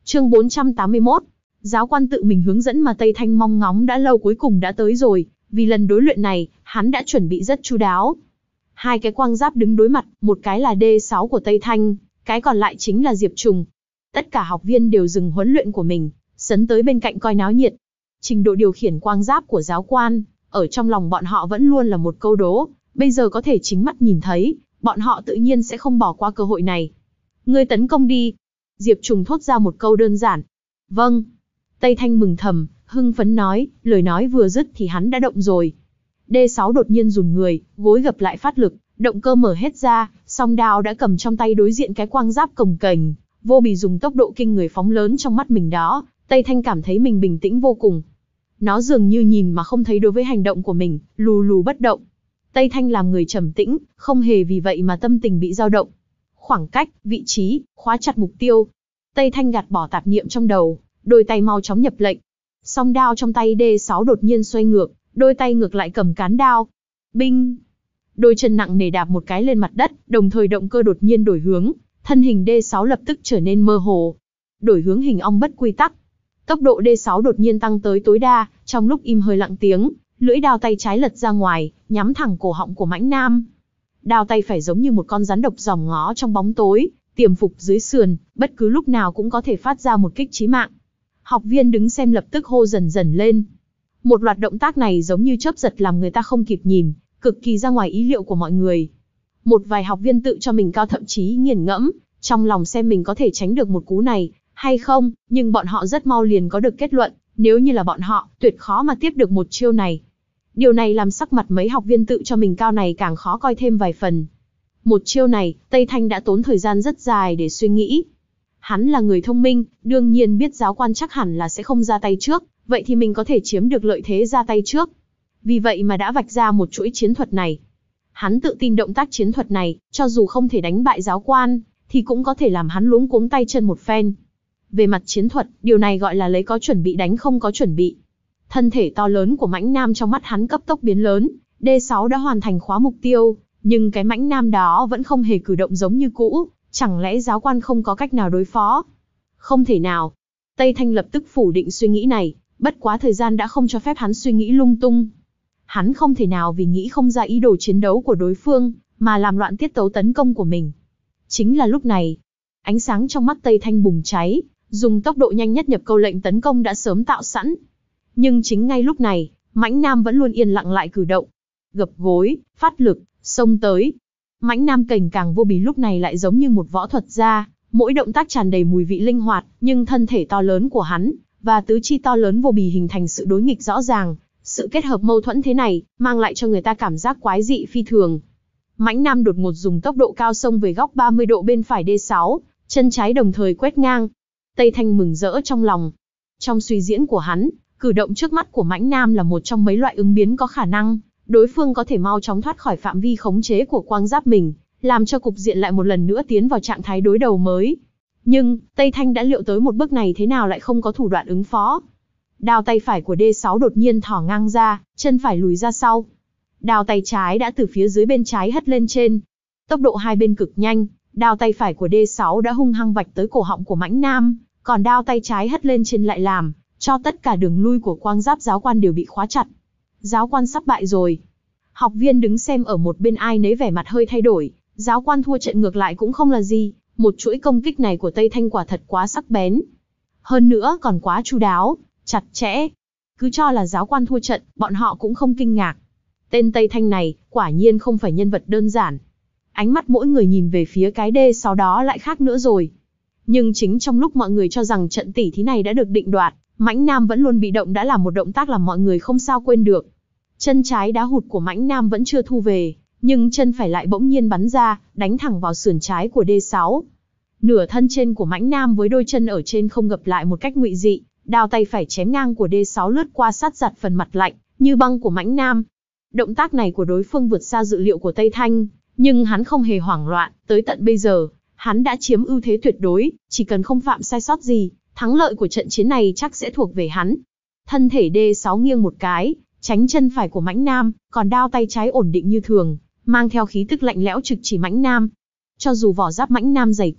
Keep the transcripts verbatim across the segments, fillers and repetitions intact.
Chương bốn trăm tám mươi mốt. Giáo quan tự mình hướng dẫn mà Tây Thanh mong ngóng đã lâu cuối cùng đã tới rồi, vì lần đối luyện này, hắn đã chuẩn bị rất chu đáo. Hai cái quang giáp đứng đối mặt, một cái là D sáu của Tây Thanh, cái còn lại chính là Diệp Trùng. Tất cả học viên đều dừng huấn luyện của mình, sấn tới bên cạnh coi náo nhiệt. Trình độ điều khiển quang giáp của giáo quan, ở trong lòng bọn họ vẫn luôn là một câu đố, bây giờ có thể chính mắt nhìn thấy, bọn họ tự nhiên sẽ không bỏ qua cơ hội này. Ngươi tấn công đi. Diệp Trùng thốt ra một câu đơn giản. Vâng. Tây Thanh mừng thầm, hưng phấn nói, lời nói vừa dứt thì hắn đã động rồi. D sáu đột nhiên rùn người, gối gập lại phát lực, động cơ mở hết ra, song đao đã cầm trong tay đối diện cái quang giáp cồng kềnh, vô bì dùng tốc độ kinh người phóng lớn trong mắt mình đó, Tây Thanh cảm thấy mình bình tĩnh vô cùng. Nó dường như nhìn mà không thấy đối với hành động của mình, lù lù bất động. Tây Thanh làm người trầm tĩnh, không hề vì vậy mà tâm tình bị dao động. Khoảng cách, vị trí, khóa chặt mục tiêu. Tây Thanh gạt bỏ tạp niệm trong đầu, đôi tay mau chóng nhập lệnh. Song đao trong tay D sáu đột nhiên xoay ngược, đôi tay ngược lại cầm cán đao. Binh! Đôi chân nặng nề đạp một cái lên mặt đất, đồng thời động cơ đột nhiên đổi hướng, thân hình D sáu lập tức trở nên mơ hồ. Đổi hướng hình ong bất quy tắc. Tốc độ D sáu đột nhiên tăng tới tối đa, trong lúc im hơi lặng tiếng, lưỡi đao tay trái lật ra ngoài, nhắm thẳng cổ họng của Mãnh Nam. Đao tay phải giống như một con rắn độc dòm ngó trong bóng tối, tiềm phục dưới sườn, bất cứ lúc nào cũng có thể phát ra một kích chí mạng. Học viên đứng xem lập tức hô dần dần lên. Một loạt động tác này giống như chớp giật làm người ta không kịp nhìn, cực kỳ ra ngoài ý liệu của mọi người. Một vài học viên tự cho mình cao thậm chí nghiền ngẫm, trong lòng xem mình có thể tránh được một cú này hay không, nhưng bọn họ rất mau liền có được kết luận, nếu như là bọn họ, tuyệt khó mà tiếp được một chiêu này. Điều này làm sắc mặt mấy học viên tự cho mình cao này càng khó coi thêm vài phần. Một chiêu này, Tây Thanh đã tốn thời gian rất dài để suy nghĩ. Hắn là người thông minh, đương nhiên biết giáo quan chắc hẳn là sẽ không ra tay trước, vậy thì mình có thể chiếm được lợi thế ra tay trước. Vì vậy mà đã vạch ra một chuỗi chiến thuật này. Hắn tự tin động tác chiến thuật này, cho dù không thể đánh bại giáo quan, thì cũng có thể làm hắn luống cuống tay chân một phen. Về mặt chiến thuật, điều này gọi là lấy có chuẩn bị đánh không có chuẩn bị. Thân thể to lớn của Mãnh Nam trong mắt hắn cấp tốc biến lớn, D sáu đã hoàn thành khóa mục tiêu, nhưng cái Mãnh Nam đó vẫn không hề cử động giống như cũ, chẳng lẽ giáo quan không có cách nào đối phó? Không thể nào. Tây Thanh lập tức phủ định suy nghĩ này, bất quá thời gian đã không cho phép hắn suy nghĩ lung tung. Hắn không thể nào vì nghĩ không ra ý đồ chiến đấu của đối phương, mà làm loạn tiết tấu tấn công của mình. Chính là lúc này, ánh sáng trong mắt Tây Thanh bùng cháy, dùng tốc độ nhanh nhất nhập câu lệnh tấn công đã sớm tạo sẵn. Nhưng chính ngay lúc này, Mãnh Nam vẫn luôn yên lặng lại cử động. Gập gối, phát lực, xông tới. Mãnh Nam cành càng vô bì lúc này lại giống như một võ thuật gia, mỗi động tác tràn đầy mùi vị linh hoạt, nhưng thân thể to lớn của hắn, và tứ chi to lớn vô bì hình thành sự đối nghịch rõ ràng. Sự kết hợp mâu thuẫn thế này, mang lại cho người ta cảm giác quái dị phi thường. Mãnh Nam đột ngột dùng tốc độ cao xông về góc ba mươi độ bên phải D sáu, chân trái đồng thời quét ngang. Tây Thanh mừng rỡ trong lòng. Trong suy diễn của hắn, cử động trước mắt của Mãnh Nam là một trong mấy loại ứng biến có khả năng, đối phương có thể mau chóng thoát khỏi phạm vi khống chế của quang giáp mình, làm cho cục diện lại một lần nữa tiến vào trạng thái đối đầu mới. Nhưng, Tây Thanh đã liệu tới một bước này thế nào lại không có thủ đoạn ứng phó. Đao tay phải của D sáu đột nhiên thỏ ngang ra, chân phải lùi ra sau. Đao tay trái đã từ phía dưới bên trái hất lên trên. Tốc độ hai bên cực nhanh, đao tay phải của D sáu đã hung hăng vạch tới cổ họng của Mãnh Nam, còn đao tay trái hất lên trên lại làm cho tất cả đường lui của quang giáp giáo quan đều bị khóa chặt. Giáo quan sắp bại rồi. Học viên đứng xem ở một bên ai nấy vẻ mặt hơi thay đổi, giáo quan thua trận ngược lại cũng không là gì, một chuỗi công kích này của Tây Thanh quả thật quá sắc bén. Hơn nữa còn quá chu đáo, chặt chẽ. Cứ cho là giáo quan thua trận, bọn họ cũng không kinh ngạc. Tên Tây Thanh này, quả nhiên không phải nhân vật đơn giản. Ánh mắt mỗi người nhìn về phía cái D sáu đó lại khác nữa rồi. Nhưng chính trong lúc mọi người cho rằng trận tỉ thí này đã được định đoạt, Mãnh Nam vẫn luôn bị động đã làm một động tác làm mọi người không sao quên được. Chân trái đá hụt của Mãnh Nam vẫn chưa thu về, nhưng chân phải lại bỗng nhiên bắn ra, đánh thẳng vào sườn trái của D sáu. Nửa thân trên của Mãnh Nam với đôi chân ở trên không gập lại một cách ngụy dị, đao tay phải chém ngang của D sáu lướt qua sát giặt phần mặt lạnh, như băng của Mãnh Nam. Động tác này của đối phương vượt xa dự liệu của Tây Thanh, nhưng hắn không hề hoảng loạn, tới tận bây giờ, hắn đã chiếm ưu thế tuyệt đối, chỉ cần không phạm sai sót gì, thắng lợi của trận chiến này chắc sẽ thuộc về hắn. Thân thể D sáu nghiêng một cái, tránh chân phải của Mãnh Nam, còn đao tay trái ổn định như thường, mang theo khí tức lạnh lẽo trực chỉ Mãnh Nam. Cho dù vỏ giáp Mãnh Nam dày cộ,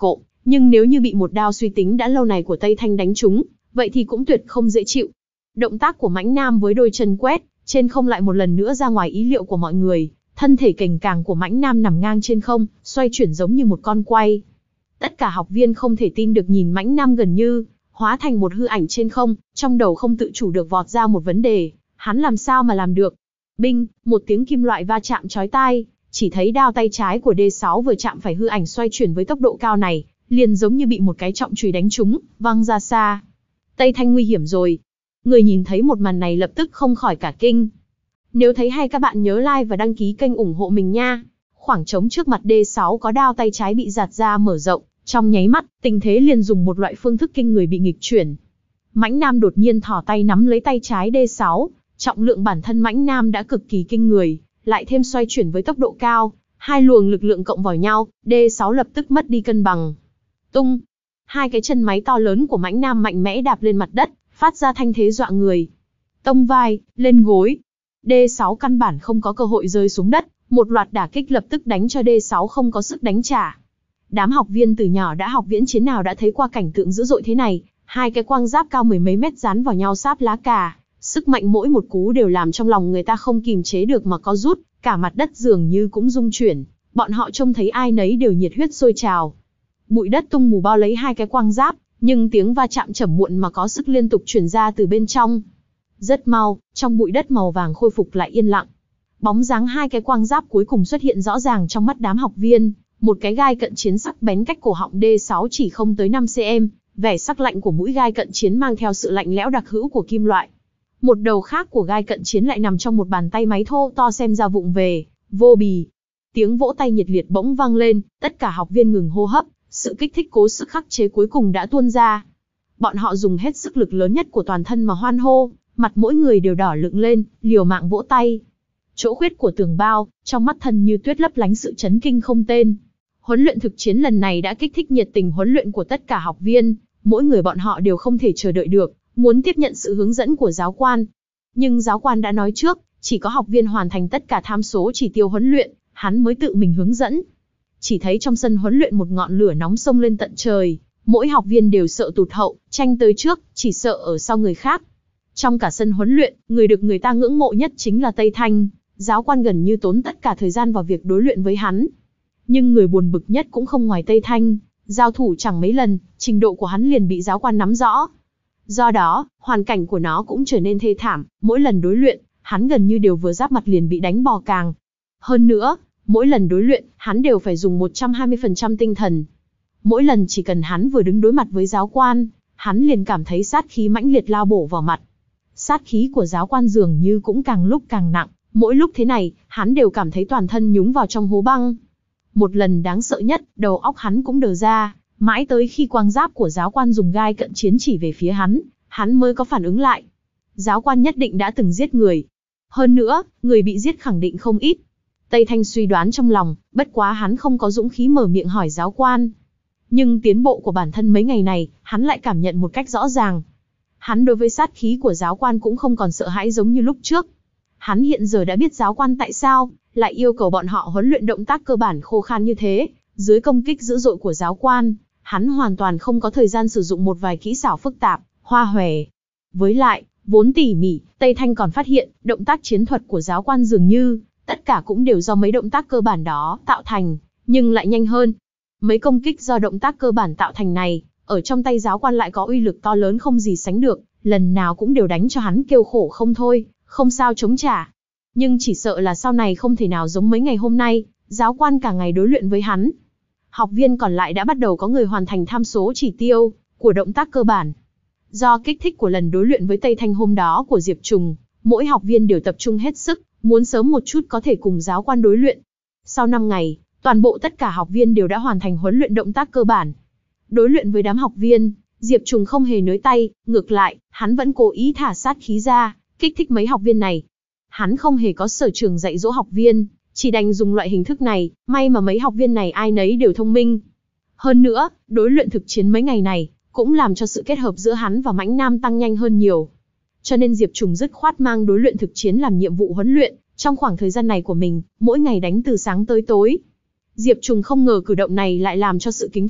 Nhưng nếu như bị một đao suy tính đã lâu này của Tây Thanh đánh trúng, vậy thì cũng tuyệt không dễ chịu. Động tác của Mãnh Nam với đôi chân quét trên không lại một lần nữa ra ngoài ý liệu của mọi người. Thân thể cành càng của Mãnh Nam nằm ngang trên không, xoay chuyển giống như một con quay. Tất cả học viên không thể tin được nhìn Mãnh Nam gần như hóa thành một hư ảnh trên không, trong đầu không tự chủ được vọt ra một vấn đề, hắn làm sao mà làm được? Binh, một tiếng kim loại va chạm chói tai, chỉ thấy đao tay trái của đê sáu vừa chạm phải hư ảnh xoay chuyển với tốc độ cao này, liền giống như bị một cái trọng chùy đánh trúng, văng ra xa. Tây Thanh nguy hiểm rồi. Người nhìn thấy một màn này lập tức không khỏi cả kinh. Nếu thấy hay các bạn nhớ like và đăng ký kênh ủng hộ mình nha. Khoảng trống trước mặt đê sáu có đao tay trái bị giạt ra mở rộng, trong nháy mắt, tình thế liền dùng một loại phương thức kinh người bị nghịch chuyển. Mãnh Nam đột nhiên thò tay nắm lấy tay trái đê sáu, trọng lượng bản thân Mãnh Nam đã cực kỳ kinh người, lại thêm xoay chuyển với tốc độ cao, hai luồng lực lượng cộng vào nhau, đê sáu lập tức mất đi cân bằng. Tung, hai cái chân máy to lớn của Mãnh Nam mạnh mẽ đạp lên mặt đất, phát ra thanh thế dọa người. Tông vai, lên gối. đê sáu căn bản không có cơ hội rơi xuống đất, một loạt đả kích lập tức đánh cho đê sáu không có sức đánh trả. Đám học viên từ nhỏ đã học viễn chiến nào đã thấy qua cảnh tượng dữ dội thế này, hai cái quang giáp cao mười mấy mét dán vào nhau sáp lá cà, sức mạnh mỗi một cú đều làm trong lòng người ta không kìm chế được mà co rút, cả mặt đất dường như cũng rung chuyển, bọn họ trông thấy ai nấy đều nhiệt huyết sôi trào. Bụi đất tung mù bao lấy hai cái quang giáp, nhưng tiếng va chạm chậm muộn mà có sức liên tục truyền ra từ bên trong. Rất mau, trong bụi đất màu vàng khôi phục lại yên lặng. Bóng dáng hai cái quang giáp cuối cùng xuất hiện rõ ràng trong mắt đám học viên, một cái gai cận chiến sắc bén cách cổ họng đê sáu chỉ không tới năm xăng-ti-mét, vẻ sắc lạnh của mũi gai cận chiến mang theo sự lạnh lẽo đặc hữu của kim loại. Một đầu khác của gai cận chiến lại nằm trong một bàn tay máy thô to xem ra vụng về, vô bì. Tiếng vỗ tay nhiệt liệt bỗng vang lên, tất cả học viên ngừng hô hấp, sự kích thích cố sức khắc chế cuối cùng đã tuôn ra. Bọn họ dùng hết sức lực lớn nhất của toàn thân mà hoan hô, mặt mỗi người đều đỏ lựng lên, liều mạng vỗ tay. Chỗ khuyết của tường bao, trong mắt thân như tuyết lấp lánh sự chấn kinh không tên. Huấn luyện thực chiến lần này đã kích thích nhiệt tình huấn luyện của tất cả học viên, mỗi người bọn họ đều không thể chờ đợi được, muốn tiếp nhận sự hướng dẫn của giáo quan. Nhưng giáo quan đã nói trước, chỉ có học viên hoàn thành tất cả tham số chỉ tiêu huấn luyện, hắn mới tự mình hướng dẫn. Chỉ thấy trong sân huấn luyện một ngọn lửa nóng xông lên tận trời, mỗi học viên đều sợ tụt hậu, tranh tới trước, chỉ sợ ở sau người khác. Trong cả sân huấn luyện, người được người ta ngưỡng mộ nhất chính là Tây Thanh, giáo quan gần như tốn tất cả thời gian vào việc đối luyện với hắn. Nhưng người buồn bực nhất cũng không ngoài Tây Thanh, giao thủ chẳng mấy lần, trình độ của hắn liền bị giáo quan nắm rõ. Do đó, hoàn cảnh của nó cũng trở nên thê thảm, mỗi lần đối luyện, hắn gần như đều vừa giáp mặt liền bị đánh bò càng. Hơn nữa, mỗi lần đối luyện, hắn đều phải dùng một trăm hai mươi phần trăm tinh thần. Mỗi lần chỉ cần hắn vừa đứng đối mặt với giáo quan, hắn liền cảm thấy sát khí mãnh liệt lao bổ vào mặt. Sát khí của giáo quan dường như cũng càng lúc càng nặng, mỗi lúc thế này, hắn đều cảm thấy toàn thân nhúng vào trong hố băng. Một lần đáng sợ nhất, đầu óc hắn cũng đờ ra, mãi tới khi quang giáp của giáo quan dùng gai cận chiến chỉ về phía hắn, hắn mới có phản ứng lại. Giáo quan nhất định đã từng giết người. Hơn nữa, người bị giết khẳng định không ít. Tây Thanh suy đoán trong lòng, bất quá hắn không có dũng khí mở miệng hỏi giáo quan. Nhưng tiến bộ của bản thân mấy ngày này, hắn lại cảm nhận một cách rõ ràng. Hắn đối với sát khí của giáo quan cũng không còn sợ hãi giống như lúc trước. Hắn hiện giờ đã biết giáo quan tại sao lại yêu cầu bọn họ huấn luyện động tác cơ bản khô khan như thế. Dưới công kích dữ dội của giáo quan, hắn hoàn toàn không có thời gian sử dụng một vài kỹ xảo phức tạp, hoa hòe. Với lại, vốn tỉ mỉ, Tây Thanh còn phát hiện, động tác chiến thuật của giáo quan dường như, tất cả cũng đều do mấy động tác cơ bản đó tạo thành, nhưng lại nhanh hơn. Mấy công kích do động tác cơ bản tạo thành này, ở trong tay giáo quan lại có uy lực to lớn không gì sánh được, lần nào cũng đều đánh cho hắn kêu khổ không thôi, không sao chống trả. Nhưng chỉ sợ là sau này không thể nào giống mấy ngày hôm nay, giáo quan cả ngày đối luyện với hắn. Học viên còn lại đã bắt đầu có người hoàn thành tham số chỉ tiêu của động tác cơ bản. Do kích thích của lần đối luyện với Tây Thanh hôm đó của Diệp Trùng, mỗi học viên đều tập trung hết sức, muốn sớm một chút có thể cùng giáo quan đối luyện. Sau năm ngày, toàn bộ tất cả học viên đều đã hoàn thành huấn luyện động tác cơ bản. Đối luyện với đám học viên, Diệp Trùng không hề nới tay, ngược lại, hắn vẫn cố ý thả sát khí ra, kích thích mấy học viên này. Hắn không hề có sở trường dạy dỗ học viên, chỉ đành dùng loại hình thức này, may mà mấy học viên này ai nấy đều thông minh. Hơn nữa, đối luyện thực chiến mấy ngày này, cũng làm cho sự kết hợp giữa hắn và Mãnh Nam tăng nhanh hơn nhiều. Cho nên Diệp Trùng dứt khoát mang đối luyện thực chiến làm nhiệm vụ huấn luyện, trong khoảng thời gian này của mình, mỗi ngày đánh từ sáng tới tối. Diệp Trùng không ngờ cử động này lại làm cho sự kính phục của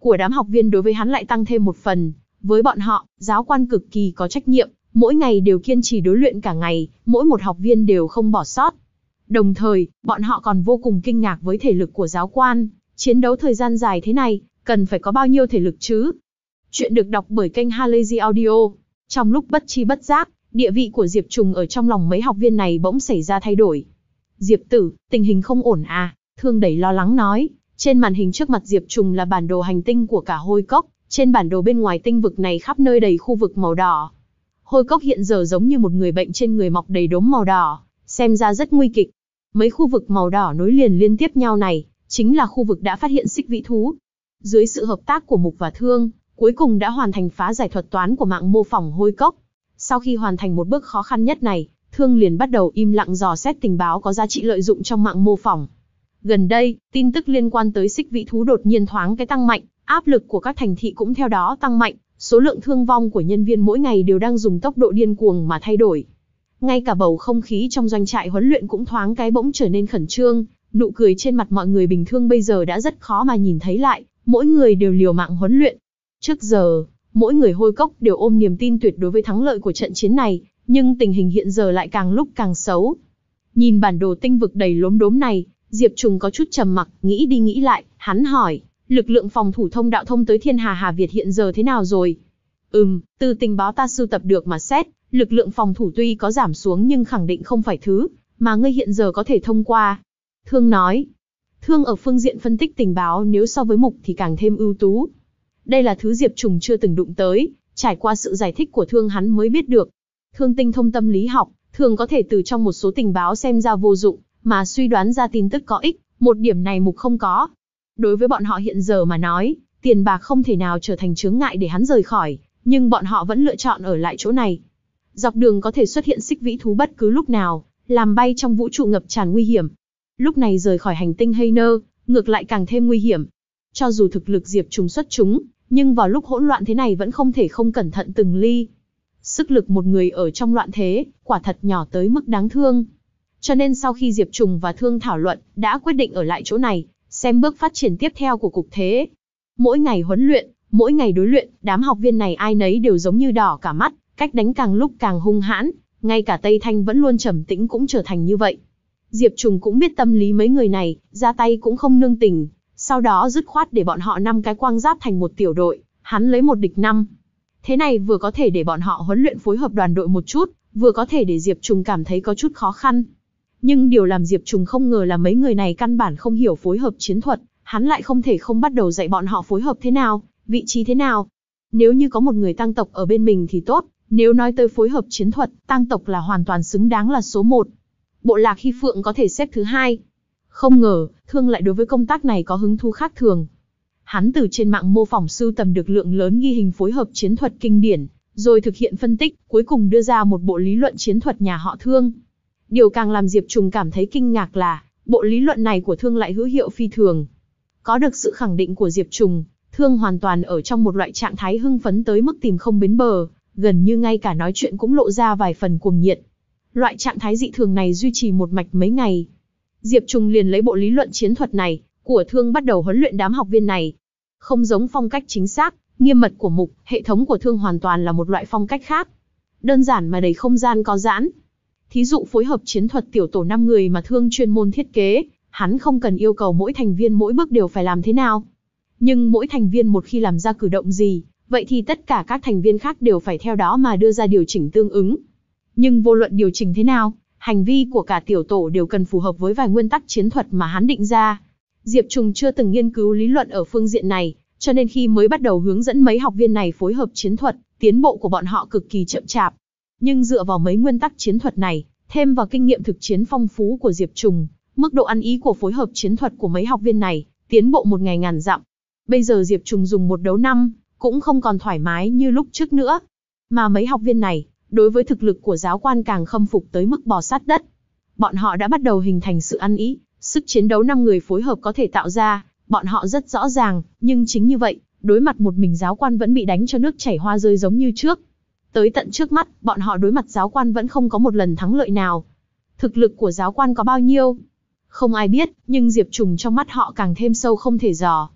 của đám học viên đối với hắn lại tăng thêm một phần. Với bọn họ, giáo quan cực kỳ có trách nhiệm, mỗi ngày đều kiên trì đối luyện cả ngày, mỗi một học viên đều không bỏ sót. Đồng thời, bọn họ còn vô cùng kinh ngạc với thể lực của giáo quan, chiến đấu thời gian dài thế này, cần phải có bao nhiêu thể lực chứ? Chuyện được đọc bởi kênh Halazy Audio. Trong lúc bất chi bất giác, địa vị của Diệp Trùng ở trong lòng mấy học viên này bỗng xảy ra thay đổi. Diệp tử, tình hình không ổn à? Thương đầy lo lắng nói. Trên màn hình trước mặt Diệp Trùng là bản đồ hành tinh của cả Hôi Cốc, trên bản đồ bên ngoài tinh vực này khắp nơi đầy khu vực màu đỏ. Hôi Cốc hiện giờ giống như một người bệnh trên người mọc đầy đốm màu đỏ, xem ra rất nguy kịch. Mấy khu vực màu đỏ nối liền liên tiếp nhau này, chính là khu vực đã phát hiện xích vĩ thú. Dưới sự hợp tác của Mục và Thương, cuối cùng đã hoàn thành phá giải thuật toán của mạng mô phỏng Hôi Cốc. Sau khi hoàn thành một bước khó khăn nhất này, Thương liền bắt đầu im lặng dò xét tình báo có giá trị lợi dụng trong mạng mô phỏng. Gần đây, tin tức liên quan tới xích vĩ thú đột nhiên thoáng cái tăng mạnh, áp lực của các thành thị cũng theo đó tăng mạnh, số lượng thương vong của nhân viên mỗi ngày đều đang dùng tốc độ điên cuồng mà thay đổi. Ngay cả bầu không khí trong doanh trại huấn luyện cũng thoáng cái bỗng trở nên khẩn trương, nụ cười trên mặt mọi người bình thường bây giờ đã rất khó mà nhìn thấy lại, mỗi người đều liều mạng huấn luyện. Trước giờ, mỗi người Hôi Cốc đều ôm niềm tin tuyệt đối với thắng lợi của trận chiến này, nhưng tình hình hiện giờ lại càng lúc càng xấu. Nhìn bản đồ tinh vực đầy lốm đốm này, Diệp Trùng có chút trầm mặc, nghĩ đi nghĩ lại, hắn hỏi, lực lượng phòng thủ thông đạo thông tới Thiên Hà Hà Việt hiện giờ thế nào rồi? Ừm, từ tình báo ta sưu tập được mà xét, lực lượng phòng thủ tuy có giảm xuống nhưng khẳng định không phải thứ mà ngươi hiện giờ có thể thông qua. Thương nói, Thương ở phương diện phân tích tình báo nếu so với Mục thì càng thêm ưu tú. Đây là thứ Diệp Trùng chưa từng đụng tới, trải qua sự giải thích của Thương hắn mới biết được. Thương tinh thông tâm lý học, thường có thể từ trong một số tình báo xem ra vô dụng, mà suy đoán ra tin tức có ích, một điểm này Mục không có. Đối với bọn họ hiện giờ mà nói, tiền bạc không thể nào trở thành chướng ngại để hắn rời khỏi, nhưng bọn họ vẫn lựa chọn ở lại chỗ này. Dọc đường có thể xuất hiện xích vĩ thú bất cứ lúc nào, làm bay trong vũ trụ ngập tràn nguy hiểm. Lúc này rời khỏi hành tinh Hayner, ngược lại càng thêm nguy hiểm. Cho dù thực lực Diệp Trùng xuất chúng, nhưng vào lúc hỗn loạn thế này vẫn không thể không cẩn thận từng ly. Sức lực một người ở trong loạn thế, quả thật nhỏ tới mức đáng thương. Cho nên sau khi Diệp Trùng và Thương thảo luận, đã quyết định ở lại chỗ này, xem bước phát triển tiếp theo của cục thế. Mỗi ngày huấn luyện, mỗi ngày đối luyện, đám học viên này ai nấy đều giống như đỏ cả mắt, cách đánh càng lúc càng hung hãn, ngay cả Tây Thanh vẫn luôn trầm tĩnh cũng trở thành như vậy. Diệp Trùng cũng biết tâm lý mấy người này, ra tay cũng không nương tình, sau đó dứt khoát để bọn họ năm cái quang giáp thành một tiểu đội, hắn lấy một địch năm. Thế này vừa có thể để bọn họ huấn luyện phối hợp đoàn đội một chút, vừa có thể để Diệp Trùng cảm thấy có chút khó khăn. Nhưng điều làm Diệp Trùng không ngờ là mấy người này căn bản không hiểu phối hợp chiến thuật, hắn lại không thể không bắt đầu dạy bọn họ phối hợp thế nào, vị trí thế nào. Nếu như có một người tăng tộc ở bên mình thì tốt, nếu nói tới phối hợp chiến thuật, tăng tộc là hoàn toàn xứng đáng là số một. Bộ lạc Hy Phượng có thể xếp thứ hai. Không ngờ, Thương lại đối với công tác này có hứng thú khác thường. Hắn từ trên mạng mô phỏng sưu tầm được lượng lớn ghi hình phối hợp chiến thuật kinh điển, rồi thực hiện phân tích, cuối cùng đưa ra một bộ lý luận chiến thuật nhà họ Thương. Điều càng làm Diệp Trùng cảm thấy kinh ngạc là, bộ lý luận này của Thương lại hữu hiệu phi thường. Có được sự khẳng định của Diệp Trùng, Thương hoàn toàn ở trong một loại trạng thái hưng phấn tới mức tìm không bến bờ, gần như ngay cả nói chuyện cũng lộ ra vài phần cuồng nhiệt. Loại trạng thái dị thường này duy trì một mạch mấy ngày. Diệp Trùng liền lấy bộ lý luận chiến thuật này của Thương bắt đầu huấn luyện đám học viên này. Không giống phong cách chính xác, nghiêm mật của Mục, hệ thống của Thương hoàn toàn là một loại phong cách khác. Đơn giản mà đầy không gian có giãn. Thí dụ phối hợp chiến thuật tiểu tổ năm người mà Thương chuyên môn thiết kế, hắn không cần yêu cầu mỗi thành viên mỗi bước đều phải làm thế nào. Nhưng mỗi thành viên một khi làm ra cử động gì, vậy thì tất cả các thành viên khác đều phải theo đó mà đưa ra điều chỉnh tương ứng. Nhưng vô luận điều chỉnh thế nào, hành vi của cả tiểu tổ đều cần phù hợp với vài nguyên tắc chiến thuật mà hắn định ra. Diệp Trùng chưa từng nghiên cứu lý luận ở phương diện này, cho nên khi mới bắt đầu hướng dẫn mấy học viên này phối hợp chiến thuật, tiến bộ của bọn họ cực kỳ chậm chạp. Nhưng dựa vào mấy nguyên tắc chiến thuật này, thêm vào kinh nghiệm thực chiến phong phú của Diệp Trùng, mức độ ăn ý của phối hợp chiến thuật của mấy học viên này, tiến bộ một ngày ngàn dặm. Bây giờ Diệp Trùng dùng một đấu năm, cũng không còn thoải mái như lúc trước nữa. Mà mấy học viên này, đối với thực lực của giáo quan càng khâm phục tới mức bò sát đất. Bọn họ đã bắt đầu hình thành sự ăn ý, sức chiến đấu năm người phối hợp có thể tạo ra, bọn họ rất rõ ràng, nhưng chính như vậy, đối mặt một mình giáo quan vẫn bị đánh cho nước chảy hoa rơi giống như trước. Tới tận trước mắt, bọn họ đối mặt giáo quan vẫn không có một lần thắng lợi nào. Thực lực của giáo quan có bao nhiêu? Không ai biết, nhưng Diệp Trùng trong mắt họ càng thêm sâu không thể dò.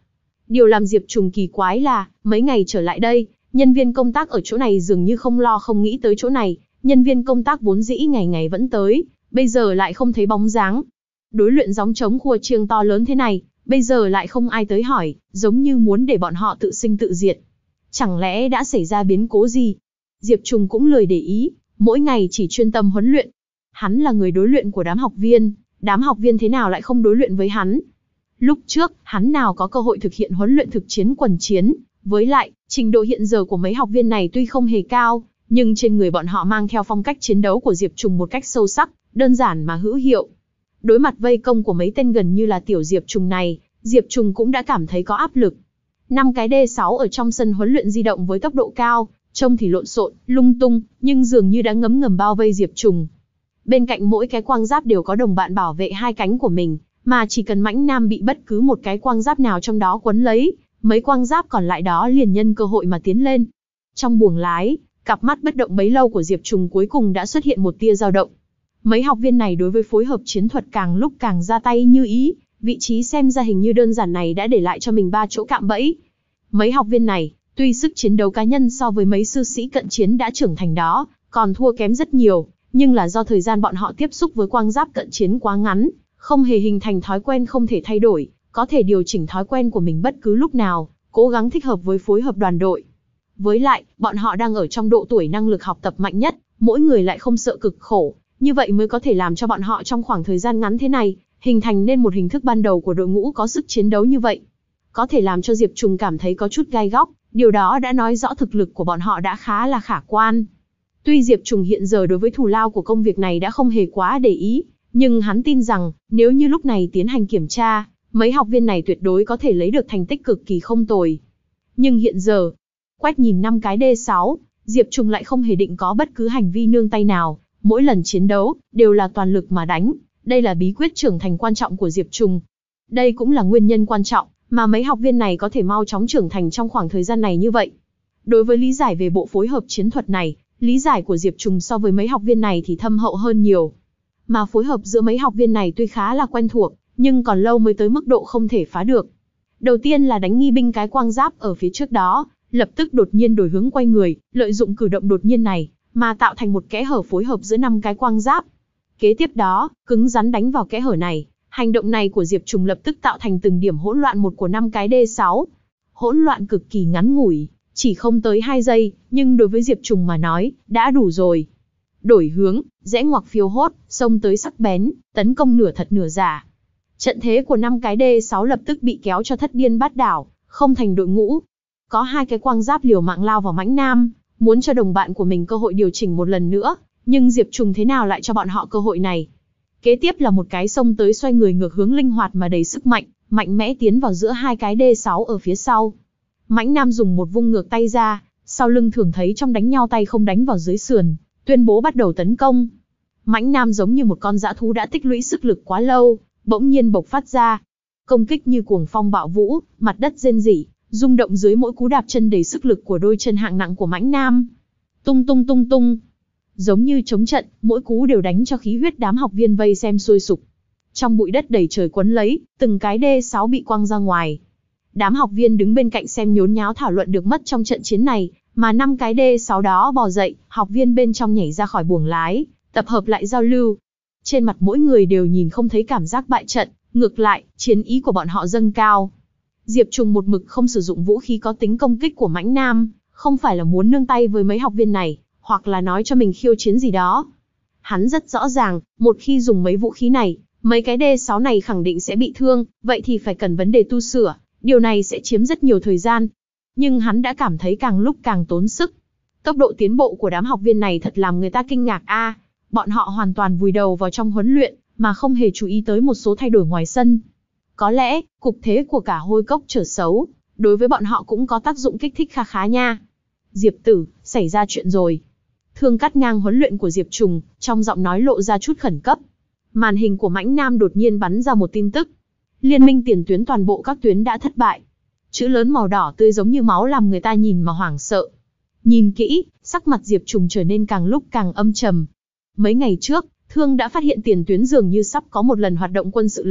Điều làm Diệp Trùng kỳ quái là, mấy ngày trở lại đây, nhân viên công tác ở chỗ này dường như không lo không nghĩ tới chỗ này, nhân viên công tác vốn dĩ ngày ngày vẫn tới, bây giờ lại không thấy bóng dáng. Đối luyện gióng trống khua chiêng to lớn thế này, bây giờ lại không ai tới hỏi, giống như muốn để bọn họ tự sinh tự diệt. Chẳng lẽ đã xảy ra biến cố gì? Diệp Trùng cũng lười để ý, mỗi ngày chỉ chuyên tâm huấn luyện. Hắn là người đối luyện của đám học viên, đám học viên thế nào lại không đối luyện với hắn? Lúc trước, hắn nào có cơ hội thực hiện huấn luyện thực chiến quần chiến, với lại, trình độ hiện giờ của mấy học viên này tuy không hề cao, nhưng trên người bọn họ mang theo phong cách chiến đấu của Diệp Trùng một cách sâu sắc, đơn giản mà hữu hiệu. Đối mặt vây công của mấy tên gần như là tiểu Diệp Trùng này, Diệp Trùng cũng đã cảm thấy có áp lực. Năm cái D sáu ở trong sân huấn luyện di động với tốc độ cao, trông thì lộn xộn, lung tung, nhưng dường như đã ngấm ngầm bao vây Diệp Trùng. Bên cạnh mỗi cái quang giáp đều có đồng bạn bảo vệ hai cánh của mình, mà chỉ cần Mãnh Nam bị bất cứ một cái quang giáp nào trong đó quấn lấy, mấy quang giáp còn lại đó liền nhân cơ hội mà tiến lên. Trong buồng lái, cặp mắt bất động bấy lâu của Diệp Trùng cuối cùng đã xuất hiện một tia dao động. Mấy học viên này đối với phối hợp chiến thuật càng lúc càng ra tay như ý, vị trí xem ra hình như đơn giản này đã để lại cho mình ba chỗ cạm bẫy. Mấy học viên này, tuy sức chiến đấu cá nhân so với mấy sư sĩ cận chiến đã trưởng thành đó, còn thua kém rất nhiều, nhưng là do thời gian bọn họ tiếp xúc với quang giáp cận chiến quá ngắn, không hề hình thành thói quen không thể thay đổi, có thể điều chỉnh thói quen của mình bất cứ lúc nào, cố gắng thích hợp với phối hợp đoàn đội. Với lại, bọn họ đang ở trong độ tuổi năng lực học tập mạnh nhất, mỗi người lại không sợ cực khổ, như vậy mới có thể làm cho bọn họ trong khoảng thời gian ngắn thế này, hình thành nên một hình thức ban đầu của đội ngũ có sức chiến đấu như vậy. Có thể làm cho Diệp Trùng cảm thấy có chút gai góc, điều đó đã nói rõ thực lực của bọn họ đã khá là khả quan. Tuy Diệp Trùng hiện giờ đối với thù lao của công việc này đã không hề quá để ý, nhưng hắn tin rằng, nếu như lúc này tiến hành kiểm tra, mấy học viên này tuyệt đối có thể lấy được thành tích cực kỳ không tồi. Nhưng hiện giờ, quét nhìn năm cái D sáu, Diệp Trùng lại không hề định có bất cứ hành vi nương tay nào, mỗi lần chiến đấu, đều là toàn lực mà đánh, đây là bí quyết trưởng thành quan trọng của Diệp Trùng. Đây cũng là nguyên nhân quan trọng, mà mấy học viên này có thể mau chóng trưởng thành trong khoảng thời gian này như vậy. Đối với lý giải về bộ phối hợp chiến thuật này, lý giải của Diệp Trùng so với mấy học viên này thì thâm hậu hơn nhiều. Mà phối hợp giữa mấy học viên này tuy khá là quen thuộc, nhưng còn lâu mới tới mức độ không thể phá được. Đầu tiên là đánh nghi binh cái quang giáp ở phía trước đó, lập tức đột nhiên đổi hướng quay người, lợi dụng cử động đột nhiên này, mà tạo thành một kẽ hở phối hợp giữa năm cái quang giáp. Kế tiếp đó, cứng rắn đánh vào kẽ hở này, hành động này của Diệp Trùng lập tức tạo thành từng điểm hỗn loạn một của năm cái D sáu. Hỗn loạn cực kỳ ngắn ngủi, chỉ không tới hai giây, nhưng đối với Diệp Trùng mà nói, đã đủ rồi. Đổi hướng, rẽ ngoặc phiêu hốt, xông tới sắc bén, tấn công nửa thật nửa giả. Trận thế của năm cái D sáu lập tức bị kéo cho thất điên bát đảo, không thành đội ngũ. Có hai cái quang giáp liều mạng lao vào Mãnh Nam, muốn cho đồng bạn của mình cơ hội điều chỉnh một lần nữa, nhưng Diệp Trùng thế nào lại cho bọn họ cơ hội này. Kế tiếp là một cái xông tới xoay người ngược hướng linh hoạt mà đầy sức mạnh, mạnh mẽ tiến vào giữa hai cái D sáu ở phía sau. Mãnh Nam dùng một vung ngược tay ra, sau lưng thường thấy trong đánh nhau tay không đánh vào dưới sườn, tuyên bố bắt đầu tấn công. Mãnh Nam giống như một con dã thú đã tích lũy sức lực quá lâu, bỗng nhiên bộc phát ra. Công kích như cuồng phong bạo vũ, mặt đất rên rỉ, rung động dưới mỗi cú đạp chân đầy sức lực của đôi chân hạng nặng của Mãnh Nam. Tung tung tung tung. Giống như chống trận, mỗi cú đều đánh cho khí huyết đám học viên vây xem sôi sục. Trong bụi đất đầy trời quấn lấy, từng cái D sáu bị quăng ra ngoài. Đám học viên đứng bên cạnh xem nhốn nháo thảo luận được mất trong trận chiến này, mà năm cái D sáu đó bò dậy, học viên bên trong nhảy ra khỏi buồng lái, tập hợp lại giao lưu. Trên mặt mỗi người đều nhìn không thấy cảm giác bại trận, ngược lại, chiến ý của bọn họ dâng cao. Diệp Trùng một mực không sử dụng vũ khí có tính công kích của Mãnh Nam, không phải là muốn nương tay với mấy học viên này, hoặc là nói cho mình khiêu chiến gì đó. Hắn rất rõ ràng, một khi dùng mấy vũ khí này, mấy cái D sáu này khẳng định sẽ bị thương, vậy thì phải cần vấn đề tu sửa, điều này sẽ chiếm rất nhiều thời gian. Nhưng hắn đã cảm thấy càng lúc càng tốn sức. Tốc độ tiến bộ của đám học viên này thật làm người ta kinh ngạc a. À, bọn họ hoàn toàn vùi đầu vào trong huấn luyện, mà không hề chú ý tới một số thay đổi ngoài sân. Có lẽ, cục thế của cả hôi cốc trở xấu, đối với bọn họ cũng có tác dụng kích thích kha khá nha. Diệp tử, xảy ra chuyện rồi. Thương cắt ngang huấn luyện của Diệp Trùng, trong giọng nói lộ ra chút khẩn cấp. Màn hình của Mãnh Nam đột nhiên bắn ra một tin tức. Liên minh tiền tuyến toàn bộ các tuyến đã thất bại. Chữ lớn màu đỏ tươi giống như máu làm người ta nhìn mà hoảng sợ. Nhìn kỹ, sắc mặt Diệp Trùng trở nên càng lúc càng âm trầm. Mấy ngày trước, Thương đã phát hiện tiền tuyến dường như sắp có một lần hoạt động quân sự lớn,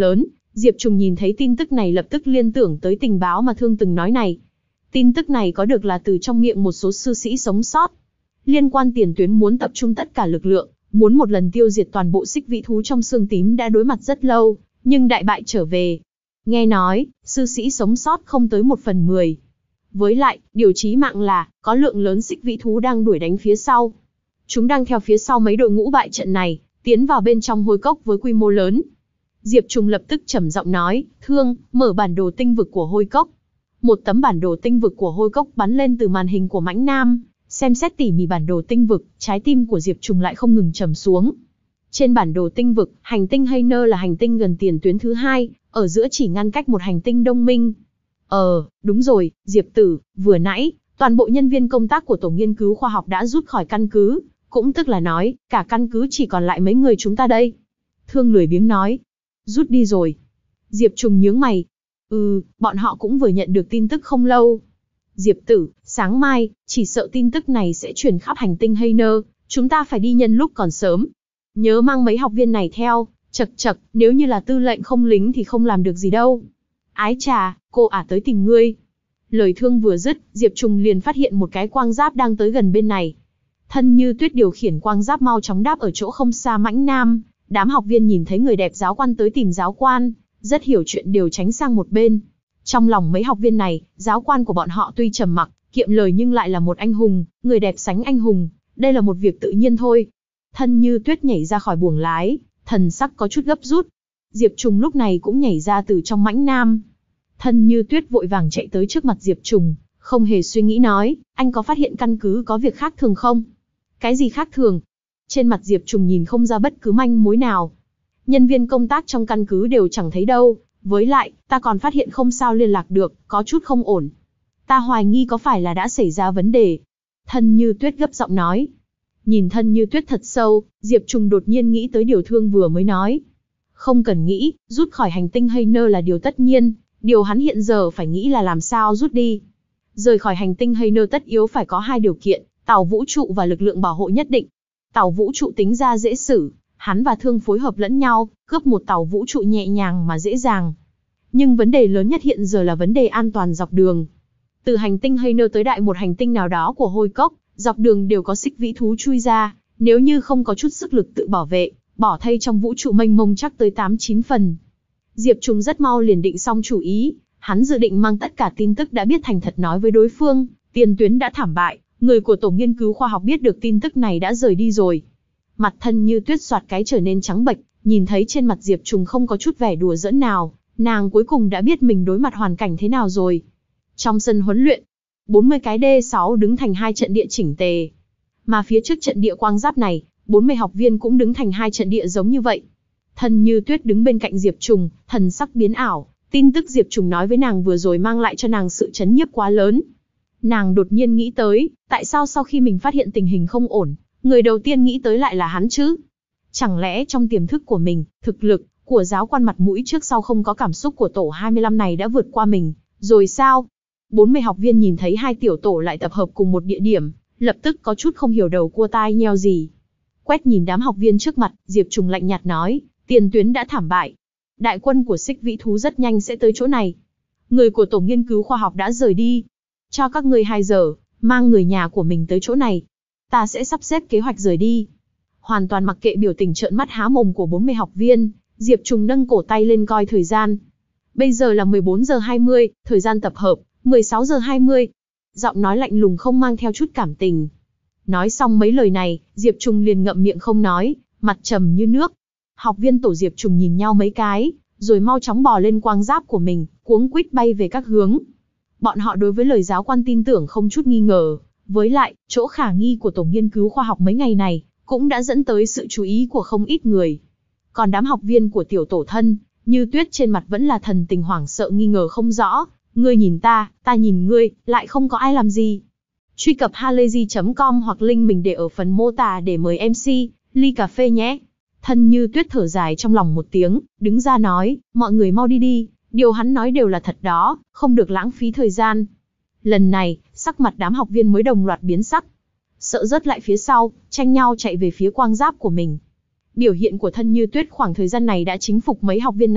Diệp Trùng nhìn thấy tin tức này lập tức liên tưởng tới tình báo mà Thương từng nói này. Tin tức này có được là từ trong miệng một số sư sĩ sống sót. Liên quan tiền tuyến muốn tập trung tất cả lực lượng, muốn một lần tiêu diệt toàn bộ xích vĩ thú trong xương tím đã đối mặt rất lâu, nhưng đại bại trở về. Nghe nói, sư sĩ sống sót không tới một phần mười. Với lại, điều chí mạng là, có lượng lớn xích vĩ thú đang đuổi đánh phía sau. Chúng đang theo phía sau mấy đội ngũ bại trận này, tiến vào bên trong hôi cốc với quy mô lớn. Diệp Trùng lập tức trầm giọng nói, Thương, mở bản đồ tinh vực của hôi cốc. Một tấm bản đồ tinh vực của hôi cốc bắn lên từ màn hình của Mãnh Nam, xem xét tỉ mỉ bản đồ tinh vực, trái tim của Diệp Trùng lại không ngừng trầm xuống. Trên bản đồ tinh vực, hành tinh Hayner là hành tinh gần tiền tuyến thứ hai, ở giữa chỉ ngăn cách một hành tinh đông minh. Ờ, đúng rồi, Diệp Tử, vừa nãy, toàn bộ nhân viên công tác của Tổ nghiên cứu khoa học đã rút khỏi căn cứ, cũng tức là nói, cả căn cứ chỉ còn lại mấy người chúng ta đây. Thương lười biếng nói, rút đi rồi. Diệp Trùng nhướng mày. Ừ, bọn họ cũng vừa nhận được tin tức không lâu. Diệp Tử, sáng mai, chỉ sợ tin tức này sẽ truyền khắp hành tinh Hayner, chúng ta phải đi nhân lúc còn sớm. Nhớ mang mấy học viên này theo, chật chật, nếu như là tư lệnh không lính thì không làm được gì đâu. Ái chà, cô ả tới tìm ngươi. Lời Thương vừa dứt, Diệp Trùng liền phát hiện một cái quang giáp đang tới gần bên này. Thân Như Tuyết điều khiển quang giáp mau chóng đáp ở chỗ không xa Mãnh Nam. Đám học viên nhìn thấy người đẹp giáo quan tới tìm giáo quan, rất hiểu chuyện đều tránh sang một bên. Trong lòng mấy học viên này, giáo quan của bọn họ tuy trầm mặc, kiệm lời nhưng lại là một anh hùng, người đẹp sánh anh hùng, đây là một việc tự nhiên thôi. Thân Như Tuyết nhảy ra khỏi buồng lái, thần sắc có chút gấp rút. Diệp Trùng lúc này cũng nhảy ra từ trong Mãnh Nam. Thân Như Tuyết vội vàng chạy tới trước mặt Diệp Trùng, không hề suy nghĩ nói, anh có phát hiện căn cứ có việc khác thường không? Cái gì khác thường? Trên mặt Diệp Trùng nhìn không ra bất cứ manh mối nào. Nhân viên công tác trong căn cứ đều chẳng thấy đâu, với lại, ta còn phát hiện không sao liên lạc được, có chút không ổn. Ta hoài nghi có phải là đã xảy ra vấn đề. Thân Như Tuyết gấp giọng nói. Nhìn Thân Như Tuyết thật sâu, Diệp Trùng đột nhiên nghĩ tới điều Thương vừa mới nói. Không cần nghĩ, rút khỏi hành tinh Hayner là điều tất nhiên, điều hắn hiện giờ phải nghĩ là làm sao rút đi. Rời khỏi hành tinh Hayner tất yếu phải có hai điều kiện, tàu vũ trụ và lực lượng bảo hộ nhất định. Tàu vũ trụ tính ra dễ xử, hắn và Thương phối hợp lẫn nhau, cướp một tàu vũ trụ nhẹ nhàng mà dễ dàng. Nhưng vấn đề lớn nhất hiện giờ là vấn đề an toàn dọc đường. Từ hành tinh Hayner tới đại một hành tinh nào đó của hôi cốc, dọc đường đều có xích vĩ thú chui ra, nếu như không có chút sức lực tự bảo vệ, bỏ thay trong vũ trụ mênh mông chắc tới tám chín phần. Diệp Trùng rất mau liền định xong chủ ý, hắn dự định mang tất cả tin tức đã biết thành thật nói với đối phương, tiền tuyến đã thảm bại, người của Tổ nghiên cứu khoa học biết được tin tức này đã rời đi rồi. Mặt Thân Như Tuyết soạt cái trở nên trắng bệch, nhìn thấy trên mặt Diệp Trùng không có chút vẻ đùa giỡn nào, nàng cuối cùng đã biết mình đối mặt hoàn cảnh thế nào rồi. Trong sân huấn luyện, bốn mươi cái D sáu đứng thành hai trận địa chỉnh tề. Mà phía trước trận địa quang giáp này, bốn mươi học viên cũng đứng thành hai trận địa giống như vậy. Thân Như Tuyết đứng bên cạnh Diệp Trùng, thần sắc biến ảo, tin tức Diệp Trùng nói với nàng vừa rồi mang lại cho nàng sự chấn nhiếp quá lớn. Nàng đột nhiên nghĩ tới, tại sao sau khi mình phát hiện tình hình không ổn, người đầu tiên nghĩ tới lại là hắn chứ? Chẳng lẽ trong tiềm thức của mình, thực lực của giáo quan mặt mũi trước sau không có cảm xúc của tổ hai mươi lăm này đã vượt qua mình, rồi sao? bốn mươi học viên nhìn thấy hai tiểu tổ lại tập hợp cùng một địa điểm, lập tức có chút không hiểu đầu cua tai nheo gì. Quét nhìn đám học viên trước mặt, Diệp Trùng lạnh nhạt nói, tiền tuyến đã thảm bại. Đại quân của xích vĩ thú rất nhanh sẽ tới chỗ này. Người của Tổ nghiên cứu khoa học đã rời đi. Cho các ngươi hai giờ, mang người nhà của mình tới chỗ này. Ta sẽ sắp xếp kế hoạch rời đi. Hoàn toàn mặc kệ biểu tình trợn mắt há mồm của bốn mươi học viên, Diệp Trùng nâng cổ tay lên coi thời gian. Bây giờ là mười bốn giờ hai mươi, thời gian tập hợp, mười sáu giờ hai mươi. Giọng nói lạnh lùng không mang theo chút cảm tình. Nói xong mấy lời này, Diệp Trùng liền ngậm miệng không nói, mặt trầm như nước. Học viên tổ Diệp Trùng nhìn nhau mấy cái, rồi mau chóng bò lên quang giáp của mình, cuống quýt bay về các hướng. Bọn họ đối với lời giáo quan tin tưởng không chút nghi ngờ, với lại, chỗ khả nghi của Tổ nghiên cứu khoa học mấy ngày này, cũng đã dẫn tới sự chú ý của không ít người. Còn đám học viên của tiểu tổ Thân Như Tuyết trên mặt vẫn là thần tình hoảng sợ nghi ngờ không rõ, ngươi nhìn ta, ta nhìn ngươi, lại không có ai làm gì. Truy cập halayzi chấm com hoặc link mình để ở phần mô tả để mời em xê, ly cà phê nhé. Thân Như Tuyết thở dài trong lòng một tiếng, đứng ra nói, mọi người mau đi đi, điều hắn nói đều là thật đó, không được lãng phí thời gian. Lần này, sắc mặt đám học viên mới đồng loạt biến sắc. Sợ rớt lại phía sau, tranh nhau chạy về phía quang giáp của mình. Biểu hiện của Thân Như Tuyết khoảng thời gian này đã chính phục mấy học viên này,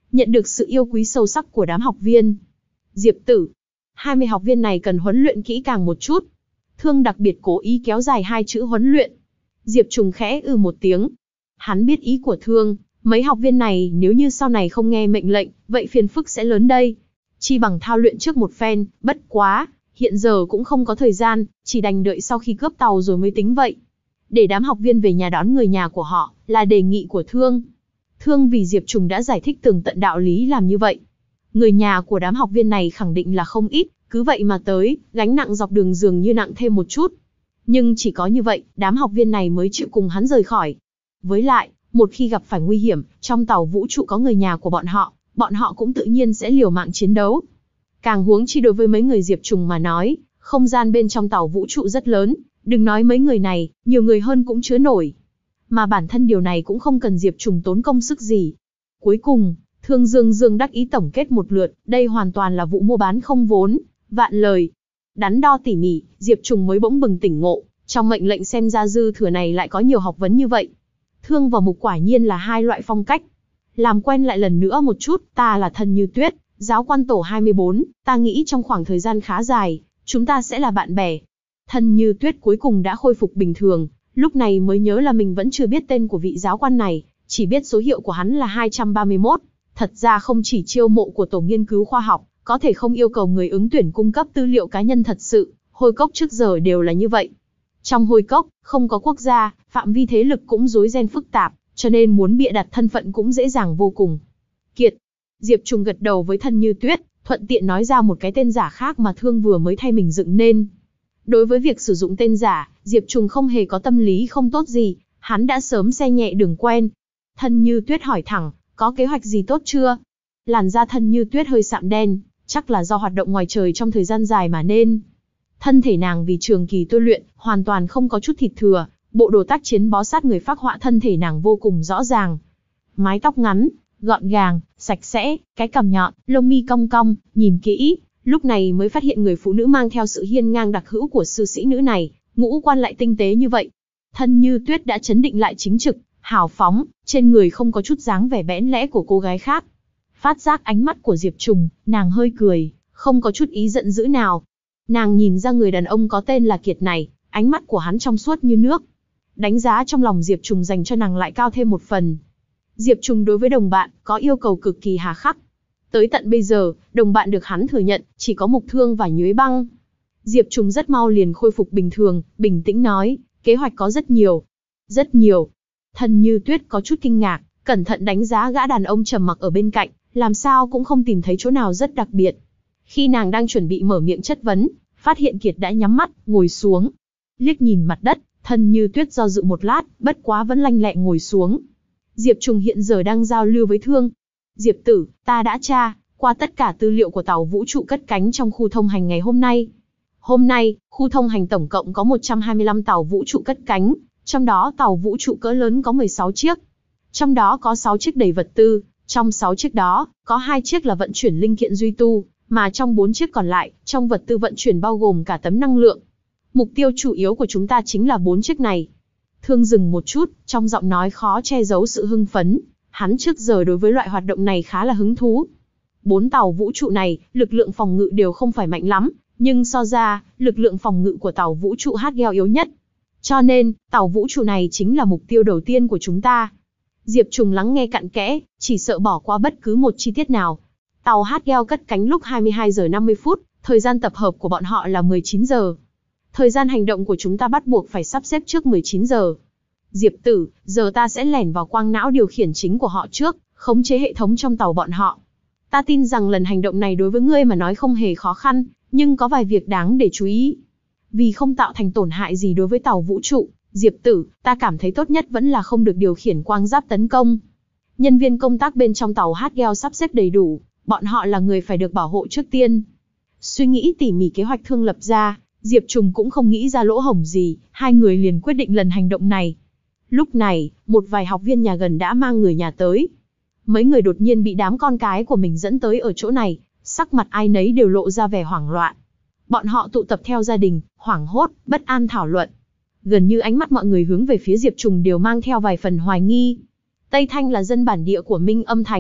nhận được sự yêu quý sâu sắc của đám học viên. Diệp Tử, hai mươi học viên này cần huấn luyện kỹ càng một chút. Thương đặc biệt cố ý kéo dài hai chữ huấn luyện. Diệp Trùng khẽ ư một tiếng. Hắn biết ý của Thương, mấy học viên này nếu như sau này không nghe mệnh lệnh, vậy phiền phức sẽ lớn đây. Chi bằng thao luyện trước một phen, bất quá, hiện giờ cũng không có thời gian, chỉ đành đợi sau khi cướp tàu rồi mới tính vậy. Để đám học viên về nhà đón người nhà của họ, là đề nghị của Thương. Thương vì Diệp Trùng đã giải thích tường tận đạo lý làm như vậy. Người nhà của đám học viên này khẳng định là không ít, cứ vậy mà tới, gánh nặng dọc đường dường như nặng thêm một chút. Nhưng chỉ có như vậy, đám học viên này mới chịu cùng hắn rời khỏi. Với lại, một khi gặp phải nguy hiểm, trong tàu vũ trụ có người nhà của bọn họ, bọn họ cũng tự nhiên sẽ liều mạng chiến đấu. Càng huống chi đối với mấy người Diệp Trùng mà nói, không gian bên trong tàu vũ trụ rất lớn, đừng nói mấy người này, nhiều người hơn cũng chứa nổi. Mà bản thân điều này cũng không cần Diệp Trùng tốn công sức gì. Cuối cùng, Thương Dương Dương đắc ý tổng kết một lượt, đây hoàn toàn là vụ mua bán không vốn, vạn lời. Đắn đo tỉ mỉ, Diệp Trùng mới bỗng bừng tỉnh ngộ, trong mệnh lệnh xem ra dư thừa này lại có nhiều học vấn như vậy. Thương và Mục quả nhiên là hai loại phong cách. Làm quen lại lần nữa một chút, ta là Thân Như Tuyết, giáo quan tổ hai mươi bốn, ta nghĩ trong khoảng thời gian khá dài, chúng ta sẽ là bạn bè. Thân Như Tuyết cuối cùng đã khôi phục bình thường, lúc này mới nhớ là mình vẫn chưa biết tên của vị giáo quan này, chỉ biết số hiệu của hắn là hai trăm ba mươi mốt. Thật ra không chỉ chiêu mộ của tổ nghiên cứu khoa học, có thể không yêu cầu người ứng tuyển cung cấp tư liệu cá nhân thật sự, Hôi Cốc trước giờ đều là như vậy. Trong Hôi Cốc, không có quốc gia, phạm vi thế lực cũng rối ren phức tạp, cho nên muốn bịa đặt thân phận cũng dễ dàng vô cùng. Kiệt. Diệp Trùng gật đầu với Thân Như Tuyết, thuận tiện nói ra một cái tên giả khác mà Thương vừa mới thay mình dựng nên. Đối với việc sử dụng tên giả, Diệp Trùng không hề có tâm lý không tốt gì, hắn đã sớm xe nhẹ đường quen. Thân Như Tuyết hỏi thẳng, có kế hoạch gì tốt chưa? Làn da Thân Như Tuyết hơi sạm đen, chắc là do hoạt động ngoài trời trong thời gian dài mà nên. Thân thể nàng vì trường kỳ tôi luyện, hoàn toàn không có chút thịt thừa, bộ đồ tác chiến bó sát người phác họa thân thể nàng vô cùng rõ ràng. Mái tóc ngắn, gọn gàng, sạch sẽ, cái cằm nhọn, lông mi cong cong, nhìn kỹ, lúc này mới phát hiện người phụ nữ mang theo sự hiên ngang đặc hữu của sư sĩ nữ này, ngũ quan lại tinh tế như vậy. Thân Như Tuyết đã chấn định lại chính trực, hào phóng, trên người không có chút dáng vẻ bẽn lẽ của cô gái khác. Phát giác ánh mắt của Diệp Trùng, nàng hơi cười, không có chút ý giận dữ nào. Nàng nhìn ra người đàn ông có tên là Kiệt này, ánh mắt của hắn trong suốt như nước. Đánh giá trong lòng Diệp Trùng dành cho nàng lại cao thêm một phần. Diệp Trùng đối với đồng bạn, có yêu cầu cực kỳ hà khắc. Tới tận bây giờ, đồng bạn được hắn thừa nhận, chỉ có Mục Thương và Nhuế Băng. Diệp Trùng rất mau liền khôi phục bình thường, bình tĩnh nói, kế hoạch có rất nhiều. Rất nhiều. Thân Như Tuyết có chút kinh ngạc, cẩn thận đánh giá gã đàn ông trầm mặc ở bên cạnh, làm sao cũng không tìm thấy chỗ nào rất đặc biệt. Khi nàng đang chuẩn bị mở miệng chất vấn, phát hiện Kiệt đã nhắm mắt, ngồi xuống. Liếc nhìn mặt đất, Thân Như Tuyết do dự một lát, bất quá vẫn lanh lẹ ngồi xuống. Diệp Trùng hiện giờ đang giao lưu với Thương. Diệp Tử, ta đã tra qua tất cả tư liệu của tàu vũ trụ cất cánh trong khu thông hành ngày hôm nay. Hôm nay, khu thông hành tổng cộng có một trăm hai mươi lăm tàu vũ trụ cất cánh, trong đó tàu vũ trụ cỡ lớn có mười sáu chiếc. Trong đó có sáu chiếc đầy vật tư, trong sáu chiếc đó, có hai chiếc là vận chuyển linh kiện duy tu, mà trong bốn chiếc còn lại, trong vật tư vận chuyển bao gồm cả tấm năng lượng. Mục tiêu chủ yếu của chúng ta chính là bốn chiếc này. Thương dừng một chút, trong giọng nói khó che giấu sự hưng phấn, hắn trước giờ đối với loại hoạt động này khá là hứng thú. Bốn tàu vũ trụ này, lực lượng phòng ngự đều không phải mạnh lắm, nhưng so ra, lực lượng phòng ngự của tàu vũ trụ Hardgel yếu nhất. Cho nên, tàu vũ trụ này chính là mục tiêu đầu tiên của chúng ta. Diệp Trùng lắng nghe cặn kẽ, chỉ sợ bỏ qua bất cứ một chi tiết nào. Tàu Hardgel cất cánh lúc hai mươi hai giờ năm mươi phút, thời gian tập hợp của bọn họ là mười chín giờ. Thời gian hành động của chúng ta bắt buộc phải sắp xếp trước mười chín giờ. Diệp Tử, giờ ta sẽ lẻn vào quang não điều khiển chính của họ trước, khống chế hệ thống trong tàu bọn họ. Ta tin rằng lần hành động này đối với ngươi mà nói không hề khó khăn, nhưng có vài việc đáng để chú ý. Vì không tạo thành tổn hại gì đối với tàu vũ trụ, Diệp Tử, ta cảm thấy tốt nhất vẫn là không được điều khiển quang giáp tấn công. Nhân viên công tác bên trong tàu Hardgel sắp xếp đầy đủ, bọn họ là người phải được bảo hộ trước tiên. Suy nghĩ tỉ mỉ kế hoạch Thương lập ra, Diệp Trùng cũng không nghĩ ra lỗ hổng gì, hai người liền quyết định lần hành động này. Lúc này, một vài học viên nhà gần đã mang người nhà tới. Mấy người đột nhiên bị đám con cái của mình dẫn tới ở chỗ này, sắc mặt ai nấy đều lộ ra vẻ hoảng loạn. Bọn họ tụ tập theo gia đình, hoảng hốt, bất an thảo luận. Gần như ánh mắt mọi người hướng về phía Diệp Trùng đều mang theo vài phần hoài nghi. Tây Thanh là dân bản địa của Minh Âm Thành,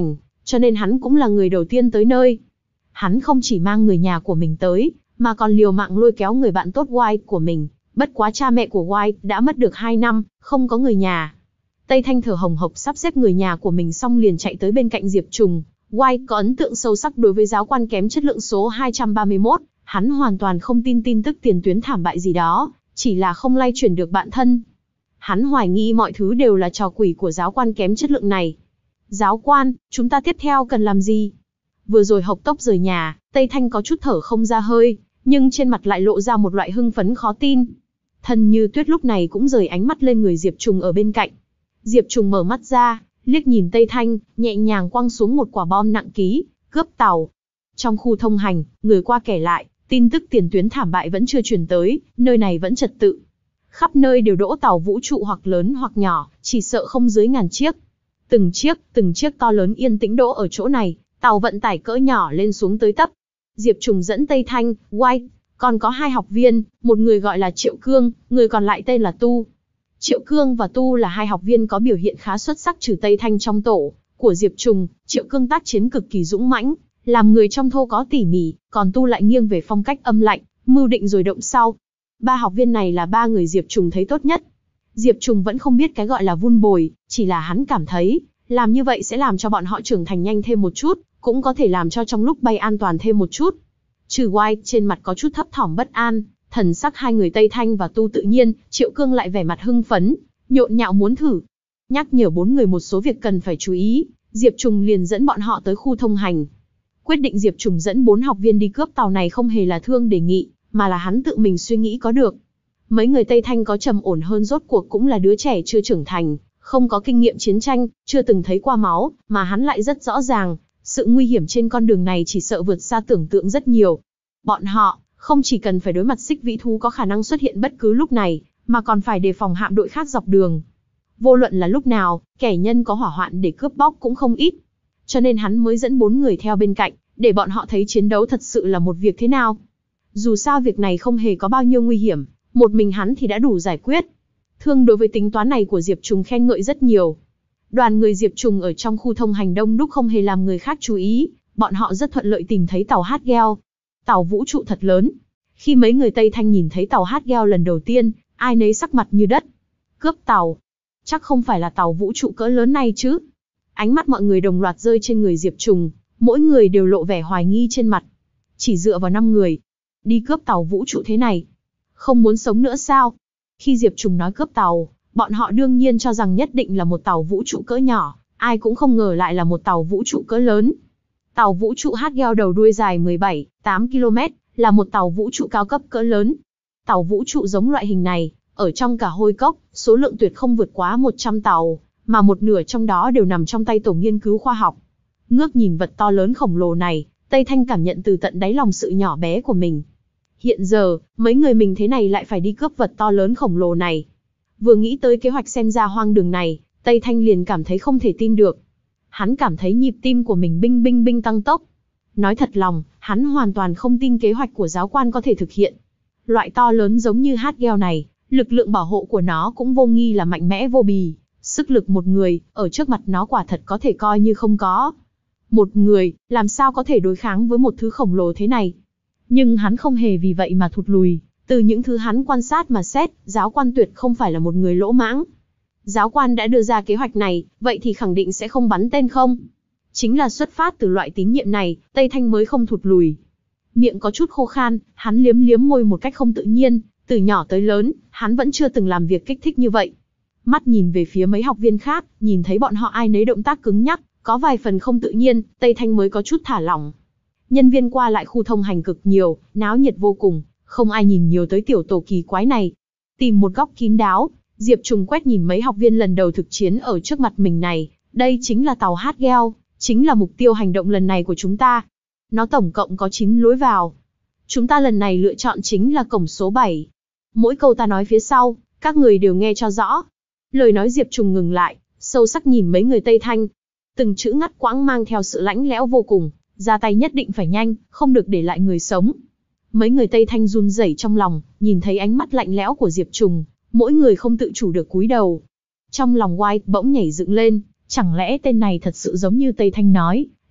cho nên hắn cũng là người đầu tiên tới nơi. Hắn không chỉ mang người nhà của mình tới, mà còn liều mạng lôi kéo người bạn tốt White của mình. Bất quá cha mẹ của White đã mất được hai năm, không có người nhà. Tây Thanh thở hồng hộc sắp xếp người nhà của mình xong liền chạy tới bên cạnh Diệp Trùng. White có ấn tượng sâu sắc đối với giáo quan kém chất lượng số hai trăm ba mươi mốt, hắn hoàn toàn không tin tin tức tiền tuyến thảm bại gì đó, chỉ là không lay chuyển được bạn thân. Hắn hoài nghi mọi thứ đều là trò quỷ của giáo quan kém chất lượng này. Giáo quan, chúng ta tiếp theo cần làm gì? Vừa rồi hộc tốc rời nhà, Tây Thanh có chút thở không ra hơi, nhưng trên mặt lại lộ ra một loại hưng phấn khó tin. Thần Như Tuyết lúc này cũng rời ánh mắt lên người Diệp Trùng ở bên cạnh. Diệp Trùng mở mắt ra, liếc nhìn Tây Thanh, nhẹ nhàng quăng xuống một quả bom nặng ký, cướp tàu. Trong khu thông hành, người qua kể lại, tin tức tiền tuyến thảm bại vẫn chưa truyền tới, nơi này vẫn trật tự. Khắp nơi đều đỗ tàu vũ trụ hoặc lớn hoặc nhỏ, chỉ sợ không dưới ngàn chiếc. Từng chiếc, từng chiếc to lớn yên tĩnh đỗ ở chỗ này, tàu vận tải cỡ nhỏ lên xuống tới tấp. Diệp Trùng dẫn Tây Thanh, White, còn có hai học viên, một người gọi là Triệu Cương, người còn lại tên là Tu. Triệu Cương và Tu là hai học viên có biểu hiện khá xuất sắc trừ Tây Thanh trong tổ của Diệp Trùng. Triệu Cương tác chiến cực kỳ dũng mãnh, làm người trong thô có tỉ mỉ, còn Tu lại nghiêng về phong cách âm lạnh, mưu định rồi động sau. Ba học viên này là ba người Diệp Trùng thấy tốt nhất. Diệp Trùng vẫn không biết cái gọi là vun bồi, chỉ là hắn cảm thấy, làm như vậy sẽ làm cho bọn họ trưởng thành nhanh thêm một chút, cũng có thể làm cho trong lúc bay an toàn thêm một chút. Trừ White trên mặt có chút thấp thỏm bất an, thần sắc hai người Tây Thanh và Tu tự nhiên, Triệu Cương lại vẻ mặt hưng phấn, nhộn nhạo muốn thử. Nhắc nhở bốn người một số việc cần phải chú ý, Diệp Trùng liền dẫn bọn họ tới khu thông hành. Quyết định Diệp Trùng dẫn bốn học viên đi cướp tàu này không hề là Thương đề nghị, mà là hắn tự mình suy nghĩ có được. Mấy người Tây Thanh có trầm ổn hơn, rốt cuộc cũng là đứa trẻ chưa trưởng thành, không có kinh nghiệm chiến tranh, chưa từng thấy qua máu, mà hắn lại rất rõ ràng, sự nguy hiểm trên con đường này chỉ sợ vượt xa tưởng tượng rất nhiều. Bọn họ không chỉ cần phải đối mặt xích vĩ thú có khả năng xuất hiện bất cứ lúc này, mà còn phải đề phòng hạm đội khác dọc đường. Vô luận là lúc nào, kẻ nhân có hỏa hoạn để cướp bóc cũng không ít. Cho nên hắn mới dẫn bốn người theo bên cạnh, để bọn họ thấy chiến đấu thật sự là một việc thế nào. Dù sao việc này không hề có bao nhiêu nguy hiểm, một mình hắn thì đã đủ giải quyết. Thương đối với tính toán này của Diệp Trùng khen ngợi rất nhiều. Đoàn người Diệp Trùng ở trong khu thông hành đông đúc không hề làm người khác chú ý, bọn họ rất thuận lợi tìm thấy tàu Hagel. Tàu vũ trụ thật lớn. Khi mấy người Tây Thanh nhìn thấy tàu Hagel lần đầu tiên, ai nấy sắc mặt như đất. Cướp tàu? Chắc không phải là tàu vũ trụ cỡ lớn này chứ? Ánh mắt mọi người đồng loạt rơi trên người Diệp Trùng, mỗi người đều lộ vẻ hoài nghi trên mặt. Chỉ dựa vào năm người, đi cướp tàu vũ trụ thế này, không muốn sống nữa sao? Khi Diệp Trùng nói cướp tàu, bọn họ đương nhiên cho rằng nhất định là một tàu vũ trụ cỡ nhỏ, ai cũng không ngờ lại là một tàu vũ trụ cỡ lớn. Tàu vũ trụ Hagel đầu đuôi dài mười bảy phẩy tám ki lô mét, là một tàu vũ trụ cao cấp cỡ lớn. Tàu vũ trụ giống loại hình này, ở trong cả Hôi Cốc, số lượng tuyệt không vượt quá một trăm tàu, mà một nửa trong đó đều nằm trong tay tổ nghiên cứu khoa học. Ngước nhìn vật to lớn khổng lồ này, Tây Thanh cảm nhận từ tận đáy lòng sự nhỏ bé của mình. Hiện giờ, mấy người mình thế này lại phải đi cướp vật to lớn khổng lồ này. Vừa nghĩ tới kế hoạch xem ra hoang đường này, Tây Thanh liền cảm thấy không thể tin được. Hắn cảm thấy nhịp tim của mình binh binh binh tăng tốc. Nói thật lòng, hắn hoàn toàn không tin kế hoạch của giáo quan có thể thực hiện. Loại to lớn giống như Hagel này, lực lượng bảo hộ của nó cũng vô nghi là mạnh mẽ vô bì. Sức lực một người, ở trước mặt nó quả thật có thể coi như không có. Một người, làm sao có thể đối kháng với một thứ khổng lồ thế này? Nhưng hắn không hề vì vậy mà thụt lùi. Từ những thứ hắn quan sát mà xét, giáo quan tuyệt không phải là một người lỗ mãng. Giáo quan đã đưa ra kế hoạch này, vậy thì khẳng định sẽ không bắn tên không. Chính là xuất phát từ loại tín nhiệm này, Tây Thanh mới không thụt lùi. Miệng có chút khô khan, hắn liếm liếm môi một cách không tự nhiên, từ nhỏ tới lớn, hắn vẫn chưa từng làm việc kích thích như vậy. Mắt nhìn về phía mấy học viên khác, nhìn thấy bọn họ ai nấy động tác cứng nhắc, có vài phần không tự nhiên, Tây Thanh mới có chút thả lỏng. Nhân viên qua lại khu thông hành cực nhiều, náo nhiệt vô cùng, không ai nhìn nhiều tới tiểu tổ kỳ quái này. Tìm một góc kín đáo, Diệp Trùng quét nhìn mấy học viên lần đầu thực chiến ở trước mặt mình này, đây chính là tàu Hagel, chính là mục tiêu hành động lần này của chúng ta. Nó tổng cộng có chín lối vào. Chúng ta lần này lựa chọn chính là cổng số bảy. Mỗi câu ta nói phía sau, các người đều nghe cho rõ. Lời nói Diệp Trùng ngừng lại, sâu sắc nhìn mấy người Tây Thanh. Từng chữ ngắt quãng mang theo sự lãnh lẽo vô cùng, ra tay nhất định phải nhanh, không được để lại người sống. Mấy người Tây Thanh run rẩy trong lòng, nhìn thấy ánh mắt lạnh lẽo của Diệp Trùng, mỗi người không tự chủ được cúi đầu. Trong lòng White bỗng nhảy dựng lên, chẳng lẽ tên này thật sự giống như Tây Thanh nói,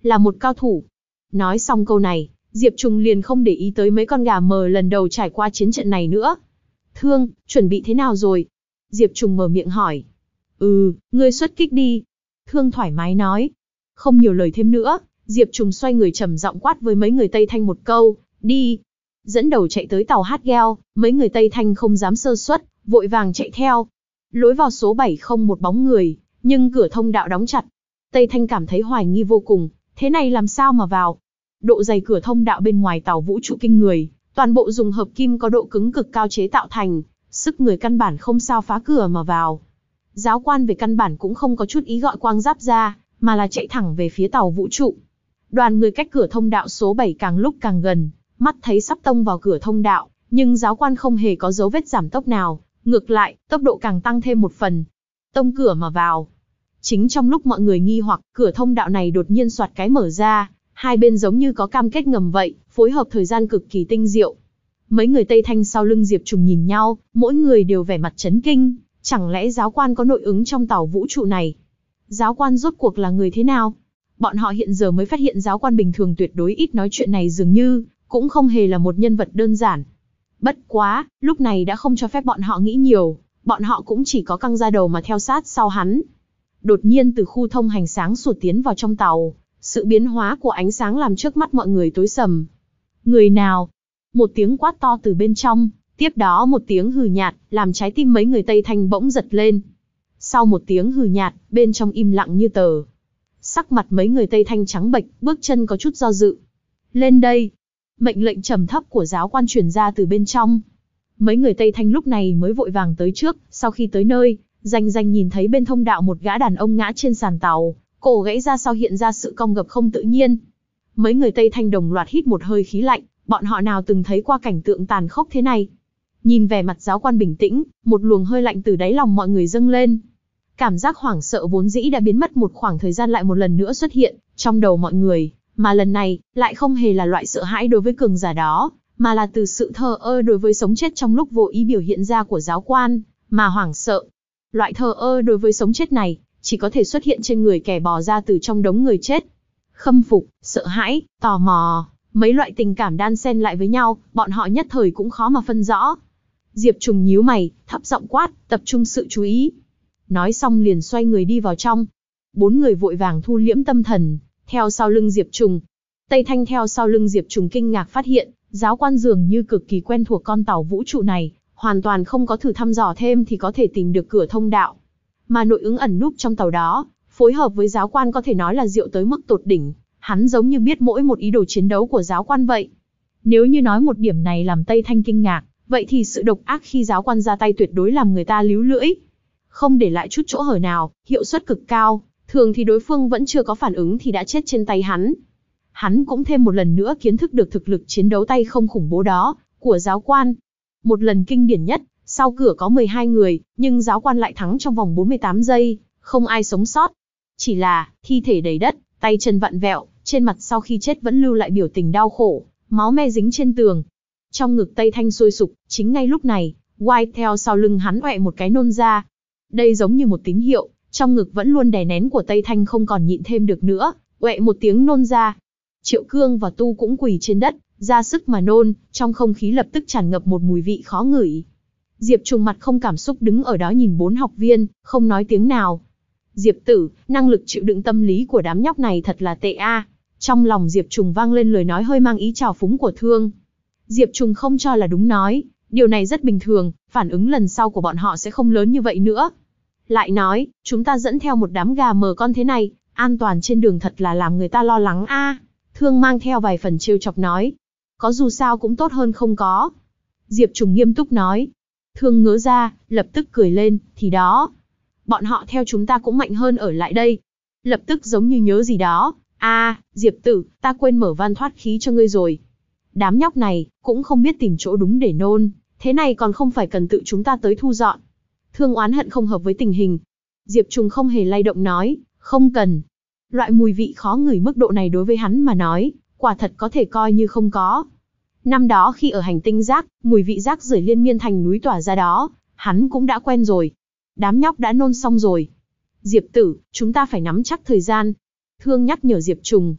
là một cao thủ. Nói xong câu này, Diệp Trùng liền không để ý tới mấy con gà mờ lần đầu trải qua chiến trận này nữa. Thương, chuẩn bị thế nào rồi? Diệp Trùng mở miệng hỏi. Ừ, ngươi xuất kích đi. Thương thoải mái nói. Không nhiều lời thêm nữa, Diệp Trùng xoay người trầm giọng quát với mấy người Tây Thanh một câu, đi. Dẫn đầu chạy tới tàu hát gheo, mấy người Tây Thanh không dám sơ suất, vội vàng chạy theo. Lối vào số bảy không một bóng người, nhưng cửa thông đạo đóng chặt. Tây Thanh cảm thấy hoài nghi vô cùng, thế này làm sao mà vào? Độ dày cửa thông đạo bên ngoài tàu vũ trụ kinh người, toàn bộ dùng hợp kim có độ cứng cực cao chế tạo thành, sức người căn bản không sao phá cửa mà vào. Giáo quan về căn bản cũng không có chút ý gọi quang giáp ra, mà là chạy thẳng về phía tàu vũ trụ. Đoàn người cách cửa thông đạo số bảy càng lúc càng gần, mắt thấy sắp tông vào cửa thông đạo, nhưng giáo quan không hề có dấu vết giảm tốc nào, ngược lại, tốc độ càng tăng thêm một phần. Tông cửa mà vào. Chính trong lúc mọi người nghi hoặc, cửa thông đạo này đột nhiên soạt cái mở ra, hai bên giống như có cam kết ngầm vậy, phối hợp thời gian cực kỳ tinh diệu. Mấy người Tây Thanh sau lưng Diệp Trùng nhìn nhau, mỗi người đều vẻ mặt chấn kinh, chẳng lẽ giáo quan có nội ứng trong tàu vũ trụ này? Giáo quan rốt cuộc là người thế nào? Bọn họ hiện giờ mới phát hiện giáo quan bình thường tuyệt đối ít nói chuyện này dường như, cũng không hề là một nhân vật đơn giản. Bất quá, lúc này đã không cho phép bọn họ nghĩ nhiều, bọn họ cũng chỉ có căng ra đầu mà theo sát sau hắn. Đột nhiên từ khu thông hành sáng sủa tiến vào trong tàu, sự biến hóa của ánh sáng làm trước mắt mọi người tối sầm. Người nào? Một tiếng quát to từ bên trong, tiếp đó một tiếng hừ nhạt, làm trái tim mấy người Tây Thanh bỗng giật lên. Sau một tiếng hừ nhạt, bên trong im lặng như tờ. Sắc mặt mấy người Tây Thanh trắng bệch, bước chân có chút do dự. Lên đây! Mệnh lệnh trầm thấp của giáo quan truyền ra từ bên trong. Mấy người Tây Thanh lúc này mới vội vàng tới trước, sau khi tới nơi, rành rành nhìn thấy bên thông đạo một gã đàn ông ngã trên sàn tàu, cổ gãy ra sau hiện ra sự cong gập không tự nhiên. Mấy người Tây Thanh đồng loạt hít một hơi khí lạnh, bọn họ nào từng thấy qua cảnh tượng tàn khốc thế này. Nhìn vẻ mặt giáo quan bình tĩnh, một luồng hơi lạnh từ đáy lòng mọi người dâng lên. Cảm giác hoảng sợ vốn dĩ đã biến mất một khoảng thời gian lại một lần nữa xuất hiện trong đầu mọi người, mà lần này lại không hề là loại sợ hãi đối với cường giả đó, mà là từ sự thờ ơ đối với sống chết trong lúc vô ý biểu hiện ra của giáo quan, mà hoảng sợ. Loại thờ ơ đối với sống chết này chỉ có thể xuất hiện trên người kẻ bò ra từ trong đống người chết. Khâm phục, sợ hãi, tò mò, mấy loại tình cảm đan xen lại với nhau, bọn họ nhất thời cũng khó mà phân rõ. Diệp Trùng nhíu mày, thấp giọng quát, tập trung sự chú ý. Nói xong liền xoay người đi vào trong. Bốn người vội vàng thu liễm tâm thần, theo sau lưng Diệp Trùng. Tây Thanh theo sau lưng Diệp Trùng kinh ngạc phát hiện, giáo quan dường như cực kỳ quen thuộc con tàu vũ trụ này, hoàn toàn không có thử thăm dò thêm thì có thể tìm được cửa thông đạo. Mà nội ứng ẩn núp trong tàu đó, phối hợp với giáo quan có thể nói là diệu tới mức tột đỉnh, hắn giống như biết mỗi một ý đồ chiến đấu của giáo quan vậy. Nếu như nói một điểm này làm Tây Thanh kinh ngạc, vậy thì sự độc ác khi giáo quan ra tay tuyệt đối làm người ta líu lưỡi. Không để lại chút chỗ hở nào, hiệu suất cực cao, thường thì đối phương vẫn chưa có phản ứng thì đã chết trên tay hắn. Hắn cũng thêm một lần nữa kiến thức được thực lực chiến đấu tay không khủng bố đó, của giáo quan. Một lần kinh điển nhất, sau cửa có mười hai người, nhưng giáo quan lại thắng trong vòng bốn mươi tám giây, không ai sống sót. Chỉ là, thi thể đầy đất, tay chân vặn vẹo, trên mặt sau khi chết vẫn lưu lại biểu tình đau khổ, máu me dính trên tường. Trong ngực Tây Thanh sôi sục, chính ngay lúc này, White theo sau lưng hắn oẹ một cái nôn ra. Đây giống như một tín hiệu, trong ngực vẫn luôn đè nén của Tây Thanh không còn nhịn thêm được nữa, oẹ một tiếng nôn ra. Triệu Cương và Tu cũng quỳ trên đất, ra sức mà nôn, trong không khí lập tức tràn ngập một mùi vị khó ngửi. Diệp Trùng mặt không cảm xúc đứng ở đó nhìn bốn học viên, không nói tiếng nào. Diệp Tử, năng lực chịu đựng tâm lý của đám nhóc này thật là tệ a. Trong lòng Diệp Trùng vang lên lời nói hơi mang ý trào phúng của Thương. Diệp Trùng không cho là đúng nói, điều này rất bình thường, phản ứng lần sau của bọn họ sẽ không lớn như vậy nữa. Lại nói, chúng ta dẫn theo một đám gà mờ con thế này, an toàn trên đường thật là làm người ta lo lắng a. Thương mang theo vài phần trêu chọc nói. Có dù sao cũng tốt hơn không có. Diệp Trùng nghiêm túc nói. Thương ngớ ra, lập tức cười lên, thì đó. Bọn họ theo chúng ta cũng mạnh hơn ở lại đây. Lập tức giống như nhớ gì đó. a à, Diệp Tử, ta quên mở van thoát khí cho ngươi rồi. Đám nhóc này, cũng không biết tìm chỗ đúng để nôn. Thế này còn không phải cần tự chúng ta tới thu dọn. Thương oán hận không hợp với tình hình. Diệp Trùng không hề lay động nói, không cần. Loại mùi vị khó ngửi mức độ này đối với hắn mà nói, quả thật có thể coi như không có. Năm đó khi ở hành tinh rác, mùi vị rác rưởi liên miên thành núi tỏa ra đó, hắn cũng đã quen rồi. Đám nhóc đã nôn xong rồi. Diệp Tử, chúng ta phải nắm chắc thời gian. Thương nhắc nhở Diệp Trùng.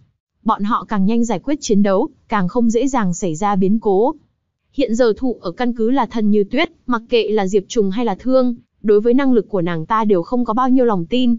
bọn họ càng nhanh giải quyết chiến đấu, càng không dễ dàng xảy ra biến cố. Hiện giờ Thụ ở căn cứ là thân như tuyết, mặc kệ là Diệp Trùng hay là Thương, đối với năng lực của nàng ta đều không có bao nhiêu lòng tin.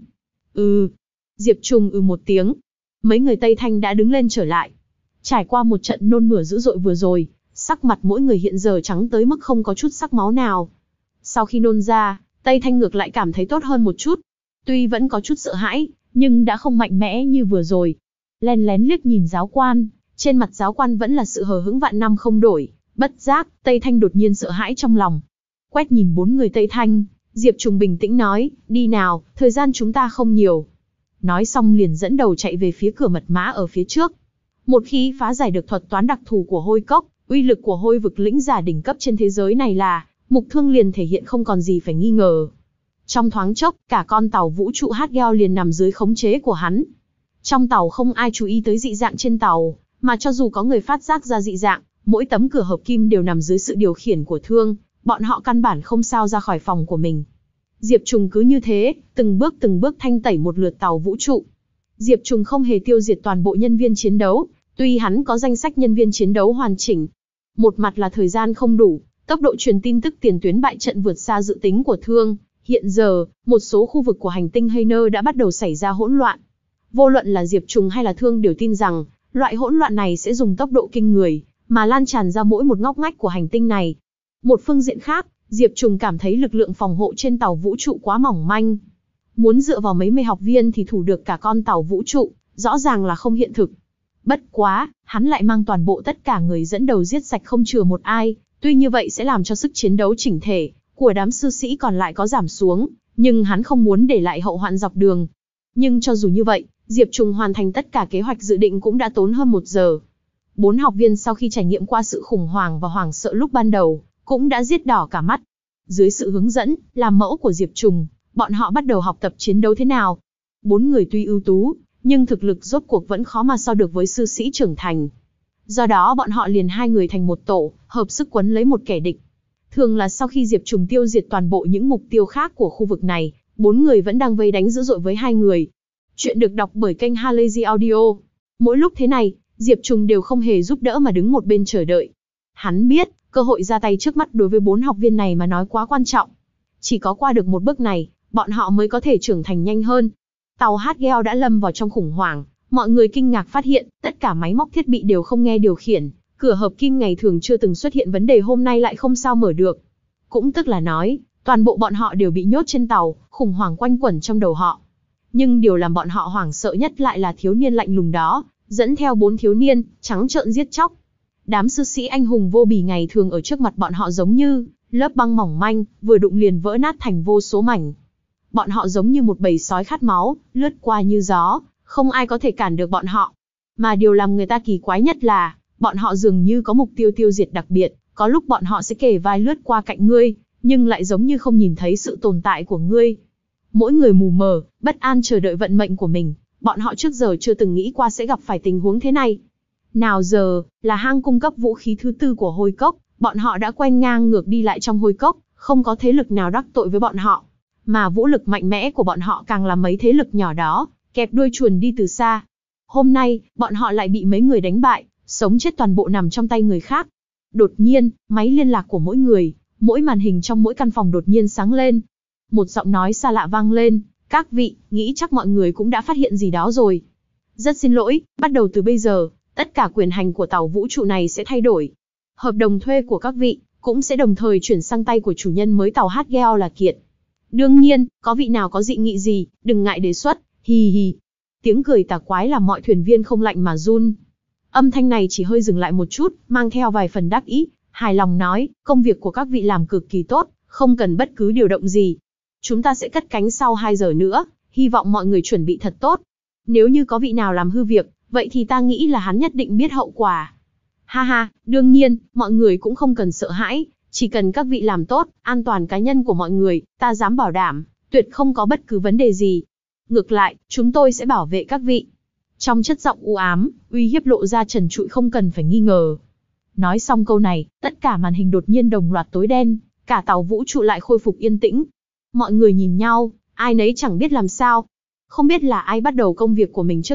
Ừ. Diệp Trùng ừ một tiếng. Mấy người Tây Thanh đã đứng lên trở lại. Trải qua một trận nôn mửa dữ dội vừa rồi, sắc mặt mỗi người hiện giờ trắng tới mức không có chút sắc máu nào. Sau khi nôn ra, Tây Thanh ngược lại cảm thấy tốt hơn một chút. Tuy vẫn có chút sợ hãi, nhưng đã không mạnh mẽ như vừa rồi. Lén lén liếc nhìn giáo quan, trên mặt giáo quan vẫn là sự hờ hững vạn năm không đổi. Bất giác, Tây Thanh đột nhiên sợ hãi trong lòng. Quét nhìn bốn người Tây Thanh, Diệp Trùng bình tĩnh nói, đi nào, thời gian chúng ta không nhiều. Nói xong liền dẫn đầu chạy về phía cửa mật mã ở phía trước. Một khi phá giải được thuật toán đặc thù của hôi cốc, uy lực của hôi vực lĩnh giả đỉnh cấp trên thế giới này là, Mục Thương liền thể hiện không còn gì phải nghi ngờ. Trong thoáng chốc, cả con tàu vũ trụ Hắc-Geo liền nằm dưới khống chế của hắn. Trong tàu không ai chú ý tới dị dạng trên tàu, mà cho dù có người phát giác ra dị dạng, mỗi tấm cửa hợp kim đều nằm dưới sự điều khiển của Thương, bọn họ căn bản không sao ra khỏi phòng của mình. Diệp Trùng cứ như thế, từng bước từng bước thanh tẩy một lượt tàu vũ trụ. Diệp Trùng không hề tiêu diệt toàn bộ nhân viên chiến đấu, tuy hắn có danh sách nhân viên chiến đấu hoàn chỉnh. Một mặt là thời gian không đủ, tốc độ truyền tin tức tiền tuyến bại trận vượt xa dự tính của Thương. Hiện giờ, một số khu vực của hành tinh Hayner đã bắt đầu xảy ra hỗn loạn. Vô luận là Diệp Trùng hay là Thương đều tin rằng, loại hỗn loạn này sẽ dùng tốc độ kinh người, mà lan tràn ra mỗi một ngóc ngách của hành tinh này. Một phương diện khác, Diệp Trùng cảm thấy lực lượng phòng hộ trên tàu vũ trụ quá mỏng manh. Muốn dựa vào mấy mươi học viên thì thủ được cả con tàu vũ trụ, rõ ràng là không hiện thực. Bất quá, hắn lại mang toàn bộ tất cả người dẫn đầu giết sạch không chừa một ai, tuy như vậy sẽ làm cho sức chiến đấu chỉnh thể của đám sư sĩ còn lại có giảm xuống, nhưng hắn không muốn để lại hậu hoạn dọc đường. Nhưng cho dù như vậy, Diệp Trùng hoàn thành tất cả kế hoạch dự định cũng đã tốn hơn một giờ. Bốn học viên sau khi trải nghiệm qua sự khủng hoảng và hoảng sợ lúc ban đầu, cũng đã giết đỏ cả mắt. Dưới sự hướng dẫn, làm mẫu của Diệp Trùng, bọn họ bắt đầu học tập chiến đấu thế nào. Bốn người tuy ưu tú, nhưng thực lực rốt cuộc vẫn khó mà so được với sư sĩ trưởng thành. Do đó bọn họ liền hai người thành một tổ, hợp sức quấn lấy một kẻ địch. Thường là sau khi Diệp Trùng tiêu diệt toàn bộ những mục tiêu khác của khu vực này, bốn người vẫn đang vây đánh dữ dội với hai người. Chuyện được đọc bởi kênh Halazy Audio. Mỗi lúc thế này, Diệp Trùng đều không hề giúp đỡ mà đứng một bên chờ đợi. Hắn biết, cơ hội ra tay trước mắt đối với bốn học viên này mà nói quá quan trọng. Chỉ có qua được một bước này, bọn họ mới có thể trưởng thành nhanh hơn. Tàu Hắc-Geo đã lâm vào trong khủng hoảng, mọi người kinh ngạc phát hiện, tất cả máy móc thiết bị đều không nghe điều khiển, cửa hợp kim ngày thường chưa từng xuất hiện vấn đề hôm nay lại không sao mở được. Cũng tức là nói, toàn bộ bọn họ đều bị nhốt trên tàu, khủng hoảng quanh quẩn trong đầu họ. Nhưng điều làm bọn họ hoảng sợ nhất lại là thiếu niên lạnh lùng đó, dẫn theo bốn thiếu niên, trắng trợn giết chóc. Đám sư sĩ anh hùng vô bì ngày thường ở trước mặt bọn họ giống như lớp băng mỏng manh, vừa đụng liền vỡ nát thành vô số mảnh. Bọn họ giống như một bầy sói khát máu, lướt qua như gió, không ai có thể cản được bọn họ. Mà điều làm người ta kỳ quái nhất là, bọn họ dường như có mục tiêu tiêu diệt đặc biệt, có lúc bọn họ sẽ kề vai lướt qua cạnh ngươi, nhưng lại giống như không nhìn thấy sự tồn tại của ngươi. Mỗi người mù mờ, bất an chờ đợi vận mệnh của mình, bọn họ trước giờ chưa từng nghĩ qua sẽ gặp phải tình huống thế này. Nào giờ, là hang cung cấp vũ khí thứ tư của hôi cốc, bọn họ đã quen ngang ngược đi lại trong hôi cốc, không có thế lực nào đắc tội với bọn họ. Mà vũ lực mạnh mẽ của bọn họ càng làm mấy thế lực nhỏ đó, kẹp đuôi chuồn đi từ xa. Hôm nay, bọn họ lại bị mấy người đánh bại, sống chết toàn bộ nằm trong tay người khác. Đột nhiên, máy liên lạc của mỗi người, mỗi màn hình trong mỗi căn phòng đột nhiên sáng lên. Một giọng nói xa lạ vang lên, các vị, nghĩ chắc mọi người cũng đã phát hiện gì đó rồi. Rất xin lỗi, bắt đầu từ bây giờ, tất cả quyền hành của tàu vũ trụ này sẽ thay đổi. Hợp đồng thuê của các vị, cũng sẽ đồng thời chuyển sang tay của chủ nhân mới tàu Hắc-Geo là Kiệt. Đương nhiên, có vị nào có dị nghị gì, đừng ngại đề xuất, hì hì. Tiếng cười tà quái làm mọi thuyền viên không lạnh mà run. Âm thanh này chỉ hơi dừng lại một chút, mang theo vài phần đắc ý, hài lòng nói, công việc của các vị làm cực kỳ tốt, không cần bất cứ điều động gì. Chúng ta sẽ cất cánh sau hai giờ nữa, hy vọng mọi người chuẩn bị thật tốt. Nếu như có vị nào làm hư việc, vậy thì ta nghĩ là hắn nhất định biết hậu quả. Ha ha, đương nhiên, mọi người cũng không cần sợ hãi, chỉ cần các vị làm tốt, an toàn cá nhân của mọi người, ta dám bảo đảm, tuyệt không có bất cứ vấn đề gì. Ngược lại, chúng tôi sẽ bảo vệ các vị. Trong chất giọng u ám, uy hiếp lộ ra trần trụi không cần phải nghi ngờ. Nói xong câu này, tất cả màn hình đột nhiên đồng loạt tối đen, cả tàu vũ trụ lại khôi phục yên tĩnh. Mọi người nhìn nhau, ai nấy chẳng biết làm sao. Không biết là ai bắt đầu công việc của mình trước nhất,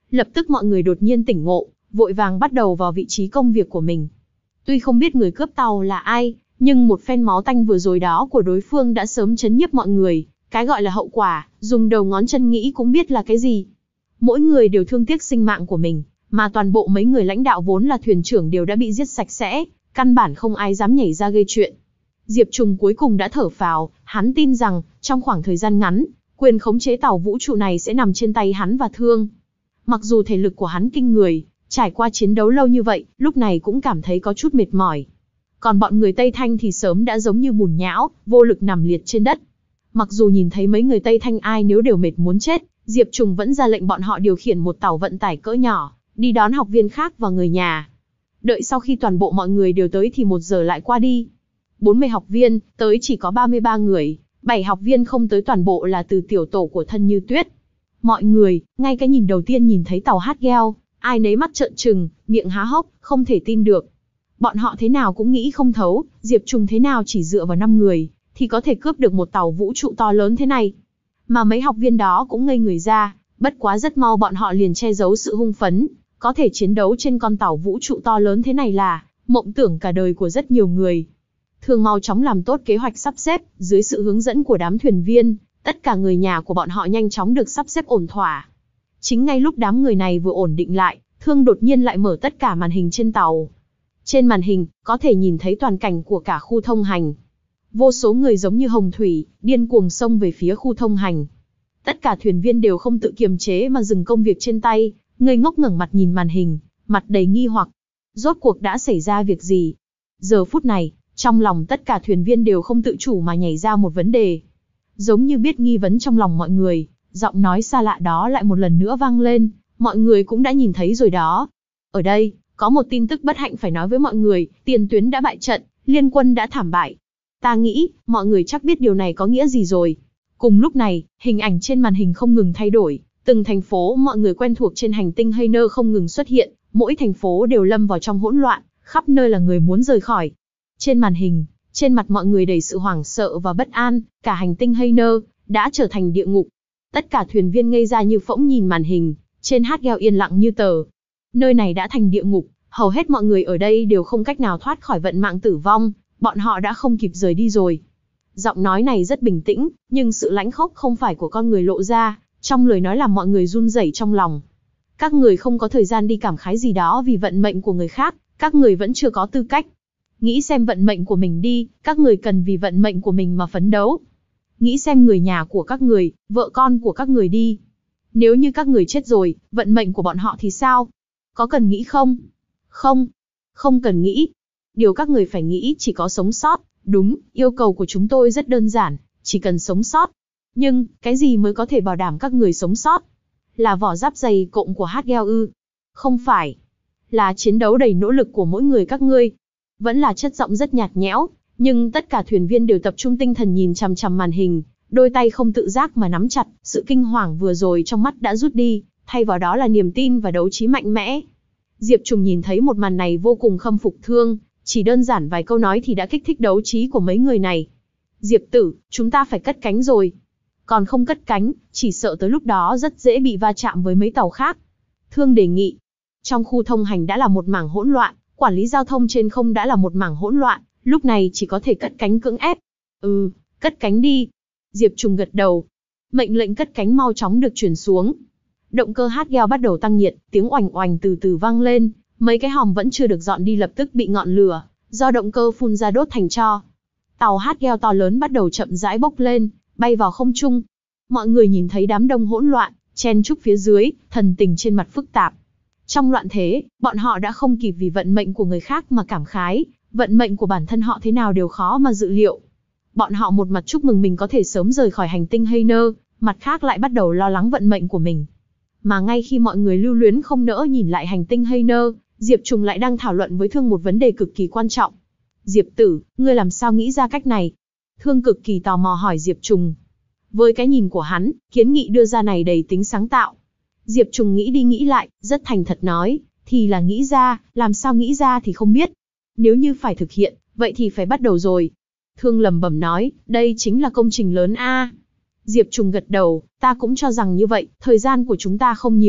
Lập tức mọi người đột nhiên tỉnh ngộ, vội vàng bắt đầu vào vị trí công việc của mình. Tuy không biết người cướp tàu là ai, nhưng một phen máu tanh vừa rồi đó của đối phương đã sớm chấn nhiếp mọi người. Cái gọi là hậu quả, dùng đầu ngón chân nghĩ cũng biết là cái gì. Mỗi người đều thương tiếc sinh mạng của mình, mà toàn bộ mấy người lãnh đạo vốn là thuyền trưởng đều đã bị giết sạch sẽ, căn bản không ai dám nhảy ra gây chuyện. Diệp Trùng cuối cùng đã thở phào, hắn tin rằng, trong khoảng thời gian ngắn, quyền khống chế tàu vũ trụ này sẽ nằm trên tay hắn và Thương. Mặc dù thể lực của hắn kinh người, trải qua chiến đấu lâu như vậy, lúc này cũng cảm thấy có chút mệt mỏi. Còn bọn người Tây Thanh thì sớm đã giống như bùn nhão, vô lực nằm liệt trên đất. Mặc dù nhìn thấy mấy người Tây Thanh ai nếu đều mệt muốn chết, Diệp Trùng vẫn ra lệnh bọn họ điều khiển một tàu vận tải cỡ nhỏ, đi đón học viên khác và người nhà. Đợi sau khi toàn bộ mọi người đều tới thì một giờ lại qua đi. bốn mươi học viên, tới chỉ có ba mươi ba người, bảy học viên không tới toàn bộ là từ tiểu tổ của Thân Như Tuyết. Mọi người, ngay cái nhìn đầu tiên nhìn thấy tàu hát gheo, ai nấy mắt trợn trừng, miệng há hốc, không thể tin được. Bọn họ thế nào cũng nghĩ không thấu, Diệp Trùng thế nào chỉ dựa vào năm người, thì có thể cướp được một tàu vũ trụ to lớn thế này. Mà mấy học viên đó cũng ngây người ra, bất quá rất mau bọn họ liền che giấu sự hung phấn, có thể chiến đấu trên con tàu vũ trụ to lớn thế này là mộng tưởng cả đời của rất nhiều người. Thương mau chóng làm tốt kế hoạch sắp xếp, dưới sự hướng dẫn của đám thuyền viên, tất cả người nhà của bọn họ nhanh chóng được sắp xếp ổn thỏa. Chính ngay lúc đám người này vừa ổn định lại, Thương đột nhiên lại mở tất cả màn hình trên tàu. Trên màn hình, có thể nhìn thấy toàn cảnh của cả khu thông hành. Vô số người giống như hồng thủy, điên cuồng xông về phía khu thông hành. Tất cả thuyền viên đều không tự kiềm chế mà dừng công việc trên tay, ngây ngốc ngẩng mặt nhìn màn hình, mặt đầy nghi hoặc. Rốt cuộc đã xảy ra việc gì? Giờ phút này, trong lòng tất cả thuyền viên đều không tự chủ mà nhảy ra một vấn đề. Giống như biết nghi vấn trong lòng mọi người, giọng nói xa lạ đó lại một lần nữa vang lên, mọi người cũng đã nhìn thấy rồi đó. Ở đây, có một tin tức bất hạnh phải nói với mọi người, tiền tuyến đã bại trận, liên quân đã thảm bại. Ta nghĩ, mọi người chắc biết điều này có nghĩa gì rồi. Cùng lúc này, hình ảnh trên màn hình không ngừng thay đổi, từng thành phố mọi người quen thuộc trên hành tinh Hayner không ngừng xuất hiện, mỗi thành phố đều lâm vào trong hỗn loạn, khắp nơi là người muốn rời khỏi. Trên màn hình, trên mặt mọi người đầy sự hoảng sợ và bất an, cả hành tinh Hayner đã trở thành địa ngục. Tất cả thuyền viên ngây ra như phỗng nhìn màn hình, trên hát gheo yên lặng như tờ. Nơi này đã thành địa ngục, hầu hết mọi người ở đây đều không cách nào thoát khỏi vận mạng tử vong, bọn họ đã không kịp rời đi rồi. Giọng nói này rất bình tĩnh, nhưng sự lãnh khốc không phải của con người lộ ra, trong lời nói làm mọi người run rẩy trong lòng. Các người không có thời gian đi cảm khái gì đó vì vận mệnh của người khác, các người vẫn chưa có tư cách. Nghĩ xem vận mệnh của mình đi, các người cần vì vận mệnh của mình mà phấn đấu. Nghĩ xem người nhà của các người, vợ con của các người đi. Nếu như các người chết rồi, vận mệnh của bọn họ thì sao? Có cần nghĩ không? Không, không cần nghĩ. Điều các người phải nghĩ chỉ có sống sót. Đúng, yêu cầu của chúng tôi rất đơn giản, chỉ cần sống sót. Nhưng, cái gì mới có thể bảo đảm các người sống sót? Là vỏ giáp dày cộm của hát gheo ư? Không phải. Là chiến đấu đầy nỗ lực của mỗi người các ngươi. Vẫn là chất giọng rất nhạt nhẽo, nhưng tất cả thuyền viên đều tập trung tinh thần nhìn chằm chằm màn hình, đôi tay không tự giác mà nắm chặt, sự kinh hoàng vừa rồi trong mắt đã rút đi, thay vào đó là niềm tin và đấu trí mạnh mẽ. Diệp Trùng nhìn thấy một màn này vô cùng khâm phục Thương, chỉ đơn giản vài câu nói thì đã kích thích đấu trí của mấy người này. Diệp tử, chúng ta phải cất cánh rồi. Còn không cất cánh, chỉ sợ tới lúc đó rất dễ bị va chạm với mấy tàu khác. Thương đề nghị. Trong khu thông hành đã là một mảng hỗn loạn, quản lý giao thông trên không đã là một mảng hỗn loạn, lúc này chỉ có thể cất cánh cưỡng ép. Ừ, cất cánh đi. Diệp Trùng gật đầu. Mệnh lệnh cất cánh mau chóng được truyền xuống. Động cơ hát gheo bắt đầu tăng nhiệt, tiếng oành oành từ từ vang lên, mấy cái hòm vẫn chưa được dọn đi lập tức bị ngọn lửa, do động cơ phun ra đốt thành tro. Tàu hát gheo to lớn bắt đầu chậm rãi bốc lên, bay vào không trung. Mọi người nhìn thấy đám đông hỗn loạn, chen chúc phía dưới, thần tình trên mặt phức tạp. Trong loạn thế, bọn họ đã không kịp vì vận mệnh của người khác mà cảm khái, vận mệnh của bản thân họ thế nào đều khó mà dự liệu. Bọn họ một mặt chúc mừng mình có thể sớm rời khỏi hành tinh Hayner, mặt khác lại bắt đầu lo lắng vận mệnh của mình. Mà ngay khi mọi người lưu luyến không nỡ nhìn lại hành tinh Hayner, Diệp Trùng lại đang thảo luận với Thương một vấn đề cực kỳ quan trọng. Diệp tử, ngươi làm sao nghĩ ra cách này? Thương cực kỳ tò mò hỏi Diệp Trùng. Với cái nhìn của hắn, kiến nghị đưa ra này đầy tính sáng tạo. Diệp Trùng nghĩ đi nghĩ lại, rất thành thật nói, thì là nghĩ ra, làm sao nghĩ ra thì không biết. Nếu như phải thực hiện, vậy thì phải bắt đầu rồi. Thương lẩm bẩm nói, đây chính là công trình lớn a. Diệp Trùng gật đầu, ta cũng cho rằng như vậy, thời gian của chúng ta không nhiều,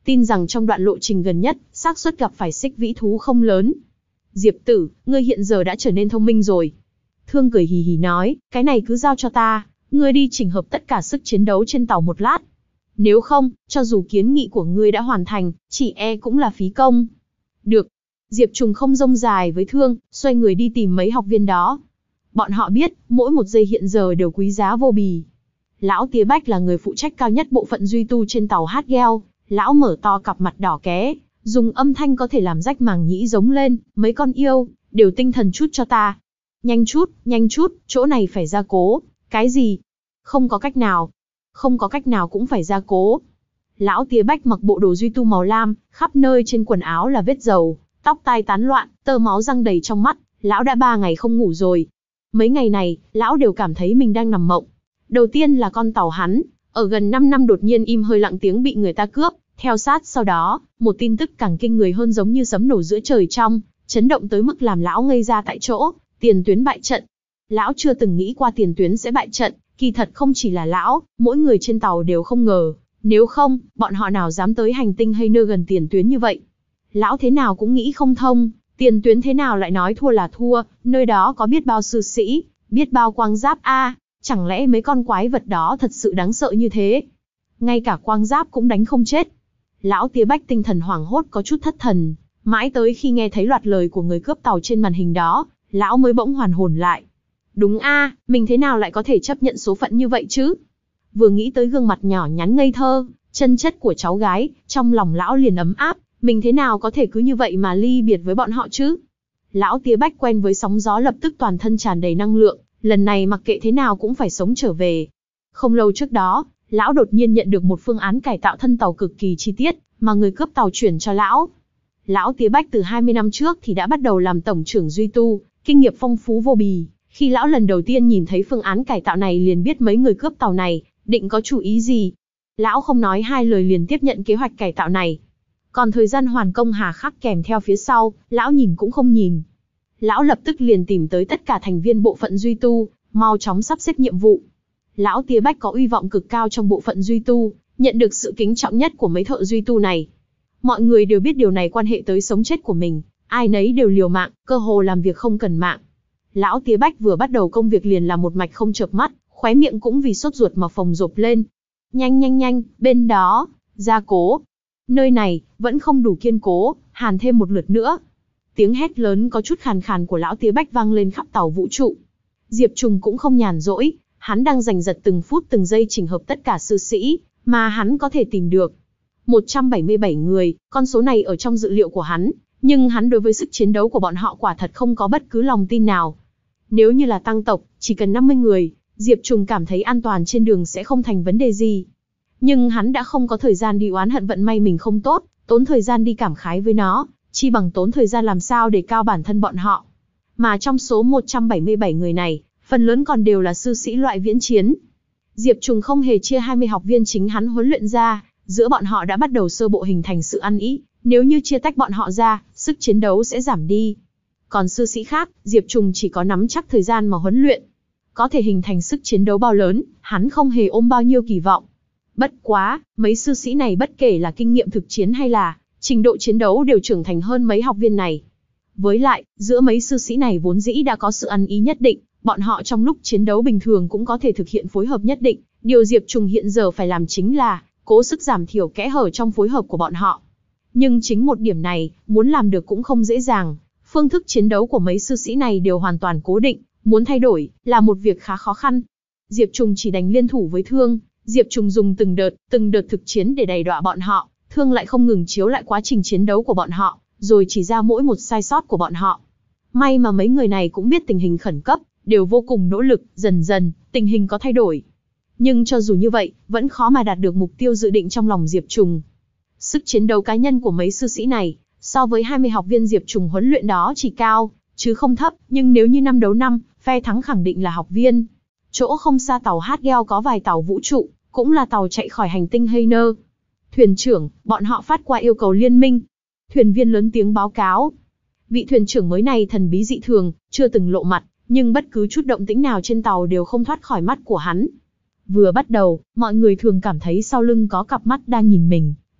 tin rằng trong đoạn lộ trình gần nhất, xác suất gặp phải xích vĩ thú không lớn. Diệp tử, ngươi hiện giờ đã trở nên thông minh rồi. Thương cười hì hì nói, cái này cứ giao cho ta, ngươi đi chỉnh hợp tất cả sức chiến đấu trên tàu một lát. Nếu không, cho dù kiến nghị của ngươi đã hoàn thành, chỉ e cũng là phí công. Được. Diệp Trùng không rông dài với Thương, xoay người đi tìm mấy học viên đó. Bọn họ biết, mỗi một giây hiện giờ đều quý giá vô bì. Lão Tía Bách là người phụ trách cao nhất bộ phận duy tu trên tàu Hát Gheo. Lão mở to cặp mặt đỏ ké, dùng âm thanh có thể làm rách màng nhĩ giống lên, mấy con yêu, đều tinh thần chút cho ta. Nhanh chút, nhanh chút, chỗ này phải gia cố. Cái gì? Không có cách nào. Không có cách nào cũng phải gia cố. Lão Tía Bách mặc bộ đồ duy tu màu lam, khắp nơi trên quần áo là vết dầu, tóc tai tán loạn, tơ máu răng đầy trong mắt. Lão đã ba ngày không ngủ rồi. Mấy ngày này, lão đều cảm thấy mình đang nằm mộng. Đầu tiên là con tàu hắn, ở gần năm năm đột nhiên im hơi lặng tiếng bị người ta cướp. Theo sát sau đó, một tin tức càng kinh người hơn giống như sấm nổ giữa trời trong, chấn động tới mức làm lão ngây ra tại chỗ, tiền tuyến bại trận. Lão chưa từng nghĩ qua tiền tuyến sẽ bại trận, kỳ thật không chỉ là lão, mỗi người trên tàu đều không ngờ, nếu không, bọn họ nào dám tới hành tinh hay nơi gần tiền tuyến như vậy. Lão thế nào cũng nghĩ không thông, tiền tuyến thế nào lại nói thua là thua, nơi đó có biết bao sư sĩ, biết bao quang giáp a, chẳng lẽ mấy con quái vật đó thật sự đáng sợ như thế? Ngay cả quang giáp cũng đánh không chết. Lão Tía Bách tinh thần hoảng hốt có chút thất thần, mãi tới khi nghe thấy loạt lời của người cướp tàu trên màn hình đó, lão mới bỗng hoàn hồn lại. Đúng a, mình thế nào lại có thể chấp nhận số phận như vậy chứ? Vừa nghĩ tới gương mặt nhỏ nhắn ngây thơ, chân chất của cháu gái, trong lòng lão liền ấm áp, mình thế nào có thể cứ như vậy mà ly biệt với bọn họ chứ? Lão Tía Bách quen với sóng gió lập tức toàn thân tràn đầy năng lượng, lần này mặc kệ thế nào cũng phải sống trở về. Không lâu trước đó, lão đột nhiên nhận được một phương án cải tạo thân tàu cực kỳ chi tiết, mà người cướp tàu chuyển cho lão. Lão Tía Bách từ hai mươi năm trước thì đã bắt đầu làm tổng trưởng duy tu, kinh nghiệm phong phú vô bì. Khi lão lần đầu tiên nhìn thấy phương án cải tạo này liền biết mấy người cướp tàu này, định có chủ ý gì. Lão không nói hai lời liền tiếp nhận kế hoạch cải tạo này. Còn thời gian hoàn công hà khắc kèm theo phía sau, lão nhìn cũng không nhìn. Lão lập tức liền tìm tới tất cả thành viên bộ phận duy tu, mau chóng sắp xếp nhiệm vụ. Lão Tía Bách có uy vọng cực cao trong bộ phận duy tu, nhận được sự kính trọng nhất của mấy thợ duy tu này. Mọi người đều biết điều này quan hệ tới sống chết của mình, ai nấy đều liều mạng, cơ hồ làm việc không cần mạng. Lão Tía Bách vừa bắt đầu công việc liền làm một mạch không chợp mắt, khóe miệng cũng vì sốt ruột mà phồng rộp lên. Nhanh nhanh nhanh, bên đó, gia cố. Nơi này, vẫn không đủ kiên cố, hàn thêm một lượt nữa. Tiếng hét lớn có chút khàn khàn của lão Tía Bách vang lên khắp tàu vũ trụ. Diệp Trùng cũng không nhàn rỗi, hắn đang giành giật từng phút từng giây chỉnh hợp tất cả sư sĩ mà hắn có thể tìm được. một trăm bảy mươi bảy người, con số này ở trong dự liệu của hắn, nhưng hắn đối với sức chiến đấu của bọn họ quả thật không có bất cứ lòng tin nào. Nếu như là tăng tộc, chỉ cần năm mươi người, Diệp Trùng cảm thấy an toàn trên đường sẽ không thành vấn đề gì. Nhưng hắn đã không có thời gian đi oán hận vận may mình không tốt, tốn thời gian đi cảm khái với nó, chi bằng tốn thời gian làm sao để cao bản thân bọn họ. Mà trong số một trăm bảy mươi bảy người này, phần lớn còn đều là sư sĩ loại viễn chiến. Diệp Trùng không hề chia hai mươi học viên chính hắn huấn luyện ra, giữa bọn họ đã bắt đầu sơ bộ hình thành sự ăn ý, nếu như chia tách bọn họ ra, sức chiến đấu sẽ giảm đi. Còn sư sĩ khác, Diệp Trùng chỉ có nắm chắc thời gian mà huấn luyện. Có thể hình thành sức chiến đấu bao lớn, hắn không hề ôm bao nhiêu kỳ vọng. Bất quá, mấy sư sĩ này bất kể là kinh nghiệm thực chiến hay là trình độ chiến đấu đều trưởng thành hơn mấy học viên này. Với lại, giữa mấy sư sĩ này vốn dĩ đã có sự ăn ý nhất định, bọn họ trong lúc chiến đấu bình thường cũng có thể thực hiện phối hợp nhất định. Điều Diệp Trùng hiện giờ phải làm chính là cố sức giảm thiểu kẽ hở trong phối hợp của bọn họ. Nhưng chính một điểm này, muốn làm được cũng không dễ dàng. Phương thức chiến đấu của mấy sư sĩ này đều hoàn toàn cố định, muốn thay đổi là một việc khá khó khăn. Diệp Trùng chỉ đành liên thủ với Thương, Diệp Trùng dùng từng đợt, từng đợt thực chiến để đày đọa bọn họ, Thương lại không ngừng chiếu lại quá trình chiến đấu của bọn họ, rồi chỉ ra mỗi một sai sót của bọn họ. May mà mấy người này cũng biết tình hình khẩn cấp, đều vô cùng nỗ lực, dần dần, tình hình có thay đổi. Nhưng cho dù như vậy, vẫn khó mà đạt được mục tiêu dự định trong lòng Diệp Trùng. Sức chiến đấu cá nhân của mấy sư sĩ này, so với hai mươi học viên Diệp Trùng huấn luyện đó chỉ cao, chứ không thấp, nhưng nếu như năm đấu năm, phe thắng khẳng định là học viên. Chỗ không xa tàu Hát Gheo có vài tàu vũ trụ, cũng là tàu chạy khỏi hành tinh Hayner. Thuyền trưởng, bọn họ phát qua yêu cầu liên minh. Thuyền viên lớn tiếng báo cáo. Vị thuyền trưởng mới này thần bí dị thường, chưa từng lộ mặt, nhưng bất cứ chút động tĩnh nào trên tàu đều không thoát khỏi mắt của hắn. Vừa bắt đầu, mọi người thường cảm thấy sau lưng có cặp mắt đang nhìn mình,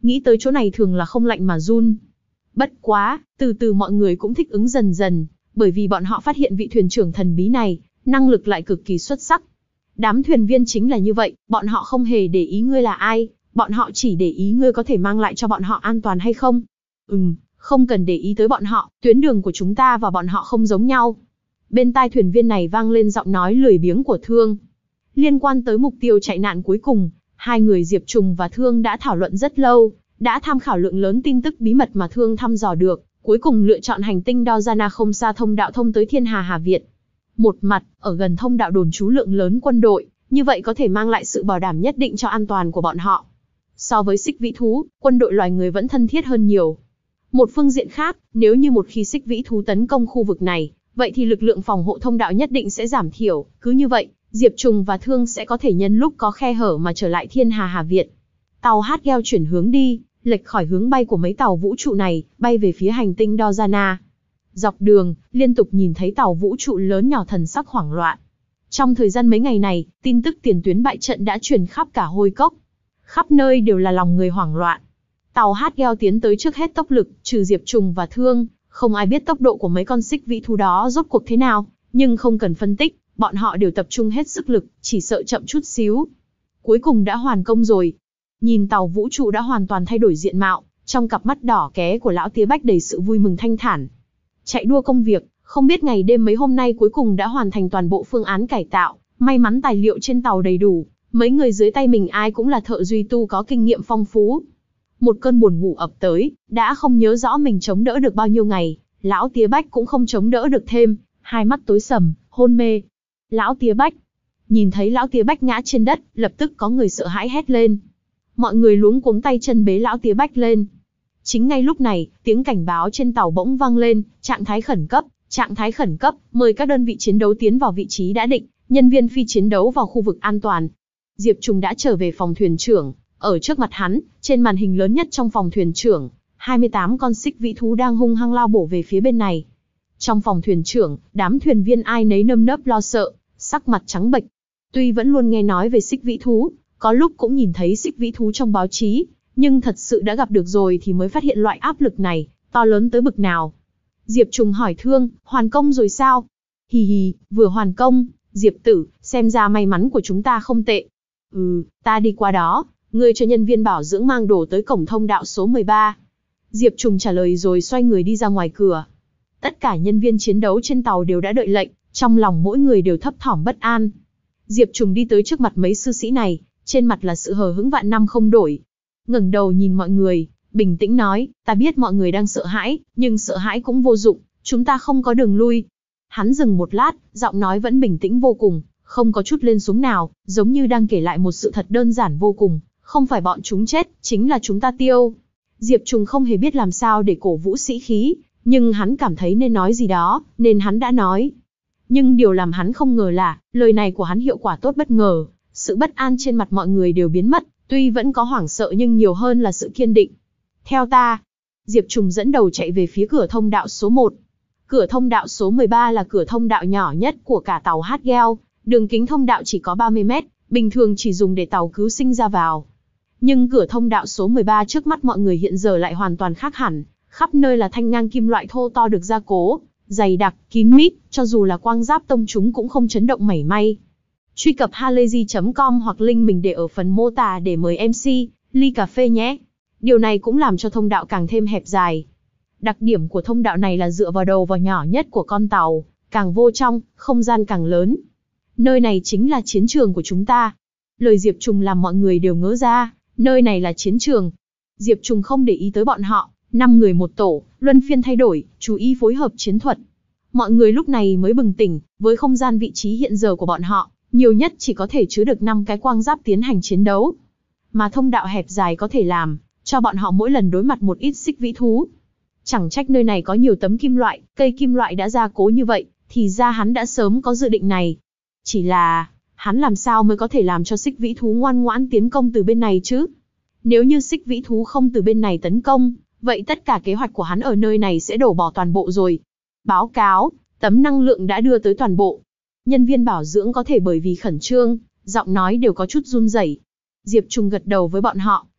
nghĩ tới chỗ này thường là không lạnh mà run. Bất quá, từ từ mọi người cũng thích ứng dần dần, bởi vì bọn họ phát hiện vị thuyền trưởng thần bí này, năng lực lại cực kỳ xuất sắc. Đám thuyền viên chính là như vậy, bọn họ không hề để ý ngươi là ai, bọn họ chỉ để ý ngươi có thể mang lại cho bọn họ an toàn hay không. Ừm, không cần để ý tới bọn họ, tuyến đường của chúng ta và bọn họ không giống nhau. Bên tai thuyền viên này vang lên giọng nói lười biếng của Thương. Liên quan tới mục tiêu chạy nạn cuối cùng, hai người Diệp Trùng và Thương đã thảo luận rất lâu, đã tham khảo lượng lớn tin tức bí mật mà Thương thăm dò được, cuối cùng lựa chọn hành tinh Dozana không xa thông đạo thông tới Thiên Hà Hà Việt. Một mặt, ở gần thông đạo đồn trú lượng lớn quân đội, như vậy có thể mang lại sự bảo đảm nhất định cho an toàn của bọn họ. So với xích vĩ thú, quân đội loài người vẫn thân thiết hơn nhiều. Một phương diện khác, nếu như một khi xích vĩ thú tấn công khu vực này, vậy thì lực lượng phòng hộ thông đạo nhất định sẽ giảm thiểu, cứ như vậy, Diệp Trùng và Thương sẽ có thể nhân lúc có khe hở mà trở lại Thiên Hà Hà Việt. Tàu H-Geo chuyển hướng đi, lệch khỏi hướng bay của mấy tàu vũ trụ này, bay về phía hành tinh Dozana. Dọc đường, liên tục nhìn thấy tàu vũ trụ lớn nhỏ thần sắc hoảng loạn. Trong thời gian mấy ngày này, tin tức tiền tuyến bại trận đã truyền khắp cả Hôi Cốc. Khắp nơi đều là lòng người hoảng loạn. Tàu H-Geo tiến tới trước hết tốc lực, trừ Diệp Trùng và Thương, không ai biết tốc độ của mấy con xích vĩ thú đó rốt cuộc thế nào, nhưng không cần phân tích, bọn họ đều tập trung hết sức lực, chỉ sợ chậm chút xíu. Cuối cùng đã hoàn công rồi. Nhìn tàu vũ trụ đã hoàn toàn thay đổi diện mạo, trong cặp mắt đỏ ké của lão Tía Bách đầy sự vui mừng thanh thản. Chạy đua công việc, không biết ngày đêm mấy hôm nay cuối cùng đã hoàn thành toàn bộ phương án cải tạo, may mắn tài liệu trên tàu đầy đủ, mấy người dưới tay mình ai cũng là thợ duy tu có kinh nghiệm phong phú. Một cơn buồn ngủ ập tới, đã không nhớ rõ mình chống đỡ được bao nhiêu ngày, lão Tía Bách cũng không chống đỡ được thêm, hai mắt tối sầm, hôn mê. Lão Tía Bách. Nhìn thấy lão Tía Bách ngã trên đất, lập tức có người sợ hãi hét lên. Mọi người luống cuống tay chân bế lão Tía Bách lên. Chính ngay lúc này, tiếng cảnh báo trên tàu bỗng vang lên, trạng thái khẩn cấp, trạng thái khẩn cấp, mời các đơn vị chiến đấu tiến vào vị trí đã định, nhân viên phi chiến đấu vào khu vực an toàn. Diệp Trùng đã trở về phòng thuyền trưởng, ở trước mặt hắn, trên màn hình lớn nhất trong phòng thuyền trưởng, hai mươi tám con xích vĩ thú đang hung hăng lao bổ về phía bên này. Trong phòng thuyền trưởng, đám thuyền viên ai nấy nơm nớp lo sợ, sắc mặt trắng bệch. Tuy vẫn luôn nghe nói về xích vĩ thú, có lúc cũng nhìn thấy xích vĩ thú trong báo chí, nhưng thật sự đã gặp được rồi thì mới phát hiện loại áp lực này, to lớn tới bực nào. Diệp Trùng hỏi Thương, hoàn công rồi sao? Hì hì, vừa hoàn công, Diệp tử, xem ra may mắn của chúng ta không tệ. Ừ, ta đi qua đó, ngươi cho nhân viên bảo dưỡng mang đồ tới cổng thông đạo số mười ba. Diệp Trùng trả lời rồi xoay người đi ra ngoài cửa. Tất cả nhân viên chiến đấu trên tàu đều đã đợi lệnh, trong lòng mỗi người đều thấp thỏm bất an. Diệp Trùng đi tới trước mặt mấy sư sĩ này, trên mặt là sự hờ hững vạn năm không đổi. Ngẩng đầu nhìn mọi người, bình tĩnh nói, ta biết mọi người đang sợ hãi, nhưng sợ hãi cũng vô dụng, chúng ta không có đường lui. Hắn dừng một lát, giọng nói vẫn bình tĩnh vô cùng, không có chút lên xuống nào, giống như đang kể lại một sự thật đơn giản vô cùng, không phải bọn chúng chết, chính là chúng ta tiêu. Diệp Trùng không hề biết làm sao để cổ vũ sĩ khí, nhưng hắn cảm thấy nên nói gì đó, nên hắn đã nói. Nhưng điều làm hắn không ngờ là, lời này của hắn hiệu quả tốt bất ngờ, sự bất an trên mặt mọi người đều biến mất, tuy vẫn có hoảng sợ nhưng nhiều hơn là sự kiên định. Theo ta, Diệp Trùng dẫn đầu chạy về phía cửa thông đạo số một. Cửa thông đạo số mười ba là cửa thông đạo nhỏ nhất của cả tàu H-Geo, đường kính thông đạo chỉ có ba mươi mét, bình thường chỉ dùng để tàu cứu sinh ra vào. Nhưng cửa thông đạo số mười ba trước mắt mọi người hiện giờ lại hoàn toàn khác hẳn, khắp nơi là thanh ngang kim loại thô to được gia cố, dày đặc, kín mít, cho dù là quang giáp tông chúng cũng không chấn động mảy may. Truy cập halayzi chấm com hoặc link mình để ở phần mô tả để mời em xê, ly cà phê nhé. Điều này cũng làm cho thông đạo càng thêm hẹp dài. Đặc điểm của thông đạo này là dựa vào đầu vào nhỏ nhất của con tàu, càng vô trong, không gian càng lớn. Nơi này chính là chiến trường của chúng ta. Lời Diệp Trùng làm mọi người đều ngớ ra, nơi này là chiến trường. Diệp Trùng không để ý tới bọn họ, năm người một tổ, luân phiên thay đổi, chú ý phối hợp chiến thuật. Mọi người lúc này mới bừng tỉnh, với không gian vị trí hiện giờ của bọn họ, nhiều nhất chỉ có thể chứa được năm cái quang giáp tiến hành chiến đấu. Mà thông đạo hẹp dài có thể làm cho bọn họ mỗi lần đối mặt một ít xích vĩ thú. Chẳng trách nơi này có nhiều tấm kim loại, cây kim loại đã gia cố như vậy, thì ra hắn đã sớm có dự định này. Chỉ là, hắn làm sao mới có thể làm cho xích vĩ thú ngoan ngoãn tiến công từ bên này chứ? Nếu như xích vĩ thú không từ bên này tấn công, vậy tất cả kế hoạch của hắn ở nơi này sẽ đổ bỏ toàn bộ rồi. Báo cáo, tấm năng lượng đã đưa tới toàn bộ. Nhân viên bảo dưỡng có thể bởi vì khẩn trương, giọng nói đều có chút run rẩy. Diệp Trùng gật đầu với bọn họ,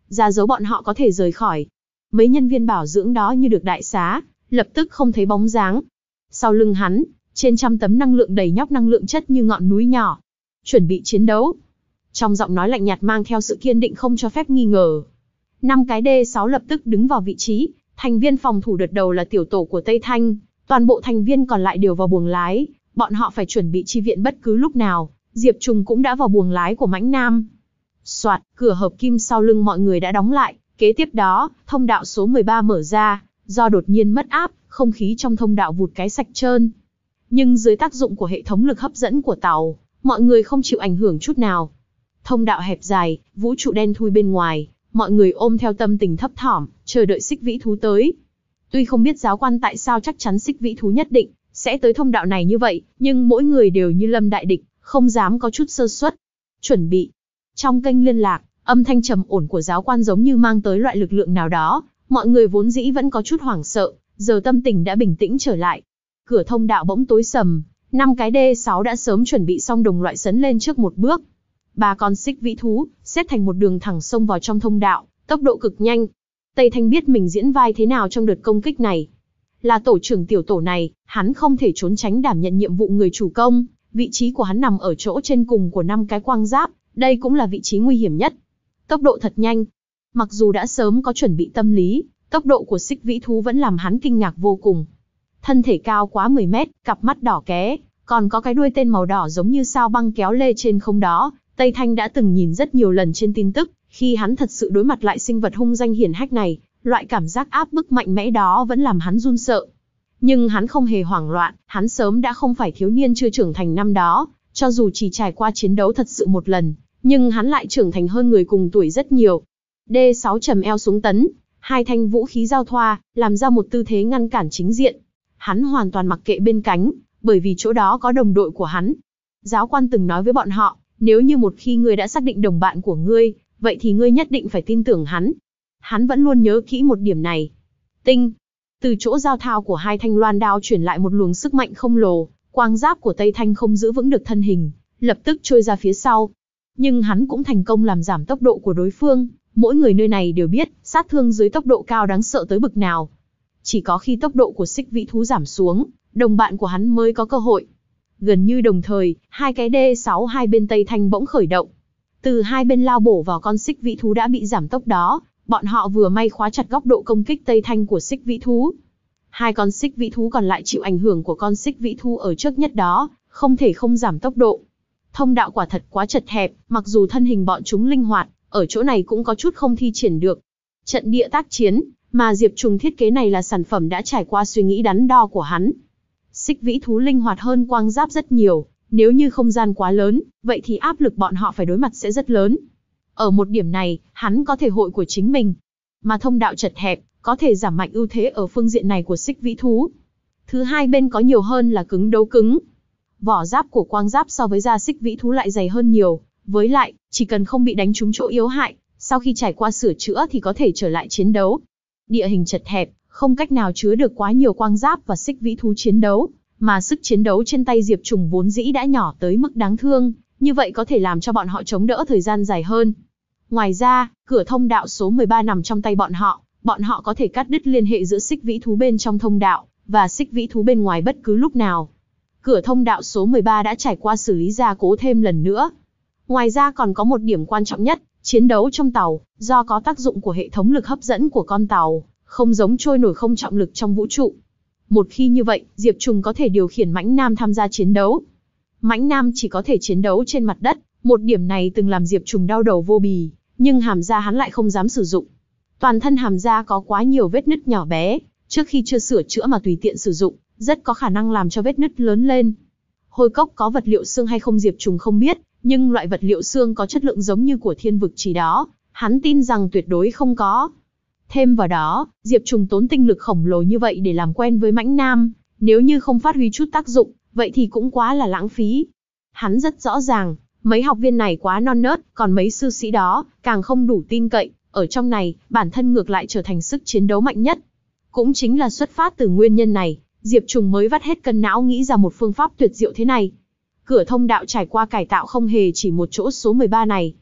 ra dấu bọn họ có thể rời khỏi. Mấy nhân viên bảo dưỡng đó như được đại xá, lập tức không thấy bóng dáng. Sau lưng hắn, trên trăm tấm năng lượng đầy nhóc năng lượng chất như ngọn núi nhỏ. Chuẩn bị chiến đấu. Trong giọng nói lạnh nhạt mang theo sự kiên định không cho phép nghi ngờ. Năm cái D sáu lập tức đứng vào vị trí, thành viên phòng thủ đợt đầu là tiểu tổ của Tây Thanh, toàn bộ thành viên còn lại đều vào buồng lái, bọn họ phải chuẩn bị chi viện bất cứ lúc nào. Diệp Trùng cũng đã vào buồng lái của Mãnh Nam. Soạt, cửa hợp kim sau lưng mọi người đã đóng lại, kế tiếp đó, thông đạo số mười ba mở ra, do đột nhiên mất áp, không khí trong thông đạo vụt cái sạch trơn. Nhưng dưới tác dụng của hệ thống lực hấp dẫn của tàu, mọi người không chịu ảnh hưởng chút nào. Thông đạo hẹp dài, vũ trụ đen thui bên ngoài, mọi người ôm theo tâm tình thấp thỏm, chờ đợi xích vĩ thú tới. Tuy không biết giáo quan tại sao chắc chắn xích vĩ thú nhất định sẽ tới thông đạo này như vậy, nhưng mỗi người đều như lâm đại địch, không dám có chút sơ suất. Chuẩn bị. Trong kênh liên lạc, âm thanh trầm ổn của giáo quan giống như mang tới loại lực lượng nào đó, mọi người vốn dĩ vẫn có chút hoảng sợ, giờ tâm tình đã bình tĩnh trở lại. Cửa thông đạo bỗng tối sầm, năm cái D sáu đã sớm chuẩn bị xong đồng loại sấn lên trước một bước. Ba con xích vĩ thú, xếp thành một đường thẳng xông vào trong thông đạo, tốc độ cực nhanh. Tây Thanh biết mình diễn vai thế nào trong đợt công kích này. Là tổ trưởng tiểu tổ này, hắn không thể trốn tránh đảm nhận nhiệm vụ người chủ công, vị trí của hắn nằm ở chỗ trên cùng của năm cái quang giáp, đây cũng là vị trí nguy hiểm nhất. Tốc độ thật nhanh. Mặc dù đã sớm có chuẩn bị tâm lý, tốc độ của xích vĩ thú vẫn làm hắn kinh ngạc vô cùng. Thân thể cao quá mười mét, cặp mắt đỏ ké, còn có cái đuôi tên màu đỏ giống như sao băng kéo lê trên không đó. Tây Thanh đã từng nhìn rất nhiều lần trên tin tức, khi hắn thật sự đối mặt lại sinh vật hung danh hiển hách này, loại cảm giác áp bức mạnh mẽ đó vẫn làm hắn run sợ. Nhưng hắn không hề hoảng loạn, hắn sớm đã không phải thiếu niên chưa trưởng thành năm đó, cho dù chỉ trải qua chiến đấu thật sự một lần, nhưng hắn lại trưởng thành hơn người cùng tuổi rất nhiều. D sáu trầm eo xuống tấn, hai thanh vũ khí giao thoa, làm ra một tư thế ngăn cản chính diện. Hắn hoàn toàn mặc kệ bên cánh, bởi vì chỗ đó có đồng đội của hắn. Giáo quan từng nói với bọn họ, nếu như một khi ngươi đã xác định đồng bạn của ngươi, vậy thì ngươi nhất định phải tin tưởng hắn. Hắn vẫn luôn nhớ kỹ một điểm này. Tinh. Từ chỗ giao thao của hai thanh loan đao chuyển lại một luồng sức mạnh khổng lồ, quang giáp của Tây Thanh không giữ vững được thân hình, lập tức trôi ra phía sau. Nhưng hắn cũng thành công làm giảm tốc độ của đối phương, mỗi người nơi này đều biết, sát thương dưới tốc độ cao đáng sợ tới bực nào. Chỉ có khi tốc độ của xích vĩ thú giảm xuống, đồng bạn của hắn mới có cơ hội. Gần như đồng thời, hai cái D sáu hai bên Tây Thanh bỗng khởi động. Từ hai bên lao bổ vào con xích vĩ thú đã bị giảm tốc đó, bọn họ vừa may khóa chặt góc độ công kích Tây Thanh của xích vĩ thú. Hai con xích vĩ thú còn lại chịu ảnh hưởng của con xích vĩ thú ở trước nhất đó, không thể không giảm tốc độ. Thông đạo quả thật quá chật hẹp, mặc dù thân hình bọn chúng linh hoạt, ở chỗ này cũng có chút không thi triển được. Trận địa tác chiến, mà Diệp Trùng thiết kế này là sản phẩm đã trải qua suy nghĩ đắn đo của hắn. Xích vĩ thú linh hoạt hơn quang giáp rất nhiều, nếu như không gian quá lớn, vậy thì áp lực bọn họ phải đối mặt sẽ rất lớn. Ở một điểm này, hắn có thể hội của chính mình. Mà thông đạo chật hẹp, có thể giảm mạnh ưu thế ở phương diện này của xích vĩ thú. Thứ hai bên có nhiều hơn là cứng đấu cứng. Vỏ giáp của quang giáp so với da xích vĩ thú lại dày hơn nhiều, với lại, chỉ cần không bị đánh trúng chỗ yếu hại, sau khi trải qua sửa chữa thì có thể trở lại chiến đấu. Địa hình chật hẹp, không cách nào chứa được quá nhiều quang giáp và xích vĩ thú chiến đấu, mà sức chiến đấu trên tay Diệp Trùng vốn dĩ đã nhỏ tới mức đáng thương, như vậy có thể làm cho bọn họ chống đỡ thời gian dài hơn. Ngoài ra, cửa thông đạo số mười ba nằm trong tay bọn họ, bọn họ có thể cắt đứt liên hệ giữa xích vĩ thú bên trong thông đạo và xích vĩ thú bên ngoài bất cứ lúc nào. Cửa thông đạo số mười ba đã trải qua xử lý gia cố thêm lần nữa. Ngoài ra còn có một điểm quan trọng nhất, chiến đấu trong tàu, do có tác dụng của hệ thống lực hấp dẫn của con tàu, không giống trôi nổi không trọng lực trong vũ trụ. Một khi như vậy, Diệp Trùng có thể điều khiển Mãnh Nam tham gia chiến đấu. Mãnh Nam chỉ có thể chiến đấu trên mặt đất, một điểm này từng làm Diệp Trùng đau đầu vô bì, nhưng hàm da hắn lại không dám sử dụng. Toàn thân hàm da có quá nhiều vết nứt nhỏ bé, trước khi chưa sửa chữa mà tùy tiện sử dụng, rất có khả năng làm cho vết nứt lớn lên. Hôi cốc có vật liệu xương hay không Diệp Trùng không biết, nhưng loại vật liệu xương có chất lượng giống như của thiên vực chỉ đó, hắn tin rằng tuyệt đối không có. Thêm vào đó, Diệp Trùng tốn tinh lực khổng lồ như vậy để làm quen với Mãnh Nam, nếu như không phát huy chút tác dụng, vậy thì cũng quá là lãng phí. Hắn rất rõ ràng, mấy học viên này quá non nớt, còn mấy sư sĩ đó, càng không đủ tin cậy, ở trong này, bản thân ngược lại trở thành sức chiến đấu mạnh nhất. Cũng chính là xuất phát từ nguyên nhân này, Diệp Trùng mới vắt hết cân não nghĩ ra một phương pháp tuyệt diệu thế này. Cửa thông đạo trải qua cải tạo không hề chỉ một chỗ số mười ba này.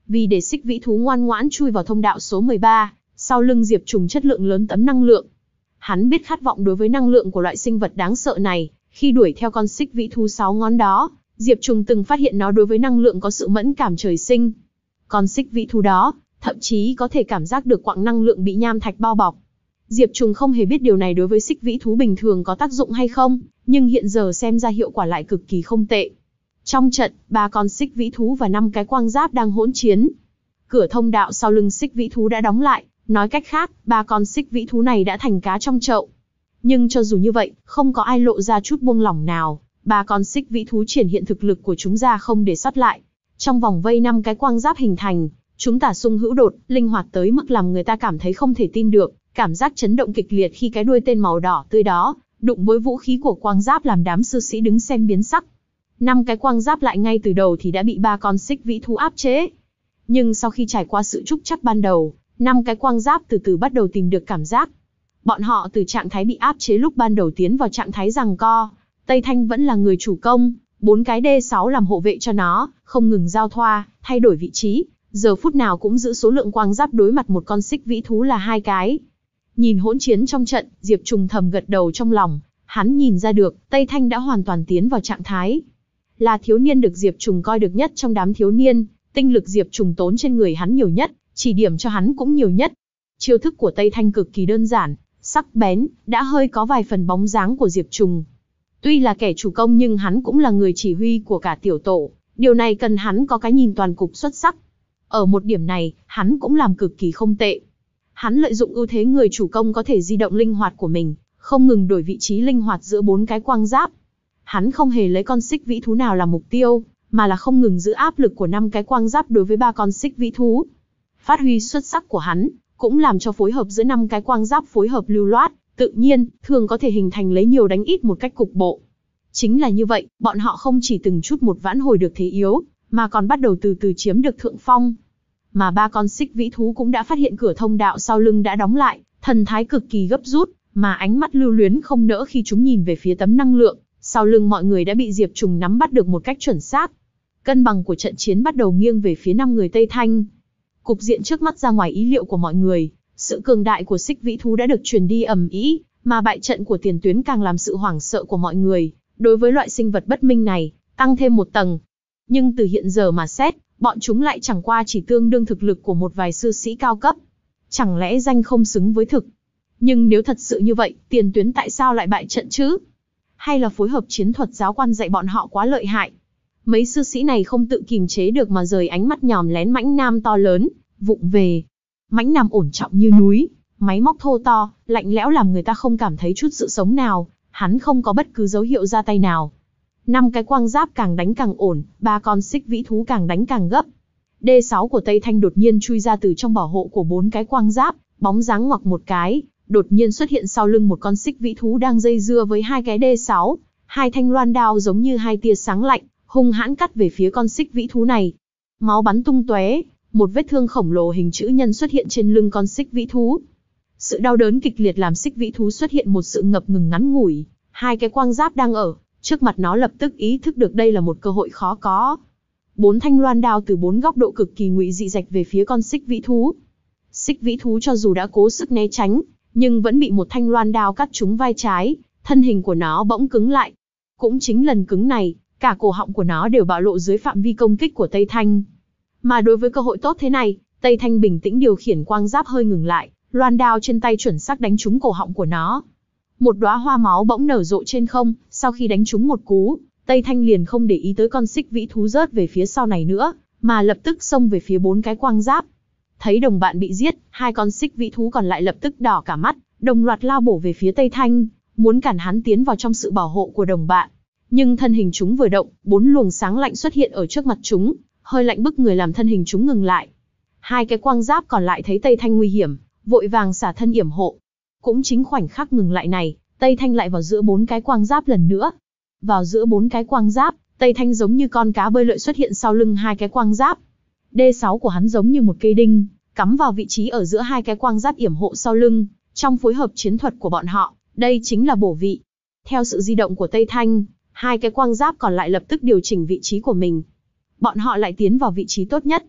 Vì để xích vĩ thú ngoan ngoãn chui vào thông đạo số mười ba, sau lưng Diệp Trùng chất lượng lớn tấm năng lượng. Hắn biết khát vọng đối với năng lượng của loại sinh vật đáng sợ này, khi đuổi theo con xích vĩ thú sáu ngón đó, Diệp Trùng từng phát hiện nó đối với năng lượng có sự mẫn cảm trời sinh. Con xích vĩ thú đó, thậm chí có thể cảm giác được quặng năng lượng bị nham thạch bao bọc. Diệp Trùng không hề biết điều này đối với xích vĩ thú bình thường có tác dụng hay không, nhưng hiện giờ xem ra hiệu quả lại cực kỳ không tệ. Trong trận, ba con xích vĩ thú và năm cái quang giáp đang hỗn chiến. Cửa thông đạo sau lưng xích vĩ thú đã đóng lại, nói cách khác, ba con xích vĩ thú này đã thành cá trong chậu. Nhưng cho dù như vậy, không có ai lộ ra chút buông lỏng nào, ba con xích vĩ thú triển hiện thực lực của chúng ra không để sót lại. Trong vòng vây năm cái quang giáp hình thành, chúng tả xung hữu đột, linh hoạt tới mức làm người ta cảm thấy không thể tin được, cảm giác chấn động kịch liệt khi cái đuôi tên màu đỏ tươi đó đụng với vũ khí của quang giáp làm đám sư sĩ đứng xem biến sắc. Năm cái quang giáp lại ngay từ đầu thì đã bị ba con xích vĩ thú áp chế. Nhưng sau khi trải qua sự trúc chắc ban đầu, năm cái quang giáp từ từ bắt đầu tìm được cảm giác. Bọn họ từ trạng thái bị áp chế lúc ban đầu tiến vào trạng thái giằng co. Tây Thanh vẫn là người chủ công, bốn cái D sáu làm hộ vệ cho nó, không ngừng giao thoa, thay đổi vị trí, giờ phút nào cũng giữ số lượng quang giáp đối mặt một con xích vĩ thú là hai cái. Nhìn hỗn chiến trong trận, Diệp Trùng thầm gật đầu trong lòng, hắn nhìn ra được, Tây Thanh đã hoàn toàn tiến vào trạng thái. Là thiếu niên được Diệp Trùng coi được nhất trong đám thiếu niên, tinh lực Diệp Trùng tốn trên người hắn nhiều nhất, chỉ điểm cho hắn cũng nhiều nhất. Chiêu thức của Tây Thanh cực kỳ đơn giản, sắc bén, đã hơi có vài phần bóng dáng của Diệp Trùng. Tuy là kẻ chủ công nhưng hắn cũng là người chỉ huy của cả tiểu tổ, điều này cần hắn có cái nhìn toàn cục xuất sắc. Ở một điểm này, hắn cũng làm cực kỳ không tệ. Hắn lợi dụng ưu thế người chủ công có thể di động linh hoạt của mình, không ngừng đổi vị trí linh hoạt giữa bốn cái quang giáp. Hắn không hề lấy con xích vĩ thú nào làm mục tiêu, mà là không ngừng giữ áp lực của năm cái quang giáp đối với ba con xích vĩ thú. Phát huy xuất sắc của hắn, cũng làm cho phối hợp giữa năm cái quang giáp phối hợp lưu loát, tự nhiên, thường có thể hình thành lấy nhiều đánh ít một cách cục bộ. Chính là như vậy, bọn họ không chỉ từng chút một vãn hồi được thế yếu, mà còn bắt đầu từ từ chiếm được thượng phong. Mà ba con xích vĩ thú cũng đã phát hiện cửa thông đạo sau lưng đã đóng lại, thần thái cực kỳ gấp rút, mà ánh mắt lưu luyến không nỡ khi chúng nhìn về phía tấm năng lượng, sau lưng mọi người đã bị Diệp Trùng nắm bắt được một cách chuẩn xác. Cân bằng của trận chiến bắt đầu nghiêng về phía năm người Tây Thanh. Cục diện trước mắt ra ngoài ý liệu của mọi người, sự cường đại của xích vĩ thú đã được truyền đi ầm ĩ, mà bại trận của tiền tuyến càng làm sự hoảng sợ của mọi người, đối với loại sinh vật bất minh này, tăng thêm một tầng. Nhưng từ hiện giờ mà xét, bọn chúng lại chẳng qua chỉ tương đương thực lực của một vài sư sĩ cao cấp. Chẳng lẽ danh không xứng với thực? Nhưng nếu thật sự như vậy, tiền tuyến tại sao lại bại trận chứ? Hay là phối hợp chiến thuật giáo quan dạy bọn họ quá lợi hại? Mấy sư sĩ này không tự kìm chế được mà rời ánh mắt nhòm lén mãnh nam to lớn, vụng về. Mãnh nam ổn trọng như núi, máy móc thô to, lạnh lẽo làm người ta không cảm thấy chút sự sống nào, hắn không có bất cứ dấu hiệu ra tay nào. Năm cái quang giáp càng đánh càng ổn, ba con xích vĩ thú càng đánh càng gấp. D sáu của Tây Thanh đột nhiên chui ra từ trong bảo hộ của bốn cái quang giáp, bóng dáng ngoặc một cái, đột nhiên xuất hiện sau lưng một con xích vĩ thú đang dây dưa với hai cái D sáu, hai thanh loan đao giống như hai tia sáng lạnh, hung hãn cắt về phía con xích vĩ thú này. Máu bắn tung tóe, một vết thương khổng lồ hình chữ nhân xuất hiện trên lưng con xích vĩ thú. Sự đau đớn kịch liệt làm xích vĩ thú xuất hiện một sự ngập ngừng ngắn ngủi, hai cái quang giáp đang ở trước mặt nó lập tức ý thức được đây là một cơ hội khó có. Bốn thanh loan đao từ bốn góc độ cực kỳ ngụy dị rạch về phía con xích vĩ thú. Xích vĩ thú cho dù đã cố sức né tránh, nhưng vẫn bị một thanh loan đao cắt trúng vai trái, thân hình của nó bỗng cứng lại. Cũng chính lần cứng này, cả cổ họng của nó đều bạo lộ dưới phạm vi công kích của Tây Thanh. Mà đối với cơ hội tốt thế này, Tây Thanh bình tĩnh điều khiển quang giáp hơi ngừng lại, loan đao trên tay chuẩn xác đánh trúng cổ họng của nó. Một đóa hoa máu bỗng nở rộ trên không, sau khi đánh trúng một cú, Tây Thanh liền không để ý tới con xích vĩ thú rớt về phía sau này nữa, mà lập tức xông về phía bốn cái quang giáp. Thấy đồng bạn bị giết, hai con xích vĩ thú còn lại lập tức đỏ cả mắt, đồng loạt lao bổ về phía Tây Thanh, muốn cản hắn tiến vào trong sự bảo hộ của đồng bạn. Nhưng thân hình chúng vừa động, bốn luồng sáng lạnh xuất hiện ở trước mặt chúng, hơi lạnh bức người làm thân hình chúng ngừng lại. Hai cái quang giáp còn lại thấy Tây Thanh nguy hiểm, vội vàng xả thân yểm hộ. Cũng chính khoảnh khắc ngừng lại này, Tây Thanh lại vào giữa bốn cái quang giáp lần nữa. Vào giữa bốn cái quang giáp, Tây Thanh giống như con cá bơi lội xuất hiện sau lưng hai cái quang giáp. D sáu của hắn giống như một cây đinh, cắm vào vị trí ở giữa hai cái quang giáp yểm hộ sau lưng. Trong phối hợp chiến thuật của bọn họ, đây chính là bổ vị. Theo sự di động của Tây Thanh, hai cái quang giáp còn lại lập tức điều chỉnh vị trí của mình. Bọn họ lại tiến vào vị trí tốt nhất.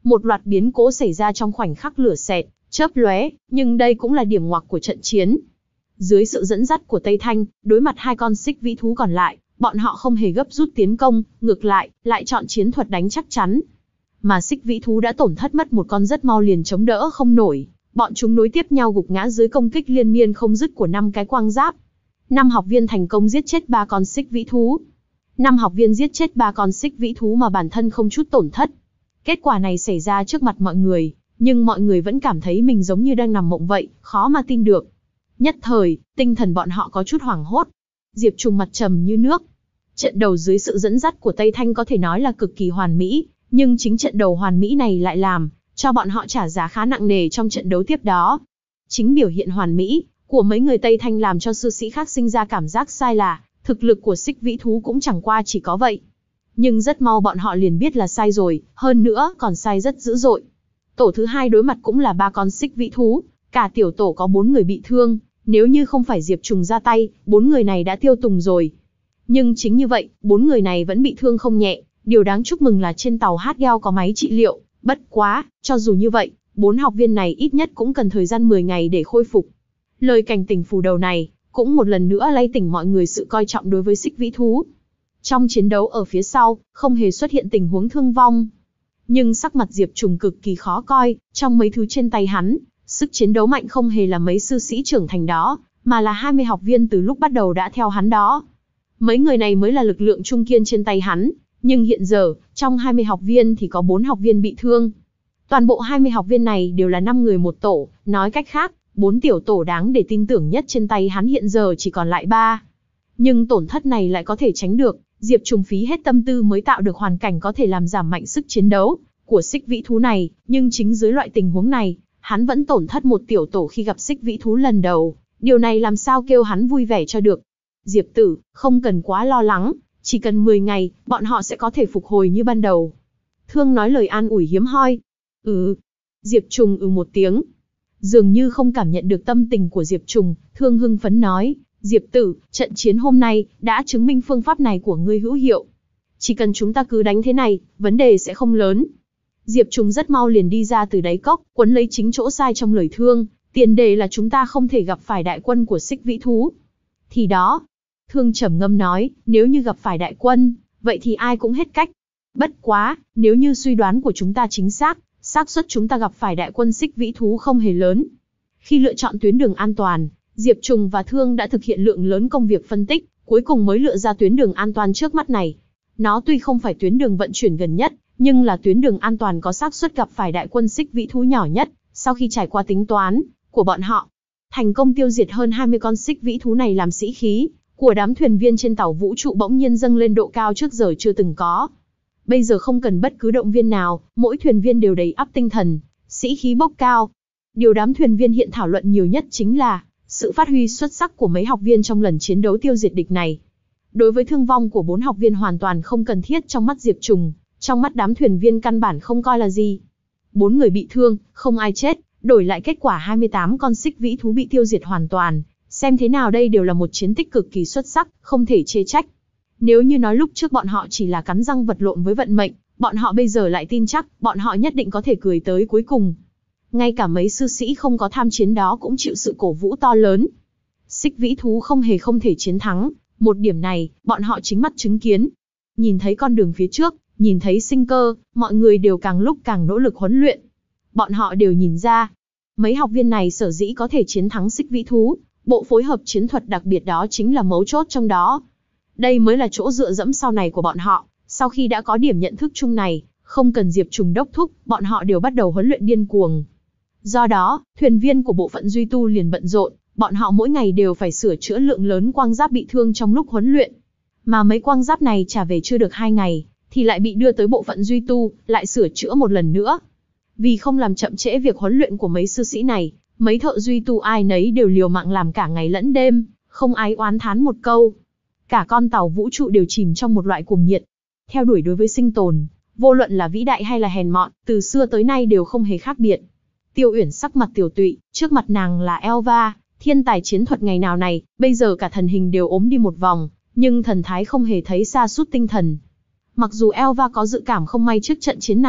Một loạt biến cố xảy ra trong khoảnh khắc lửa xẹt, chớp lóe, nhưng đây cũng là điểm ngoặc của trận chiến. Dưới sự dẫn dắt của Tây Thanh, đối mặt hai con xích vĩ thú còn lại, bọn họ không hề gấp rút tiến công, ngược lại, lại chọn chiến thuật đánh chắc chắn. Mà xích vĩ thú đã tổn thất mất một con rất mau liền chống đỡ không nổi, bọn chúng nối tiếp nhau gục ngã dưới công kích liên miên không dứt của năm cái quang giáp. Năm học viên thành công giết chết ba con xích vĩ thú. Năm học viên giết chết ba con xích vĩ thú mà bản thân không chút tổn thất. Kết quả này xảy ra trước mặt mọi người, nhưng mọi người vẫn cảm thấy mình giống như đang nằm mộng vậy, khó mà tin được. Nhất thời, tinh thần bọn họ có chút hoảng hốt. Diệp Trùng mặt trầm như nước. Trận đầu dưới sự dẫn dắt của Tây Thanh có thể nói là cực kỳ hoàn mỹ, nhưng chính trận đầu hoàn mỹ này lại làm cho bọn họ trả giá khá nặng nề trong trận đấu tiếp đó. Chính biểu hiện hoàn mỹ của mấy người Tây Thanh làm cho sư sĩ khác sinh ra cảm giác sai là thực lực của xích vĩ thú cũng chẳng qua chỉ có vậy. Nhưng rất mau bọn họ liền biết là sai rồi, hơn nữa còn sai rất dữ dội. Tổ thứ hai đối mặt cũng là ba con xích vĩ thú, cả tiểu tổ có bốn người bị thương, nếu như không phải Diệp Trùng ra tay, bốn người này đã tiêu tùng rồi. Nhưng chính như vậy, bốn người này vẫn bị thương không nhẹ, điều đáng chúc mừng là trên tàu hát gheo có máy trị liệu, bất quá, cho dù như vậy, bốn học viên này ít nhất cũng cần thời gian mười ngày để khôi phục. Lời cảnh tỉnh phù đầu này, cũng một lần nữa lay tỉnh mọi người sự coi trọng đối với xích vĩ thú. Trong chiến đấu ở phía sau, không hề xuất hiện tình huống thương vong. Nhưng sắc mặt Diệp Trùng cực kỳ khó coi, trong mấy thứ trên tay hắn, sức chiến đấu mạnh không hề là mấy sư sĩ trưởng thành đó, mà là hai mươi học viên từ lúc bắt đầu đã theo hắn đó. Mấy người này mới là lực lượng trung kiên trên tay hắn, nhưng hiện giờ, trong hai mươi học viên thì có bốn học viên bị thương. Toàn bộ hai mươi học viên này đều là năm người một tổ, nói cách khác, bốn tiểu tổ đáng để tin tưởng nhất trên tay hắn hiện giờ chỉ còn lại ba. Nhưng tổn thất này lại có thể tránh được, Diệp Trùng phí hết tâm tư mới tạo được hoàn cảnh có thể làm giảm mạnh sức chiến đấu của xích vĩ thú này, nhưng chính dưới loại tình huống này, hắn vẫn tổn thất một tiểu tổ khi gặp xích vĩ thú lần đầu, điều này làm sao kêu hắn vui vẻ cho được. Diệp tử, không cần quá lo lắng, chỉ cần mười ngày, bọn họ sẽ có thể phục hồi như ban đầu. Thương nói lời an ủi hiếm hoi. Ừ. Diệp Trùng ừ một tiếng. Dường như không cảm nhận được tâm tình của Diệp Trùng, Thương hưng phấn nói, Diệp tử, trận chiến hôm nay, đã chứng minh phương pháp này của ngươi hữu hiệu. Chỉ cần chúng ta cứ đánh thế này, vấn đề sẽ không lớn. Diệp Trùng rất mau liền đi ra từ đáy cốc, quấn lấy chính chỗ sai trong lời Thương, tiền đề là chúng ta không thể gặp phải đại quân của xích vĩ thú. Thì đó, Thương trầm ngâm nói, nếu như gặp phải đại quân, vậy thì ai cũng hết cách. Bất quá, nếu như suy đoán của chúng ta chính xác, xác suất chúng ta gặp phải đại quân xích vĩ thú không hề lớn. Khi lựa chọn tuyến đường an toàn, Diệp Trùng và Thương đã thực hiện lượng lớn công việc phân tích, cuối cùng mới lựa ra tuyến đường an toàn trước mắt này. Nó tuy không phải tuyến đường vận chuyển gần nhất, nhưng là tuyến đường an toàn có xác suất gặp phải đại quân xích vĩ thú nhỏ nhất, sau khi trải qua tính toán của bọn họ. Thành công tiêu diệt hơn hai mươi con xích vĩ thú này làm sĩ khí của đám thuyền viên trên tàu vũ trụ bỗng nhiên dâng lên độ cao trước giờ chưa từng có. Bây giờ không cần bất cứ động viên nào, mỗi thuyền viên đều đầy ắp tinh thần, sĩ khí bốc cao. Điều đám thuyền viên hiện thảo luận nhiều nhất chính là sự phát huy xuất sắc của mấy học viên trong lần chiến đấu tiêu diệt địch này. Đối với thương vong của bốn học viên hoàn toàn không cần thiết trong mắt Diệp Trùng, trong mắt đám thuyền viên căn bản không coi là gì. Bốn người bị thương, không ai chết, đổi lại kết quả hai mươi tám con xích vĩ thú bị tiêu diệt hoàn toàn. Xem thế nào đây đều là một chiến tích cực kỳ xuất sắc, không thể chê trách. Nếu như nói lúc trước bọn họ chỉ là cắn răng vật lộn với vận mệnh, bọn họ bây giờ lại tin chắc, bọn họ nhất định có thể cười tới cuối cùng. Ngay cả mấy sư sĩ không có tham chiến đó cũng chịu sự cổ vũ to lớn. Xích vĩ thú không hề không thể chiến thắng, một điểm này, bọn họ chính mắt chứng kiến. Nhìn thấy con đường phía trước, nhìn thấy sinh cơ, mọi người đều càng lúc càng nỗ lực huấn luyện. Bọn họ đều nhìn ra, mấy học viên này sở dĩ có thể chiến thắng xích vĩ thú, bộ phối hợp chiến thuật đặc biệt đó chính là mấu chốt trong đó. Đây mới là chỗ dựa dẫm sau này của bọn họ, sau khi đã có điểm nhận thức chung này, không cần Diệp Trùng đốc thúc, bọn họ đều bắt đầu huấn luyện điên cuồng. Do đó, thuyền viên của bộ phận duy tu liền bận rộn, bọn họ mỗi ngày đều phải sửa chữa lượng lớn quang giáp bị thương trong lúc huấn luyện. Mà mấy quang giáp này trả về chưa được hai ngày, thì lại bị đưa tới bộ phận duy tu, lại sửa chữa một lần nữa. Vì không làm chậm trễ việc huấn luyện của mấy sư sĩ này, mấy thợ duy tu ai nấy đều liều mạng làm cả ngày lẫn đêm, không ai oán thán một câu. Cả con tàu vũ trụ đều chìm trong một loại cuồng nhiệt. Theo đuổi đối với sinh tồn, vô luận là vĩ đại hay là hèn mọn, từ xưa tới nay đều không hề khác biệt. Tiêu Uyển sắc mặt tiều tụy, trước mặt nàng là Elva, thiên tài chiến thuật ngày nào này, bây giờ cả thần hình đều ốm đi một vòng, nhưng thần thái không hề thấy sa sút tinh thần. Mặc dù Elva có dự cảm không may trước trận chiến này,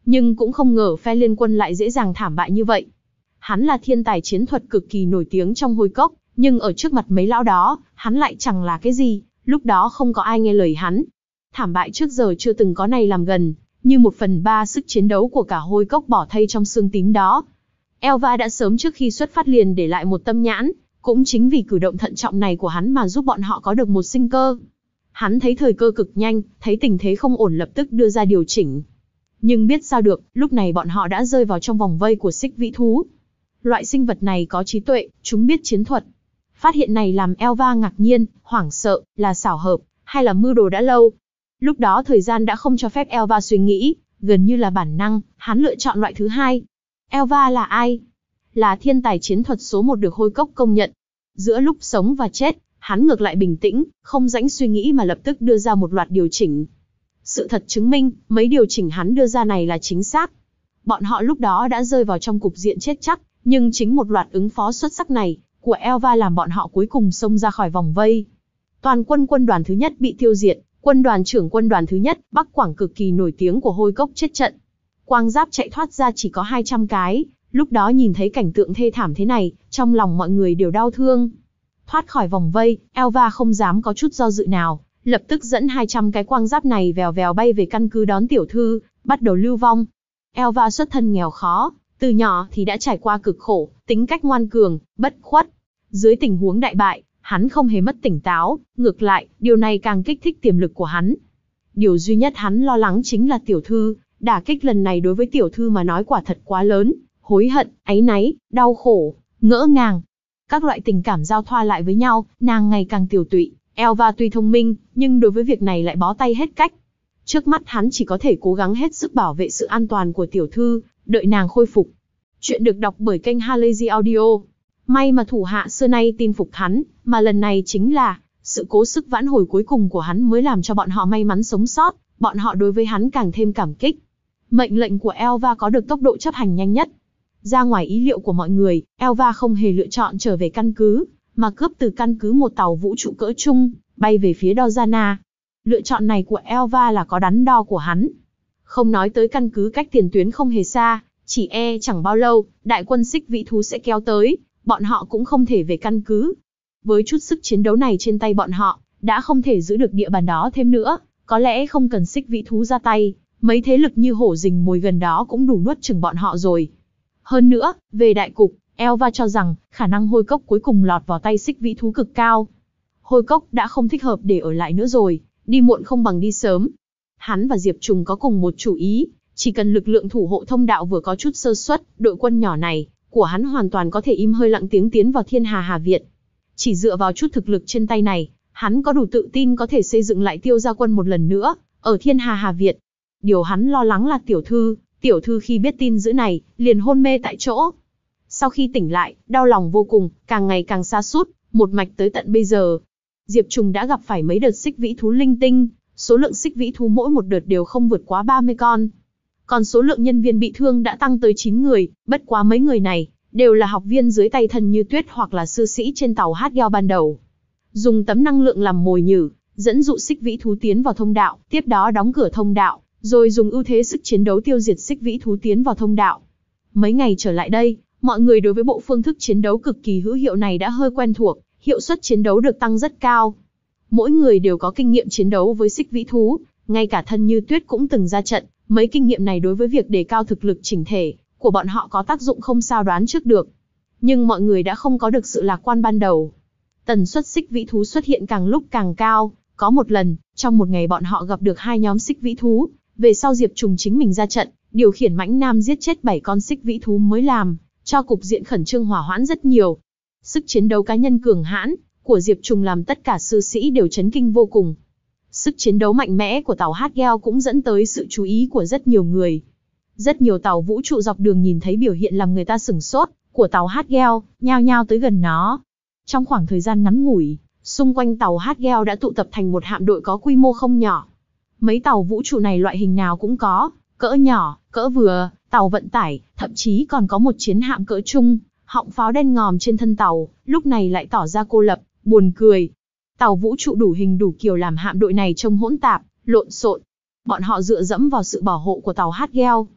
Nhưng cũng không ngờ phe liên quân lại dễ dàng thảm bại như vậy. Hắn là thiên tài chiến thuật cực kỳ nổi tiếng trong hôi cốc, nhưng ở trước mặt mấy lão đó, hắn lại chẳng là cái gì, lúc đó không có ai nghe lời hắn. Thảm bại trước giờ chưa từng có này làm gần, như một phần ba sức chiến đấu của cả hôi cốc bỏ thây trong xương tím đó. Elva đã sớm trước khi xuất phát liền để lại một tâm nhãn, cũng chính vì cử động thận trọng này của hắn mà giúp bọn họ có được một sinh cơ. Hắn thấy thời cơ cực nhanh, thấy tình thế không ổn lập tức đưa ra điều chỉnh. Nhưng biết sao được, lúc này bọn họ đã rơi vào trong vòng vây của xích vĩ thú. Loại sinh vật này có trí tuệ, chúng biết chiến thuật. Phát hiện này làm Elva ngạc nhiên, hoảng sợ, là xảo hợp, hay là mưu đồ đã lâu. Lúc đó thời gian đã không cho phép Elva suy nghĩ, gần như là bản năng, hắn lựa chọn loại thứ hai. Elva là ai? Là thiên tài chiến thuật số một được hôi cốc công nhận. Giữa lúc sống và chết, hắn ngược lại bình tĩnh, không rãnh suy nghĩ mà lập tức đưa ra một loạt điều chỉnh. Sự thật chứng minh, mấy điều chỉnh hắn đưa ra này là chính xác. Bọn họ lúc đó đã rơi vào trong cục diện chết chắc, nhưng chính một loạt ứng phó xuất sắc này của Elva làm bọn họ cuối cùng xông ra khỏi vòng vây. Toàn quân quân đoàn thứ nhất bị tiêu diệt, quân đoàn trưởng quân đoàn thứ nhất, Bắc Quảng cực kỳ nổi tiếng của hôi cốc chết trận. Quang giáp chạy thoát ra chỉ có hai trăm cái, lúc đó nhìn thấy cảnh tượng thê thảm thế này, trong lòng mọi người đều đau thương. Thoát khỏi vòng vây, Elva không dám có chút do dự nào, lập tức dẫn hai trăm cái quang giáp này vèo vèo bay về căn cứ đón tiểu thư, bắt đầu lưu vong. Elva xuất thân nghèo khó, từ nhỏ thì đã trải qua cực khổ, tính cách ngoan cường, bất khuất. Dưới tình huống đại bại, hắn không hề mất tỉnh táo, ngược lại, điều này càng kích thích tiềm lực của hắn. Điều duy nhất hắn lo lắng chính là tiểu thư, đả kích lần này đối với tiểu thư mà nói quả thật quá lớn, hối hận, áy náy, đau khổ, ngỡ ngàng. Các loại tình cảm giao thoa lại với nhau, nàng ngày càng tiều tụy. Elva tuy thông minh, nhưng đối với việc này lại bó tay hết cách. Trước mắt hắn chỉ có thể cố gắng hết sức bảo vệ sự an toàn của tiểu thư, đợi nàng khôi phục. Chuyện được đọc bởi kênh Halazy Audio. May mà thủ hạ xưa nay tin phục hắn, mà lần này chính là sự cố sức vãn hồi cuối cùng của hắn mới làm cho bọn họ may mắn sống sót, bọn họ đối với hắn càng thêm cảm kích. Mệnh lệnh của Elva có được tốc độ chấp hành nhanh nhất. Ra ngoài ý liệu của mọi người, Elva không hề lựa chọn trở về căn cứ, mà cướp từ căn cứ một tàu vũ trụ cỡ trung, bay về phía Dozana. Lựa chọn này của Elva là có đắn đo của hắn. Không nói tới căn cứ cách tiền tuyến không hề xa, chỉ e chẳng bao lâu, đại quân xích vĩ thú sẽ kéo tới, bọn họ cũng không thể về căn cứ. Với chút sức chiến đấu này trên tay bọn họ, đã không thể giữ được địa bàn đó thêm nữa, có lẽ không cần xích vĩ thú ra tay, mấy thế lực như hổ rình mồi gần đó cũng đủ nuốt chửng bọn họ rồi. Hơn nữa, về đại cục, Elva cho rằng, khả năng hôi cốc cuối cùng lọt vào tay xích vĩ thú cực cao. Hôi cốc đã không thích hợp để ở lại nữa rồi, đi muộn không bằng đi sớm. Hắn và Diệp Trùng có cùng một chủ ý, chỉ cần lực lượng thủ hộ thông đạo vừa có chút sơ suất, đội quân nhỏ này của hắn hoàn toàn có thể im hơi lặng tiếng tiến vào Thiên Hà Hà Việt. Chỉ dựa vào chút thực lực trên tay này, hắn có đủ tự tin có thể xây dựng lại Tiêu gia quân một lần nữa, ở Thiên Hà Hà Việt. Điều hắn lo lắng là tiểu thư, tiểu thư khi biết tin dữ này, liền hôn mê tại chỗ. Sau khi tỉnh lại, đau lòng vô cùng, càng ngày càng sa sút, một mạch tới tận bây giờ. Diệp Trùng đã gặp phải mấy đợt xích vĩ thú linh tinh, số lượng xích vĩ thú mỗi một đợt đều không vượt quá ba mươi con. Còn số lượng nhân viên bị thương đã tăng tới chín người, bất quá mấy người này đều là học viên dưới tay Thần Như Tuyết hoặc là sư sĩ trên tàu hát gheo ban đầu. Dùng tấm năng lượng làm mồi nhử, dẫn dụ xích vĩ thú tiến vào thông đạo, tiếp đó đóng cửa thông đạo, rồi dùng ưu thế sức chiến đấu tiêu diệt xích vĩ thú tiến vào thông đạo. Mấy ngày trở lại đây, mọi người đối với bộ phương thức chiến đấu cực kỳ hữu hiệu này đã hơi quen thuộc, hiệu suất chiến đấu được tăng rất cao. Mỗi người đều có kinh nghiệm chiến đấu với xích vĩ thú, ngay cả Thần Như Tuyết cũng từng ra trận, mấy kinh nghiệm này đối với việc đề cao thực lực chỉnh thể của bọn họ có tác dụng không sao đoán trước được. Nhưng mọi người đã không có được sự lạc quan ban đầu. Tần suất xích vĩ thú xuất hiện càng lúc càng cao, có một lần, trong một ngày bọn họ gặp được hai nhóm xích vĩ thú, về sau Diệp Trùng chính mình ra trận, điều khiển mãnh nam giết chết bảy con xích vĩ thú mới làm cho cục diện khẩn trương hỏa hoãn rất nhiều. Sức chiến đấu cá nhân cường hãn của Diệp Trùng làm tất cả sư sĩ đều chấn kinh vô cùng. Sức chiến đấu mạnh mẽ của tàu hát gheo cũng dẫn tới sự chú ý của rất nhiều người. Rất nhiều tàu vũ trụ dọc đường nhìn thấy biểu hiện làm người ta sửng sốt của tàu hát gheo, nhao nhao tới gần nó. Trong khoảng thời gian ngắn ngủi, xung quanh tàu hát gheo đã tụ tập thành một hạm đội có quy mô không nhỏ. Mấy tàu vũ trụ này loại hình nào cũng có, cỡ nhỏ, cỡ vừa, tàu vận tải, thậm chí còn có một chiến hạm cỡ trung, họng pháo đen ngòm trên thân tàu, lúc này lại tỏ ra cô lập, buồn cười. Tàu vũ trụ đủ hình đủ kiểu làm hạm đội này trông hỗn tạp, lộn xộn. Bọn họ dựa dẫm vào sự bảo hộ của tàu hát gheo.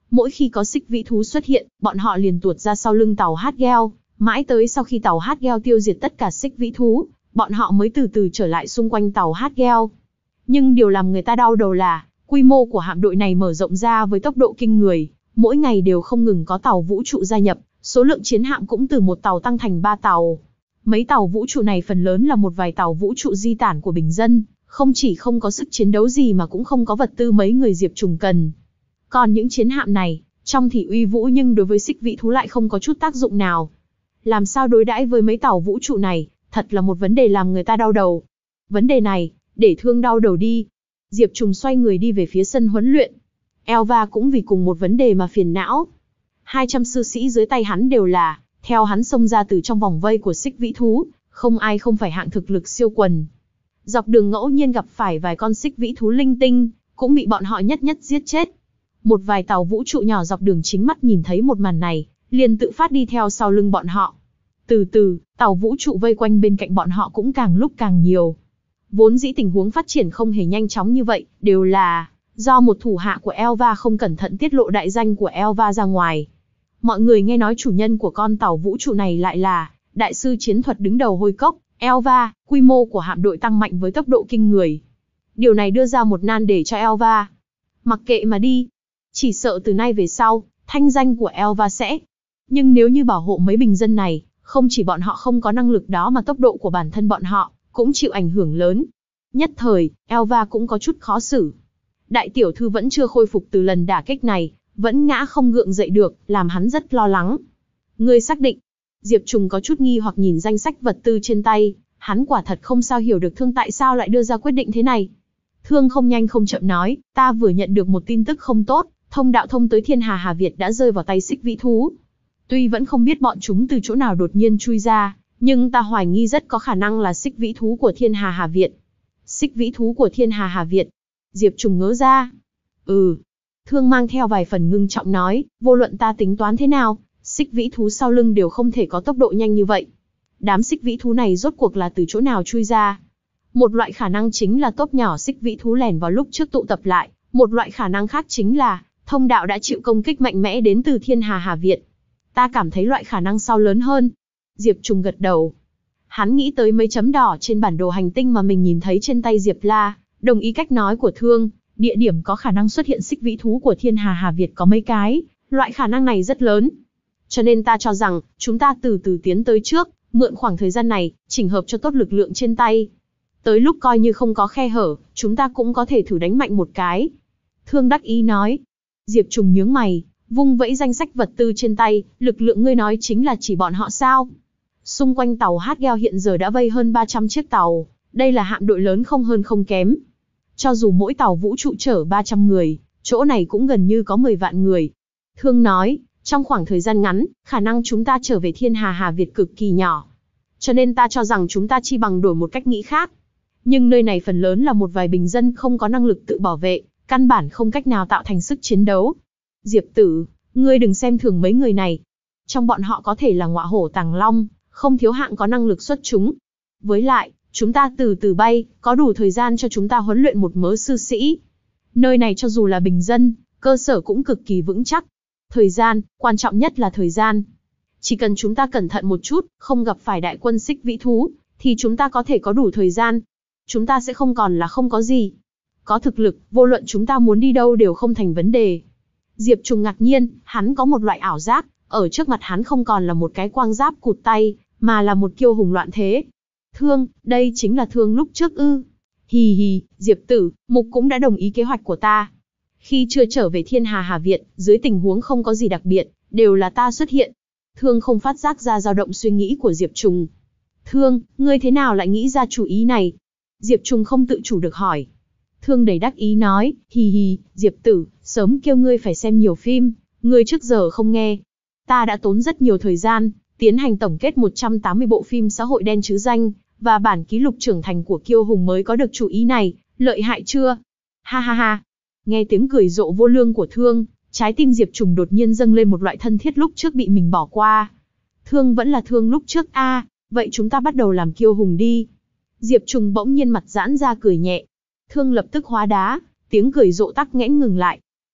Mỗi khi có xích vĩ thú xuất hiện, bọn họ liền tuột ra sau lưng tàu Hắc-gheo, mãi tới sau khi tàu Hắc-gheo tiêu diệt tất cả xích vĩ thú, bọn họ mới từ từ trở lại xung quanh tàu Hắc-gheo. Nhưng điều làm người ta đau đầu là, quy mô của hạm đội này mở rộng ra với tốc độ kinh người, mỗi ngày đều không ngừng có tàu vũ trụ gia nhập, số lượng chiến hạm cũng từ một tàu tăng thành ba tàu. Mấy tàu vũ trụ này phần lớn là một vài tàu vũ trụ di tản của bình dân, không chỉ không có sức chiến đấu gì mà cũng không có vật tư mấy người Diệp Trùng cần. Còn những chiến hạm này, trong thì uy vũ nhưng đối với xích vĩ thú lại không có chút tác dụng nào. Làm sao đối đãi với mấy tàu vũ trụ này, thật là một vấn đề làm người ta đau đầu. Vấn đề này, để Thương đau đầu đi. Diệp Trùng xoay người đi về phía sân huấn luyện. Elva cũng vì cùng một vấn đề mà phiền não. hai trăm sư sĩ dưới tay hắn đều là, theo hắn xông ra từ trong vòng vây của xích vĩ thú, không ai không phải hạng thực lực siêu quần. Dọc đường ngẫu nhiên gặp phải vài con xích vĩ thú linh tinh, cũng bị bọn họ nhất nhất giết chết. Một vài tàu vũ trụ nhỏ dọc đường chính mắt nhìn thấy một màn này, liền tự phát đi theo sau lưng bọn họ. Từ từ, tàu vũ trụ vây quanh bên cạnh bọn họ cũng càng lúc càng nhiều. Vốn dĩ tình huống phát triển không hề nhanh chóng như vậy, đều là do một thủ hạ của Elva không cẩn thận tiết lộ đại danh của Elva ra ngoài. Mọi người nghe nói chủ nhân của con tàu vũ trụ này lại là đại sư chiến thuật đứng đầu Hôi Cốc, Elva, quy mô của hạm đội tăng mạnh với tốc độ kinh người. Điều này đưa ra một nan đề cho Elva. Mặc kệ mà đi, chỉ sợ từ nay về sau, thanh danh của Elva sẽ. Nhưng nếu như bảo hộ mấy bình dân này, không chỉ bọn họ không có năng lực đó mà tốc độ của bản thân bọn họ cũng chịu ảnh hưởng lớn. Nhất thời, Elva cũng có chút khó xử. Đại tiểu thư vẫn chưa khôi phục từ lần đả kích này, vẫn ngã không gượng dậy được, làm hắn rất lo lắng. Ngươi xác định? Diệp Trùng có chút nghi hoặc nhìn danh sách vật tư trên tay, hắn quả thật không sao hiểu được Thương tại sao lại đưa ra quyết định thế này. Thương không nhanh không chậm nói, ta vừa nhận được một tin tức không tốt, thông đạo thông tới Thiên Hà Hà Việt đã rơi vào tay xích vĩ thú. Tuy vẫn không biết bọn chúng từ chỗ nào đột nhiên chui ra, nhưng ta hoài nghi rất có khả năng là xích vĩ thú của Thiên Hà Hà Việt. Xích vĩ thú của Thiên Hà Hà Việt. Diệp Trùng ngớ ra. Ừ. Thương mang theo vài phần ngưng trọng nói, vô luận ta tính toán thế nào, xích vĩ thú sau lưng đều không thể có tốc độ nhanh như vậy. Đám xích vĩ thú này rốt cuộc là từ chỗ nào chui ra? Một loại khả năng chính là tốp nhỏ xích vĩ thú lẻn vào lúc trước tụ tập lại, một loại khả năng khác chính là thông đạo đã chịu công kích mạnh mẽ đến từ Thiên Hà Hà Việt. Ta cảm thấy loại khả năng sau lớn hơn. Diệp Trùng gật đầu. Hắn nghĩ tới mấy chấm đỏ trên bản đồ hành tinh mà mình nhìn thấy trên tay Diệp La, đồng ý cách nói của Thương, địa điểm có khả năng xuất hiện xích vĩ thú của Thiên Hà Hà Việt có mấy cái, loại khả năng này rất lớn. Cho nên ta cho rằng, chúng ta từ từ tiến tới trước, mượn khoảng thời gian này, chỉnh hợp cho tốt lực lượng trên tay. Tới lúc coi như không có khe hở, chúng ta cũng có thể thử đánh mạnh một cái. Thương đắc ý nói. Diệp Trùng nhướng mày, vung vẫy danh sách vật tư trên tay, lực lượng ngươi nói chính là chỉ bọn họ sao? Xung quanh tàu Hắc-gheo hiện giờ đã vây hơn ba trăm chiếc tàu, đây là hạm đội lớn không hơn không kém. Cho dù mỗi tàu vũ trụ chở ba trăm người, chỗ này cũng gần như có mười vạn người. Thương nói, trong khoảng thời gian ngắn, khả năng chúng ta trở về Thiên Hà Hà Việt cực kỳ nhỏ. Cho nên ta cho rằng chúng ta chi bằng đổi một cách nghĩ khác. Nhưng nơi này phần lớn là một vài bình dân không có năng lực tự bảo vệ, căn bản không cách nào tạo thành sức chiến đấu. Diệp Tử, ngươi đừng xem thường mấy người này. Trong bọn họ có thể là ngọa hổ tàng long, không thiếu hạng có năng lực xuất chúng. Với lại, chúng ta từ từ bay, có đủ thời gian cho chúng ta huấn luyện một mớ sư sĩ. Nơi này cho dù là bình dân, cơ sở cũng cực kỳ vững chắc. Thời gian, quan trọng nhất là thời gian. Chỉ cần chúng ta cẩn thận một chút, không gặp phải đại quân xích vĩ thú, thì chúng ta có thể có đủ thời gian. Chúng ta sẽ không còn là không có gì. Có thực lực, vô luận chúng ta muốn đi đâu đều không thành vấn đề. Diệp Trùng ngạc nhiên, hắn có một loại ảo giác, ở trước mặt hắn không còn là một cái quang giáp cụt tay, mà là một kiêu hùng loạn thế. Thương, đây chính là Thương lúc trước ư? Hì hì, Diệp Tử, Mục cũng đã đồng ý kế hoạch của ta. Khi chưa trở về Thiên Hà Hà Việt, dưới tình huống không có gì đặc biệt, đều là ta xuất hiện. Thương không phát giác ra dao động suy nghĩ của Diệp Trùng. Thương, ngươi thế nào lại nghĩ ra chủ ý này? Diệp Trùng không tự chủ được hỏi. Thương đầy đắc ý nói, hì hì, Diệp Tử, sớm kêu ngươi phải xem nhiều phim, ngươi trước giờ không nghe. Ta đã tốn rất nhiều thời gian, tiến hành tổng kết một trăm tám mươi bộ phim xã hội đen chứ danh, và bản ký lục trưởng thành của Kiêu Hùng mới có được chủ ý này, lợi hại chưa? Ha ha ha. Nghe tiếng cười rộ vô lương của Thương, trái tim Diệp Trùng đột nhiên dâng lên một loại thân thiết lúc trước bị mình bỏ qua. Thương vẫn là Thương lúc trước a, à, vậy chúng ta bắt đầu làm Kiêu Hùng đi. Diệp Trùng bỗng nhiên mặt giãn ra cười nhẹ. Thương lập tức hóa đá, tiếng cười rộ tắc nghẽn ngừng lại.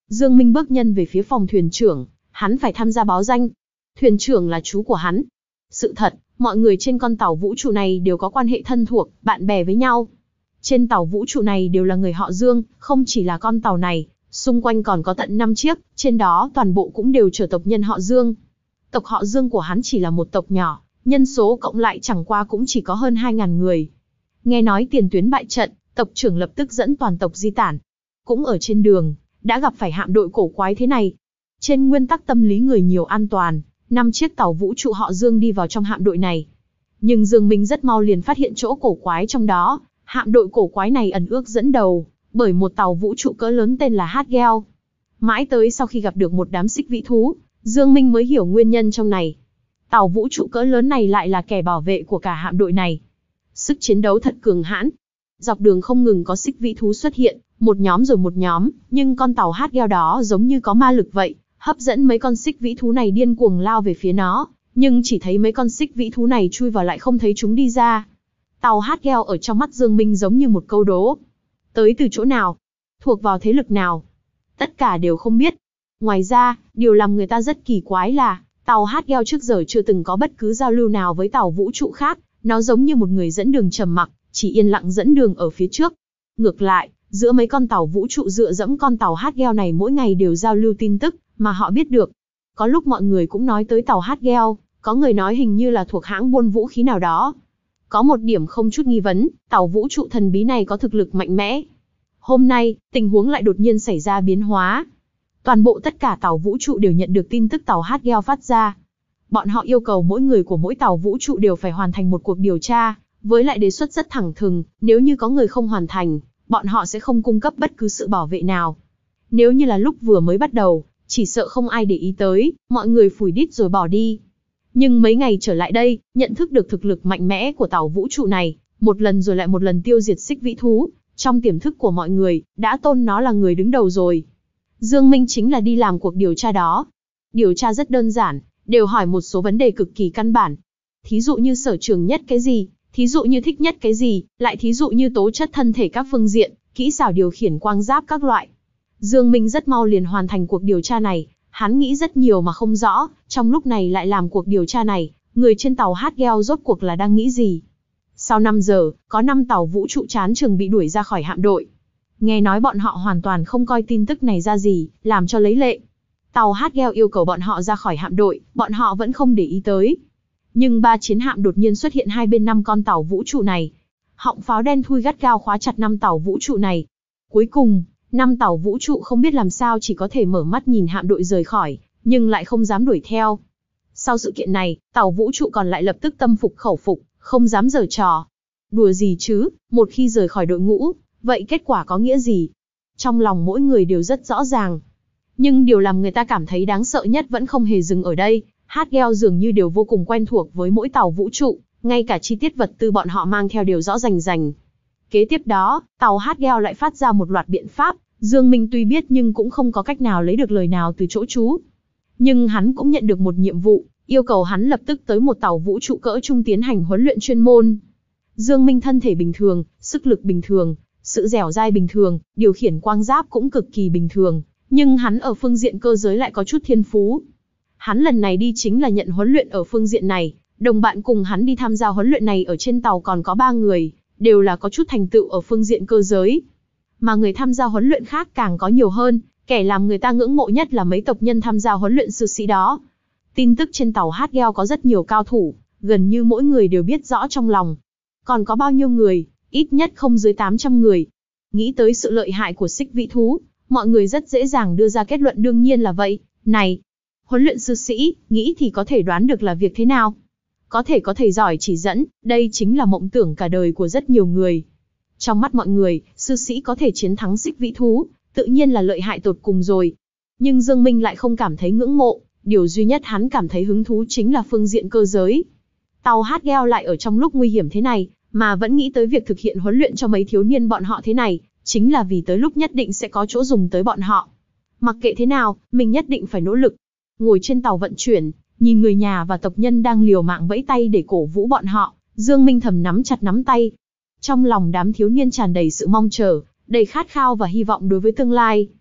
Dương Minh bước nhân về phía phòng thuyền trưởng, hắn phải tham gia báo danh. Thuyền trưởng là chú của hắn. Sự thật, mọi người trên con tàu vũ trụ này đều có quan hệ thân thuộc, bạn bè với nhau. Trên tàu vũ trụ này đều là người họ Dương, không chỉ là con tàu này, xung quanh còn có tận năm chiếc, trên đó toàn bộ cũng đều chở tộc nhân họ Dương. Tộc họ Dương của hắn chỉ là một tộc nhỏ, nhân số cộng lại chẳng qua cũng chỉ có hơn hai ngàn người. Nghe nói tiền tuyến bại trận, tộc trưởng lập tức dẫn toàn tộc di tản. Cũng ở trên đường, đã gặp phải hạm đội cổ quái thế này. Trên nguyên tắc tâm lý người nhiều an toàn, năm chiếc tàu vũ trụ họ Dương đi vào trong hạm đội này. Nhưng Dương Minh rất mau liền phát hiện chỗ cổ quái trong đó, hạm đội cổ quái này ẩn ước dẫn đầu bởi một tàu vũ trụ cỡ lớn tên là Hardgel. Mãi tới sau khi gặp được một đám xích vĩ thú, Dương Minh mới hiểu nguyên nhân trong này. Tàu vũ trụ cỡ lớn này lại là kẻ bảo vệ của cả hạm đội này. Sức chiến đấu thật cường hãn. Dọc đường không ngừng có xích vĩ thú xuất hiện, một nhóm rồi một nhóm, nhưng con tàu Hardgel đó giống như có ma lực vậy, hấp dẫn mấy con xích vĩ thú này điên cuồng lao về phía nó, nhưng chỉ thấy mấy con xích vĩ thú này chui vào lại không thấy chúng đi ra. Tàu Hardgel ở trong mắt Dương Minh giống như một câu đố. Tới từ chỗ nào? Thuộc vào thế lực nào? Tất cả đều không biết. Ngoài ra, điều làm người ta rất kỳ quái là, tàu Hardgel trước giờ chưa từng có bất cứ giao lưu nào với tàu vũ trụ khác, nó giống như một người dẫn đường trầm mặc, chỉ yên lặng dẫn đường ở phía trước. Ngược lại, giữa mấy con tàu vũ trụ dựa dẫm con tàu Hardgel này mỗi ngày đều giao lưu tin tức mà họ biết được. Có lúc mọi người cũng nói tới tàu Hardgel, có người nói hình như là thuộc hãng buôn vũ khí nào đó. Có một điểm không chút nghi vấn, tàu vũ trụ thần bí này có thực lực mạnh mẽ. Hôm nay, tình huống lại đột nhiên xảy ra biến hóa. Toàn bộ tất cả tàu vũ trụ đều nhận được tin tức tàu Hardgel phát ra. Bọn họ yêu cầu mỗi người của mỗi tàu vũ trụ đều phải hoàn thành một cuộc điều tra, với lại đề xuất rất thẳng thừng, nếu như có người không hoàn thành, bọn họ sẽ không cung cấp bất cứ sự bảo vệ nào. Nếu như là lúc vừa mới bắt đầu, chỉ sợ không ai để ý tới, mọi người phủi đít rồi bỏ đi. Nhưng mấy ngày trở lại đây, nhận thức được thực lực mạnh mẽ của tàu vũ trụ này, một lần rồi lại một lần tiêu diệt xích vĩ thú, trong tiềm thức của mọi người, đã tôn nó là người đứng đầu rồi. Dương Minh chính là đi làm cuộc điều tra đó. Điều tra rất đơn giản, đều hỏi một số vấn đề cực kỳ căn bản. Thí dụ như sở trường nhất cái gì, thí dụ như thích nhất cái gì, lại thí dụ như tố chất thân thể các phương diện, kỹ xảo điều khiển quang giáp các loại. Dương Minh rất mau liền hoàn thành cuộc điều tra này, hắn nghĩ rất nhiều mà không rõ, trong lúc này lại làm cuộc điều tra này, người trên tàu Hardgel rốt cuộc là đang nghĩ gì. Sau năm giờ, có năm tàu vũ trụ chán chường bị đuổi ra khỏi hạm đội. Nghe nói bọn họ hoàn toàn không coi tin tức này ra gì, làm cho lấy lệ. Tàu Hardgel yêu cầu bọn họ ra khỏi hạm đội, bọn họ vẫn không để ý tới. Nhưng ba chiến hạm đột nhiên xuất hiện hai bên năm con tàu vũ trụ này. Họng pháo đen thui gắt gao khóa chặt năm tàu vũ trụ này. Cuối cùng, năm tàu vũ trụ không biết làm sao chỉ có thể mở mắt nhìn hạm đội rời khỏi, nhưng lại không dám đuổi theo. Sau sự kiện này, tàu vũ trụ còn lại lập tức tâm phục khẩu phục, không dám giở trò. Đùa gì chứ, một khi rời khỏi đội ngũ, vậy kết quả có nghĩa gì? Trong lòng mỗi người đều rất rõ ràng. Nhưng điều làm người ta cảm thấy đáng sợ nhất vẫn không hề dừng ở đây. Hardgel dường như đều vô cùng quen thuộc với mỗi tàu vũ trụ, ngay cả chi tiết vật tư bọn họ mang theo đều rõ rành rành. Kế tiếp đó, tàu Hardgel lại phát ra một loạt biện pháp, Dương Minh tuy biết nhưng cũng không có cách nào lấy được lời nào từ chỗ chú. Nhưng hắn cũng nhận được một nhiệm vụ, yêu cầu hắn lập tức tới một tàu vũ trụ cỡ trung tiến hành huấn luyện chuyên môn. Dương Minh thân thể bình thường, sức lực bình thường, sự dẻo dai bình thường, điều khiển quang giáp cũng cực kỳ bình thường, nhưng hắn ở phương diện cơ giới lại có chút thiên phú. Hắn lần này đi chính là nhận huấn luyện ở phương diện này, đồng bạn cùng hắn đi tham gia huấn luyện này ở trên tàu còn có ba người, đều là có chút thành tựu ở phương diện cơ giới. Mà người tham gia huấn luyện khác càng có nhiều hơn, kẻ làm người ta ngưỡng mộ nhất là mấy tộc nhân tham gia huấn luyện sư sĩ đó. Tin tức trên tàu Hardgel có rất nhiều cao thủ, gần như mỗi người đều biết rõ trong lòng. Còn có bao nhiêu người, ít nhất không dưới tám trăm người. Nghĩ tới sự lợi hại của xích vĩ thú, mọi người rất dễ dàng đưa ra kết luận đương nhiên là vậy. Này, huấn luyện sư sĩ, nghĩ thì có thể đoán được là việc thế nào. Có thể có thầy giỏi chỉ dẫn, đây chính là mộng tưởng cả đời của rất nhiều người. Trong mắt mọi người, sư sĩ có thể chiến thắng xích vĩ thú, tự nhiên là lợi hại tột cùng rồi. Nhưng Dương Minh lại không cảm thấy ngưỡng mộ, điều duy nhất hắn cảm thấy hứng thú chính là phương diện cơ giới. Tàu Hardgel lại ở trong lúc nguy hiểm thế này, mà vẫn nghĩ tới việc thực hiện huấn luyện cho mấy thiếu niên bọn họ thế này, chính là vì tới lúc nhất định sẽ có chỗ dùng tới bọn họ. Mặc kệ thế nào, mình nhất định phải nỗ lực. Ngồi trên tàu vận chuyển, nhìn người nhà và tộc nhân đang liều mạng vẫy tay để cổ vũ bọn họ, Dương Minh thầm nắm chặt nắm tay. Trong lòng đám thiếu niên tràn đầy sự mong chờ, đầy khát khao và hy vọng đối với tương lai.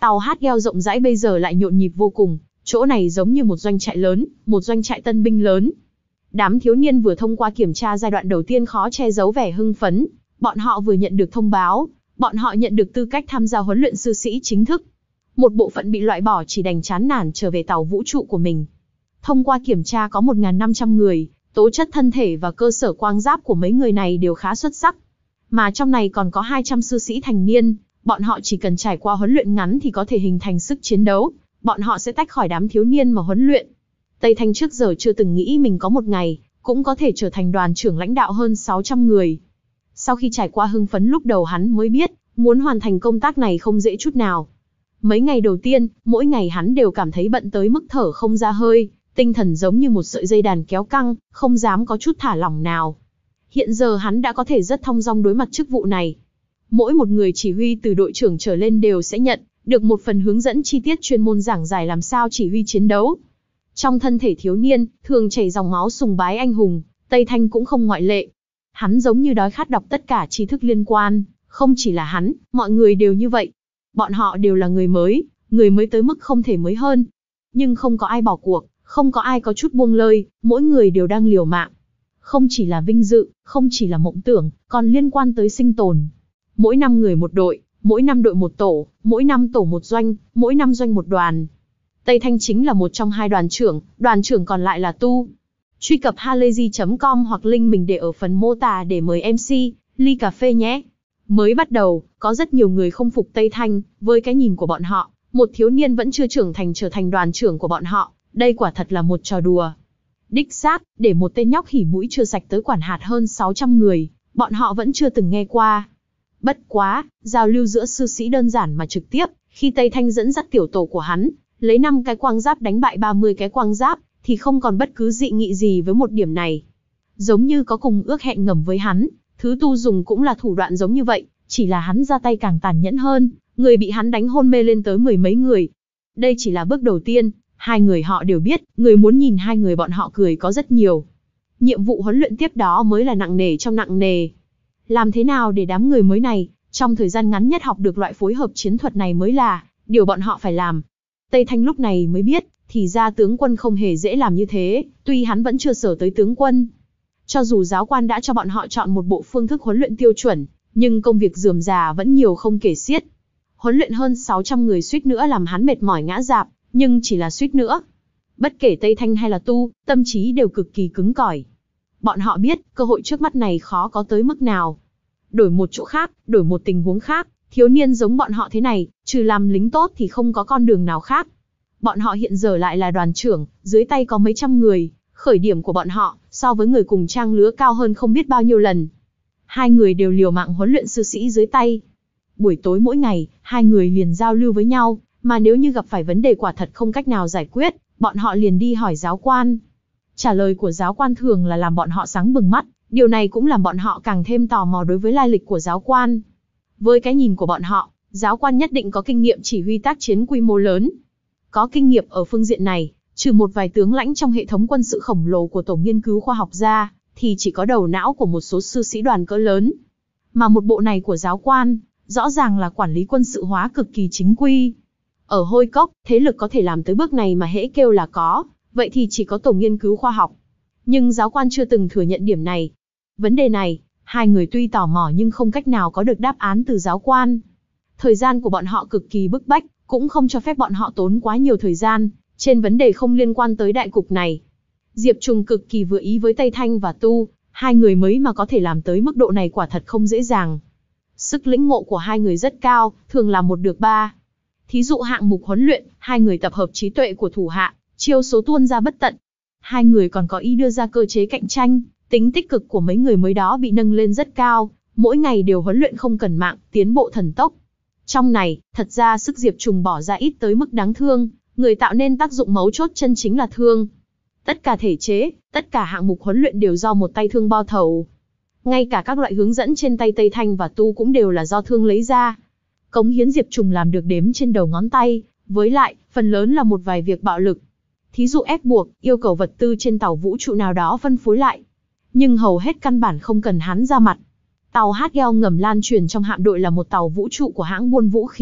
Tàu hát gheo rộng rãi bây giờ lại nhộn nhịp vô cùng, chỗ này giống như một doanh trại lớn, một doanh trại tân binh lớn. Đám thiếu niên vừa thông qua kiểm tra giai đoạn đầu tiên khó che giấu vẻ hưng phấn, bọn họ vừa nhận được thông báo, bọn họ nhận được tư cách tham gia huấn luyện sư sĩ chính thức. Một bộ phận bị loại bỏ chỉ đành chán nản trở về tàu vũ trụ của mình. Thông qua kiểm tra có một nghìn năm trăm người, tố chất thân thể và cơ sở quang giáp của mấy người này đều khá xuất sắc. Mà trong này còn có hai trăm sư sĩ thành niên, bọn họ chỉ cần trải qua huấn luyện ngắn thì có thể hình thành sức chiến đấu, bọn họ sẽ tách khỏi đám thiếu niên mà huấn luyện. Tây Thanh trước giờ chưa từng nghĩ mình có một ngày, cũng có thể trở thành đoàn trưởng lãnh đạo hơn sáu trăm người. Sau khi trải qua hưng phấn lúc đầu hắn mới biết, muốn hoàn thành công tác này không dễ chút nào. Mấy ngày đầu tiên, mỗi ngày hắn đều cảm thấy bận tới mức thở không ra hơi, tinh thần giống như một sợi dây đàn kéo căng, không dám có chút thả lỏng nào. Hiện giờ hắn đã có thể rất thong dong đối mặt chức vụ này. Mỗi một người chỉ huy từ đội trưởng trở lên đều sẽ nhận được một phần hướng dẫn chi tiết chuyên môn giảng giải làm sao chỉ huy chiến đấu. Trong thân thể thiếu niên, thường chảy dòng máu sùng bái anh hùng, Tây Thanh cũng không ngoại lệ. Hắn giống như đói khát đọc tất cả tri thức liên quan, không chỉ là hắn, mọi người đều như vậy. Bọn họ đều là người mới, người mới tới mức không thể mới hơn. Nhưng không có ai bỏ cuộc, không có ai có chút buông lơi, mỗi người đều đang liều mạng. Không chỉ là vinh dự, không chỉ là mộng tưởng, còn liên quan tới sinh tồn. Mỗi năm người một đội, mỗi năm đội một tổ, mỗi năm tổ một doanh, mỗi năm doanh một đoàn. Tây Thanh chính là một trong hai đoàn trưởng, đoàn trưởng còn lại là Tu. Truy cập halayzi chấm com hoặc link mình để ở phần mô tả để mời em xê, ly cà phê nhé. Mới bắt đầu, có rất nhiều người không phục Tây Thanh, với cái nhìn của bọn họ, một thiếu niên vẫn chưa trưởng thành trở thành đoàn trưởng của bọn họ, đây quả thật là một trò đùa. Đích xác, để một tên nhóc hỉ mũi chưa sạch tới quản hạt hơn sáu trăm người, bọn họ vẫn chưa từng nghe qua. Bất quá, giao lưu giữa sư sĩ đơn giản mà trực tiếp, khi Tây Thanh dẫn dắt tiểu tổ của hắn, lấy năm cái quang giáp đánh bại ba mươi cái quang giáp, thì không còn bất cứ dị nghị gì với một điểm này. Giống như có cùng ước hẹn ngầm với hắn, thứ Tu dùng cũng là thủ đoạn giống như vậy, chỉ là hắn ra tay càng tàn nhẫn hơn, người bị hắn đánh hôn mê lên tới mười mấy người. Đây chỉ là bước đầu tiên, hai người họ đều biết, người muốn nhìn hai người bọn họ cười có rất nhiều. Nhiệm vụ huấn luyện tiếp đó mới là nặng nề trong nặng nề. Làm thế nào để đám người mới này, trong thời gian ngắn nhất học được loại phối hợp chiến thuật này mới là điều bọn họ phải làm. Tây Thanh lúc này mới biết, thì ra tướng quân không hề dễ làm như thế, tuy hắn vẫn chưa sở tới tướng quân. Cho dù giáo quan đã cho bọn họ chọn một bộ phương thức huấn luyện tiêu chuẩn, nhưng công việc rườm rà vẫn nhiều không kể xiết. Huấn luyện hơn sáu trăm người suýt nữa làm hắn mệt mỏi ngã rạp, nhưng chỉ là suýt nữa. Bất kể Tây Thanh hay là Tu, tâm trí đều cực kỳ cứng cỏi. Bọn họ biết, cơ hội trước mắt này khó có tới mức nào. Đổi một chỗ khác, đổi một tình huống khác, thiếu niên giống bọn họ thế này, trừ làm lính tốt thì không có con đường nào khác. Bọn họ hiện giờ lại là đoàn trưởng, dưới tay có mấy trăm người, khởi điểm của bọn họ, so với người cùng trang lứa cao hơn không biết bao nhiêu lần. Hai người đều liều mạng huấn luyện sư sĩ dưới tay. Buổi tối mỗi ngày, hai người liền giao lưu với nhau, mà nếu như gặp phải vấn đề quả thật không cách nào giải quyết, bọn họ liền đi hỏi giáo quan. Trả lời của giáo quan thường là làm bọn họ sáng bừng mắt, điều này cũng làm bọn họ càng thêm tò mò đối với lai lịch của giáo quan. Với cái nhìn của bọn họ, giáo quan nhất định có kinh nghiệm chỉ huy tác chiến quy mô lớn. Có kinh nghiệm ở phương diện này, trừ một vài tướng lãnh trong hệ thống quân sự khổng lồ của tổ nghiên cứu khoa học ra, thì chỉ có đầu não của một số sư sĩ đoàn cỡ lớn. Mà một bộ này của giáo quan, rõ ràng là quản lý quân sự hóa cực kỳ chính quy. Ở Hôi Cốc, thế lực có thể làm tới bước này mà hễ kêu là có, vậy thì chỉ có tổ nghiên cứu khoa học. Nhưng giáo quan chưa từng thừa nhận điểm này. Vấn đề này, hai người tuy tò mò nhưng không cách nào có được đáp án từ giáo quan. Thời gian của bọn họ cực kỳ bức bách, cũng không cho phép bọn họ tốn quá nhiều thời gian trên vấn đề không liên quan tới đại cục này. Diệp Trùng cực kỳ vừa ý với Tây Thanh và Tu, hai người mới mà có thể làm tới mức độ này quả thật không dễ dàng. Sức lĩnh ngộ của hai người rất cao, thường là một được ba. Thí dụ hạng mục huấn luyện, hai người tập hợp trí tuệ của thủ hạ, chiêu số tuôn ra bất tận. Hai người còn có ý đưa ra cơ chế cạnh tranh, tính tích cực của mấy người mới đó bị nâng lên rất cao, mỗi ngày đều huấn luyện không cần mạng, tiến bộ thần tốc. Trong này, thật ra sức Diệp Trùng bỏ ra ít tới mức đáng thương, người tạo nên tác dụng mấu chốt chân chính là Thương. Tất cả thể chế, tất cả hạng mục huấn luyện đều do một tay Thương bao thầu. Ngay cả các loại hướng dẫn trên tay Tây Thanh và Tu cũng đều là do Thương lấy ra. Cống hiến Diệp Trùng làm được đếm trên đầu ngón tay, với lại, phần lớn là một vài việc bạo lực. Thí dụ ép buộc, yêu cầu vật tư trên tàu vũ trụ nào đó phân phối lại. Nhưng hầu hết căn bản không cần hắn ra mặt. Tàu hát gheo ngầm lan truyền trong hạm đội là một tàu vũ trụ của hãng buôn vũ khí,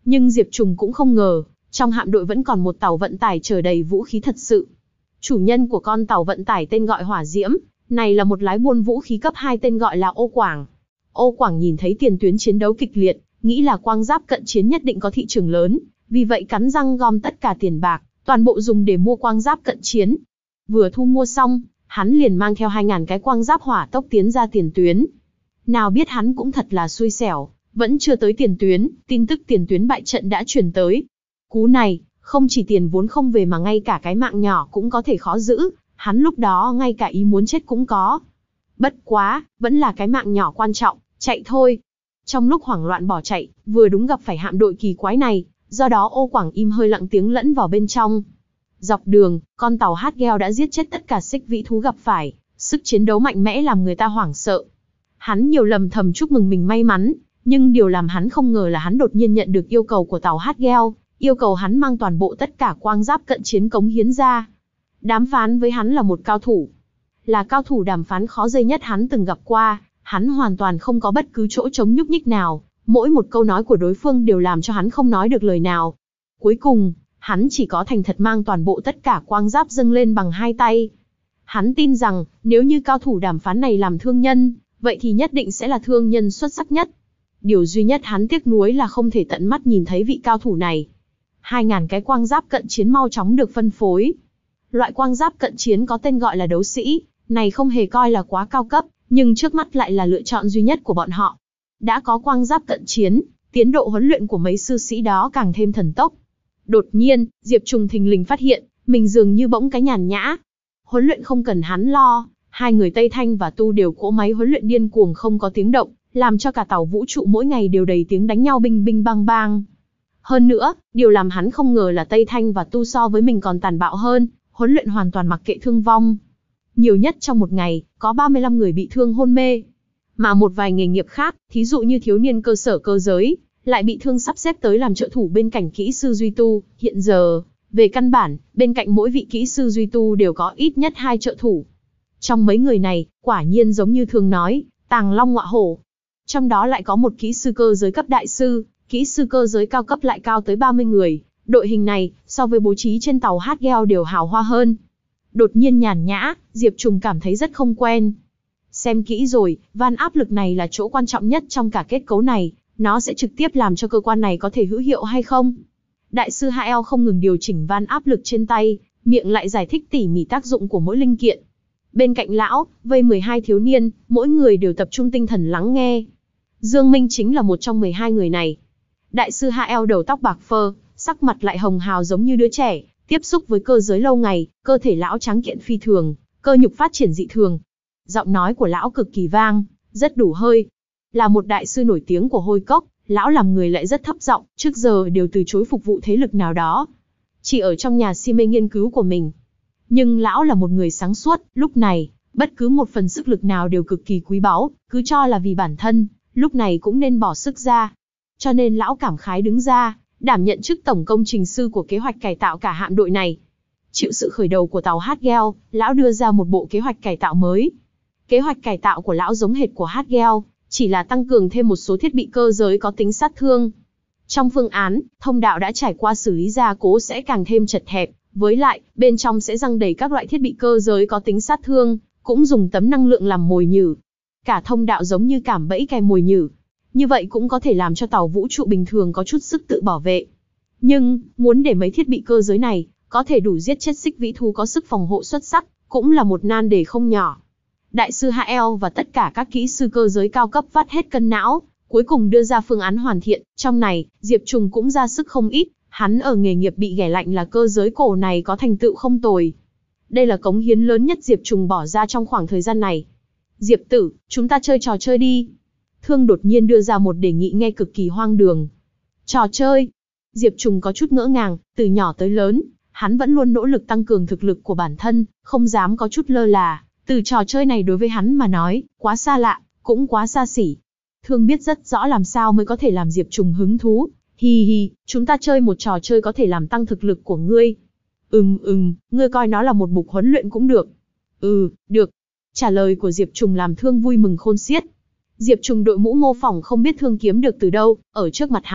Nhưng Diệp Trùng cũng không ngờ, trong hạm đội vẫn còn một tàu vận tải chở đầy vũ khí thật sự. Chủ nhân của con tàu vận tải tên gọi Hỏa Diễm, này là một lái buôn vũ khí cấp hai tên gọi là Ô Quảng. Ô Quảng nhìn thấy tiền tuyến chiến đấu kịch liệt, nghĩ là quang giáp cận chiến nhất định có thị trường lớn, vì vậy cắn răng gom tất cả tiền bạc, toàn bộ dùng để mua quang giáp cận chiến. Vừa thu mua xong, hắn liền mang theo hai ngàn cái quang giáp hỏa tốc tiến ra tiền tuyến. Nào biết hắn cũng thật là xui xẻo, vẫn chưa tới tiền tuyến, tin tức tiền tuyến bại trận đã truyền tới. Cú này, không chỉ tiền vốn không về mà ngay cả cái mạng nhỏ cũng có thể khó giữ, hắn lúc đó ngay cả ý muốn chết cũng có. Bất quá, vẫn là cái mạng nhỏ quan trọng, chạy thôi. Trong lúc hoảng loạn bỏ chạy, vừa đúng gặp phải hạm đội kỳ quái này, do đó Ô Quảng im hơi lặng tiếng lẫn vào bên trong. Dọc đường, con tàu Hắc-Gel đã giết chết tất cả xích vĩ thú gặp phải, sức chiến đấu mạnh mẽ làm người ta hoảng sợ. Hắn nhiều lầm thầm chúc mừng mình may mắn, nhưng điều làm hắn không ngờ là hắn đột nhiên nhận được yêu cầu của tàu Hắc-Gel, yêu cầu hắn mang toàn bộ tất cả quang giáp cận chiến cống hiến ra. Đàm phán với hắn là một cao thủ. Là cao thủ đàm phán khó dây nhất hắn từng gặp qua, hắn hoàn toàn không có bất cứ chỗ trống nhúc nhích nào, mỗi một câu nói của đối phương đều làm cho hắn không nói được lời nào. Cuối cùng, hắn chỉ có thành thật mang toàn bộ tất cả quang giáp dâng lên bằng hai tay. Hắn tin rằng, nếu như cao thủ đàm phán này làm thương nhân, vậy thì nhất định sẽ là thương nhân xuất sắc nhất. Điều duy nhất hắn tiếc nuối là không thể tận mắt nhìn thấy vị cao thủ này. Hai ngàn cái quang giáp cận chiến mau chóng được phân phối. Loại quang giáp cận chiến có tên gọi là đấu sĩ, này không hề coi là quá cao cấp, nhưng trước mắt lại là lựa chọn duy nhất của bọn họ. Đã có quang giáp cận chiến, tiến độ huấn luyện của mấy sư sĩ đó càng thêm thần tốc. Đột nhiên, Diệp Trùng thình lình phát hiện, mình dường như bỗng cái nhàn nhã. Huấn luyện không cần hắn lo, hai người Tây Thanh và Tu đều cỗ máy huấn luyện điên cuồng không có tiếng động, làm cho cả tàu vũ trụ mỗi ngày đều đầy tiếng đánh nhau binh binh bang bang. Hơn nữa, điều làm hắn không ngờ là Tây Thanh và Tu so với mình còn tàn bạo hơn, huấn luyện hoàn toàn mặc kệ thương vong. Nhiều nhất trong một ngày, có ba mươi lăm người bị thương hôn mê. Mà một vài nghề nghiệp khác, thí dụ như thiếu niên cơ sở cơ giới, lại bị thương sắp xếp tới làm trợ thủ bên cạnh kỹ sư Duy Tu. Hiện giờ, về căn bản, bên cạnh mỗi vị kỹ sư Duy Tu đều có ít nhất hai trợ thủ. Trong mấy người này, quả nhiên giống như thường nói, tàng long ngọa hổ. Trong đó lại có một kỹ sư cơ giới cấp đại sư, kỹ sư cơ giới cao cấp lại cao tới ba mươi người. Đội hình này, so với bố trí trên tàu Hắc-Gel đều hào hoa hơn. Đột nhiên nhàn nhã, Diệp Trùng cảm thấy rất không quen. Xem kỹ rồi, van áp lực này là chỗ quan trọng nhất trong cả kết cấu này, nó sẽ trực tiếp làm cho cơ quan này có thể hữu hiệu hay không. Đại sư hát lờ không ngừng điều chỉnh van áp lực trên tay, miệng lại giải thích tỉ mỉ tác dụng của mỗi linh kiện. Bên cạnh lão, vây mười hai thiếu niên, mỗi người đều tập trung tinh thần lắng nghe. Dương Minh chính là một trong mười hai người này. Đại sư hát lờ đầu tóc bạc phơ, sắc mặt lại hồng hào giống như đứa trẻ, tiếp xúc với cơ giới lâu ngày, cơ thể lão trắng kiện phi thường, cơ nhục phát triển dị thường. Giọng nói của lão cực kỳ vang, rất đủ hơi. Là một đại sư nổi tiếng của Hôi Cốc, lão làm người lại rất thấp giọng, trước giờ đều từ chối phục vụ thế lực nào đó. Chỉ ở trong nhà si mê nghiên cứu của mình. Nhưng lão là một người sáng suốt, lúc này, bất cứ một phần sức lực nào đều cực kỳ quý báu, cứ cho là vì bản thân, lúc này cũng nên bỏ sức ra. Cho nên lão cảm khái đứng ra, đảm nhận chức tổng công trình sư của kế hoạch cải tạo cả hạm đội này. Chịu sự khởi đầu của tàu Hắc-Gel, lão đưa ra một bộ kế hoạch cải tạo mới. Kế hoạch cải tạo của lão giống hệt của Hắc-Gel, chỉ là tăng cường thêm một số thiết bị cơ giới có tính sát thương. Trong phương án, thông đạo đã trải qua xử lý gia cố sẽ càng thêm chật hẹp, với lại, bên trong sẽ răng đầy các loại thiết bị cơ giới có tính sát thương, cũng dùng tấm năng lượng làm mồi nhử. Cả thông đạo giống như cảm bẫy kèm mồi nhử. Như vậy cũng có thể làm cho tàu vũ trụ bình thường có chút sức tự bảo vệ. Nhưng, muốn để mấy thiết bị cơ giới này, có thể đủ giết chết xích vĩ thú có sức phòng hộ xuất sắc, cũng là một nan đề không nhỏ. Đại sư hát lờ và tất cả các kỹ sư cơ giới cao cấp vắt hết cân não, cuối cùng đưa ra phương án hoàn thiện. Trong này, Diệp Trùng cũng ra sức không ít, hắn ở nghề nghiệp bị ghẻ lạnh là cơ giới cổ này có thành tựu không tồi. Đây là cống hiến lớn nhất Diệp Trùng bỏ ra trong khoảng thời gian này. Diệp tử, chúng ta chơi trò chơi đi. Thương đột nhiên đưa ra một đề nghị nghe cực kỳ hoang đường. Trò chơi? Diệp Trùng có chút ngỡ ngàng, từ nhỏ tới lớn, hắn vẫn luôn nỗ lực tăng cường thực lực của bản thân, không dám có chút lơ là. Từ trò chơi này đối với hắn mà nói, quá xa lạ, cũng quá xa xỉ. Thương biết rất rõ làm sao mới có thể làm Diệp Trùng hứng thú. Hi hi, chúng ta chơi một trò chơi có thể làm tăng thực lực của ngươi. Ừm ừm, ngươi coi nó là một mục huấn luyện cũng được. Ừ, được. Trả lời của Diệp Trùng làm Thương vui mừng khôn xiết. Diệp Trùng đội mũ mô phỏng không biết Thương kiếm được từ đâu, ở trước mặt hắn,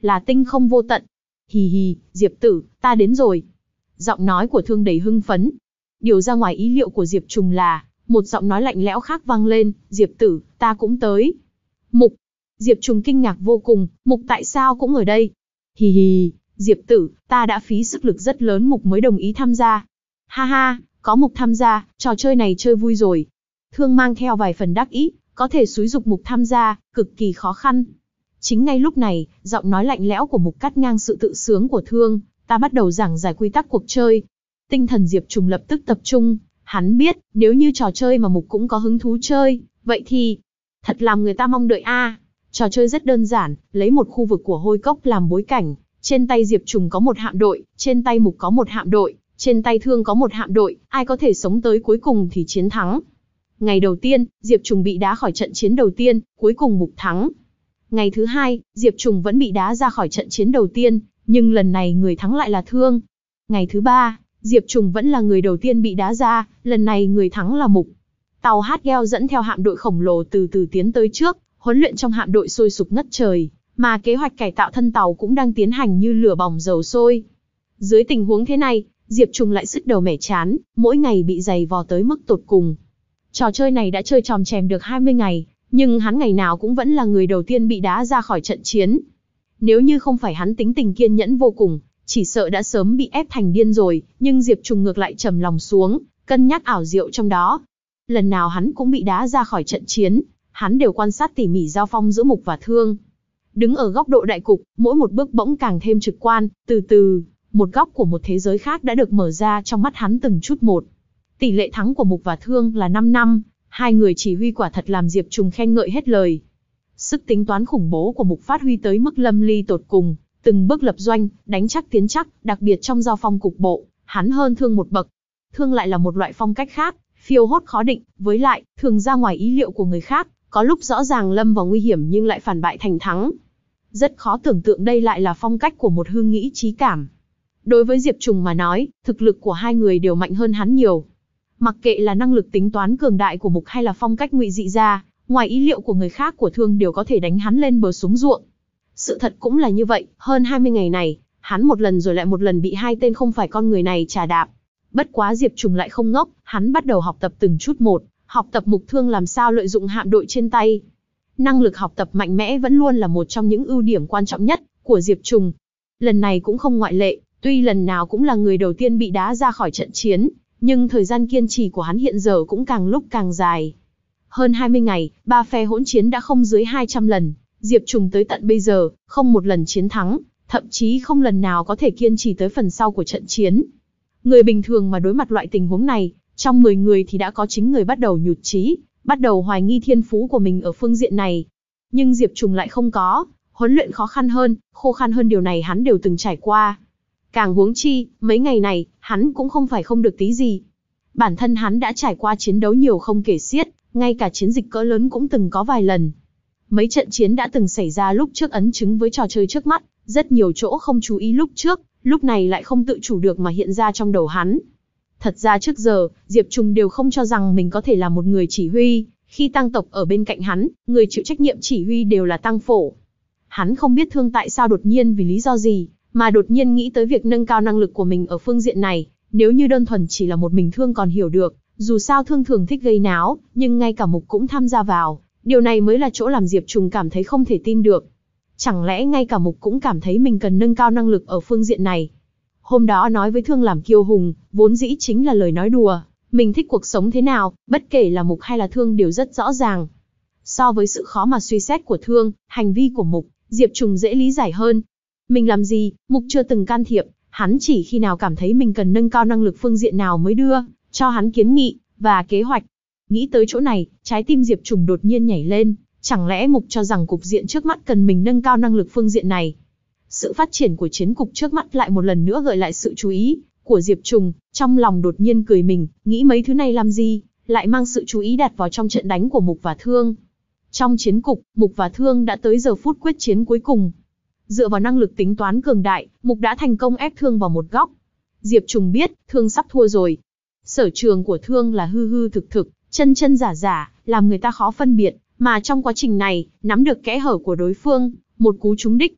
là tinh không vô tận. Hì hì, Diệp tử, ta đến rồi. Giọng nói của Thương đầy hưng phấn. Điều ra ngoài ý liệu của Diệp Trùng là, một giọng nói lạnh lẽo khác vang lên, Diệp tử, ta cũng tới. Mục. Diệp Trùng kinh ngạc vô cùng, Mục tại sao cũng ở đây? Hì hì, Diệp tử, ta đã phí sức lực rất lớn Mục mới đồng ý tham gia. Ha ha, có Mục tham gia, trò chơi này chơi vui rồi. Thương mang theo vài phần đắc ý, có thể xúi dục Mục tham gia, cực kỳ khó khăn. Chính ngay lúc này, giọng nói lạnh lẽo của Mục cắt ngang sự tự sướng của Thương, ta bắt đầu giảng giải quy tắc cuộc chơi. Tinh thần Diệp Trùng lập tức tập trung, hắn biết, nếu như trò chơi mà Mục cũng có hứng thú chơi, vậy thì, thật làm người ta mong đợi a. À. Trò chơi rất đơn giản, lấy một khu vực của hôi cốc làm bối cảnh, trên tay Diệp Trùng có một hạm đội, trên tay Mục có một hạm đội, trên tay Thương có một hạm đội, ai có thể sống tới cuối cùng thì chiến thắng. Ngày đầu tiên, Diệp Trùng bị đá khỏi trận chiến đầu tiên, cuối cùng Mục thắng. Ngày thứ hai, Diệp Trùng vẫn bị đá ra khỏi trận chiến đầu tiên, nhưng lần này người thắng lại là Thương. Ngày thứ ba, Diệp Trùng vẫn là người đầu tiên bị đá ra, lần này người thắng là Mục. Tàu Hắc-Gel dẫn theo hạm đội khổng lồ từ từ tiến tới trước, huấn luyện trong hạm đội sôi sục ngất trời, mà kế hoạch cải tạo thân tàu cũng đang tiến hành như lửa bỏng dầu sôi. Dưới tình huống thế này, Diệp Trùng lại sứt đầu mẻ chán, mỗi ngày bị giày vò tới mức tột cùng. Trò chơi này đã chơi tròm chèm được hai mươi ngày, nhưng hắn ngày nào cũng vẫn là người đầu tiên bị đá ra khỏi trận chiến. Nếu như không phải hắn tính tình kiên nhẫn vô cùng, chỉ sợ đã sớm bị ép thành điên rồi, nhưng Diệp Trùng ngược lại trầm lòng xuống, cân nhắc ảo diệu trong đó. Lần nào hắn cũng bị đá ra khỏi trận chiến, hắn đều quan sát tỉ mỉ giao phong giữa Mục và Thương. Đứng ở góc độ đại cục, mỗi một bước bỗng càng thêm trực quan, từ từ, một góc của một thế giới khác đã được mở ra trong mắt hắn từng chút một. Tỷ lệ thắng của Mục và Thương là năm năm, hai người chỉ huy quả thật làm Diệp Trùng khen ngợi hết lời. Sức tính toán khủng bố của Mục phát huy tới mức lâm ly tột cùng, từng bước lập doanh, đánh chắc tiến chắc, đặc biệt trong giao phong cục bộ, hắn hơn Thương một bậc. Thương lại là một loại phong cách khác, phiêu hốt khó định, với lại, thường ra ngoài ý liệu của người khác, có lúc rõ ràng lâm vào nguy hiểm nhưng lại phản bại thành thắng. Rất khó tưởng tượng đây lại là phong cách của một hương nghĩ trí cảm. Đối với Diệp Trùng mà nói, thực lực của hai người đều mạnh hơn hắn nhiều. Mặc kệ là năng lực tính toán cường đại của Mục hay là phong cách ngụy dị ra, ngoài ý liệu của người khác của Thương đều có thể đánh hắn lên bờ xuống ruộng. Sự thật cũng là như vậy, hơn hai mươi ngày này, hắn một lần rồi lại một lần bị hai tên không phải con người này trà đạp. Bất quá Diệp Trùng lại không ngốc, hắn bắt đầu học tập từng chút một, học tập Mục Thương làm sao lợi dụng hạm đội trên tay. Năng lực học tập mạnh mẽ vẫn luôn là một trong những ưu điểm quan trọng nhất của Diệp Trùng. Lần này cũng không ngoại lệ, tuy lần nào cũng là người đầu tiên bị đá ra khỏi trận chiến, nhưng thời gian kiên trì của hắn hiện giờ cũng càng lúc càng dài. Hơn hai mươi ngày, ba phe hỗn chiến đã không dưới hai trăm lần, Diệp Trùng tới tận bây giờ, không một lần chiến thắng, thậm chí không lần nào có thể kiên trì tới phần sau của trận chiến. Người bình thường mà đối mặt loại tình huống này, trong mười người thì đã có chín người bắt đầu nhụt chí, bắt đầu hoài nghi thiên phú của mình ở phương diện này. Nhưng Diệp Trùng lại không có, huấn luyện khó khăn hơn, khô khan hơn điều này hắn đều từng trải qua. Càng huống chi, mấy ngày này, hắn cũng không phải không được tí gì. Bản thân hắn đã trải qua chiến đấu nhiều không kể xiết, ngay cả chiến dịch cỡ lớn cũng từng có vài lần. Mấy trận chiến đã từng xảy ra lúc trước ấn chứng với trò chơi trước mắt, rất nhiều chỗ không chú ý lúc trước, lúc này lại không tự chủ được mà hiện ra trong đầu hắn. Thật ra trước giờ, Diệp Trùng đều không cho rằng mình có thể là một người chỉ huy, khi Tăng tộc ở bên cạnh hắn, người chịu trách nhiệm chỉ huy đều là Tăng Phổ. Hắn không biết Thương tại sao đột nhiên vì lý do gì, mà đột nhiên nghĩ tới việc nâng cao năng lực của mình ở phương diện này, nếu như đơn thuần chỉ là một mình Thương còn hiểu được, dù sao Thương thường thích gây náo, nhưng ngay cả Mục cũng tham gia vào, điều này mới là chỗ làm Diệp Trùng cảm thấy không thể tin được. Chẳng lẽ ngay cả Mục cũng cảm thấy mình cần nâng cao năng lực ở phương diện này? Hôm đó nói với Thương làm kiêu hùng, vốn dĩ chính là lời nói đùa, mình thích cuộc sống thế nào, bất kể là Mục hay là Thương đều rất rõ ràng. So với sự khó mà suy xét của Thương, hành vi của Mục, Diệp Trùng dễ lý giải hơn. Mình làm gì, Mục chưa từng can thiệp, hắn chỉ khi nào cảm thấy mình cần nâng cao năng lực phương diện nào mới đưa cho hắn kiến nghị và kế hoạch. Nghĩ tới chỗ này, trái tim Diệp Trùng đột nhiên nhảy lên, chẳng lẽ Mục cho rằng cục diện trước mắt cần mình nâng cao năng lực phương diện này? Sự phát triển của chiến cục trước mắt lại một lần nữa gợi lại sự chú ý của Diệp Trùng, trong lòng đột nhiên cười mình, nghĩ mấy thứ này làm gì, lại mang sự chú ý đặt vào trong trận đánh của Mục và Thương. Trong chiến cục, Mục và Thương đã tới giờ phút quyết chiến cuối cùng. Dựa vào năng lực tính toán cường đại, Mục đã thành công ép Thương vào một góc. Diệp Trùng biết, Thương sắp thua rồi. Sở trường của Thương là hư hư thực thực, chân chân giả giả, làm người ta khó phân biệt, mà trong quá trình này, nắm được kẽ hở của đối phương, một cú trúng đích.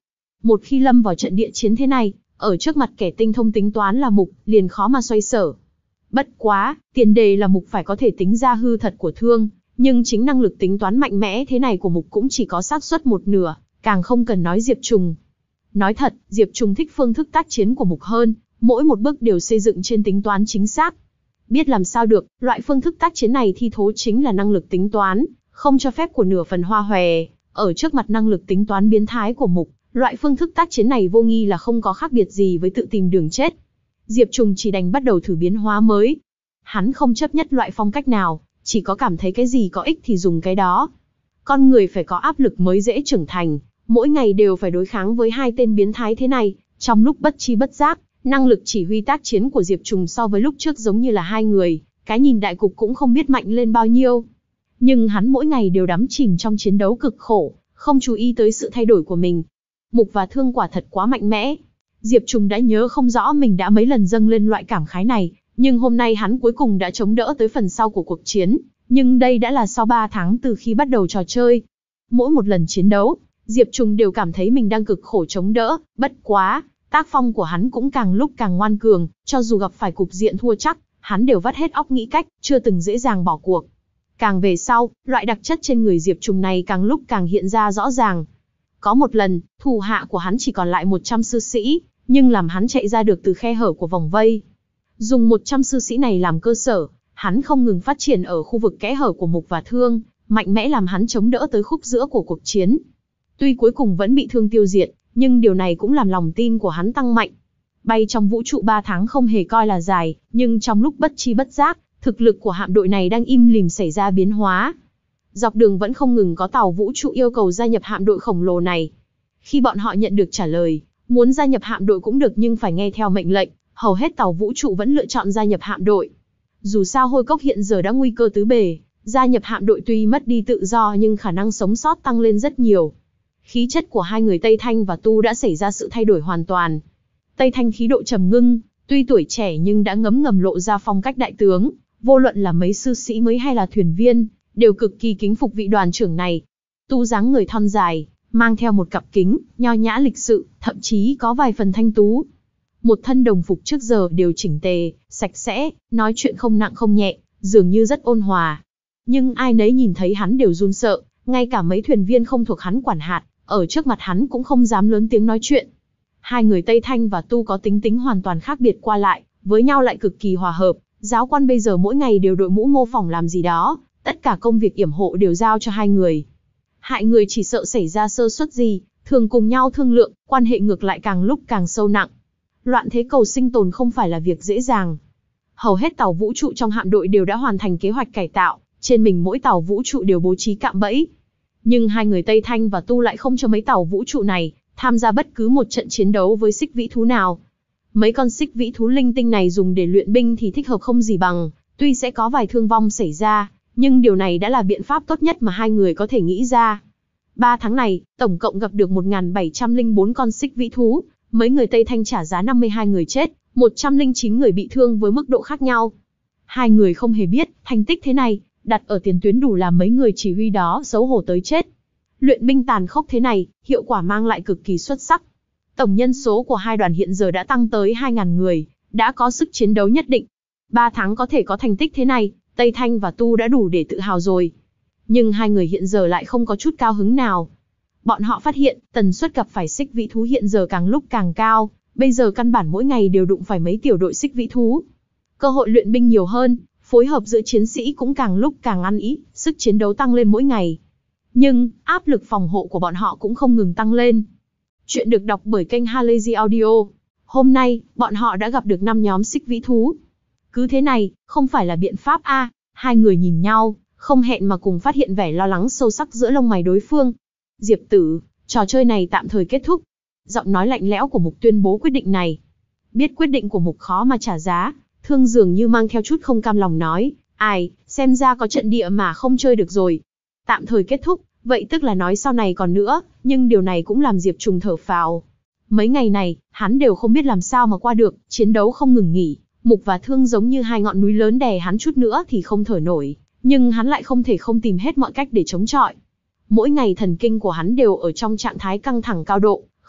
Một khi lâm vào trận địa chiến thế này, ở trước mặt kẻ tinh thông tính toán là Mục, liền khó mà xoay sở. Bất quá, tiền đề là Mục phải có thể tính ra hư thật của Thương, nhưng chính năng lực tính toán mạnh mẽ thế này của Mục cũng chỉ có xác suất một nửa, càng không cần nói Diệp Trùng. Nói thật, Diệp Trùng thích phương thức tác chiến của Mục hơn, mỗi một bước đều xây dựng trên tính toán chính xác. Biết làm sao được, loại phương thức tác chiến này thi thố chính là năng lực tính toán, không cho phép của nửa phần hoa hòe. Ở trước mặt năng lực tính toán biến thái của Mục, loại phương thức tác chiến này vô nghi là không có khác biệt gì với tự tìm đường chết. Diệp Trùng chỉ đành bắt đầu thử biến hóa mới. Hắn không chấp nhất loại phong cách nào, chỉ có cảm thấy cái gì có ích thì dùng cái đó. Con người phải có áp lực mới dễ trưởng thành, mỗi ngày đều phải đối kháng với hai tên biến thái thế này, trong lúc bất chi bất giác, năng lực chỉ huy tác chiến của Diệp Trùng so với lúc trước giống như là hai người, cái nhìn đại cục cũng không biết mạnh lên bao nhiêu. Nhưng hắn mỗi ngày đều đắm chìm trong chiến đấu cực khổ, không chú ý tới sự thay đổi của mình. Mục và Thương quả thật quá mạnh mẽ. Diệp Trùng đã nhớ không rõ mình đã mấy lần dâng lên loại cảm khái này, nhưng hôm nay hắn cuối cùng đã chống đỡ tới phần sau của cuộc chiến, nhưng đây đã là sau ba tháng từ khi bắt đầu trò chơi. Mỗi một lần chiến đấu, Diệp Trùng đều cảm thấy mình đang cực khổ chống đỡ, bất quá, tác phong của hắn cũng càng lúc càng ngoan cường, cho dù gặp phải cục diện thua chắc, hắn đều vắt hết óc nghĩ cách, chưa từng dễ dàng bỏ cuộc. Càng về sau, loại đặc chất trên người Diệp Trùng này càng lúc càng hiện ra rõ ràng. Có một lần, thủ hạ của hắn chỉ còn lại một trăm sư sĩ, nhưng làm hắn chạy ra được từ khe hở của vòng vây. Dùng một trăm sư sĩ này làm cơ sở, hắn không ngừng phát triển ở khu vực kẽ hở của Mục và Thương, mạnh mẽ làm hắn chống đỡ tới khúc giữa của cuộc chiến. Tuy cuối cùng vẫn bị Thương tiêu diệt, nhưng điều này cũng làm lòng tin của hắn tăng mạnh. Bay trong vũ trụ ba tháng không hề coi là dài, nhưng trong lúc bất chi bất giác, thực lực của hạm đội này đang im lìm xảy ra biến hóa. Dọc đường vẫn không ngừng có tàu vũ trụ yêu cầu gia nhập hạm đội khổng lồ này. Khi bọn họ nhận được trả lời, muốn gia nhập hạm đội cũng được nhưng phải nghe theo mệnh lệnh, hầu hết tàu vũ trụ vẫn lựa chọn gia nhập hạm đội. Dù sao Hôi Cốc hiện giờ đã nguy cơ tứ bề, gia nhập hạm đội tuy mất đi tự do nhưng khả năng sống sót tăng lên rất nhiều. Khí chất của hai người Tây Thanh và Tu đã xảy ra sự thay đổi hoàn toàn. Tây Thanh khí độ trầm ngưng, tuy tuổi trẻ nhưng đã ngấm ngầm lộ ra phong cách đại tướng, vô luận là mấy sư sĩ mới hay là thuyền viên, đều cực kỳ kính phục vị đoàn trưởng này. Tu dáng người thon dài, mang theo một cặp kính, nho nhã lịch sự, thậm chí có vài phần thanh tú. Một thân đồng phục trước giờ đều chỉnh tề, sạch sẽ, nói chuyện không nặng không nhẹ, dường như rất ôn hòa. Nhưng ai nấy nhìn thấy hắn đều run sợ, ngay cả mấy thuyền viên không thuộc hắn quản hạt, ở trước mặt hắn cũng không dám lớn tiếng nói chuyện. Hai người Tây Thanh và Tu có tính tính hoàn toàn khác biệt qua lại, với nhau lại cực kỳ hòa hợp. Giáo quan bây giờ mỗi ngày đều đội mũ mô phỏng làm gì đó, tất cả công việc yểm hộ đều giao cho hai người. Hại người chỉ sợ xảy ra sơ suất gì, thường cùng nhau thương lượng, quan hệ ngược lại càng lúc càng sâu nặng. Loạn thế cầu sinh tồn không phải là việc dễ dàng. Hầu hết tàu vũ trụ trong hạm đội đều đã hoàn thành kế hoạch cải tạo, trên mình mỗi tàu vũ trụ đều bố trí cạm bẫy. Nhưng hai người Tây Thanh và Tu lại không cho mấy tàu vũ trụ này tham gia bất cứ một trận chiến đấu với xích vĩ thú nào. Mấy con xích vĩ thú linh tinh này dùng để luyện binh thì thích hợp không gì bằng, tuy sẽ có vài thương vong xảy ra, nhưng điều này đã là biện pháp tốt nhất mà hai người có thể nghĩ ra. Ba tháng này, tổng cộng gặp được một nghìn bảy trăm lẻ bốn con xích vĩ thú, mấy người Tây Thanh trả giá năm mươi hai người chết, một trăm lẻ chín người bị thương với mức độ khác nhau. Hai người không hề biết, thành tích thế này, đặt ở tiền tuyến đủ làm mấy người chỉ huy đó xấu hổ tới chết. Luyện binh tàn khốc thế này, hiệu quả mang lại cực kỳ xuất sắc. Tổng nhân số của hai đoàn hiện giờ đã tăng tới hai nghìn người, đã có sức chiến đấu nhất định. Ba tháng có thể có thành tích thế này, Tây Thanh và Tu đã đủ để tự hào rồi. Nhưng hai người hiện giờ lại không có chút cao hứng nào. Bọn họ phát hiện, tần suất gặp phải xích vĩ thú hiện giờ càng lúc càng cao, bây giờ căn bản mỗi ngày đều đụng phải mấy tiểu đội xích vĩ thú. Cơ hội luyện binh nhiều hơn, phối hợp giữa chiến sĩ cũng càng lúc càng ăn ý, sức chiến đấu tăng lên mỗi ngày. Nhưng, áp lực phòng hộ của bọn họ cũng không ngừng tăng lên. Chuyện được đọc bởi kênh Halazy Audio. Hôm nay, bọn họ đã gặp được năm nhóm xích vĩ thú. Cứ thế này, không phải là biện pháp a? Hai người nhìn nhau, không hẹn mà cùng phát hiện vẻ lo lắng sâu sắc giữa lông mày đối phương. Diệp Tử, trò chơi này tạm thời kết thúc. Giọng nói lạnh lẽo của Mục tuyên bố quyết định này. Biết quyết định của Mục khó mà trả giá, Thương dường như mang theo chút không cam lòng nói, ai, xem ra có trận địa mà không chơi được rồi. Tạm thời kết thúc, vậy tức là nói sau này còn nữa, nhưng điều này cũng làm Diệp Trùng thở phào. Mấy ngày này, hắn đều không biết làm sao mà qua được, chiến đấu không ngừng nghỉ, Mục và Thương giống như hai ngọn núi lớn đè hắn chút nữa thì không thở nổi, nhưng hắn lại không thể không tìm hết mọi cách để chống chọi. Mỗi ngày thần kinh của hắn đều ở trong trạng thái căng thẳng cao độ,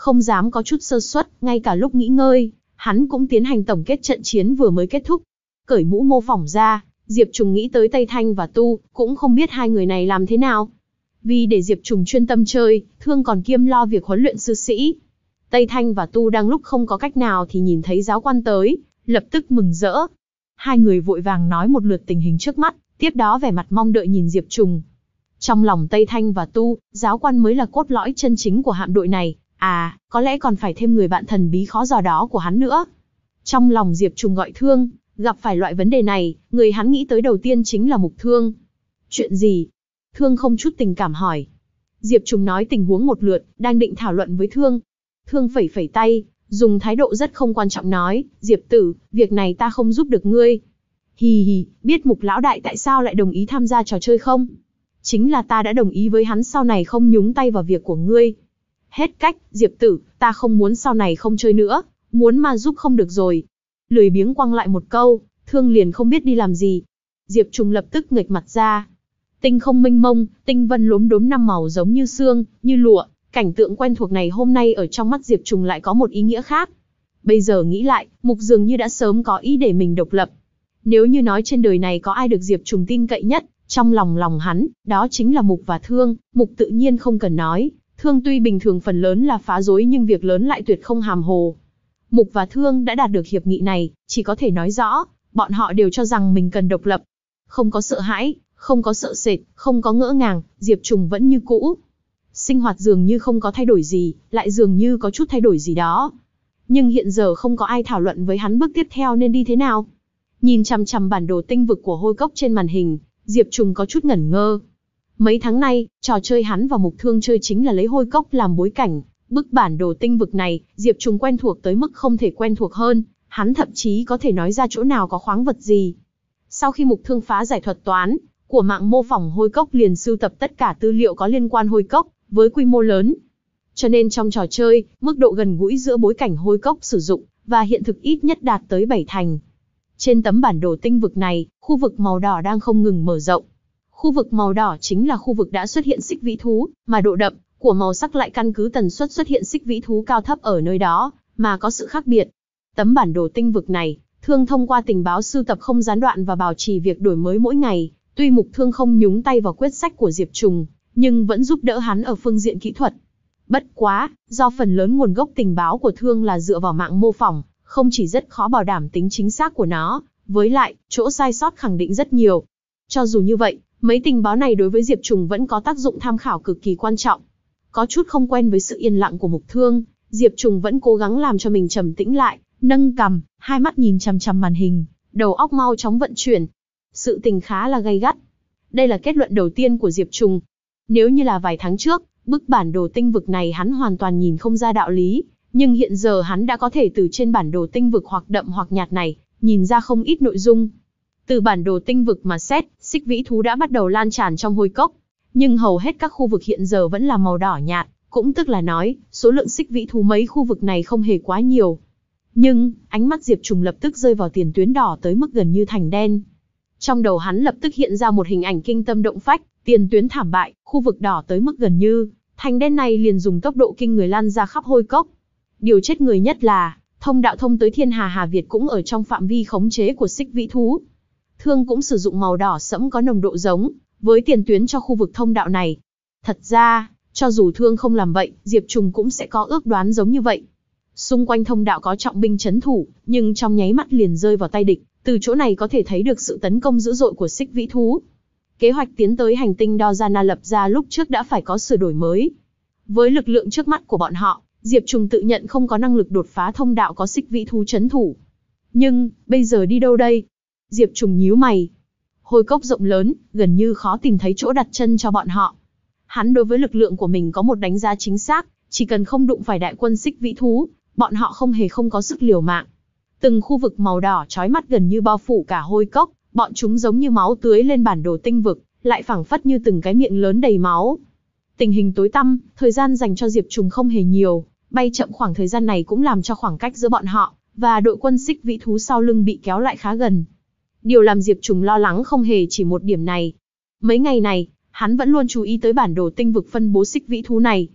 không dám có chút sơ suất, ngay cả lúc nghỉ ngơi, hắn cũng tiến hành tổng kết trận chiến vừa mới kết thúc. Cởi mũ mô phỏng ra, Diệp Trùng nghĩ tới Tây Thanh và Tu, cũng không biết hai người này làm thế nào. Vì để Diệp Trùng chuyên tâm chơi, Thương còn kiêm lo việc huấn luyện sư sĩ. Tây Thanh và Tu đang lúc không có cách nào thì nhìn thấy giáo quan tới, lập tức mừng rỡ. Hai người vội vàng nói một lượt tình hình trước mắt, tiếp đó vẻ mặt mong đợi nhìn Diệp Trùng. Trong lòng Tây Thanh và Tu, giáo quan mới là cốt lõi chân chính của hạm đội này, à, có lẽ còn phải thêm người bạn thần bí khó dò đó của hắn nữa. Trong lòng Diệp Trùng gọi Thương, gặp phải loại vấn đề này, người hắn nghĩ tới đầu tiên chính là Mục Thương. Chuyện gì? Thương không chút tình cảm hỏi. Diệp Trùng nói tình huống một lượt, đang định thảo luận với Thương. Thương phẩy phẩy tay, dùng thái độ rất không quan trọng nói, Diệp tử, việc này ta không giúp được ngươi. Hì hì, biết Mục lão đại tại sao lại đồng ý tham gia trò chơi không? Chính là ta đã đồng ý với hắn sau này không nhúng tay vào việc của ngươi. Hết cách, Diệp tử, ta không muốn sau này không chơi nữa, muốn mà giúp không được rồi. Lười biếng quăng lại một câu, Thương liền không biết đi làm gì. Diệp Trùng lập tức nghệch mặt ra. Tinh không mênh mông, tinh vân lốm đốm năm màu giống như sương, như lụa, cảnh tượng quen thuộc này hôm nay ở trong mắt Diệp Trùng lại có một ý nghĩa khác. Bây giờ nghĩ lại, Mục dường như đã sớm có ý để mình độc lập. Nếu như nói trên đời này có ai được Diệp Trùng tin cậy nhất, trong lòng lòng hắn, đó chính là Mục và Thương. Mục tự nhiên không cần nói, Thương tuy bình thường phần lớn là phá rối nhưng việc lớn lại tuyệt không hàm hồ. Mục và Thương đã đạt được hiệp nghị này, chỉ có thể nói rõ, bọn họ đều cho rằng mình cần độc lập. Không có sợ hãi, không có sợ sệt, không có ngỡ ngàng, Diệp Trùng vẫn như cũ. Sinh hoạt dường như không có thay đổi gì, lại dường như có chút thay đổi gì đó. Nhưng hiện giờ không có ai thảo luận với hắn bước tiếp theo nên đi thế nào. Nhìn chằm chằm bản đồ tinh vực của hôi cốc trên màn hình, Diệp Trùng có chút ngẩn ngơ. Mấy tháng nay, trò chơi hắn và Mục Thương chơi chính là lấy hôi cốc làm bối cảnh. Bức bản đồ tinh vực này, Diệp Trùng quen thuộc tới mức không thể quen thuộc hơn, hắn thậm chí có thể nói ra chỗ nào có khoáng vật gì. Sau khi Mục Thương phá giải thuật toán của mạng mô phỏng hôi cốc liền sưu tập tất cả tư liệu có liên quan hôi cốc, với quy mô lớn. Cho nên trong trò chơi, mức độ gần gũi giữa bối cảnh hôi cốc sử dụng, và hiện thực ít nhất đạt tới bảy thành. Trên tấm bản đồ tinh vực này, khu vực màu đỏ đang không ngừng mở rộng. Khu vực màu đỏ chính là khu vực đã xuất hiện xích vĩ thú, mà độ đậm của màu sắc lại căn cứ tần suất xuất hiện xích vĩ thú cao thấp ở nơi đó, mà có sự khác biệt. Tấm bản đồ tinh vực này, Thương thông qua tình báo sưu tập không gián đoạn và bảo trì việc đổi mới mỗi ngày. Tuy Mục Thương không nhúng tay vào quyết sách của Diệp Trùng, nhưng vẫn giúp đỡ hắn ở phương diện kỹ thuật. Bất quá, do phần lớn nguồn gốc tình báo của Thương là dựa vào mạng mô phỏng, không chỉ rất khó bảo đảm tính chính xác của nó, với lại, chỗ sai sót khẳng định rất nhiều. Cho dù như vậy, mấy tình báo này đối với Diệp Trùng vẫn có tác dụng tham khảo cực kỳ quan trọng. Có chút không quen với sự yên lặng của Mục Thương, Diệp Trùng vẫn cố gắng làm cho mình trầm tĩnh lại, nâng cằm, hai mắt nhìn chằm chằm màn hình, đầu óc mau chóng vận chuyển. Sự tình khá là gay gắt. Đây là kết luận đầu tiên của Diệp Trùng. Nếu như là vài tháng trước, bức bản đồ tinh vực này hắn hoàn toàn nhìn không ra đạo lý, nhưng hiện giờ hắn đã có thể từ trên bản đồ tinh vực hoặc đậm hoặc nhạt này, nhìn ra không ít nội dung. Từ bản đồ tinh vực mà xét, xích vĩ thú đã bắt đầu lan tràn trong hôi cốc, nhưng hầu hết các khu vực hiện giờ vẫn là màu đỏ nhạt, cũng tức là nói, số lượng xích vĩ thú mấy khu vực này không hề quá nhiều. Nhưng, ánh mắt Diệp Trùng lập tức rơi vào tiền tuyến đỏ tới mức gần như thành đen. Trong đầu hắn lập tức hiện ra một hình ảnh kinh tâm động phách, tiền tuyến thảm bại, khu vực đỏ tới mức gần như thành đen này liền dùng tốc độ kinh người lan ra khắp hôi cốc. Điều chết người nhất là, thông đạo thông tới Thiên Hà Hà Việt cũng ở trong phạm vi khống chế của xích vĩ thú. Thương cũng sử dụng màu đỏ sẫm có nồng độ giống với tiền tuyến cho khu vực thông đạo này. Thật ra, cho dù Thương không làm vậy, Diệp Trùng cũng sẽ có ước đoán giống như vậy. Xung quanh thông đạo có trọng binh trấn thủ, nhưng trong nháy mắt liền rơi vào tay địch, từ chỗ này có thể thấy được sự tấn công dữ dội của xích vĩ thú. Kế hoạch tiến tới hành tinh Dozana lập ra lúc trước đã phải có sửa đổi mới. Với lực lượng trước mắt của bọn họ, Diệp Trùng tự nhận không có năng lực đột phá thông đạo có xích vĩ thú trấn thủ. Nhưng, bây giờ đi đâu đây? Diệp Trùng nhíu mày. Hôi cốc rộng lớn, gần như khó tìm thấy chỗ đặt chân cho bọn họ. Hắn đối với lực lượng của mình có một đánh giá chính xác, chỉ cần không đụng phải đại quân xích vĩ thú, bọn họ không hề không có sức liều mạng. Từng khu vực màu đỏ chói mắt gần như bao phủ cả hôi cốc, bọn chúng giống như máu tưới lên bản đồ tinh vực, lại phảng phất như từng cái miệng lớn đầy máu. Tình hình tối tăm, thời gian dành cho Diệp Trùng không hề nhiều, bay chậm khoảng thời gian này cũng làm cho khoảng cách giữa bọn họ và đội quân xích vĩ thú sau lưng bị kéo lại khá gần. Điều làm Diệp Trùng lo lắng không hề chỉ một điểm này. Mấy ngày này, hắn vẫn luôn chú ý tới bản đồ tinh vực phân bố xích vĩ thú này.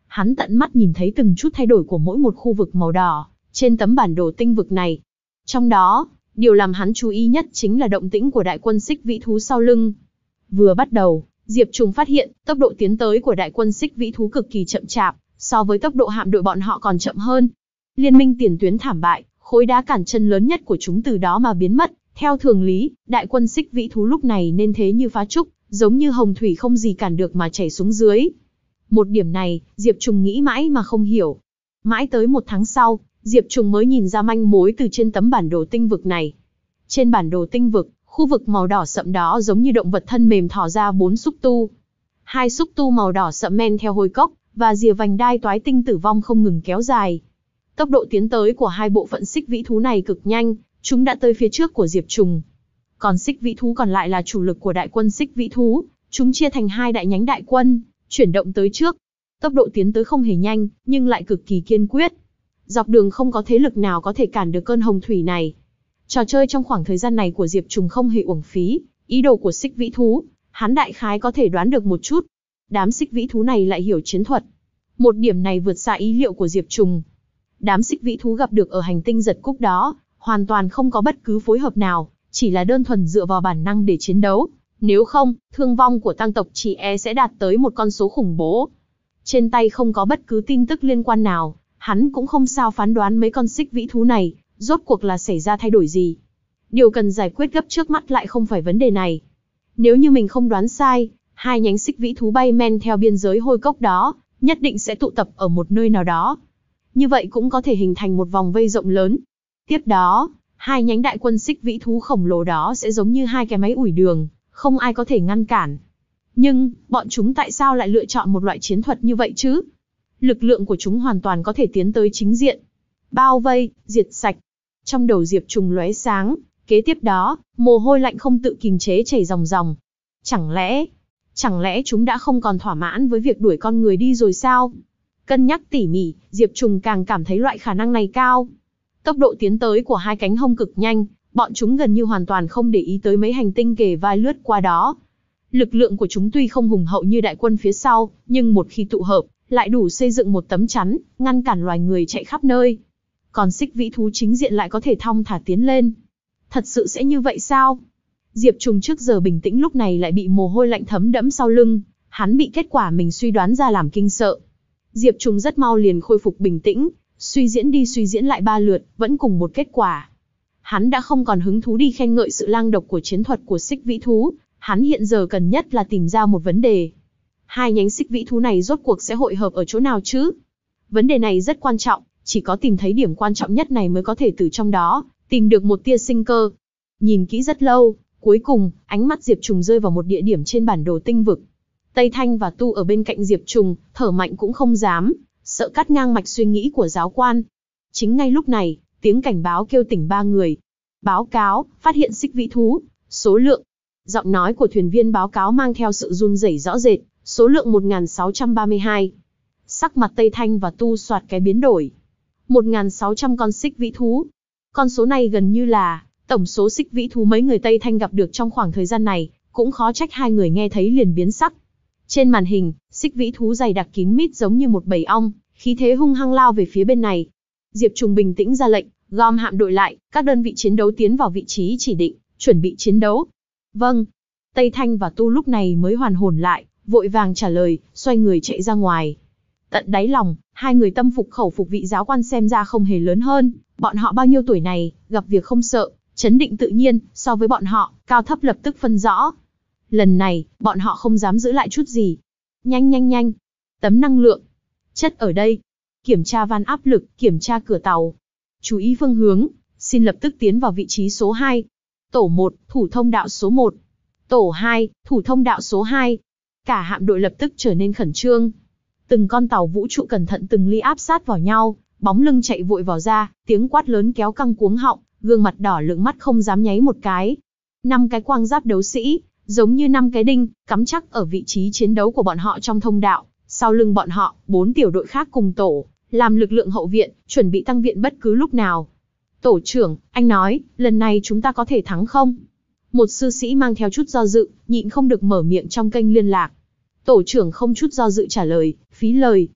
Hắn tận mắt nhìn thấy từng chút thay đổi của mỗi một khu vực màu đỏ trên tấm bản đồ tinh vực này. Trong đó, điều làm hắn chú ý nhất chính là động tĩnh của đại quân xích vĩ thú sau lưng. Vừa bắt đầu, Diệp Trùng phát hiện tốc độ tiến tới của đại quân xích vĩ thú cực kỳ chậm chạp, so với tốc độ hạm đội bọn họ còn chậm hơn. Liên minh tiền tuyến thảm bại, khối đá cản chân lớn nhất của chúng từ đó mà biến mất. Theo thường lý, đại quân xích vĩ thú lúc này nên thế như phá trúc, giống như hồng thủy không gì cản được mà chảy xuống dưới. Một điểm này, Diệp Trùng nghĩ mãi mà không hiểu. Mãi tới một tháng sau, Diệp Trùng mới nhìn ra manh mối từ trên tấm bản đồ tinh vực này. Trên bản đồ tinh vực, khu vực màu đỏ sậm đó giống như động vật thân mềm thò ra bốn xúc tu. Hai xúc tu màu đỏ sậm men theo hôi cốc, và rìa vành đai toái tinh tử vong không ngừng kéo dài. Tốc độ tiến tới của hai bộ phận xích vĩ thú này cực nhanh, chúng đã tới phía trước của Diệp Trùng. Còn xích vĩ thú còn lại là chủ lực của đại quân xích vĩ thú, chúng chia thành hai đại nhánh đại quân, chuyển động tới trước. Tốc độ tiến tới không hề nhanh, nhưng lại cực kỳ kiên quyết. Dọc đường không có thế lực nào có thể cản được cơn hồng thủy này. Trò chơi trong khoảng thời gian này của Diệp Trùng không hề uổng phí, ý đồ của xích vĩ thú, hắn đại khái có thể đoán được một chút. Đám xích vĩ thú này lại hiểu chiến thuật. Một điểm này vượt xa ý liệu của Diệp Trùng. Đám xích vĩ thú gặp được ở hành tinh giật cúc đó, hoàn toàn không có bất cứ phối hợp nào, chỉ là đơn thuần dựa vào bản năng để chiến đấu. Nếu không, thương vong của tăng tộc chỉ e sẽ đạt tới một con số khủng bố. Trên tay không có bất cứ tin tức liên quan nào, hắn cũng không sao phán đoán mấy con xích vĩ thú này, rốt cuộc là xảy ra thay đổi gì. Điều cần giải quyết gấp trước mắt lại không phải vấn đề này. Nếu như mình không đoán sai, hai nhánh xích vĩ thú bay men theo biên giới hôi cốc đó, nhất định sẽ tụ tập ở một nơi nào đó. Như vậy cũng có thể hình thành một vòng vây rộng lớn. Tiếp đó, hai nhánh đại quân xích vĩ thú khổng lồ đó sẽ giống như hai cái máy ủi đường, không ai có thể ngăn cản. Nhưng, bọn chúng tại sao lại lựa chọn một loại chiến thuật như vậy chứ? Lực lượng của chúng hoàn toàn có thể tiến tới chính diện. Bao vây, diệt sạch. Trong đầu Diệp Trùng lóe sáng, kế tiếp đó, mồ hôi lạnh không tự kìm chế chảy ròng ròng. Chẳng lẽ, chẳng lẽ chúng đã không còn thỏa mãn với việc đuổi con người đi rồi sao? Cân nhắc tỉ mỉ, Diệp Trùng càng cảm thấy loại khả năng này cao. Tốc độ tiến tới của hai cánh hông cực nhanh, bọn chúng gần như hoàn toàn không để ý tới mấy hành tinh kề vai lướt qua đó. Lực lượng của chúng tuy không hùng hậu như đại quân phía sau, nhưng một khi tụ hợp, lại đủ xây dựng một tấm chắn, ngăn cản loài người chạy khắp nơi. Còn xích vĩ thú chính diện lại có thể thong thả tiến lên. Thật sự sẽ như vậy sao? Diệp Trùng trước giờ bình tĩnh lúc này lại bị mồ hôi lạnh thấm đẫm sau lưng, hắn bị kết quả mình suy đoán ra làm kinh sợ. Diệp Trùng rất mau liền khôi phục bình tĩnh, suy diễn đi suy diễn lại ba lượt, vẫn cùng một kết quả. Hắn đã không còn hứng thú đi khen ngợi sự lang độc của chiến thuật của xích vĩ thú, hắn hiện giờ cần nhất là tìm ra một vấn đề. Hai nhánh xích vĩ thú này rốt cuộc sẽ hội hợp ở chỗ nào chứ? Vấn đề này rất quan trọng, chỉ có tìm thấy điểm quan trọng nhất này mới có thể từ trong đó tìm được một tia sinh cơ. Nhìn kỹ rất lâu, cuối cùng, ánh mắt Diệp Trùng rơi vào một địa điểm trên bản đồ tinh vực. Tây Thanh và Tu ở bên cạnh Diệp Trùng, thở mạnh cũng không dám, sợ cắt ngang mạch suy nghĩ của giáo quan. Chính ngay lúc này, tiếng cảnh báo kêu tỉnh ba người. Báo cáo, phát hiện xích vĩ thú, số lượng. Giọng nói của thuyền viên báo cáo mang theo sự run rẩy rõ rệt, số lượng một nghìn sáu trăm ba mươi hai. Sắc mặt Tây Thanh và Tu soạt cái biến đổi. một nghìn sáu trăm con xích vĩ thú. Con số này gần như là tổng số xích vĩ thú mấy người Tây Thanh gặp được trong khoảng thời gian này, cũng khó trách hai người nghe thấy liền biến sắc. Trên màn hình, xích vĩ thú dày đặc kín mít giống như một bầy ong, khí thế hung hăng lao về phía bên này. Diệp Trùng bình tĩnh ra lệnh, gom hạm đội lại, các đơn vị chiến đấu tiến vào vị trí chỉ định, chuẩn bị chiến đấu. Vâng. Tây Thanh và Tu lúc này mới hoàn hồn lại, vội vàng trả lời, xoay người chạy ra ngoài. Tận đáy lòng, hai người tâm phục khẩu phục vị giáo quan xem ra không hề lớn hơn, bọn họ bao nhiêu tuổi này, gặp việc không sợ, chấn định tự nhiên, so với bọn họ, cao thấp lập tức phân rõ. Lần này, bọn họ không dám giữ lại chút gì. Nhanh nhanh nhanh. Tấm năng lượng. Chất ở đây. Kiểm tra van áp lực, kiểm tra cửa tàu. Chú ý phương hướng, xin lập tức tiến vào vị trí số hai. Tổ một, thủ thông đạo số một. Tổ hai, thủ thông đạo số hai. Cả hạm đội lập tức trở nên khẩn trương. Từng con tàu vũ trụ cẩn thận từng ly áp sát vào nhau, bóng lưng chạy vội vào ra, tiếng quát lớn kéo căng cuống họng, gương mặt đỏ lượng mắt không dám nháy một cái. Năm cái quang giáp đấu sĩ, giống như năm cái đinh, cắm chắc ở vị trí chiến đấu của bọn họ trong thông đạo. Sau lưng bọn họ, bốn tiểu đội khác cùng tổ, làm lực lượng hậu viện, chuẩn bị tăng viện bất cứ lúc nào. Tổ trưởng, anh nói, lần này chúng ta có thể thắng không? Một sư sĩ mang theo chút do dự, nhịn không được mở miệng trong kênh liên lạc. Tổ trưởng không chút do dự trả lời, phí lời.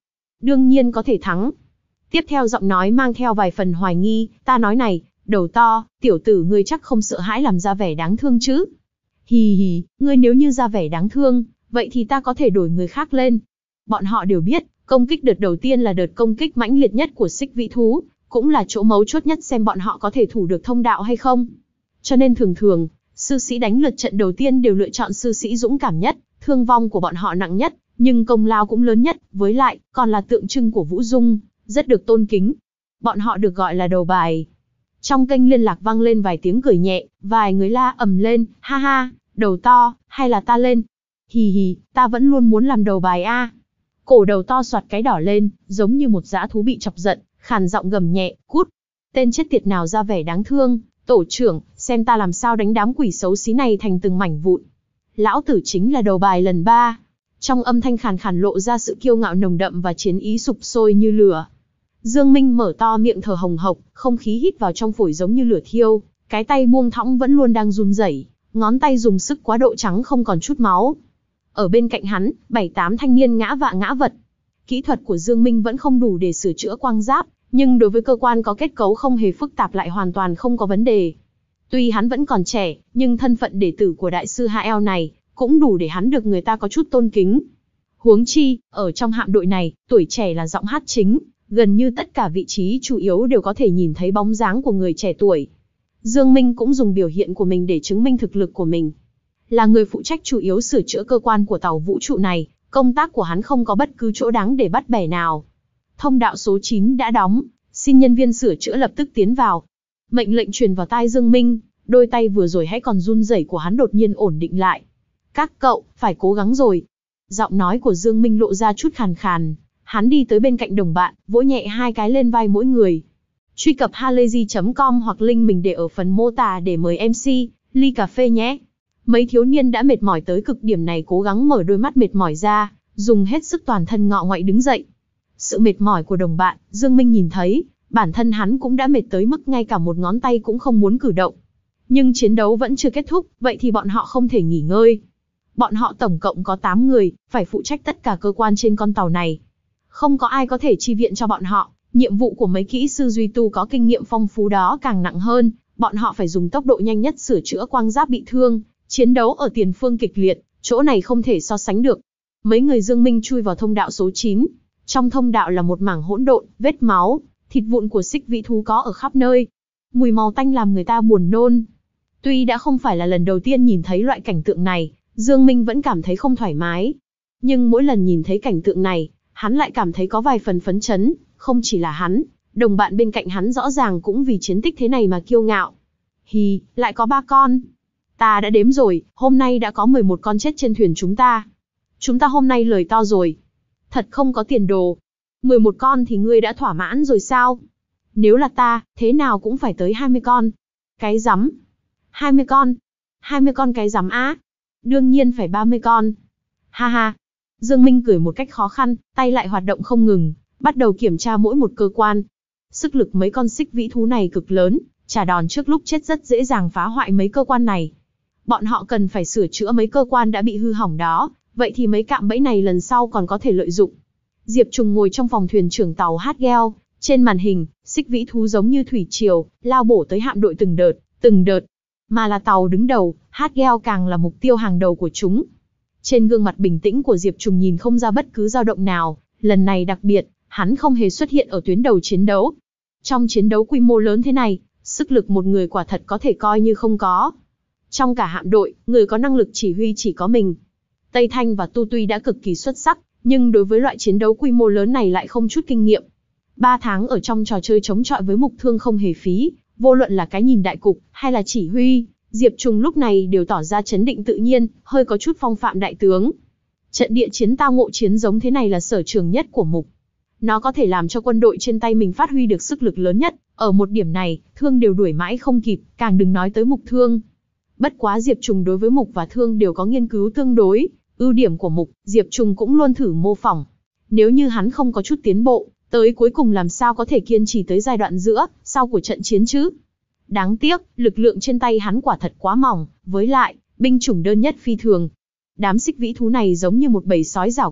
đương nhiên có thể thắng. Tiếp theo giọng nói mang theo vài phần hoài nghi, ta nói này, đầu to, tiểu tử ngươi chắc không sợ hãi làm ra vẻ đáng thương chứ? Hì hì, ngươi nếu như ra vẻ đáng thương, vậy thì ta có thể đổi người khác lên. Bọn họ đều biết, công kích đợt đầu tiên là đợt công kích mãnh liệt nhất của xích vĩ thú, cũng là chỗ mấu chốt nhất xem bọn họ có thể thủ được thông đạo hay không. Cho nên thường thường, sư sĩ đánh lượt trận đầu tiên đều lựa chọn sư sĩ dũng cảm nhất, thương vong của bọn họ nặng nhất, nhưng công lao cũng lớn nhất, với lại, còn là tượng trưng của Vũ Dung, rất được tôn kính. Bọn họ được gọi là đầu bài. Trong kênh liên lạc vang lên vài tiếng cười nhẹ, vài người la ầm lên, ha ha, đầu to, hay là ta lên? Hì hì, ta vẫn luôn muốn làm đầu bài a. Cổ đầu to soạt cái đỏ lên, giống như một dã thú bị chọc giận, khàn giọng gầm nhẹ, cút. Tên chết tiệt nào ra vẻ đáng thương, tổ trưởng, xem ta làm sao đánh đám quỷ xấu xí này thành từng mảnh vụn. Lão tử chính là đầu bài lần ba. Trong âm thanh khàn khàn lộ ra sự kiêu ngạo nồng đậm và chiến ý sục sôi như lửa. Dương Minh mở to miệng thở hồng hộc, không khí hít vào trong phổi giống như lửa thiêu, cái tay buông thõng vẫn luôn đang run rẩy, ngón tay dùng sức quá độ trắng không còn chút máu. Ở bên cạnh hắn, bảy tám thanh niên ngã vạ ngã vật. Kỹ thuật của Dương Minh vẫn không đủ để sửa chữa quang giáp, nhưng đối với cơ quan có kết cấu không hề phức tạp lại hoàn toàn không có vấn đề. Tuy hắn vẫn còn trẻ, nhưng thân phận đệ tử của đại sư hát lờ này cũng đủ để hắn được người ta có chút tôn kính. Huống chi, ở trong hạm đội này, tuổi trẻ là giọng hát chính, gần như tất cả vị trí chủ yếu đều có thể nhìn thấy bóng dáng của người trẻ tuổi. Dương Minh cũng dùng biểu hiện của mình để chứng minh thực lực của mình. Là người phụ trách chủ yếu sửa chữa cơ quan của tàu vũ trụ này, công tác của hắn không có bất cứ chỗ đáng để bắt bẻ nào. Thông đạo số chín đã đóng, xin nhân viên sửa chữa lập tức tiến vào. Mệnh lệnh truyền vào tai Dương Minh, đôi tay vừa rồi hãy còn run rẩy của hắn đột nhiên ổn định lại. Các cậu, phải cố gắng rồi. Giọng nói của Dương Minh lộ ra chút khàn khàn. Hắn đi tới bên cạnh đồng bạn, vỗ nhẹ hai cái lên vai mỗi người. Truy cập halayzi chấm com hoặc link mình để ở phần mô tả để mời em xê, ly cà phê nhé. Mấy thiếu niên đã mệt mỏi tới cực điểm này cố gắng mở đôi mắt mệt mỏi ra, dùng hết sức toàn thân ngọ ngoậy đứng dậy. Sự mệt mỏi của đồng bạn, Dương Minh nhìn thấy, bản thân hắn cũng đã mệt tới mức ngay cả một ngón tay cũng không muốn cử động. Nhưng chiến đấu vẫn chưa kết thúc, vậy thì bọn họ không thể nghỉ ngơi. Bọn họ tổng cộng có tám người, phải phụ trách tất cả cơ quan trên con tàu này. Không có ai có thể chi viện cho bọn họ, nhiệm vụ của mấy kỹ sư duy tu có kinh nghiệm phong phú đó càng nặng hơn, bọn họ phải dùng tốc độ nhanh nhất sửa chữa quang giáp bị thương, chiến đấu ở tiền phương kịch liệt, chỗ này không thể so sánh được. Mấy người Dương Minh chui vào thông đạo số chín, trong thông đạo là một mảng hỗn độn, vết máu, thịt vụn của xích vĩ thú có ở khắp nơi. Mùi màu tanh làm người ta buồn nôn. Tuy đã không phải là lần đầu tiên nhìn thấy loại cảnh tượng này, Dương Minh vẫn cảm thấy không thoải mái. Nhưng mỗi lần nhìn thấy cảnh tượng này, hắn lại cảm thấy có vài phần phấn chấn, không chỉ là hắn, đồng bạn bên cạnh hắn rõ ràng cũng vì chiến tích thế này mà kiêu ngạo. Hì, lại có ba con. Ta đã đếm rồi, hôm nay đã có mười một con chết trên thuyền chúng ta. Chúng ta hôm nay lời to rồi. Thật không có tiền đồ. mười một con thì ngươi đã thỏa mãn rồi sao? Nếu là ta, thế nào cũng phải tới hai mươi con. Cái rắm. hai mươi con. hai mươi con cái rắm á. Đương nhiên phải ba mươi con. Ha ha. Dương Minh cười một cách khó khăn, tay lại hoạt động không ngừng, bắt đầu kiểm tra mỗi một cơ quan. Sức lực mấy con xích vĩ thú này cực lớn, trả đòn trước lúc chết rất dễ dàng phá hoại mấy cơ quan này. Bọn họ cần phải sửa chữa mấy cơ quan đã bị hư hỏng đó, vậy thì mấy cạm bẫy này lần sau còn có thể lợi dụng. Diệp Trùng ngồi trong phòng thuyền trưởng tàu hát lờ, trên màn hình, xích vĩ thú giống như thủy triều, lao bổ tới hạm đội từng đợt, từng đợt. Mà là tàu đứng đầu, hát lờ càng là mục tiêu hàng đầu của chúng. Trên gương mặt bình tĩnh của Diệp Trùng nhìn không ra bất cứ dao động nào, lần này đặc biệt, hắn không hề xuất hiện ở tuyến đầu chiến đấu. Trong chiến đấu quy mô lớn thế này, sức lực một người quả thật có thể coi như không có. Trong cả hạm đội, người có năng lực chỉ huy chỉ có mình. Tây Thanh và Tu tuy đã cực kỳ xuất sắc, nhưng đối với loại chiến đấu quy mô lớn này lại không chút kinh nghiệm. Ba tháng ở trong trò chơi chống chọi với Mục Thương không hề phí, vô luận là cái nhìn đại cục, hay là chỉ huy, Diệp Trùng lúc này đều tỏ ra chấn định tự nhiên, hơi có chút phong phạm đại tướng. Trận địa chiến tao ngộ chiến giống thế này là sở trường nhất của Mục. Nó có thể làm cho quân đội trên tay mình phát huy được sức lực lớn nhất, ở một điểm này, Thương đều đuổi mãi không kịp, càng đừng nói tới Mục Thương. Bất quá Diệp Trùng đối với Mục và Thương đều có nghiên cứu tương đối, ưu điểm của Mục, Diệp Trùng cũng luôn thử mô phỏng. Nếu như hắn không có chút tiến bộ, tới cuối cùng làm sao có thể kiên trì tới giai đoạn giữa, sau của trận chiến chứ? Đáng tiếc, lực lượng trên tay hắn quả thật quá mỏng, với lại, binh chủng đơn nhất phi thường. Đám xích vĩ thú này giống như một bầy sói giảo quyệt,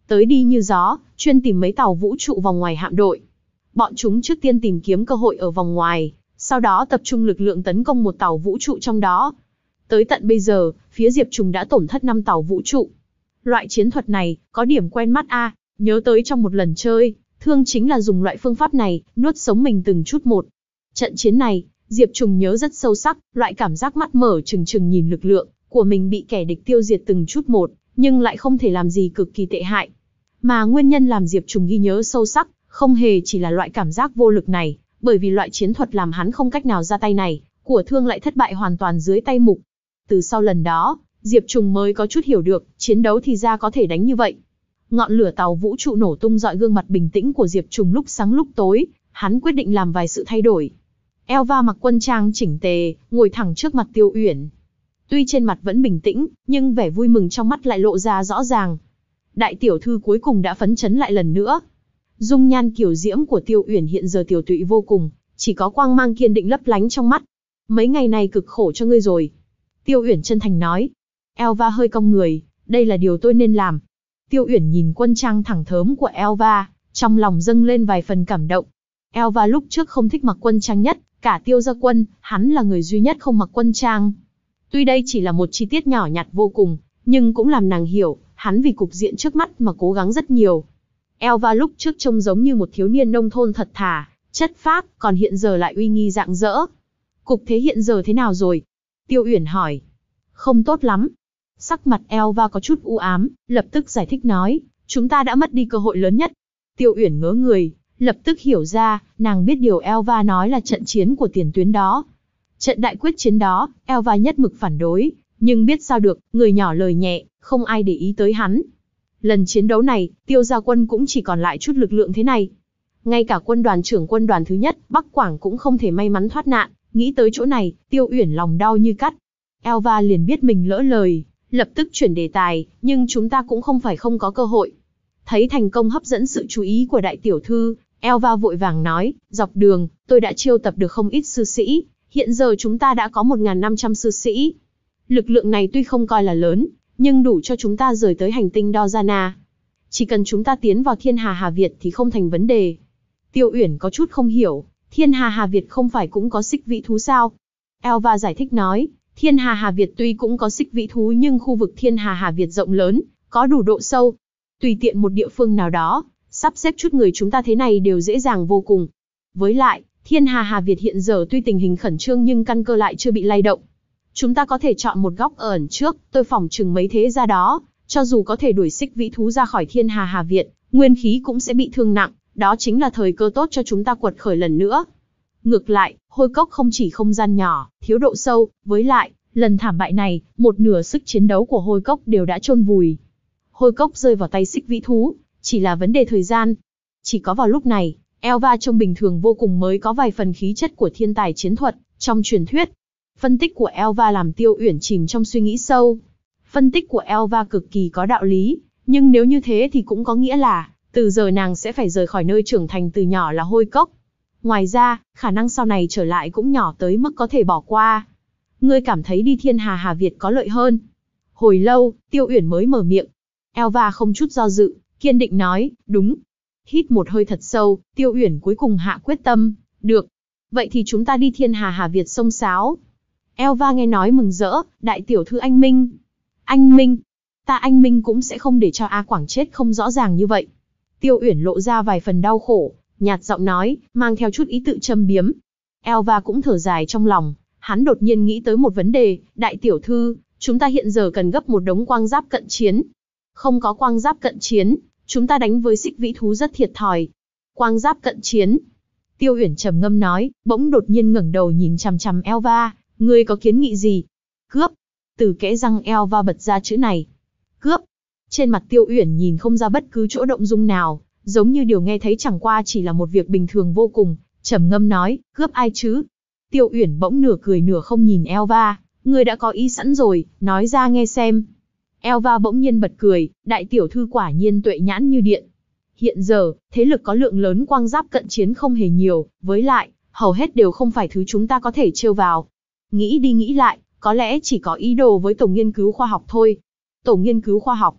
tới đi như gió, chuyên tìm mấy tàu vũ trụ vòng ngoài hạm đội. Bọn chúng trước tiên tìm kiếm cơ hội ở vòng ngoài, sau đó tập trung lực lượng tấn công một tàu vũ trụ trong đó. Tới tận bây giờ, phía Diệp Trùng đã tổn thất năm tàu vũ trụ. Loại chiến thuật này, có điểm quen mắt a, à, nhớ tới trong một lần chơi, Thương chính là dùng loại phương pháp này, nuốt sống mình từng chút một. Trận chiến này, Diệp Trùng nhớ rất sâu sắc, loại cảm giác mắt mở trừng trừng nhìn lực lượng của mình bị kẻ địch tiêu diệt từng chút một, nhưng lại không thể làm gì cực kỳ tệ hại. Mà nguyên nhân làm Diệp Trùng ghi nhớ sâu sắc, không hề chỉ là loại cảm giác vô lực này, bởi vì loại chiến thuật làm hắn không cách nào ra tay này, của Thương lại thất bại hoàn toàn dưới tay Mục. Từ sau lần đó, Diệp Trùng mới có chút hiểu được, chiến đấu thì ra có thể đánh như vậy. Ngọn lửa tàu vũ trụ nổ tung rọi gương mặt bình tĩnh của Diệp Trùng lúc sáng lúc tối, hắn quyết định làm vài sự thay đổi. Elva mặc quân trang chỉnh tề, ngồi thẳng trước mặt Tiêu Uyển. Tuy trên mặt vẫn bình tĩnh, nhưng vẻ vui mừng trong mắt lại lộ ra rõ ràng. Đại tiểu thư cuối cùng đã phấn chấn lại lần nữa. Dung nhan kiều diễm của Tiêu Uyển hiện giờ tiểu tụy vô cùng, chỉ có quang mang kiên định lấp lánh trong mắt. Mấy ngày này cực khổ cho ngươi rồi. Tiêu Uyển chân thành nói. Elva hơi cong người, đây là điều tôi nên làm. Tiêu Uyển nhìn quân trang thẳng thớm của Elva, trong lòng dâng lên vài phần cảm động. Elva lúc trước không thích mặc quân trang nhất, cả Tiêu gia quân, hắn là người duy nhất không mặc quân trang. Tuy đây chỉ là một chi tiết nhỏ nhặt vô cùng, nhưng cũng làm nàng hiểu, hắn vì cục diện trước mắt mà cố gắng rất nhiều. Elva lúc trước trông giống như một thiếu niên nông thôn thật thà, chất phác, còn hiện giờ lại uy nghi rạng rỡ. Cục thế hiện giờ thế nào rồi? Tiêu Uyển hỏi. Không tốt lắm. Sắc mặt Elva có chút u ám, lập tức giải thích nói, chúng ta đã mất đi cơ hội lớn nhất. Tiêu Uyển ngớ người, lập tức hiểu ra, nàng biết điều Elva nói là trận chiến của tiền tuyến đó. Trận đại quyết chiến đó, Elva nhất mực phản đối, nhưng biết sao được, người nhỏ lời nhẹ, không ai để ý tới hắn. Lần chiến đấu này, Tiêu gia quân cũng chỉ còn lại chút lực lượng thế này. Ngay cả quân đoàn trưởng quân đoàn thứ nhất, Bắc Quảng cũng không thể may mắn thoát nạn, nghĩ tới chỗ này, Tiêu Uyển lòng đau như cắt. Elva liền biết mình lỡ lời, lập tức chuyển đề tài, nhưng chúng ta cũng không phải không có cơ hội. Thấy thành công hấp dẫn sự chú ý của đại tiểu thư, Elva vội vàng nói, dọc đường, tôi đã chiêu tập được không ít sư sĩ, hiện giờ chúng ta đã có một nghìn năm trăm sư sĩ. Lực lượng này tuy không coi là lớn, nhưng đủ cho chúng ta rời tới hành tinh Dozana. Chỉ cần chúng ta tiến vào Thiên Hà Hà Việt thì không thành vấn đề. Tiêu Uyển có chút không hiểu, Thiên Hà Hà Việt không phải cũng có xích vĩ thú sao? Elva giải thích nói, Thiên Hà Hà Việt tuy cũng có xích vĩ thú nhưng khu vực Thiên Hà Hà Việt rộng lớn, có đủ độ sâu. Tùy tiện một địa phương nào đó, sắp xếp chút người chúng ta thế này đều dễ dàng vô cùng. Với lại, Thiên Hà Hà Việt hiện giờ tuy tình hình khẩn trương nhưng căn cơ lại chưa bị lay động. Chúng ta có thể chọn một góc ở ẩn trước, tôi phỏng chừng mấy thế gia đó, cho dù có thể đuổi xích vĩ thú ra khỏi Thiên Hà Hà Việt, nguyên khí cũng sẽ bị thương nặng, đó chính là thời cơ tốt cho chúng ta quật khởi lần nữa. Ngược lại, hôi cốc không chỉ không gian nhỏ, thiếu độ sâu, với lại, lần thảm bại này, một nửa sức chiến đấu của hôi cốc đều đã chôn vùi. Hôi cốc rơi vào tay xích vĩ thú, chỉ là vấn đề thời gian. Chỉ có vào lúc này, Elva trông bình thường vô cùng mới có vài phần khí chất của thiên tài chiến thuật, trong truyền thuyết. Phân tích của Elva làm Tiêu Uyển chìm trong suy nghĩ sâu. Phân tích của Elva cực kỳ có đạo lý, nhưng nếu như thế thì cũng có nghĩa là, từ giờ nàng sẽ phải rời khỏi nơi trưởng thành từ nhỏ là hôi cốc. Ngoài ra, khả năng sau này trở lại cũng nhỏ tới mức có thể bỏ qua. Ngươi cảm thấy đi Thiên Hà Hà Việt có lợi hơn? Hồi lâu, Tiêu Uyển mới mở miệng. Elva không chút do dự, kiên định nói, đúng. Hít một hơi thật sâu, Tiêu Uyển cuối cùng hạ quyết tâm, được. Vậy thì chúng ta đi Thiên Hà Hà Việt xông xáo. Elva nghe nói mừng rỡ, đại tiểu thư anh Minh. Anh Minh? Ta anh Minh cũng sẽ không để cho A Quảng chết không rõ ràng như vậy. Tiêu Uyển lộ ra vài phần đau khổ, nhạt giọng nói, mang theo chút ý tự châm biếm. Elva cũng thở dài trong lòng, hắn đột nhiên nghĩ tới một vấn đề, đại tiểu thư, chúng ta hiện giờ cần gấp một đống quang giáp cận chiến. Không có quang giáp cận chiến, chúng ta đánh với xích vĩ thú rất thiệt thòi. Quang giáp cận chiến. Tiêu Uyển trầm ngâm nói, bỗng đột nhiên ngẩng đầu nhìn chằm chằm Elva, ngươi có kiến nghị gì? Cướp. Từ kẽ răng Elva bật ra chữ này. Cướp. Trên mặt Tiêu Uyển nhìn không ra bất cứ chỗ động dung nào, giống như điều nghe thấy chẳng qua chỉ là một việc bình thường vô cùng, trầm ngâm nói, cướp ai chứ? Tiêu Uyển bỗng nửa cười nửa không nhìn Elva, ngươi đã có ý sẵn rồi, nói ra nghe xem. Elva bỗng nhiên bật cười, đại tiểu thư quả nhiên tuệ nhãn như điện. Hiện giờ, thế lực có lượng lớn quang giáp cận chiến không hề nhiều, với lại, hầu hết đều không phải thứ chúng ta có thể trêu vào. Nghĩ đi nghĩ lại, có lẽ chỉ có ý đồ với tổ nghiên cứu khoa học thôi. Tổ nghiên cứu khoa học.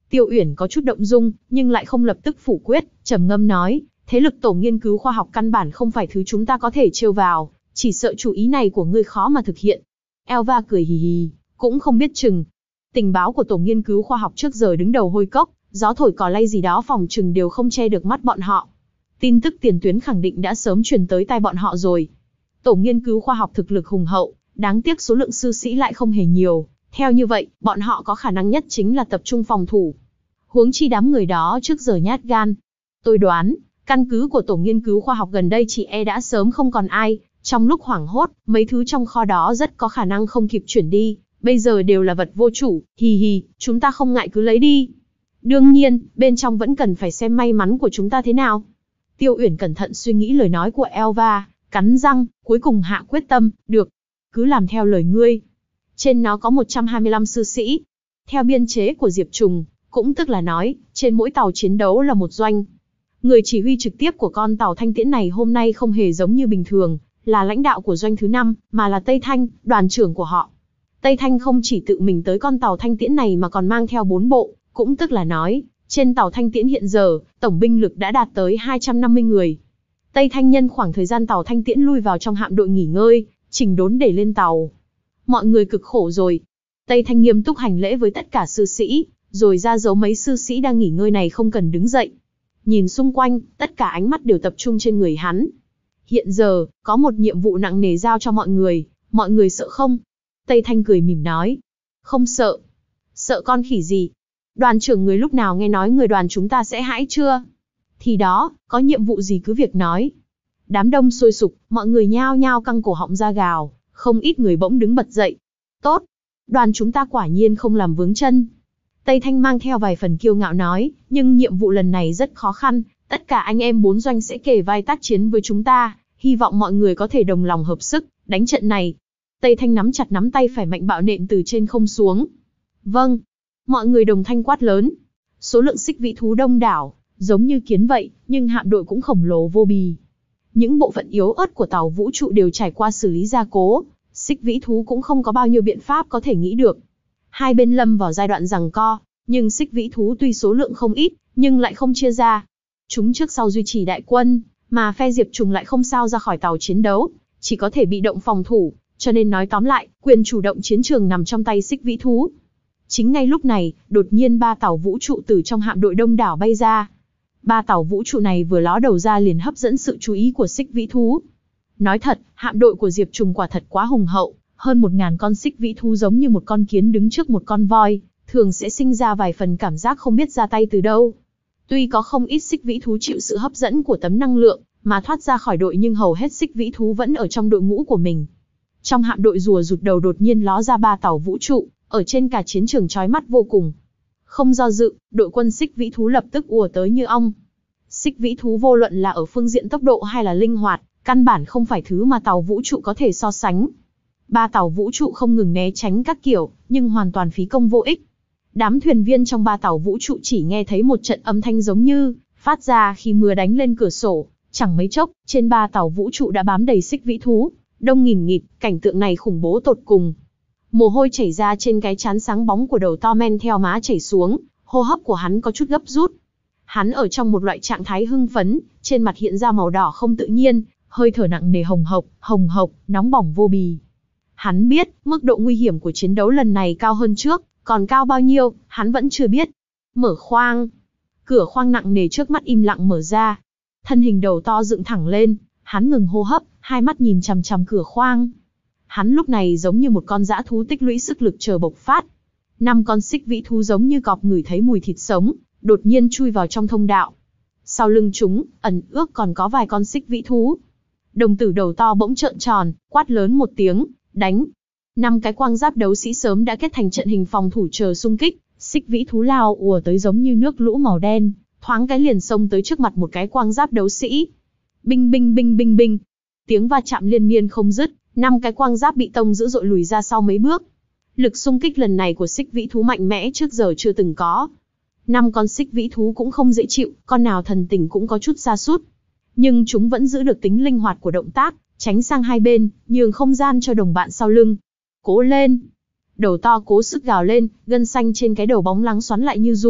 Tiêu Uyển có chút động dung, nhưng lại không lập tức phủ quyết, trầm ngâm nói, thế lực tổ nghiên cứu khoa học căn bản không phải thứ chúng ta có thể trêu vào, chỉ sợ chủ ý này của ngươi khó mà thực hiện. Elva cười hì hì, cũng không biết chừng. Tình báo của tổ nghiên cứu khoa học trước giờ đứng đầu hôi cốc, gió thổi cỏ lay gì đó phòng chừng đều không che được mắt bọn họ. Tin tức tiền tuyến khẳng định đã sớm truyền tới tai bọn họ rồi. Tổ nghiên cứu khoa học thực lực hùng hậu, đáng tiếc số lượng sư sĩ lại không hề nhiều. Theo như vậy, bọn họ có khả năng nhất chính là tập trung phòng thủ. Huống chi đám người đó trước giờ nhát gan. Tôi đoán, căn cứ của tổ nghiên cứu khoa học gần đây chỉ e đã sớm không còn ai. Trong lúc hoảng hốt, mấy thứ trong kho đó rất có khả năng không kịp chuyển đi. Bây giờ đều là vật vô chủ, hì hì, chúng ta không ngại cứ lấy đi. Đương nhiên, bên trong vẫn cần phải xem may mắn của chúng ta thế nào. Tiêu Uyển cẩn thận suy nghĩ lời nói của Elva, cắn răng, cuối cùng hạ quyết tâm, được. Cứ làm theo lời ngươi. Trên nó có một trăm hai mươi lăm sư sĩ. Theo biên chế của Diệp Trùng, cũng tức là nói, trên mỗi tàu chiến đấu là một doanh. Người chỉ huy trực tiếp của con tàu thanh tiễn này hôm nay không hề giống như bình thường, là lãnh đạo của doanh thứ năm, mà là Tây Thanh, đoàn trưởng của họ. Tây Thanh không chỉ tự mình tới con tàu thanh tiễn này mà còn mang theo bốn bộ, cũng tức là nói, trên tàu thanh tiễn hiện giờ, tổng binh lực đã đạt tới hai trăm năm mươi người. Tây Thanh nhân khoảng thời gian tàu thanh tiễn lui vào trong hạm đội nghỉ ngơi, chỉnh đốn để lên tàu. Mọi người cực khổ rồi. Tây Thanh nghiêm túc hành lễ với tất cả sư sĩ, rồi ra dấu mấy sư sĩ đang nghỉ ngơi này không cần đứng dậy. Nhìn xung quanh, tất cả ánh mắt đều tập trung trên người hắn. Hiện giờ, có một nhiệm vụ nặng nề giao cho mọi người, mọi người sợ không? Tây Thanh cười mỉm nói. Không sợ. Sợ con khỉ gì? Đoàn trưởng người lúc nào nghe nói người đoàn chúng ta sẽ hãi chưa? Thì đó, có nhiệm vụ gì cứ việc nói. Đám đông sôi sục, mọi người nhao nhao căng cổ họng ra gào, không ít người bỗng đứng bật dậy. Tốt, đoàn chúng ta quả nhiên không làm vướng chân. Tây Thanh mang theo vài phần kiêu ngạo nói, nhưng nhiệm vụ lần này rất khó khăn, tất cả anh em bốn doanh sẽ kề vai tác chiến với chúng ta, hy vọng mọi người có thể đồng lòng hợp sức, đánh trận này. Tây Thanh nắm chặt nắm tay phải mạnh bạo nện từ trên không xuống. Vâng, mọi người đồng thanh quát lớn. Số lượng xích vĩ thú đông đảo, giống như kiến vậy, nhưng hạm đội cũng khổng lồ vô bì. Những bộ phận yếu ớt của tàu vũ trụ đều trải qua xử lý gia cố, xích vĩ thú cũng không có bao nhiêu biện pháp có thể nghĩ được. Hai bên lâm vào giai đoạn giằng co, nhưng xích vĩ thú tuy số lượng không ít, nhưng lại không chia ra. Chúng trước sau duy trì đại quân, mà phe Diệp Trùng lại không sao ra khỏi tàu chiến đấu, chỉ có thể bị động phòng thủ, cho nên nói tóm lại, quyền chủ động chiến trường nằm trong tay xích vĩ thú. Chính ngay lúc này, đột nhiên ba tàu vũ trụ từ trong hạm đội đông đảo bay ra. Ba tàu vũ trụ này vừa ló đầu ra liền hấp dẫn sự chú ý của xích vĩ thú. Nói thật, hạm đội của Diệp Trùng quả thật quá hùng hậu, hơn một ngàn con xích vĩ thú giống như một con kiến đứng trước một con voi, thường sẽ sinh ra vài phần cảm giác không biết ra tay từ đâu. Tuy có không ít xích vĩ thú chịu sự hấp dẫn của tấm năng lượng, mà thoát ra khỏi đội nhưng hầu hết xích vĩ thú vẫn ở trong đội ngũ của mình. Trong hạm đội rùa rụt đầu đột nhiên ló ra ba tàu vũ trụ, ở trên cả chiến trường chói mắt vô cùng. Không do dự, đội quân xích vĩ thú lập tức ùa tới như ong. Xích vĩ thú vô luận là ở phương diện tốc độ hay là linh hoạt, căn bản không phải thứ mà tàu vũ trụ có thể so sánh. Ba tàu vũ trụ không ngừng né tránh các kiểu, nhưng hoàn toàn phí công vô ích. Đám thuyền viên trong ba tàu vũ trụ chỉ nghe thấy một trận âm thanh giống như phát ra khi mưa đánh lên cửa sổ, chẳng mấy chốc, trên ba tàu vũ trụ đã bám đầy xích vĩ thú, đông nghìn nghịt, cảnh tượng này khủng bố tột cùng. Mồ hôi chảy ra trên cái trán sáng bóng của đầu to men theo má chảy xuống, hô hấp của hắn có chút gấp rút. Hắn ở trong một loại trạng thái hưng phấn, trên mặt hiện ra màu đỏ không tự nhiên, hơi thở nặng nề hồng hộc, hồng hộc, nóng bỏng vô bì. Hắn biết, mức độ nguy hiểm của chiến đấu lần này cao hơn trước, còn cao bao nhiêu, hắn vẫn chưa biết. Mở khoang. Cửa khoang nặng nề trước mắt im lặng mở ra. Thân hình đầu to dựng thẳng lên, hắn ngừng hô hấp, hai mắt nhìn chằm chằm cửa khoang. Hắn lúc này giống như một con dã thú tích lũy sức lực chờ bộc phát. Năm con xích vĩ thú giống như cọp ngửi thấy mùi thịt sống, đột nhiên chui vào trong thông đạo. Sau lưng chúng, ẩn ước còn có vài con xích vĩ thú. Đồng tử đầu to bỗng trợn tròn, quát lớn một tiếng, đánh. Năm cái quang giáp đấu sĩ sớm đã kết thành trận hình phòng thủ chờ xung kích, xích vĩ thú lao ùa tới giống như nước lũ màu đen, thoáng cái liền xông tới trước mặt một cái quang giáp đấu sĩ. Binh binh binh binh binh. Tiếng va chạm liên miên không dứt, năm cái quang giáp bị tông dữ dội lùi ra sau mấy bước. Lực xung kích lần này của xích vĩ thú mạnh mẽ trước giờ chưa từng có. Năm con xích vĩ thú cũng không dễ chịu, con nào thần tình cũng có chút sa sút. Nhưng chúng vẫn giữ được tính linh hoạt của động tác, tránh sang hai bên, nhường không gian cho đồng bạn sau lưng. Cố lên! Đầu to cố sức gào lên, gân xanh trên cái đầu bóng lắng xoắn lại như run,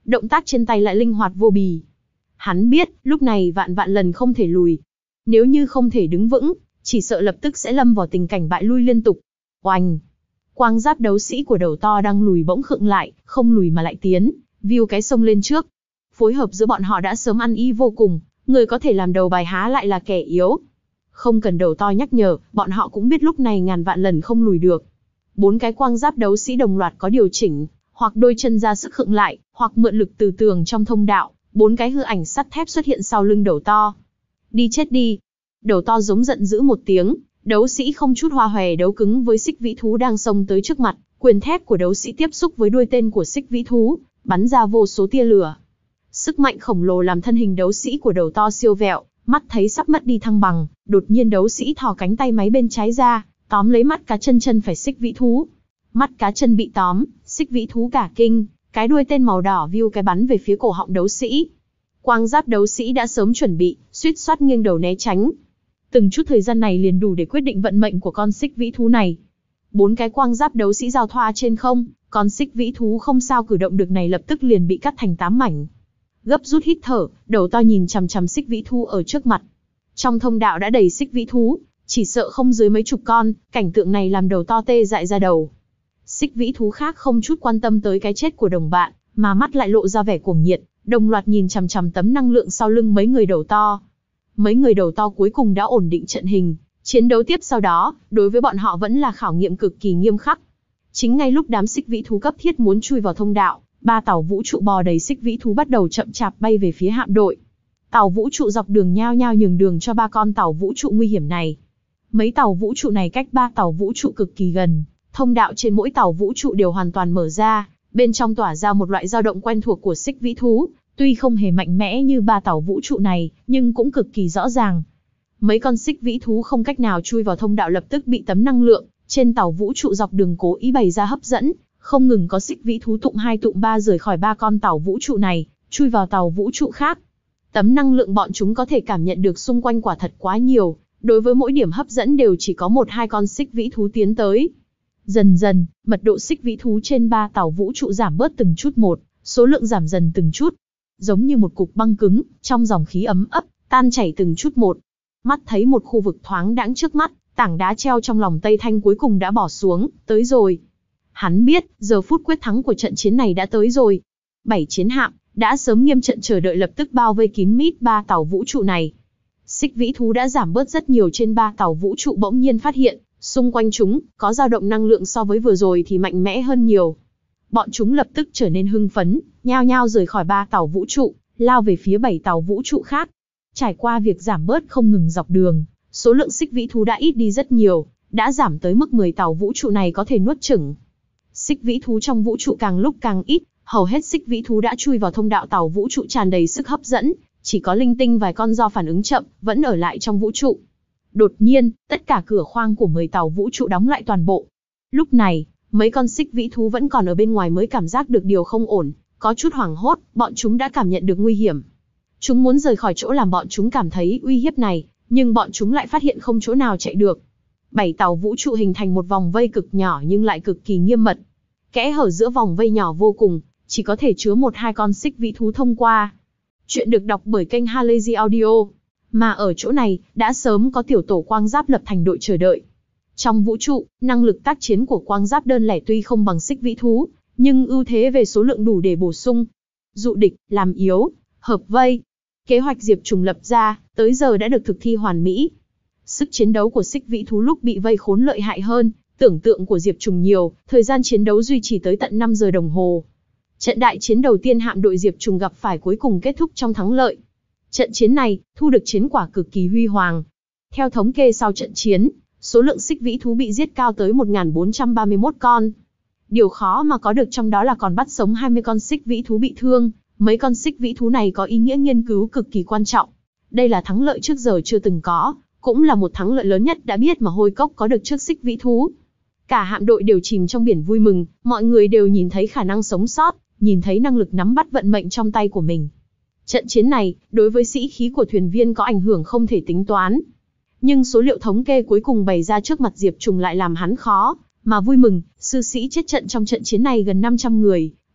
động tác trên tay lại linh hoạt vô bì. Hắn biết, lúc này vạn vạn lần không thể lùi. Nếu như không thể đứng vững, chỉ sợ lập tức sẽ lâm vào tình cảnh bại lui liên tục. Oanh! Quang giáp đấu sĩ của đầu to đang lùi bỗng khựng lại, không lùi mà lại tiến, view cái sông lên trước. Phối hợp giữa bọn họ đã sớm ăn ý vô cùng, người có thể làm đầu bài há lại là kẻ yếu. Không cần đầu to nhắc nhở, bọn họ cũng biết lúc này ngàn vạn lần không lùi được. Bốn cái quang giáp đấu sĩ đồng loạt có điều chỉnh, hoặc đôi chân ra sức khựng lại, hoặc mượn lực từ tường trong thông đạo, bốn cái hư ảnh sắt thép xuất hiện sau lưng đầu to. Đi chết đi! Đầu to giống giận dữ một tiếng, đấu sĩ không chút hoa hòe đấu cứng với xích vĩ thú đang xông tới trước mặt, quyền thép của đấu sĩ tiếp xúc với đuôi tên của xích vĩ thú, bắn ra vô số tia lửa. Sức mạnh khổng lồ làm thân hình đấu sĩ của đầu to siêu vẹo, mắt thấy sắp mất đi thăng bằng, đột nhiên đấu sĩ thò cánh tay máy bên trái ra, tóm lấy mắt cá chân chân phải xích vĩ thú. Mắt cá chân bị tóm, xích vĩ thú cả kinh, cái đuôi tên màu đỏ view cái bắn về phía cổ họng đấu sĩ. Quang giáp đấu sĩ đã sớm chuẩn bị, suýt soát nghiêng đầu né tránh. Từng chút thời gian này liền đủ để quyết định vận mệnh của con xích vĩ thú này. Bốn cái quang giáp đấu sĩ giao thoa trên không, con xích vĩ thú không sao cử động được này lập tức liền bị cắt thành tám mảnh. Gấp rút hít thở, đầu to nhìn chằm chằm xích vĩ thú ở trước mặt. Trong thông đạo đã đầy xích vĩ thú, chỉ sợ không dưới mấy chục con, cảnh tượng này làm đầu to tê dại ra đầu. Xích vĩ thú khác không chút quan tâm tới cái chết của đồng bạn, mà mắt lại lộ ra vẻ cuồng nhiệt, đồng loạt nhìn chằm chằm tấm năng lượng sau lưng mấy người đầu to. Mấy người đầu to cuối cùng đã ổn định trận hình, chiến đấu tiếp sau đó, đối với bọn họ vẫn là khảo nghiệm cực kỳ nghiêm khắc. Chính ngay lúc đám xích vĩ thú cấp thiết muốn chui vào thông đạo, ba tàu vũ trụ bò đầy xích vĩ thú bắt đầu chậm chạp bay về phía hạm đội. Tàu vũ trụ dọc đường nhao nhao nhường đường cho ba con tàu vũ trụ nguy hiểm này. Mấy tàu vũ trụ này cách ba tàu vũ trụ cực kỳ gần, thông đạo trên mỗi tàu vũ trụ đều hoàn toàn mở ra, bên trong tỏa ra một loại dao động quen thuộc của xích vĩ thú, tuy không hề mạnh mẽ như ba tàu vũ trụ này, nhưng cũng cực kỳ rõ ràng. Mấy con xích vĩ thú không cách nào chui vào thông đạo lập tức bị tấm năng lượng trên tàu vũ trụ dọc đường cố ý bày ra hấp dẫn, không ngừng có xích vĩ thú tụng hai tụng ba rời khỏi ba con tàu vũ trụ này, chui vào tàu vũ trụ khác. Tấm năng lượng bọn chúng có thể cảm nhận được xung quanh quả thật quá nhiều, đối với mỗi điểm hấp dẫn đều chỉ có một hai con xích vĩ thú tiến tới. Dần dần, mật độ xích vĩ thú trên ba tàu vũ trụ giảm bớt từng chút một, số lượng giảm dần từng chút, giống như một cục băng cứng, trong dòng khí ấm ấp, tan chảy từng chút một. Mắt thấy một khu vực thoáng đãng trước mắt, tảng đá treo trong lòng Tây Thanh cuối cùng đã bỏ xuống, tới rồi. Hắn biết, giờ phút quyết thắng của trận chiến này đã tới rồi. Bảy chiến hạm, đã sớm nghiêm trận chờ đợi lập tức bao vây kín mít ba tàu vũ trụ này. Xích vĩ thú đã giảm bớt rất nhiều trên ba tàu vũ trụ bỗng nhiên phát hiện, xung quanh chúng, có dao động năng lượng so với vừa rồi thì mạnh mẽ hơn nhiều. Bọn chúng lập tức trở nên hưng phấn, nhao nhao rời khỏi ba tàu vũ trụ, lao về phía bảy tàu vũ trụ khác. Trải qua việc giảm bớt không ngừng dọc đường, số lượng xích vĩ thú đã ít đi rất nhiều, đã giảm tới mức mười tàu vũ trụ này có thể nuốt chửng. Xích vĩ thú trong vũ trụ càng lúc càng ít, hầu hết xích vĩ thú đã chui vào thông đạo tàu vũ trụ tràn đầy sức hấp dẫn, chỉ có linh tinh vài con do phản ứng chậm, vẫn ở lại trong vũ trụ. Đột nhiên, tất cả cửa khoang của mười tàu vũ trụ đóng lại toàn bộ. Lúc này, mấy con xích vĩ thú vẫn còn ở bên ngoài mới cảm giác được điều không ổn, có chút hoảng hốt, bọn chúng đã cảm nhận được nguy hiểm. Chúng muốn rời khỏi chỗ làm bọn chúng cảm thấy uy hiếp này, nhưng bọn chúng lại phát hiện không chỗ nào chạy được. Bảy tàu vũ trụ hình thành một vòng vây cực nhỏ nhưng lại cực kỳ nghiêm mật. Kẽ hở giữa vòng vây nhỏ vô cùng, chỉ có thể chứa một hai con xích vĩ thú thông qua. Chuyện được đọc bởi kênh Halazy Audio. Mà ở chỗ này, đã sớm có tiểu tổ quang giáp lập thành đội chờ đợi. Trong vũ trụ, năng lực tác chiến của quang giáp đơn lẻ tuy không bằng xích vĩ thú, nhưng ưu thế về số lượng đủ để bổ sung. Dụ địch, làm yếu, hợp vây. Kế hoạch Diệp Trùng lập ra, tới giờ đã được thực thi hoàn mỹ. Sức chiến đấu của xích vĩ thú lúc bị vây khốn lợi hại hơn tưởng tượng của Diệp Trùng nhiều, thời gian chiến đấu duy trì tới tận năm giờ đồng hồ. Trận đại chiến đầu tiên hạm đội Diệp Trùng gặp phải cuối cùng kết thúc trong thắng lợi. Trận chiến này, thu được chiến quả cực kỳ huy hoàng. Theo thống kê sau trận chiến, số lượng xích vĩ thú bị giết cao tới một nghìn bốn trăm ba mươi mốt con. Điều khó mà có được trong đó là còn bắt sống hai mươi con xích vĩ thú bị thương. Mấy con xích vĩ thú này có ý nghĩa nghiên cứu cực kỳ quan trọng. Đây là thắng lợi trước giờ chưa từng có, cũng là một thắng lợi lớn nhất đã biết mà Hôi Cốc có được trước xích vĩ thú. Cả hạm đội đều chìm trong biển vui mừng, mọi người đều nhìn thấy khả năng sống sót, nhìn thấy năng lực nắm bắt vận mệnh trong tay của mình. Trận chiến này, đối với sĩ khí của thuyền viên có ảnh hưởng không thể tính toán. Nhưng số liệu thống kê cuối cùng bày ra trước mặt Diệp Trùng lại làm hắn khó mà vui mừng. Sư sĩ chết trận trong trận chiến này gần năm trăm người,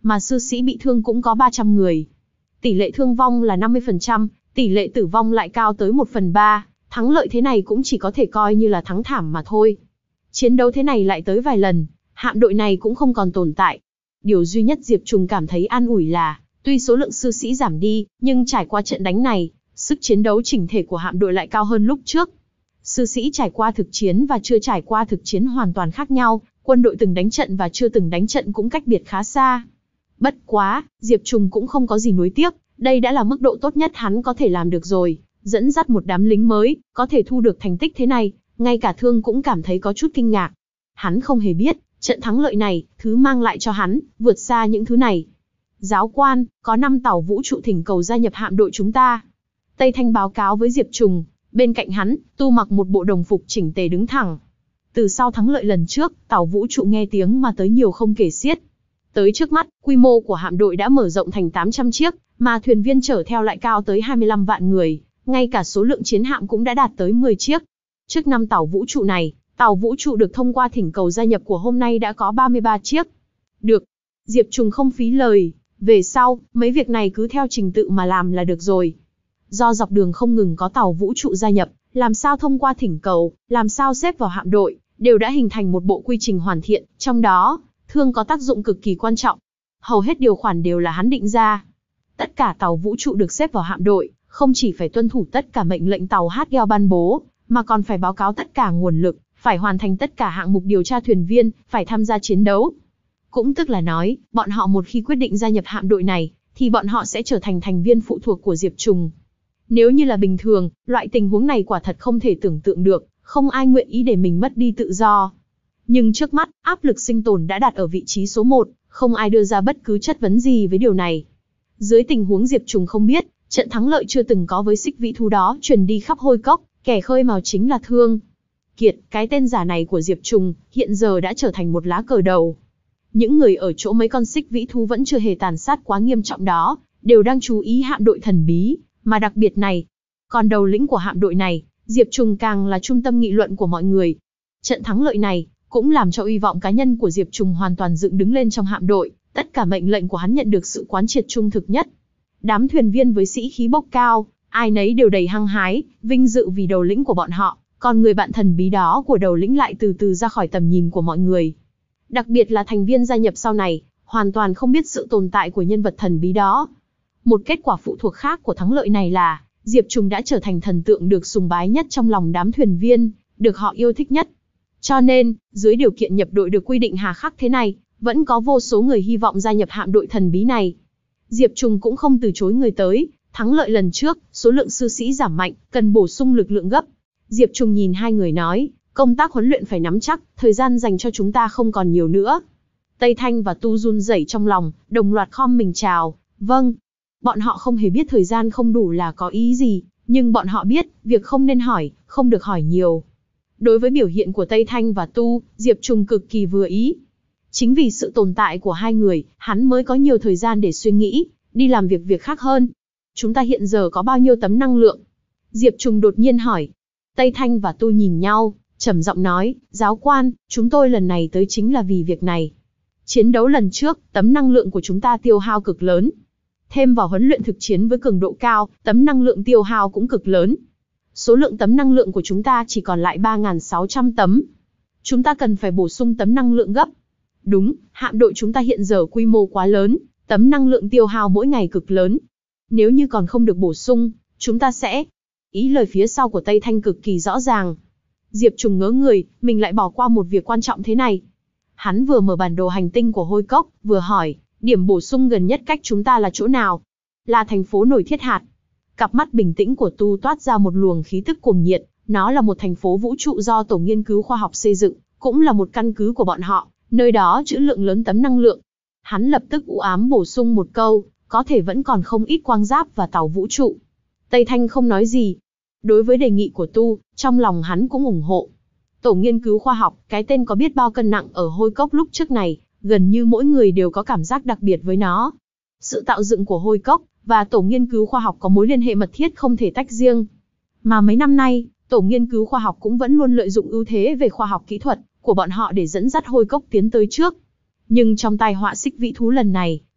mà sư sĩ bị thương cũng có ba trăm người. Tỷ lệ thương vong là năm mươi phần trăm, tỷ lệ tử vong lại cao tới một phần ba, thắng lợi thế này cũng chỉ có thể coi như là thắng thảm mà thôi. Chiến đấu thế này lại tới vài lần, hạm đội này cũng không còn tồn tại. Điều duy nhất Diệp Trùng cảm thấy an ủi là, tuy số lượng sư sĩ giảm đi, nhưng trải qua trận đánh này, sức chiến đấu chỉnh thể của hạm đội lại cao hơn lúc trước. Sư sĩ trải qua thực chiến và chưa trải qua thực chiến hoàn toàn khác nhau, quân đội từng đánh trận và chưa từng đánh trận cũng cách biệt khá xa. Bất quá, Diệp Trùng cũng không có gì nuối tiếc, đây đã là mức độ tốt nhất hắn có thể làm được rồi, dẫn dắt một đám lính mới, có thể thu được thành tích thế này, ngay cả Thương cũng cảm thấy có chút kinh ngạc. Hắn không hề biết, trận thắng lợi này, thứ mang lại cho hắn, vượt xa những thứ này. Giáo quan, có năm tàu vũ trụ thỉnh cầu gia nhập hạm đội chúng ta. Tây Thanh báo cáo với Diệp Trùng, bên cạnh hắn, Tu mặc một bộ đồng phục chỉnh tề đứng thẳng. Từ sau thắng lợi lần trước, tàu vũ trụ nghe tiếng mà tới nhiều không kể xiết. Tới trước mắt, quy mô của hạm đội đã mở rộng thành tám trăm chiếc, mà thuyền viên chở theo lại cao tới hai mươi lăm vạn người, ngay cả số lượng chiến hạm cũng đã đạt tới mười chiếc. Trước năm tàu vũ trụ này, tàu vũ trụ được thông qua thỉnh cầu gia nhập của hôm nay đã có ba mươi ba chiếc. Được. Diệp Trùng không phí lời, về sau, mấy việc này cứ theo trình tự mà làm là được rồi. Do dọc đường không ngừng có tàu vũ trụ gia nhập, làm sao thông qua thỉnh cầu, làm sao xếp vào hạm đội, đều đã hình thành một bộ quy trình hoàn thiện, trong đó, Thương có tác dụng cực kỳ quan trọng. Hầu hết điều khoản đều là hắn định ra. Tất cả tàu vũ trụ được xếp vào hạm đội, không chỉ phải tuân thủ tất cả mệnh lệnh tàu hát giê o ban bố, mà còn phải báo cáo tất cả nguồn lực, phải hoàn thành tất cả hạng mục điều tra thuyền viên, phải tham gia chiến đấu. Cũng tức là nói, bọn họ một khi quyết định gia nhập hạm đội này, thì bọn họ sẽ trở thành thành viên phụ thuộc của Diệp Trùng. Nếu như là bình thường, loại tình huống này quả thật không thể tưởng tượng được, không ai nguyện ý để mình mất đi tự do. Nhưng trước mắt, áp lực sinh tồn đã đặt ở vị trí số một, không ai đưa ra bất cứ chất vấn gì với điều này. Dưới tình huống Diệp Trùng không biết, trận thắng lợi chưa từng có với xích vĩ thú đó truyền đi khắp hôi cốc, kẻ khơi mào chính là Thương. Kiệt, cái tên giả này của Diệp Trùng, hiện giờ đã trở thành một lá cờ đầu. Những người ở chỗ mấy con xích vĩ thú vẫn chưa hề tàn sát quá nghiêm trọng đó, đều đang chú ý hạm đội thần bí, mà đặc biệt này. Còn đầu lĩnh của hạm đội này, Diệp Trùng càng là trung tâm nghị luận của mọi người. Trận thắng lợi này, cũng làm cho uy vọng cá nhân của Diệp Trùng hoàn toàn dựng đứng lên trong hạm đội, tất cả mệnh lệnh của hắn nhận được sự quán triệt trung thực nhất. Đám thuyền viên với sĩ khí bốc cao, ai nấy đều đầy hăng hái, vinh dự vì đầu lĩnh của bọn họ, còn người bạn thần bí đó của đầu lĩnh lại từ từ ra khỏi tầm nhìn của mọi người. Đặc biệt là thành viên gia nhập sau này, hoàn toàn không biết sự tồn tại của nhân vật thần bí đó. Một kết quả phụ thuộc khác của thắng lợi này là, Diệp Trùng đã trở thành thần tượng được sùng bái nhất trong lòng đám thuyền viên, được họ yêu thích nhất. Cho nên, dưới điều kiện nhập đội được quy định hà khắc thế này, vẫn có vô số người hy vọng gia nhập hạm đội thần bí này. Diệp Trùng cũng không từ chối người tới, thắng lợi lần trước, số lượng sư sĩ giảm mạnh, cần bổ sung lực lượng gấp. Diệp Trùng nhìn hai người nói, công tác huấn luyện phải nắm chắc, thời gian dành cho chúng ta không còn nhiều nữa. Tây Thanh và Tu run rẩy trong lòng, đồng loạt khom mình chào, vâng. Bọn họ không hề biết thời gian không đủ là có ý gì, nhưng bọn họ biết, việc không nên hỏi, không được hỏi nhiều. Đối với biểu hiện của Tây Thanh và Tu, Diệp Trùng cực kỳ vừa ý. Chính vì sự tồn tại của hai người, hắn mới có nhiều thời gian để suy nghĩ, đi làm việc việc khác hơn. Chúng ta hiện giờ có bao nhiêu tấm năng lượng? Diệp Trùng đột nhiên hỏi. Tây Thanh và Tu nhìn nhau, trầm giọng nói, giáo quan, chúng tôi lần này tới chính là vì việc này. Chiến đấu lần trước, tấm năng lượng của chúng ta tiêu hao cực lớn. Thêm vào huấn luyện thực chiến với cường độ cao, tấm năng lượng tiêu hao cũng cực lớn. Số lượng tấm năng lượng của chúng ta chỉ còn lại ba nghìn sáu trăm tấm. Chúng ta cần phải bổ sung tấm năng lượng gấp. Đúng, hạm đội chúng ta hiện giờ quy mô quá lớn, tấm năng lượng tiêu hao mỗi ngày cực lớn. Nếu như còn không được bổ sung, chúng ta sẽ... Ý lời phía sau của Tây Thanh cực kỳ rõ ràng. Diệp Trùng ngớ người, mình lại bỏ qua một việc quan trọng thế này. Hắn vừa mở bản đồ hành tinh của hôi cốc, vừa hỏi, điểm bổ sung gần nhất cách chúng ta là chỗ nào? Là thành phố nổi Thiết Hạt. Cặp mắt bình tĩnh của Tu toát ra một luồng khí tức cuồng nhiệt, nó là một thành phố vũ trụ do Tổ nghiên cứu khoa học xây dựng, cũng là một căn cứ của bọn họ, nơi đó trữ lượng lớn tấm năng lượng. Hắn lập tức u ám bổ sung một câu, có thể vẫn còn không ít quang giáp và tàu vũ trụ. Tây Thanh không nói gì. Đối với đề nghị của Tu, trong lòng hắn cũng ủng hộ. Tổ nghiên cứu khoa học, cái tên có biết bao cân nặng ở hôi cốc lúc trước này, gần như mỗi người đều có cảm giác đặc biệt với nó. Sự tạo dựng của hôi cốc và tổ nghiên cứu khoa học có mối liên hệ mật thiết không thể tách riêng. Mà mấy năm nay, tổ nghiên cứu khoa học cũng vẫn luôn lợi dụng ưu thế về khoa học kỹ thuật của bọn họ để dẫn dắt hôi cốc tiến tới trước. Nhưng trong tai họa xích vĩ thú lần này,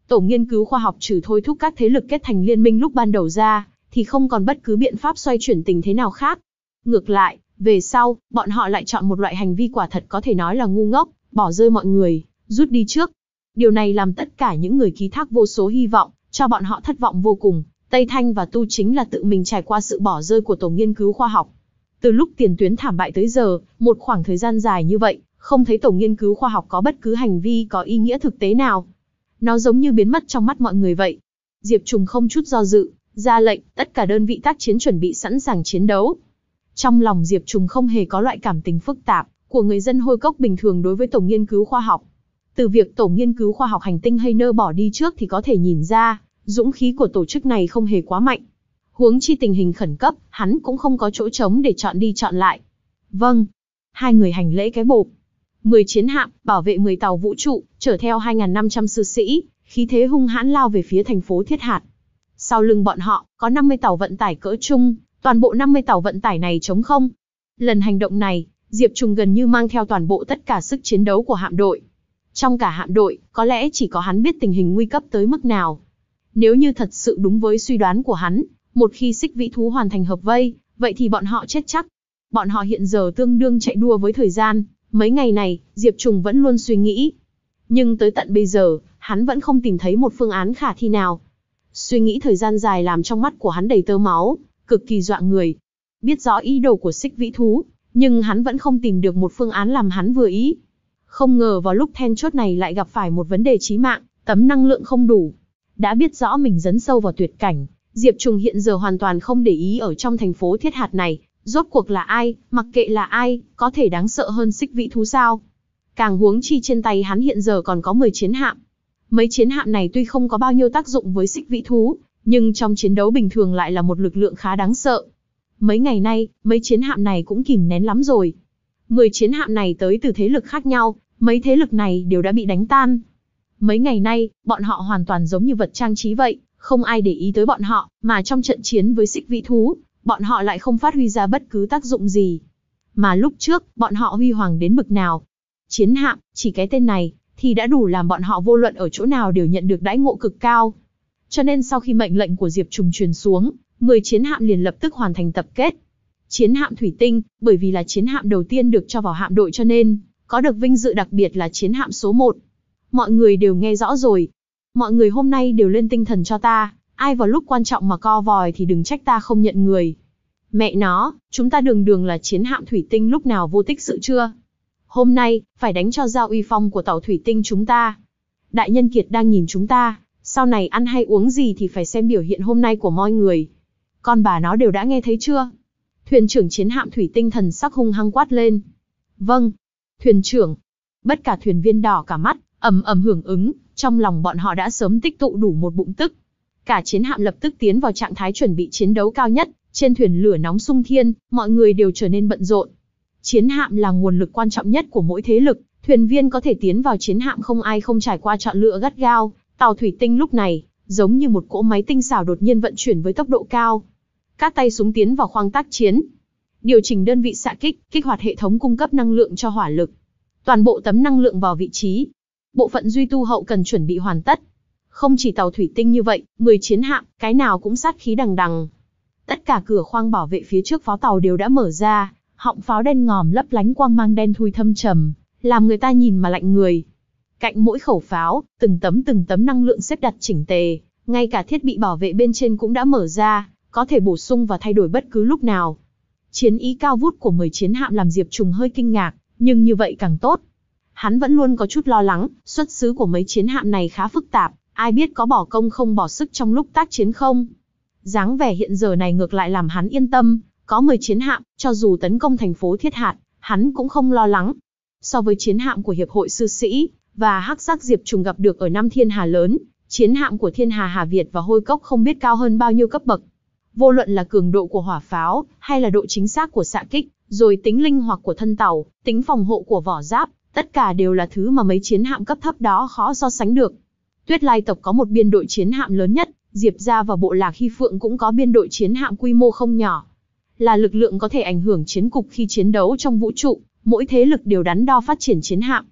Tổ nghiên cứu khoa học trừ thôi thúc các thế lực kết thành liên minh lúc ban đầu ra, thì không còn bất cứ biện pháp xoay chuyển tình thế nào khác. Ngược lại, về sau, bọn họ lại chọn một loại hành vi quả thật có thể nói là ngu ngốc, bỏ rơi mọi người, rút đi trước. Điều này làm tất cả những người ký thác vô số hy vọng, cho bọn họ thất vọng vô cùng. Tây Thanh và Tu chính là tự mình trải qua sự bỏ rơi của tổ nghiên cứu khoa học. Từ lúc tiền tuyến thảm bại tới giờ, một khoảng thời gian dài như vậy, không thấy tổ nghiên cứu khoa học có bất cứ hành vi có ý nghĩa thực tế nào. Nó giống như biến mất trong mắt mọi người vậy. Diệp Trùng không chút do dự, ra lệnh, tất cả đơn vị tác chiến chuẩn bị sẵn sàng chiến đấu. Trong lòng Diệp Trùng không hề có loại cảm tình phức tạp của người dân Hôi Cốc bình thường đối với tổ nghiên cứu khoa học. Từ việc tổ nghiên cứu khoa học hành tinh Hayner bỏ đi trước thì có thể nhìn ra, dũng khí của tổ chức này không hề quá mạnh. Huống chi tình hình khẩn cấp, hắn cũng không có chỗ trống để chọn đi chọn lại. Vâng. Hai người hành lễ cái bộp. mười chiến hạm, bảo vệ mười tàu vũ trụ, chở theo hai nghìn năm trăm sư sĩ, khí thế hung hãn lao về phía thành phố Thiết Hạt. Sau lưng bọn họ, có năm mươi tàu vận tải cỡ trung, toàn bộ năm mươi tàu vận tải này trống không. Lần hành động này, Diệp Trùng gần như mang theo toàn bộ tất cả sức chiến đấu của hạm đội. Trong cả hạm đội, có lẽ chỉ có hắn biết tình hình nguy cấp tới mức nào. Nếu như thật sự đúng với suy đoán của hắn, một khi Xích Vĩ Thú hoàn thành hợp vây, vậy thì bọn họ chết chắc. Bọn họ hiện giờ tương đương chạy đua với thời gian. Mấy ngày này, Diệp Trùng vẫn luôn suy nghĩ. Nhưng tới tận bây giờ, hắn vẫn không tìm thấy một phương án khả thi nào. Suy nghĩ thời gian dài làm trong mắt của hắn đầy tơ máu, cực kỳ dọa người. Biết rõ ý đồ của Xích Vĩ Thú, nhưng hắn vẫn không tìm được một phương án làm hắn vừa ý. Không ngờ vào lúc then chốt này lại gặp phải một vấn đề chí mạng, tấm năng lượng không đủ. Đã biết rõ mình dấn sâu vào tuyệt cảnh, Diệp Trùng hiện giờ hoàn toàn không để ý ở trong thành phố Thiết Hạt này, rốt cuộc là ai, mặc kệ là ai, có thể đáng sợ hơn Xích Vĩ Thú sao? Càng huống chi trên tay hắn hiện giờ còn có mười chiến hạm. Mấy chiến hạm này tuy không có bao nhiêu tác dụng với Xích Vĩ Thú, nhưng trong chiến đấu bình thường lại là một lực lượng khá đáng sợ. Mấy ngày nay, mấy chiến hạm này cũng kìm nén lắm rồi. mười chiến hạm này tới từ thế lực khác nhau, mấy thế lực này đều đã bị đánh tan. Mấy ngày nay, bọn họ hoàn toàn giống như vật trang trí vậy, không ai để ý tới bọn họ, mà trong trận chiến với Xích Vĩ Thú, bọn họ lại không phát huy ra bất cứ tác dụng gì. Mà lúc trước, bọn họ huy hoàng đến bực nào. Chiến hạm, chỉ cái tên này, thì đã đủ làm bọn họ vô luận ở chỗ nào đều nhận được đãi ngộ cực cao. Cho nên sau khi mệnh lệnh của Diệp Trùng truyền xuống, mười chiến hạm liền lập tức hoàn thành tập kết. Chiến hạm Thủy Tinh, bởi vì là chiến hạm đầu tiên được cho vào hạm đội cho nên, có được vinh dự đặc biệt là chiến hạm số một. Mọi người đều nghe rõ rồi. Mọi người hôm nay đều lên tinh thần cho ta, ai vào lúc quan trọng mà co vòi thì đừng trách ta không nhận người. Mẹ nó, chúng ta đường đường là chiến hạm Thủy Tinh lúc nào vô tích sự chưa? Hôm nay, phải đánh cho ra uy phong của tàu Thủy Tinh chúng ta. Đại nhân kiệt đang nhìn chúng ta, sau này ăn hay uống gì thì phải xem biểu hiện hôm nay của mọi người. Con bà nó đều đã nghe thấy chưa? Thuyền trưởng chiến hạm Thủy Tinh thần sắc hung hăng quát lên. Vâng, thuyền trưởng. Tất cả thuyền viên đỏ cả mắt, ầm ầm hưởng ứng, trong lòng bọn họ đã sớm tích tụ đủ một bụng tức. Cả chiến hạm lập tức tiến vào trạng thái chuẩn bị chiến đấu cao nhất, trên thuyền lửa nóng sung thiên, mọi người đều trở nên bận rộn. Chiến hạm là nguồn lực quan trọng nhất của mỗi thế lực, thuyền viên có thể tiến vào chiến hạm không ai không trải qua chọn lựa gắt gao. Tàu Thủy Tinh lúc này, giống như một cỗ máy tinh xảo đột nhiên vận chuyển với tốc độ cao. Các tay súng tiến vào khoang tác chiến. Điều chỉnh đơn vị xạ kích, kích hoạt hệ thống cung cấp năng lượng cho hỏa lực. Toàn bộ tấm năng lượng vào vị trí. Bộ phận duy tu hậu cần chuẩn bị hoàn tất. Không chỉ tàu Thủy Tinh như vậy, mười chiến hạm, cái nào cũng sát khí đằng đằng. Tất cả cửa khoang bảo vệ phía trước pháo tàu đều đã mở ra, họng pháo đen ngòm lấp lánh quang mang đen thui thâm trầm, làm người ta nhìn mà lạnh người. Cạnh mỗi khẩu pháo, từng tấm từng tấm năng lượng xếp đặt chỉnh tề, ngay cả thiết bị bảo vệ bên trên cũng đã mở ra, có thể bổ sung và thay đổi bất cứ lúc nào. Chiến ý cao vút của mười chiến hạm làm Diệp Trùng hơi kinh ngạc, nhưng như vậy càng tốt. Hắn vẫn luôn có chút lo lắng, xuất xứ của mấy chiến hạm này khá phức tạp, ai biết có bỏ công không bỏ sức trong lúc tác chiến không. Dáng vẻ hiện giờ này ngược lại làm hắn yên tâm, có mười chiến hạm, cho dù tấn công thành phố Thiết Hạt, hắn cũng không lo lắng. So với chiến hạm của Hiệp hội Sư Sĩ, và hắc sắc Diệp Trùng gặp được ở năm thiên hà lớn, chiến hạm của Thiên Hà Hà Việt và Hôi Cốc không biết cao hơn bao nhiêu cấp bậc. Vô luận là cường độ của hỏa pháo, hay là độ chính xác của xạ kích, rồi tính linh hoạt của thân tàu, tính phòng hộ của vỏ giáp, tất cả đều là thứ mà mấy chiến hạm cấp thấp đó khó so sánh được. Tuyết Lai tộc có một biên đội chiến hạm lớn nhất, Diệp gia và bộ lạc Hy Phượng cũng có biên đội chiến hạm quy mô không nhỏ. Là lực lượng có thể ảnh hưởng chiến cục khi chiến đấu trong vũ trụ, mỗi thế lực đều đắn đo phát triển chiến hạm.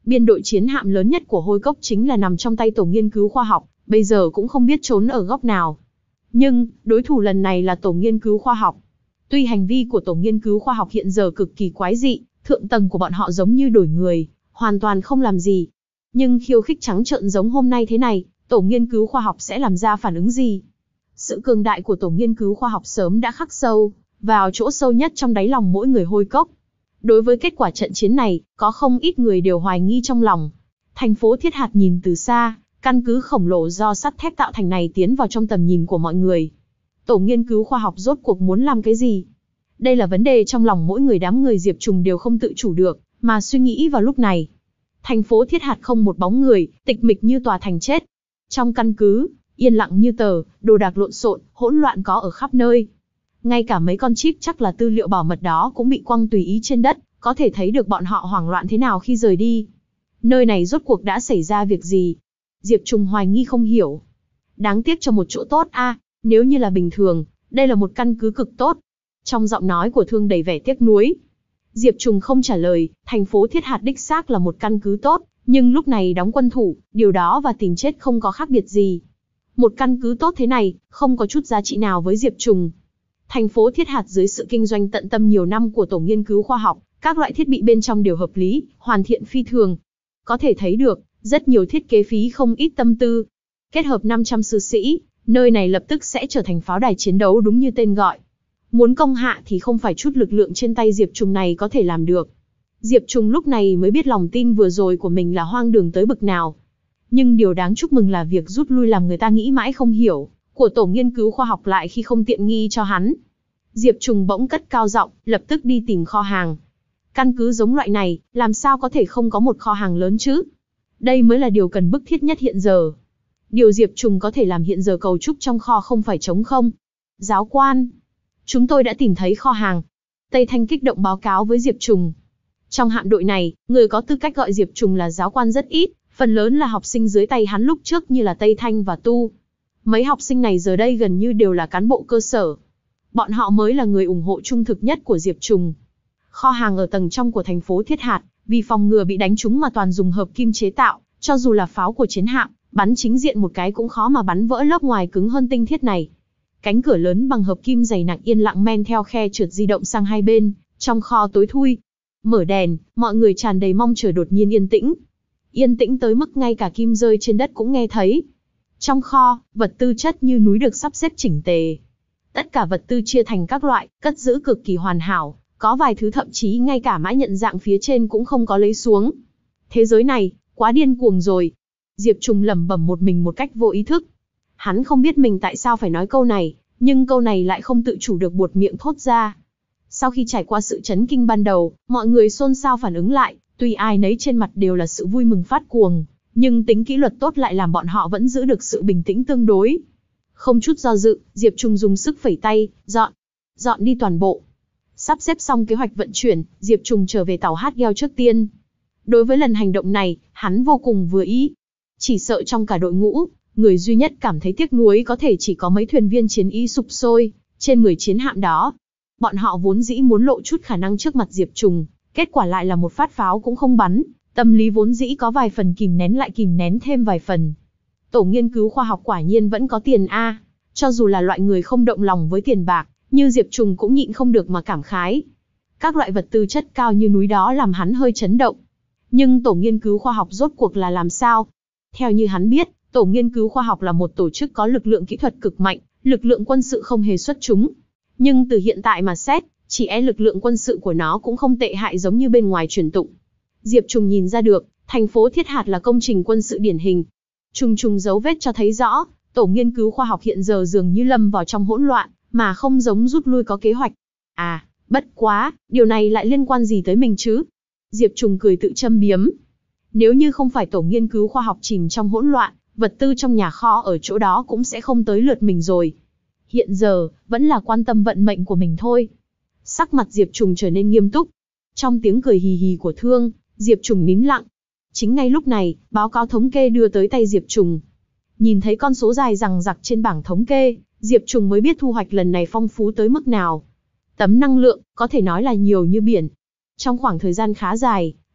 Biên đội chiến hạm lớn nhất của Hôi Cốc chính là nằm trong tay tổ nghiên cứu khoa học, bây giờ cũng không biết trốn ở góc nào. Nhưng, đối thủ lần này là tổ nghiên cứu khoa học. Tuy hành vi của tổ nghiên cứu khoa học hiện giờ cực kỳ quái dị, thượng tầng của bọn họ giống như đổi người, hoàn toàn không làm gì. Nhưng khiêu khích trắng trợn giống hôm nay thế này, tổ nghiên cứu khoa học sẽ làm ra phản ứng gì? Sự cường đại của tổ nghiên cứu khoa học sớm đã khắc sâu vào chỗ sâu nhất trong đáy lòng mỗi người Hôi Cốc. Đối với kết quả trận chiến này, có không ít người đều hoài nghi trong lòng. Thành phố Thiết Hạt nhìn từ xa, căn cứ khổng lồ do sắt thép tạo thành này tiến vào trong tầm nhìn của mọi người. Tổ nghiên cứu khoa học rốt cuộc muốn làm cái gì? Đây là vấn đề trong lòng mỗi người đám người Diệp Trùng đều không tự chủ được, mà suy nghĩ vào lúc này. Thành phố Thiết Hạt không một bóng người, tịch mịch như tòa thành chết. Trong căn cứ, yên lặng như tờ, đồ đạc lộn xộn, hỗn loạn có ở khắp nơi. Ngay cả mấy con chip chắc là tư liệu bảo mật đó cũng bị quăng tùy ý trên đất, có thể thấy được bọn họ hoảng loạn thế nào khi rời đi. Nơi này rốt cuộc đã xảy ra việc gì? Diệp Trùng hoài nghi không hiểu. Đáng tiếc cho một chỗ tốt a, nếu như là bình thường, đây là một căn cứ cực tốt. Trong giọng nói của Thương đầy vẻ tiếc nuối. Diệp Trùng không trả lời, thành phố Thiết Hạt đích xác là một căn cứ tốt, nhưng lúc này đóng quân thủ, điều đó và tìm chết không có khác biệt gì. Một căn cứ tốt thế này, không có chút giá trị nào với Diệp Trùng. Thành phố Thiết Hạt dưới sự kinh doanh tận tâm nhiều năm của tổ nghiên cứu khoa học, các loại thiết bị bên trong đều hợp lý, hoàn thiện phi thường. Có thể thấy được, rất nhiều thiết kế phí không ít tâm tư. Kết hợp năm trăm sư sĩ, nơi này lập tức sẽ trở thành pháo đài chiến đấu đúng như tên gọi. Muốn công hạ thì không phải chút lực lượng trên tay Diệp Trùng này có thể làm được. Diệp Trùng lúc này mới biết lòng tin vừa rồi của mình là hoang đường tới bực nào. Nhưng điều đáng chúc mừng là việc rút lui làm người ta nghĩ mãi không hiểu, của tổ nghiên cứu khoa học lại khi không tiện nghi cho hắn. Diệp Trùng bỗng cất cao giọng, lập tức đi tìm kho hàng. Căn cứ giống loại này, làm sao có thể không có một kho hàng lớn chứ? Đây mới là điều cần bức thiết nhất hiện giờ. Điều Diệp Trùng có thể làm hiện giờ cầu trúc trong kho không phải trống không. Giáo quan, chúng tôi đã tìm thấy kho hàng. Tây Thanh kích động báo cáo với Diệp Trùng. Trong hạm đội này, người có tư cách gọi Diệp Trùng là giáo quan rất ít, phần lớn là học sinh dưới tay hắn lúc trước như là Tây Thanh và Tu. Mấy học sinh này giờ đây gần như đều là cán bộ cơ sở. Bọn họ mới là người ủng hộ trung thực nhất của Diệp Trùng. Kho hàng ở tầng trong của thành phố Thiết Hạt, vì phòng ngừa bị đánh trúng mà toàn dùng hợp kim chế tạo, cho dù là pháo của chiến hạm, bắn chính diện một cái cũng khó mà bắn vỡ lớp ngoài cứng hơn tinh thiết này. Cánh cửa lớn bằng hợp kim dày nặng yên lặng men theo khe trượt di động sang hai bên, trong kho tối thui. Mở đèn, mọi người tràn đầy mong chờ đột nhiên yên tĩnh. Yên tĩnh tới mức ngay cả kim rơi trên đất cũng nghe thấy. Trong kho, vật tư chất như núi được sắp xếp chỉnh tề. Tất cả vật tư chia thành các loại, cất giữ cực kỳ hoàn hảo, có vài thứ thậm chí ngay cả mã nhận dạng phía trên cũng không có lấy xuống. Thế giới này, quá điên cuồng rồi. Diệp Trùng lẩm bẩm một mình một cách vô ý thức. Hắn không biết mình tại sao phải nói câu này, nhưng câu này lại không tự chủ được buột miệng thốt ra. Sau khi trải qua sự chấn kinh ban đầu, mọi người xôn xao phản ứng lại, tuy ai nấy trên mặt đều là sự vui mừng phát cuồng, nhưng tính kỷ luật tốt lại làm bọn họ vẫn giữ được sự bình tĩnh tương đối. Không chút do dự, Diệp Trùng dùng sức phẩy tay, dọn, dọn đi toàn bộ. Sắp xếp xong kế hoạch vận chuyển, Diệp Trùng trở về tàu hát gheo trước tiên. Đối với lần hành động này, hắn vô cùng vừa ý. Chỉ sợ trong cả đội ngũ, người duy nhất cảm thấy tiếc nuối có thể chỉ có mấy thuyền viên chiến ý sụp sôi, trên mười chiến hạm đó. Bọn họ vốn dĩ muốn lộ chút khả năng trước mặt Diệp Trùng, kết quả lại là một phát pháo cũng không bắn, tâm lý vốn dĩ có vài phần kìm nén lại kìm nén thêm vài phần. Tổ nghiên cứu khoa học quả nhiên vẫn có tiền a, cho dù là loại người không động lòng với tiền bạc, như Diệp Trùng cũng nhịn không được mà cảm khái. Các loại vật tư chất cao như núi đó làm hắn hơi chấn động. Nhưng tổ nghiên cứu khoa học rốt cuộc là làm sao? Theo như hắn biết, tổ nghiên cứu khoa học là một tổ chức có lực lượng kỹ thuật cực mạnh, lực lượng quân sự không hề xuất chúng. Nhưng từ hiện tại mà xét, chỉ e lực lượng quân sự của nó cũng không tệ hại giống như bên ngoài truyền tụng. Diệp Trùng nhìn ra được, thành phố Thiết Hạt là công trình quân sự điển hình. Trùng trùng dấu vết cho thấy rõ, tổ nghiên cứu khoa học hiện giờ dường như lâm vào trong hỗn loạn, mà không giống rút lui có kế hoạch. À, bất quá, điều này lại liên quan gì tới mình chứ? Diệp Trùng cười tự châm biếm. Nếu như không phải tổ nghiên cứu khoa học chìm trong hỗn loạn, vật tư trong nhà kho ở chỗ đó cũng sẽ không tới lượt mình rồi. Hiện giờ, vẫn là quan tâm vận mệnh của mình thôi. Sắc mặt Diệp Trùng trở nên nghiêm túc. Trong tiếng cười hì hì của Thương, Diệp Trùng nín lặng. Chính ngay lúc này, báo cáo thống kê đưa tới tay Diệp Trùng. Nhìn thấy con số dài dằng dặc trên bảng thống kê, Diệp Trùng mới biết thu hoạch lần này phong phú tới mức nào. Tấm năng lượng, có thể nói là nhiều như biển. Trong khoảng thời gian khá dài,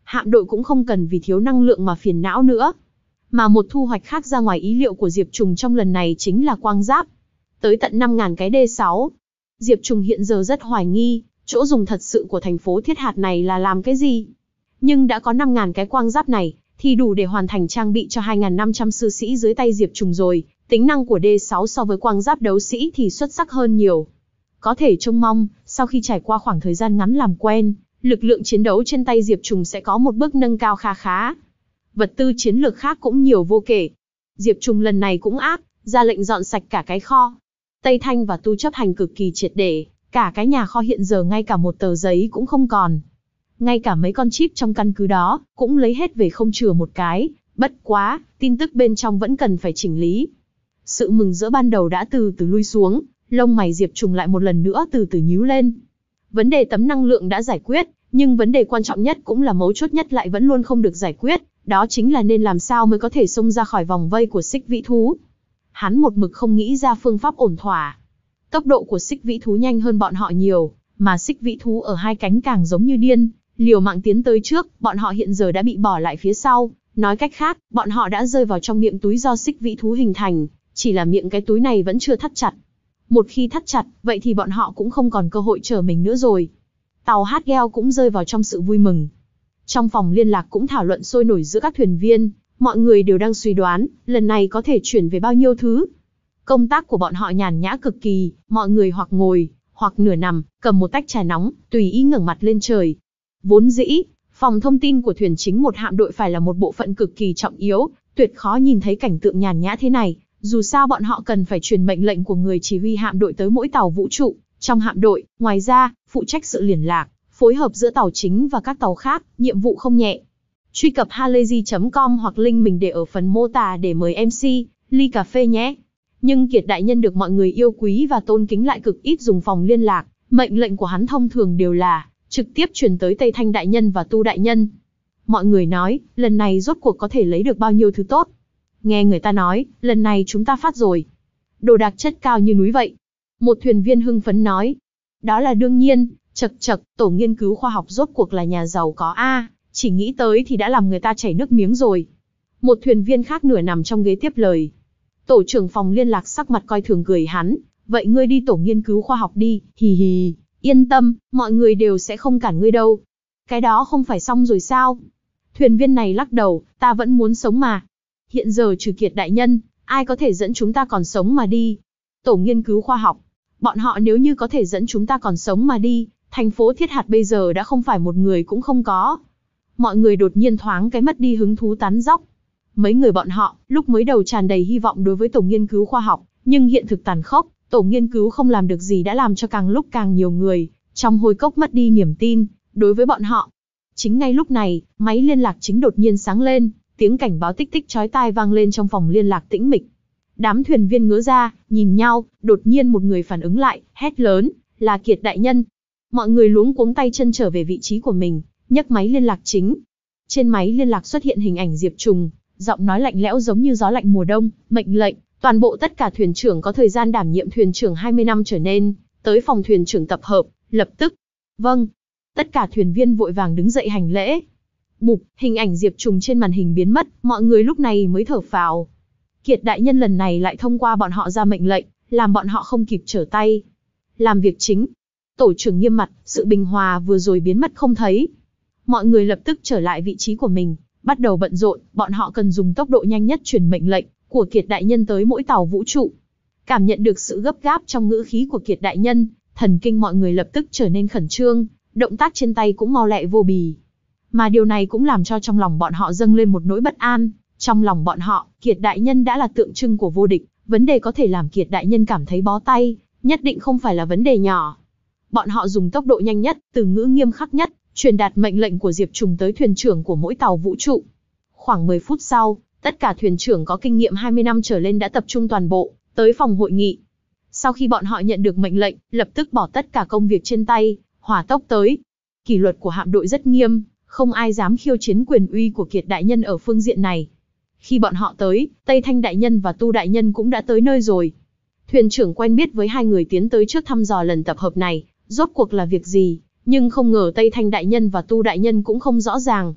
hạm đội cũng không cần vì thiếu năng lượng mà phiền não nữa. Mà một thu hoạch khác ra ngoài ý liệu của Diệp Trùng trong lần này chính là quang giáp. Tới tận năm nghìn cái D sáu. Diệp Trùng hiện giờ rất hoài nghi, chỗ dùng thật sự của thành phố Thiết Hạt này là làm cái gì? Nhưng đã có năm nghìn cái quang giáp này, thì đủ để hoàn thành trang bị cho hai nghìn năm trăm sư sĩ dưới tay Diệp Trùng rồi. Tính năng của D sáu so với quang giáp đấu sĩ thì xuất sắc hơn nhiều. Có thể trông mong, sau khi trải qua khoảng thời gian ngắn làm quen, lực lượng chiến đấu trên tay Diệp Trùng sẽ có một bước nâng cao kha khá. Vật tư chiến lược khác cũng nhiều vô kể. Diệp Trùng lần này cũng ác, ra lệnh dọn sạch cả cái kho. Tây Thanh và Tu chấp hành cực kỳ triệt để, cả cái nhà kho hiện giờ ngay cả một tờ giấy cũng không còn. Ngay cả mấy con chip trong căn cứ đó, cũng lấy hết về không chừa một cái, bất quá, tin tức bên trong vẫn cần phải chỉnh lý. Sự mừng rỡ ban đầu đã từ từ lui xuống, lông mày Diệp Trùng lại một lần nữa từ từ nhíu lên. Vấn đề tấm năng lượng đã giải quyết, nhưng vấn đề quan trọng nhất cũng là mấu chốt nhất lại vẫn luôn không được giải quyết, đó chính là nên làm sao mới có thể xông ra khỏi vòng vây của xích vĩ thú. Hắn một mực không nghĩ ra phương pháp ổn thỏa. Tốc độ của xích vĩ thú nhanh hơn bọn họ nhiều, mà xích vĩ thú ở hai cánh càng giống như điên, liều mạng tiến tới trước, bọn họ hiện giờ đã bị bỏ lại phía sau. Nói cách khác, bọn họ đã rơi vào trong miệng túi do xích vĩ thú hình thành, chỉ là miệng cái túi này vẫn chưa thắt chặt. Một khi thắt chặt, vậy thì bọn họ cũng không còn cơ hội chờ mình nữa rồi. Tàu Hagel cũng rơi vào trong sự vui mừng. Trong phòng liên lạc cũng thảo luận sôi nổi giữa các thuyền viên, mọi người đều đang suy đoán, lần này có thể chuyển về bao nhiêu thứ. Công tác của bọn họ nhàn nhã cực kỳ, mọi người hoặc ngồi, hoặc nửa nằm, cầm một tách trà nóng, tùy ý ngẩng mặt lên trời. Vốn dĩ, phòng thông tin của thuyền chính một hạm đội phải là một bộ phận cực kỳ trọng yếu, tuyệt khó nhìn thấy cảnh tượng nhàn nhã thế này. Dù sao bọn họ cần phải truyền mệnh lệnh của người chỉ huy hạm đội tới mỗi tàu vũ trụ, trong hạm đội, ngoài ra, phụ trách sự liên lạc, phối hợp giữa tàu chính và các tàu khác, nhiệm vụ không nhẹ. Truy cập halayzi chấm com hoặc link mình để ở phần mô tả để mời em xê, ly cà phê nhé. Nhưng Kiệt đại nhân được mọi người yêu quý và tôn kính lại cực ít dùng phòng liên lạc, mệnh lệnh của hắn thông thường đều là trực tiếp truyền tới Tây Thanh đại nhân và Tu đại nhân. Mọi người nói, lần này rốt cuộc có thể lấy được bao nhiêu thứ tốt. Nghe người ta nói, lần này chúng ta phát rồi. Đồ đạc chất cao như núi vậy. Một thuyền viên hưng phấn nói. Đó là đương nhiên, chật chật, tổ nghiên cứu khoa học rốt cuộc là nhà giàu có a, chỉ nghĩ tới thì đã làm người ta chảy nước miếng rồi. Một thuyền viên khác nửa nằm trong ghế tiếp lời. Tổ trưởng phòng liên lạc sắc mặt coi thường cười hắn. Vậy ngươi đi tổ nghiên cứu khoa học đi, hì hì, yên tâm, mọi người đều sẽ không cản ngươi đâu. Cái đó không phải xong rồi sao? Thuyền viên này lắc đầu, ta vẫn muốn sống mà. Hiện giờ trừ Kiệt đại nhân, ai có thể dẫn chúng ta còn sống mà đi? Tổ nghiên cứu khoa học. Bọn họ nếu như có thể dẫn chúng ta còn sống mà đi, thành phố Thiết Hạt bây giờ đã không phải một người cũng không có. Mọi người đột nhiên thoáng cái mất đi hứng thú tán dóc. Mấy người bọn họ, lúc mới đầu tràn đầy hy vọng đối với tổ nghiên cứu khoa học, nhưng hiện thực tàn khốc, tổ nghiên cứu không làm được gì đã làm cho càng lúc càng nhiều người, trong hôi cốc mất đi niềm tin, đối với bọn họ. Chính ngay lúc này, máy liên lạc chính đột nhiên sáng lên, tiếng cảnh báo tích tích chói tai vang lên trong phòng liên lạc tĩnh mịch. Đám thuyền viên ngớ ra, nhìn nhau, đột nhiên một người phản ứng lại, hét lớn, là Kiệt đại nhân. Mọi người luống cuống tay chân trở về vị trí của mình, nhấc máy liên lạc chính. Trên máy liên lạc xuất hiện hình ảnh Diệp Trùng, giọng nói lạnh lẽo giống như gió lạnh mùa đông, mệnh lệnh, toàn bộ tất cả thuyền trưởng có thời gian đảm nhiệm thuyền trưởng hai mươi năm trở nên, tới phòng thuyền trưởng tập hợp, lập tức. Vâng. Tất cả thuyền viên vội vàng đứng dậy hành lễ. Bụp, hình ảnh Diệp Trùng trên màn hình biến mất, mọi người lúc này mới thở phào. Kiệt đại nhân lần này lại thông qua bọn họ ra mệnh lệnh, làm bọn họ không kịp trở tay. Làm việc chính. Tổ trưởng nghiêm mặt, sự bình hòa vừa rồi biến mất không thấy. Mọi người lập tức trở lại vị trí của mình, bắt đầu bận rộn, bọn họ cần dùng tốc độ nhanh nhất truyền mệnh lệnh của Kiệt đại nhân tới mỗi tàu vũ trụ. Cảm nhận được sự gấp gáp trong ngữ khí của Kiệt đại nhân, thần kinh mọi người lập tức trở nên khẩn trương, động tác trên tay cũng mau lẹ vô bì. Mà điều này cũng làm cho trong lòng bọn họ dâng lên một nỗi bất an. Trong lòng bọn họ, Kiệt đại nhân đã là tượng trưng của vô địch, vấn đề có thể làm Kiệt đại nhân cảm thấy bó tay, nhất định không phải là vấn đề nhỏ. Bọn họ dùng tốc độ nhanh nhất, từ ngữ nghiêm khắc nhất, truyền đạt mệnh lệnh của Diệp Trùng tới thuyền trưởng của mỗi tàu vũ trụ. Khoảng mười phút sau, tất cả thuyền trưởng có kinh nghiệm hai mươi năm trở lên đã tập trung toàn bộ, tới phòng hội nghị. Sau khi bọn họ nhận được mệnh lệnh, lập tức bỏ tất cả công việc trên tay, hỏa tốc tới. Kỷ luật của hạm đội rất nghiêm, không ai dám khiêu chiến quyền uy của Kiệt đại nhân ở phương diện này. Khi bọn họ tới, Tây Thanh đại nhân và Tu đại nhân cũng đã tới nơi rồi. Thuyền trưởng quen biết với hai người tiến tới trước thăm dò lần tập hợp này, rốt cuộc là việc gì, nhưng không ngờ Tây Thanh đại nhân và Tu đại nhân cũng không rõ ràng.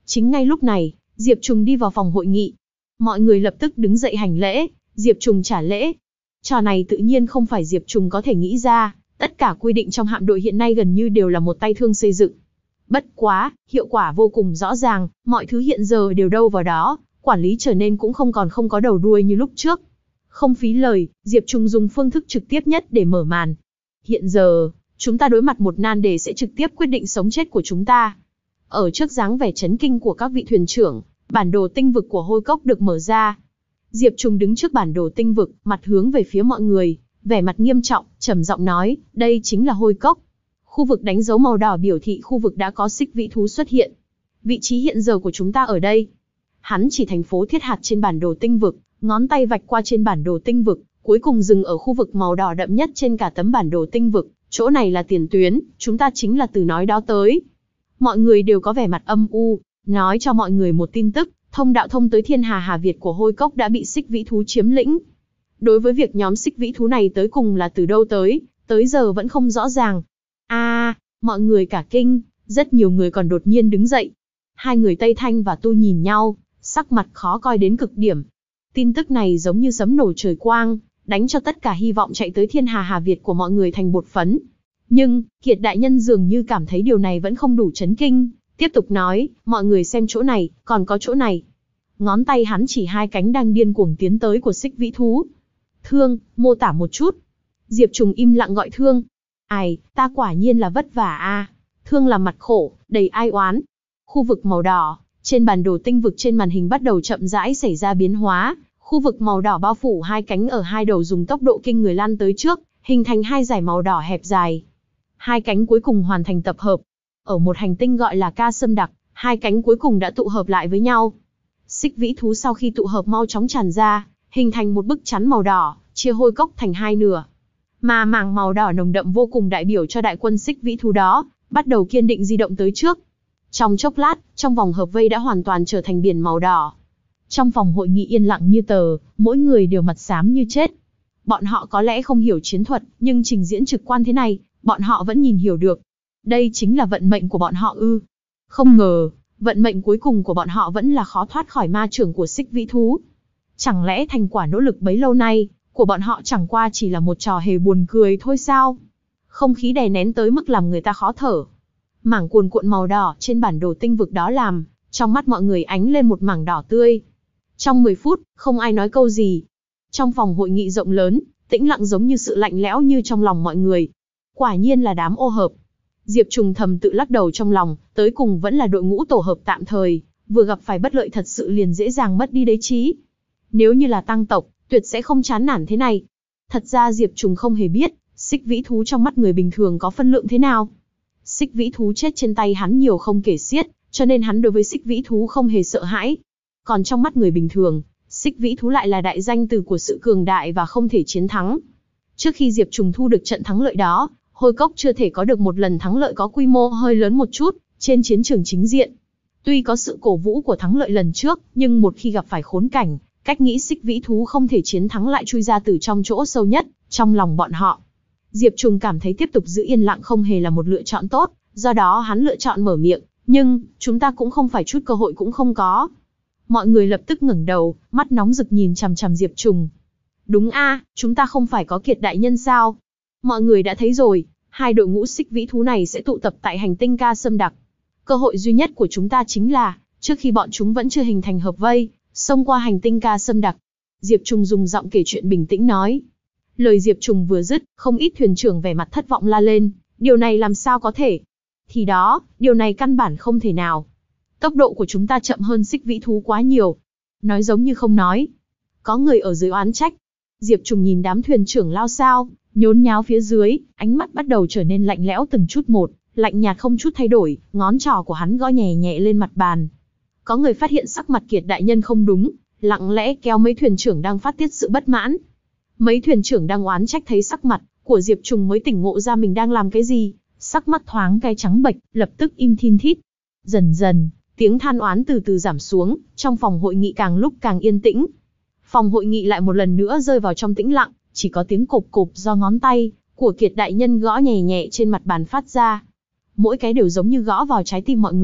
Chính ngay lúc này, Diệp Trùng đi vào phòng hội nghị. Mọi người lập tức đứng dậy hành lễ, Diệp Trùng trả lễ. Trò này tự nhiên không phải Diệp Trùng có thể nghĩ ra, tất cả quy định trong hạm đội hiện nay gần như đều là một tay thương xây dựng. Bất quá, hiệu quả vô cùng rõ ràng, mọi thứ hiện giờ đều đâu vào đó, quản lý trở nên cũng không còn không có đầu đuôi như lúc trước. Không phí lời, Diệp Trùng dùng phương thức trực tiếp nhất để mở màn. Hiện giờ, chúng ta đối mặt một nan đề sẽ trực tiếp quyết định sống chết của chúng ta. Ở trước dáng vẻ chấn kinh của các vị thuyền trưởng, bản đồ tinh vực của Hôi Cốc được mở ra. Diệp Trùng đứng trước bản đồ tinh vực, mặt hướng về phía mọi người, vẻ mặt nghiêm trọng, trầm giọng nói, đây chính là Hôi Cốc. Khu vực đánh dấu màu đỏ biểu thị khu vực đã có xích vĩ thú xuất hiện. Vị trí hiện giờ của chúng ta ở đây. Hắn chỉ thành phố Thiết Hạt trên bản đồ tinh vực, ngón tay vạch qua trên bản đồ tinh vực, cuối cùng dừng ở khu vực màu đỏ đậm nhất trên cả tấm bản đồ tinh vực. Chỗ này là tiền tuyến, chúng ta chính là từ nói đó tới. Mọi người đều có vẻ mặt âm u, nói cho mọi người một tin tức, thông đạo thông tới thiên hà Hà Việt của Hôi Cốc đã bị xích vĩ thú chiếm lĩnh. Đối với việc nhóm xích vĩ thú này tới cùng là từ đâu tới, tới giờ vẫn không rõ ràng. A, à, mọi người cả kinh, rất nhiều người còn đột nhiên đứng dậy. Hai người Tây Thanh và Tu nhìn nhau, sắc mặt khó coi đến cực điểm. Tin tức này giống như sấm nổ trời quang, đánh cho tất cả hy vọng chạy tới thiên hà Hà Việt của mọi người thành bột phấn. Nhưng, Kiệt đại nhân dường như cảm thấy điều này vẫn không đủ chấn kinh, tiếp tục nói, mọi người xem chỗ này, còn có chỗ này. Ngón tay hắn chỉ hai cánh đang điên cuồng tiến tới của xích vĩ thú. Thương, mô tả một chút. Diệp Trùng im lặng gọi Thương. Ai, ta quả nhiên là vất vả a. Thương là mặt khổ, đầy ai oán. Khu vực màu đỏ, trên bản đồ tinh vực trên màn hình bắt đầu chậm rãi xảy ra biến hóa. Khu vực màu đỏ bao phủ hai cánh ở hai đầu dùng tốc độ kinh người lan tới trước, hình thành hai dải màu đỏ hẹp dài. Hai cánh cuối cùng hoàn thành tập hợp. Ở một hành tinh gọi là Ca Sâm Đặc, hai cánh cuối cùng đã tụ hợp lại với nhau. Xích vĩ thú sau khi tụ hợp mau chóng tràn ra, hình thành một bức chắn màu đỏ, chia Hôi Cốc thành hai nửa. Mà mảng màu đỏ nồng đậm vô cùng đại biểu cho đại quân xích vĩ thú đó, bắt đầu kiên định di động tới trước. Trong chốc lát, trong vòng hợp vây đã hoàn toàn trở thành biển màu đỏ. Trong phòng hội nghị yên lặng như tờ, mỗi người đều mặt xám như chết. Bọn họ có lẽ không hiểu chiến thuật, nhưng trình diễn trực quan thế này, bọn họ vẫn nhìn hiểu được. Đây chính là vận mệnh của bọn họ ư. Không ngờ, vận mệnh cuối cùng của bọn họ vẫn là khó thoát khỏi ma chưởng của xích vĩ thú. Chẳng lẽ thành quả nỗ lực bấy lâu nay, của bọn họ chẳng qua chỉ là một trò hề buồn cười thôi sao? Không khí đè nén tới mức làm người ta khó thở. Mảng cuồn cuộn màu đỏ trên bản đồ tinh vực đó làm, trong mắt mọi người ánh lên một mảng đỏ tươi. Trong mười phút, không ai nói câu gì. Trong phòng hội nghị rộng lớn, tĩnh lặng giống như sự lạnh lẽo như trong lòng mọi người. Quả nhiên là đám ô hợp. Diệp Trùng thầm tự lắc đầu trong lòng, tới cùng vẫn là đội ngũ tổ hợp tạm thời, vừa gặp phải bất lợi thật sự liền dễ dàng mất đi đấy trí. Nếu như là tăng tộc, tuyệt sẽ không chán nản thế này. Thật ra Diệp Trùng không hề biết, xích vĩ thú trong mắt người bình thường có phân lượng thế nào. Xích vĩ thú chết trên tay hắn nhiều không kể xiết, cho nên hắn đối với xích vĩ thú không hề sợ hãi. Còn trong mắt người bình thường, xích vĩ thú lại là đại danh từ của sự cường đại và không thể chiến thắng. Trước khi Diệp Trùng thu được trận thắng lợi đó, Hôi Cốc chưa thể có được một lần thắng lợi có quy mô hơi lớn một chút, trên chiến trường chính diện. Tuy có sự cổ vũ của thắng lợi lần trước, nhưng một khi gặp phải khốn cảnh, cách nghĩ xích vĩ thú không thể chiến thắng lại chui ra từ trong chỗ sâu nhất, trong lòng bọn họ. Diệp Trùng cảm thấy tiếp tục giữ yên lặng không hề là một lựa chọn tốt, do đó hắn lựa chọn mở miệng, nhưng, chúng ta cũng không phải chút cơ hội cũng không có. Mọi người lập tức ngẩng đầu, mắt nóng rực nhìn chằm chằm Diệp Trùng. Đúng a, chúng ta không phải có Kiệt đại nhân sao? Mọi người đã thấy rồi, hai đội ngũ xích vĩ thú này sẽ tụ tập tại hành tinh Ca Sâm Đặc. Cơ hội duy nhất của chúng ta chính là, trước khi bọn chúng vẫn chưa hình thành hợp vây, xông qua hành tinh Ca Sâm Đặc. Diệp Trùng dùng giọng kể chuyện bình tĩnh nói. Lời Diệp Trùng vừa dứt, không ít thuyền trưởng vẻ mặt thất vọng la lên, điều này làm sao có thể? Thì đó, điều này căn bản không thể nào. Tốc độ của chúng ta chậm hơn xích vĩ thú quá nhiều. Nói giống như không nói. Có người ở dưới oán trách. Diệp Trùng nhìn đám thuyền trưởng lao sao, nhốn nháo phía dưới, ánh mắt bắt đầu trở nên lạnh lẽo từng chút một, lạnh nhạt không chút thay đổi, ngón trỏ của hắn gõ nhẹ nhẹ lên mặt bàn. Có người phát hiện sắc mặt Kiệt đại nhân không đúng, lặng lẽ kéo mấy thuyền trưởng đang phát tiết sự bất mãn. Mấy thuyền trưởng đang oán trách thấy sắc mặt của Diệp Trùng mới tỉnh ngộ ra mình đang làm cái gì, sắc mắt thoáng cái trắng bệch, lập tức im thin thít. Dần dần, tiếng than oán từ từ giảm xuống, trong phòng hội nghị càng lúc càng yên tĩnh. Phòng hội nghị lại một lần nữa rơi vào trong tĩnh lặng, chỉ có tiếng cộp cộp do ngón tay của Kiệt đại nhân gõ nhẹ nhẹ trên mặt bàn phát ra. Mỗi cái đều giống như gõ vào trái tim mọi người,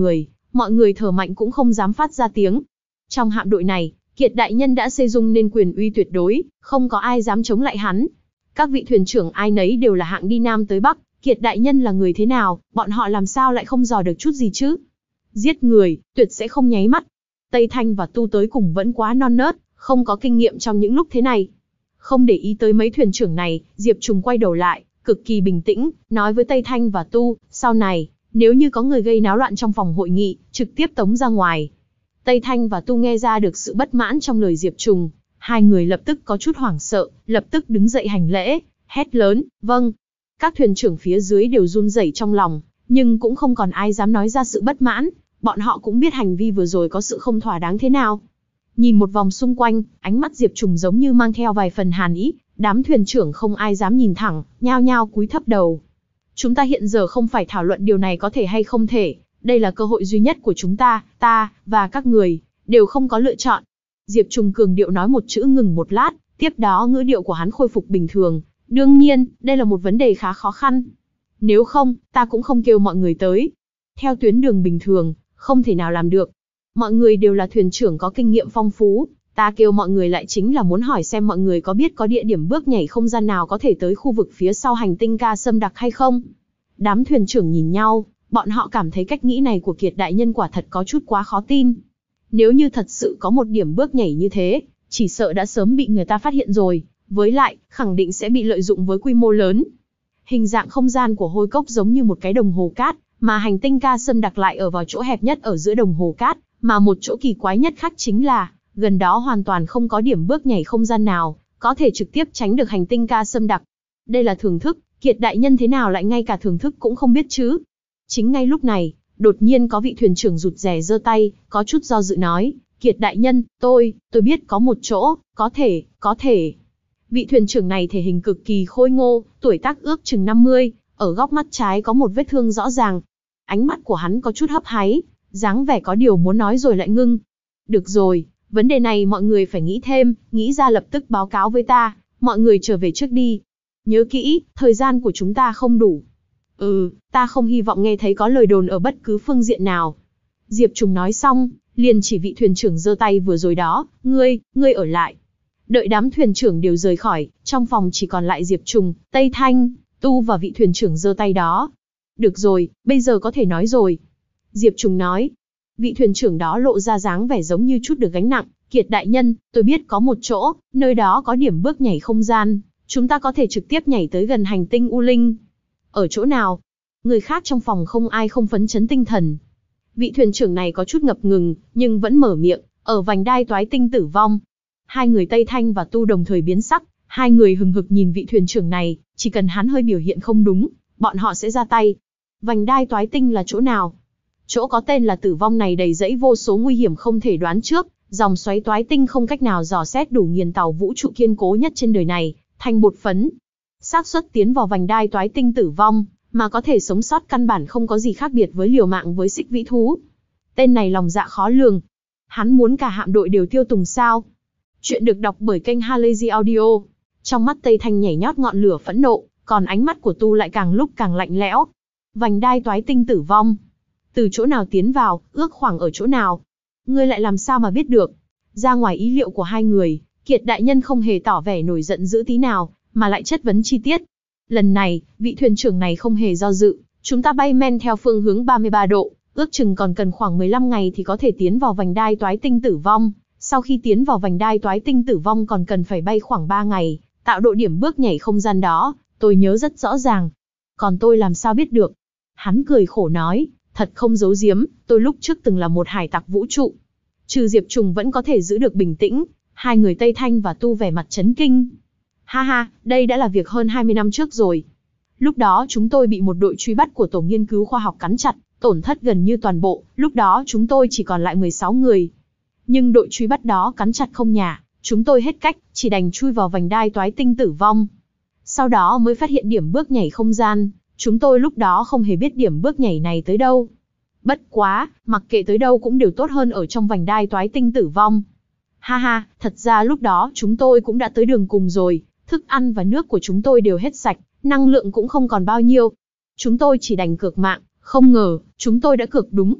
mọi người thở mạnh cũng không dám phát ra tiếng. Trong hạm đội này, Kiệt đại nhân đã xây dung nên quyền uy tuyệt đối, không có ai dám chống lại hắn. Các vị thuyền trưởng ai nấy đều là hạng đi Nam tới Bắc, Kiệt đại nhân là người thế nào, bọn họ làm sao lại không dò được chút gì chứ? Giết người, tuyệt sẽ không nháy mắt. Tây Thanh và Tu tới cùng vẫn quá non nớt, không có kinh nghiệm trong những lúc thế này. Không để ý tới mấy thuyền trưởng này, Diệp Trùng quay đầu lại, cực kỳ bình tĩnh, nói với Tây Thanh và Tu, sau này, nếu như có người gây náo loạn trong phòng hội nghị, trực tiếp tống ra ngoài. Tây Thanh và Tu nghe ra được sự bất mãn trong lời Diệp Trùng, hai người lập tức có chút hoảng sợ, lập tức đứng dậy hành lễ, hét lớn, vâng. Các thuyền trưởng phía dưới đều run rẩy trong lòng, nhưng cũng không còn ai dám nói ra sự bất mãn, bọn họ cũng biết hành vi vừa rồi có sự không thỏa đáng thế nào. Nhìn một vòng xung quanh, ánh mắt Diệp Trùng giống như mang theo vài phần hàn ý, đám thuyền trưởng không ai dám nhìn thẳng, nhao nhao cúi thấp đầu. Chúng ta hiện giờ không phải thảo luận điều này có thể hay không thể, đây là cơ hội duy nhất của chúng ta, ta, và các người, đều không có lựa chọn. Diệp Trùng cường điệu nói một chữ ngừng một lát, tiếp đó ngữ điệu của hắn khôi phục bình thường. Đương nhiên, đây là một vấn đề khá khó khăn. Nếu không, ta cũng không kêu mọi người tới. Theo tuyến đường bình thường, không thể nào làm được. Mọi người đều là thuyền trưởng có kinh nghiệm phong phú, ta kêu mọi người lại chính là muốn hỏi xem mọi người có biết có địa điểm bước nhảy không gian nào có thể tới khu vực phía sau hành tinh Ca Sâm Đặc hay không? Đám thuyền trưởng nhìn nhau, bọn họ cảm thấy cách nghĩ này của Kiệt đại nhân quả thật có chút quá khó tin. Nếu như thật sự có một điểm bước nhảy như thế, chỉ sợ đã sớm bị người ta phát hiện rồi, với lại, khẳng định sẽ bị lợi dụng với quy mô lớn. Hình dạng không gian của hôi cốc giống như một cái đồng hồ cát, mà hành tinh Ca Sâm Đặc lại ở vào chỗ hẹp nhất ở giữa đồng hồ cát, mà một chỗ kỳ quái nhất khác chính là, gần đó hoàn toàn không có điểm bước nhảy không gian nào, có thể trực tiếp tránh được hành tinh Ca Sâm Đặc. Đây là thưởng thức, Kiệt đại nhân thế nào lại ngay cả thưởng thức cũng không biết chứ? Chính ngay lúc này, đột nhiên có vị thuyền trưởng rụt rè giơ tay, có chút do dự nói, Kiệt đại nhân, tôi, tôi biết có một chỗ, có thể, có thể. Vị thuyền trưởng này thể hình cực kỳ khôi ngô, tuổi tác ước chừng năm mươi, ở góc mắt trái có một vết thương rõ ràng. Ánh mắt của hắn có chút hấp háy, dáng vẻ có điều muốn nói rồi lại ngưng. Được rồi, vấn đề này mọi người phải nghĩ thêm, nghĩ ra lập tức báo cáo với ta, mọi người trở về trước đi. Nhớ kỹ, thời gian của chúng ta không đủ. Ừ, ta không hy vọng nghe thấy có lời đồn ở bất cứ phương diện nào. Diệp Trùng nói xong, liền chỉ vị thuyền trưởng giơ tay vừa rồi đó, ngươi, ngươi ở lại. Đợi đám thuyền trưởng đều rời khỏi, trong phòng chỉ còn lại Diệp Trùng, Tây Thanh, Tu và vị thuyền trưởng giơ tay đó. Được rồi, bây giờ có thể nói rồi. Diệp Trùng nói. Vị thuyền trưởng đó lộ ra dáng vẻ giống như chút được gánh nặng. Kiệt đại nhân, tôi biết có một chỗ, nơi đó có điểm bước nhảy không gian. Chúng ta có thể trực tiếp nhảy tới gần hành tinh U Linh. Ở chỗ nào? Người khác trong phòng không ai không phấn chấn tinh thần. Vị thuyền trưởng này có chút ngập ngừng, nhưng vẫn mở miệng, ở vành đai toái tinh tử vong. Hai người Tây Thanh và Tu đồng thời biến sắc, hai người hừng hực nhìn vị thuyền trưởng này, chỉ cần hắn hơi biểu hiện không đúng, bọn họ sẽ ra tay. Vành đai toái tinh là chỗ nào? Chỗ có tên là tử vong này đầy rẫy vô số nguy hiểm không thể đoán trước, dòng xoáy toái tinh không cách nào dò xét đủ nghiền tàu vũ trụ kiên cố nhất trên đời này, thành bột phấn. Xác suất tiến vào vành đai toái tinh tử vong, mà có thể sống sót căn bản không có gì khác biệt với liều mạng với xích vĩ thú. Tên này lòng dạ khó lường. Hắn muốn cả hạm đội đều tiêu tùng sao? Chuyện được đọc bởi kênh Halazy Audio. Trong mắt Tây Thanh nhảy nhót ngọn lửa phẫn nộ, còn ánh mắt của Tu lại càng lúc càng lạnh lẽo. Vành đai toái tinh tử vong. Từ chỗ nào tiến vào, ước khoảng ở chỗ nào? Ngươi lại làm sao mà biết được? Ra ngoài ý liệu của hai người, Kiệt đại nhân không hề tỏ vẻ nổi giận dữ tí nào, mà lại chất vấn chi tiết. Lần này, vị thuyền trưởng này không hề do dự, chúng ta bay men theo phương hướng ba mươi ba độ, ước chừng còn cần khoảng mười lăm ngày thì có thể tiến vào vành đai toái tinh tử vong. Sau khi tiến vào vành đai toái tinh tử vong còn cần phải bay khoảng ba ngày, tạo độ điểm bước nhảy không gian đó, tôi nhớ rất rõ ràng. Còn tôi làm sao biết được? Hắn cười khổ nói, thật không giấu giếm, tôi lúc trước từng là một hải tặc vũ trụ. Trừ Diệp Trùng vẫn có thể giữ được bình tĩnh, hai người Tây Thanh và Tu vẻ mặt chấn kinh. Ha ha, đây đã là việc hơn hai mươi năm trước rồi. Lúc đó chúng tôi bị một đội truy bắt của tổ nghiên cứu khoa học cắn chặt, tổn thất gần như toàn bộ, lúc đó chúng tôi chỉ còn lại mười sáu người. Nhưng đội truy bắt đó cắn chặt không nhả, chúng tôi hết cách, chỉ đành chui vào vành đai toái tinh tử vong. Sau đó mới phát hiện điểm bước nhảy không gian, chúng tôi lúc đó không hề biết điểm bước nhảy này tới đâu. Bất quá, mặc kệ tới đâu cũng đều tốt hơn ở trong vành đai toái tinh tử vong. Ha ha, thật ra lúc đó chúng tôi cũng đã tới đường cùng rồi, thức ăn và nước của chúng tôi đều hết sạch, năng lượng cũng không còn bao nhiêu. Chúng tôi chỉ đành cược mạng, không ngờ, chúng tôi đã cược đúng.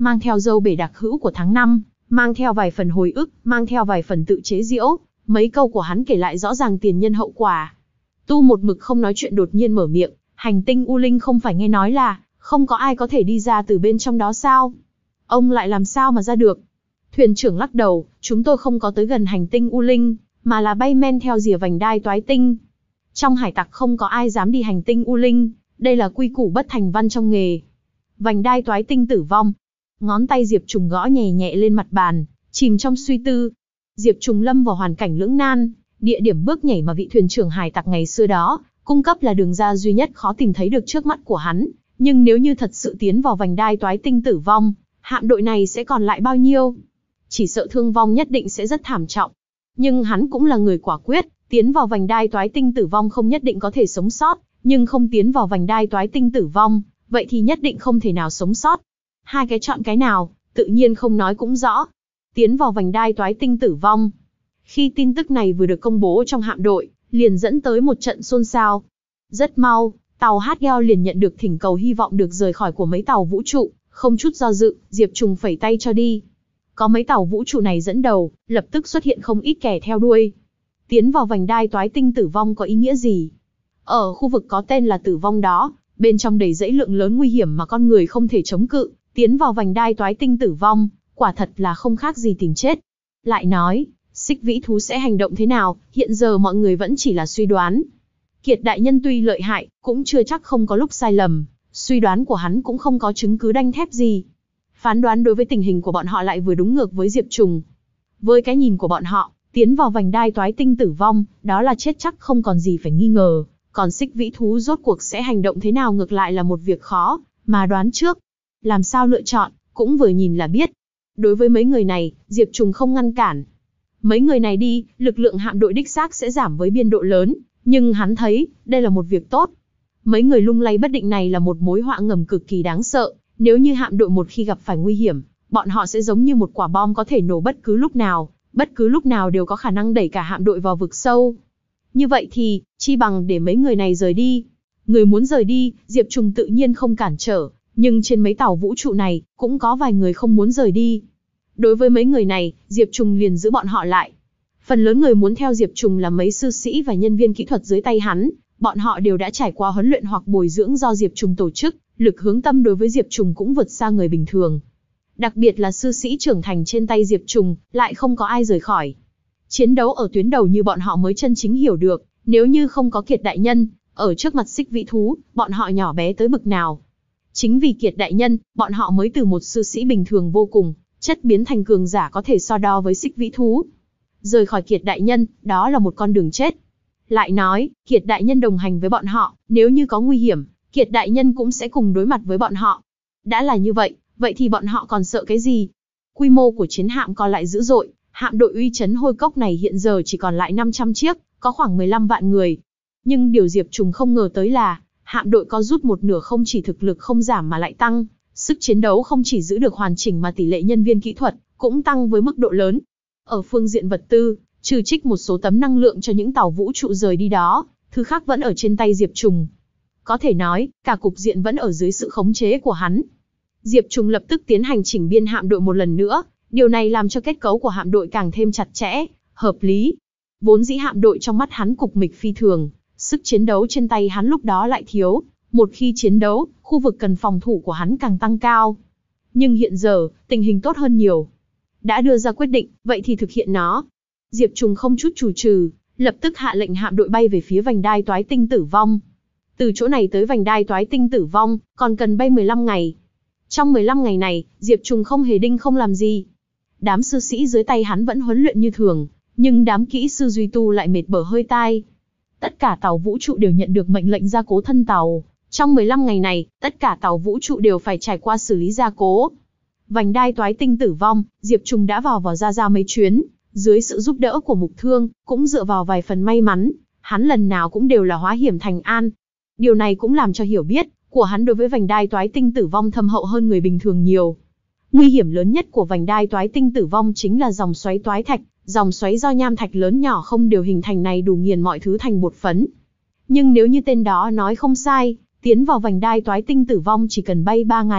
mang theo dâu bể đặc hữu của tháng năm, mang theo vài phần hồi ức, mang theo vài phần tự chế giễu, mấy câu của hắn kể lại rõ ràng tiền nhân hậu quả. Tu một mực không nói chuyện đột nhiên mở miệng, hành tinh U Linh không phải nghe nói là, không có ai có thể đi ra từ bên trong đó sao? Ông lại làm sao mà ra được? Thuyền trưởng lắc đầu, chúng tôi không có tới gần hành tinh U Linh, mà là bay men theo rìa vành đai toái tinh. Trong hải tặc không có ai dám đi hành tinh U Linh, đây là quy củ bất thành văn trong nghề. Vành đai toái tinh tử vong. Ngón tay Diệp Trùng gõ nhẹ nhẹ lên mặt bàn, chìm trong suy tư. Diệp Trùng lâm vào hoàn cảnh lưỡng nan, địa điểm bước nhảy mà vị thuyền trưởng hải tặc ngày xưa đó cung cấp là đường ra duy nhất khó tìm thấy được trước mắt của hắn. Nhưng nếu như thật sự tiến vào vành đai toái tinh tử vong, hạm đội này sẽ còn lại bao nhiêu? Chỉ sợ thương vong nhất định sẽ rất thảm trọng. Nhưng hắn cũng là người quả quyết, tiến vào vành đai toái tinh tử vong không nhất định có thể sống sót, nhưng không tiến vào vành đai toái tinh tử vong, vậy thì nhất định không thể nào sống sót. Hai cái chọn cái nào, tự nhiên không nói cũng rõ. Tiến vào vành đai toái tinh tử vong. Khi tin tức này vừa được công bố trong hạm đội, liền dẫn tới một trận xôn xao. Rất mau, tàu hát gheo liền nhận được thỉnh cầu hy vọng được rời khỏi của mấy tàu vũ trụ, không chút do dự, Diệp Trùng phẩy tay cho đi. Có mấy tàu vũ trụ này dẫn đầu, lập tức xuất hiện không ít kẻ theo đuôi. Tiến vào vành đai toái tinh tử vong có ý nghĩa gì? Ở khu vực có tên là tử vong đó, bên trong đầy dẫy lượng lớn nguy hiểm mà con người không thể chống cự, tiến vào vành đai toái tinh tử vong, quả thật là không khác gì tìm chết. Lại nói, xích vĩ thú sẽ hành động thế nào, hiện giờ mọi người vẫn chỉ là suy đoán. Kiệt đại nhân tuy lợi hại, cũng chưa chắc không có lúc sai lầm, suy đoán của hắn cũng không có chứng cứ đanh thép gì. Phán đoán đối với tình hình của bọn họ lại vừa đúng ngược với Diệp Trùng. Với cái nhìn của bọn họ, tiến vào vành đai toái tinh tử vong, đó là chết chắc không còn gì phải nghi ngờ. Còn xích vĩ thú rốt cuộc sẽ hành động thế nào ngược lại là một việc khó, mà đoán trước. Làm sao lựa chọn, cũng vừa nhìn là biết. Đối với mấy người này, Diệp Trùng không ngăn cản. Mấy người này đi, lực lượng hạm đội đích xác sẽ giảm với biên độ lớn, nhưng hắn thấy, đây là một việc tốt. Mấy người lung lay bất định này là một mối họa ngầm cực kỳ đáng sợ. Nếu như hạm đội một khi gặp phải nguy hiểm, bọn họ sẽ giống như một quả bom có thể nổ bất cứ lúc nào, bất cứ lúc nào đều có khả năng đẩy cả hạm đội vào vực sâu. Như vậy thì, chi bằng để mấy người này rời đi. Người muốn rời đi, Diệp Trùng tự nhiên không cản trở, nhưng trên mấy tàu vũ trụ này, cũng có vài người không muốn rời đi. Đối với mấy người này, Diệp Trùng liền giữ bọn họ lại. Phần lớn người muốn theo Diệp Trùng là mấy sư sĩ và nhân viên kỹ thuật dưới tay hắn, bọn họ đều đã trải qua huấn luyện hoặc bồi dưỡng do Diệp Trùng tổ chức, lực hướng tâm đối với Diệp Trùng cũng vượt xa người bình thường. Đặc biệt là sư sĩ trưởng thành trên tay Diệp Trùng, lại không có ai rời khỏi. Chiến đấu ở tuyến đầu như bọn họ mới chân chính hiểu được, nếu như không có Kiệt đại nhân, ở trước mặt xích vĩ thú, bọn họ nhỏ bé tới bực nào. Chính vì Kiệt đại nhân, bọn họ mới từ một sư sĩ bình thường vô cùng, chất biến thành cường giả có thể so đo với xích vĩ thú. Rời khỏi Kiệt đại nhân, đó là một con đường chết. Lại nói, Kiệt đại nhân đồng hành với bọn họ, nếu như có nguy hiểm, Kiệt đại nhân cũng sẽ cùng đối mặt với bọn họ. Đã là như vậy, vậy thì bọn họ còn sợ cái gì? Quy mô của chiến hạm còn lại dữ dội, hạm đội uy chấn hôi cốc này hiện giờ chỉ còn lại năm trăm chiếc, có khoảng mười lăm vạn người. Nhưng điều Diệp Trùng không ngờ tới là, hạm đội có rút một nửa không chỉ thực lực không giảm mà lại tăng, sức chiến đấu không chỉ giữ được hoàn chỉnh mà tỷ lệ nhân viên kỹ thuật cũng tăng với mức độ lớn. Ở phương diện vật tư, trừ trích một số tấm năng lượng cho những tàu vũ trụ rời đi đó, thứ khác vẫn ở trên tay Diệp Trùng. Có thể nói, cả cục diện vẫn ở dưới sự khống chế của hắn. Diệp Trùng lập tức tiến hành chỉnh biên hạm đội một lần nữa, điều này làm cho kết cấu của hạm đội càng thêm chặt chẽ, hợp lý. Vốn dĩ hạm đội trong mắt hắn cục mịch phi thường, sức chiến đấu trên tay hắn lúc đó lại thiếu, một khi chiến đấu, khu vực cần phòng thủ của hắn càng tăng cao. Nhưng hiện giờ, tình hình tốt hơn nhiều. Đã đưa ra quyết định, vậy thì thực hiện nó. Diệp Trùng không chút chù trừ, lập tức hạ lệnh hạm đội bay về phía vành đai toái tinh tử vong. Từ chỗ này tới vành đai toái tinh tử vong, còn cần bay mười lăm ngày. Trong mười lăm ngày này, Diệp Trùng không hề đinh không làm gì. Đám sư sĩ dưới tay hắn vẫn huấn luyện như thường, nhưng đám kỹ sư duy tu lại mệt bở hơi tai. Tất cả tàu vũ trụ đều nhận được mệnh lệnh gia cố thân tàu. Trong mười lăm ngày này, tất cả tàu vũ trụ đều phải trải qua xử lý gia cố. Vành đai toái tinh tử vong, Diệp Trùng đã vào vào ra ra mấy chuyến, dưới sự giúp đỡ của Mục Thương, cũng dựa vào vài phần may mắn, hắn lần nào cũng đều là hóa hiểm thành an. Điều này cũng làm cho hiểu biết của hắn đối với vành đai toái tinh tử vong thâm hậu hơn người bình thường nhiều. Nguy hiểm lớn nhất của vành đai toái tinh tử vong chính là dòng xoáy toái thạch, dòng xoáy do nham thạch lớn nhỏ không đều hình thành này đủ nghiền mọi thứ thành bột phấn. Nhưng nếu như tên đó nói không sai, tiến vào vành đai toái tinh tử vong chỉ cần bay ba ngày,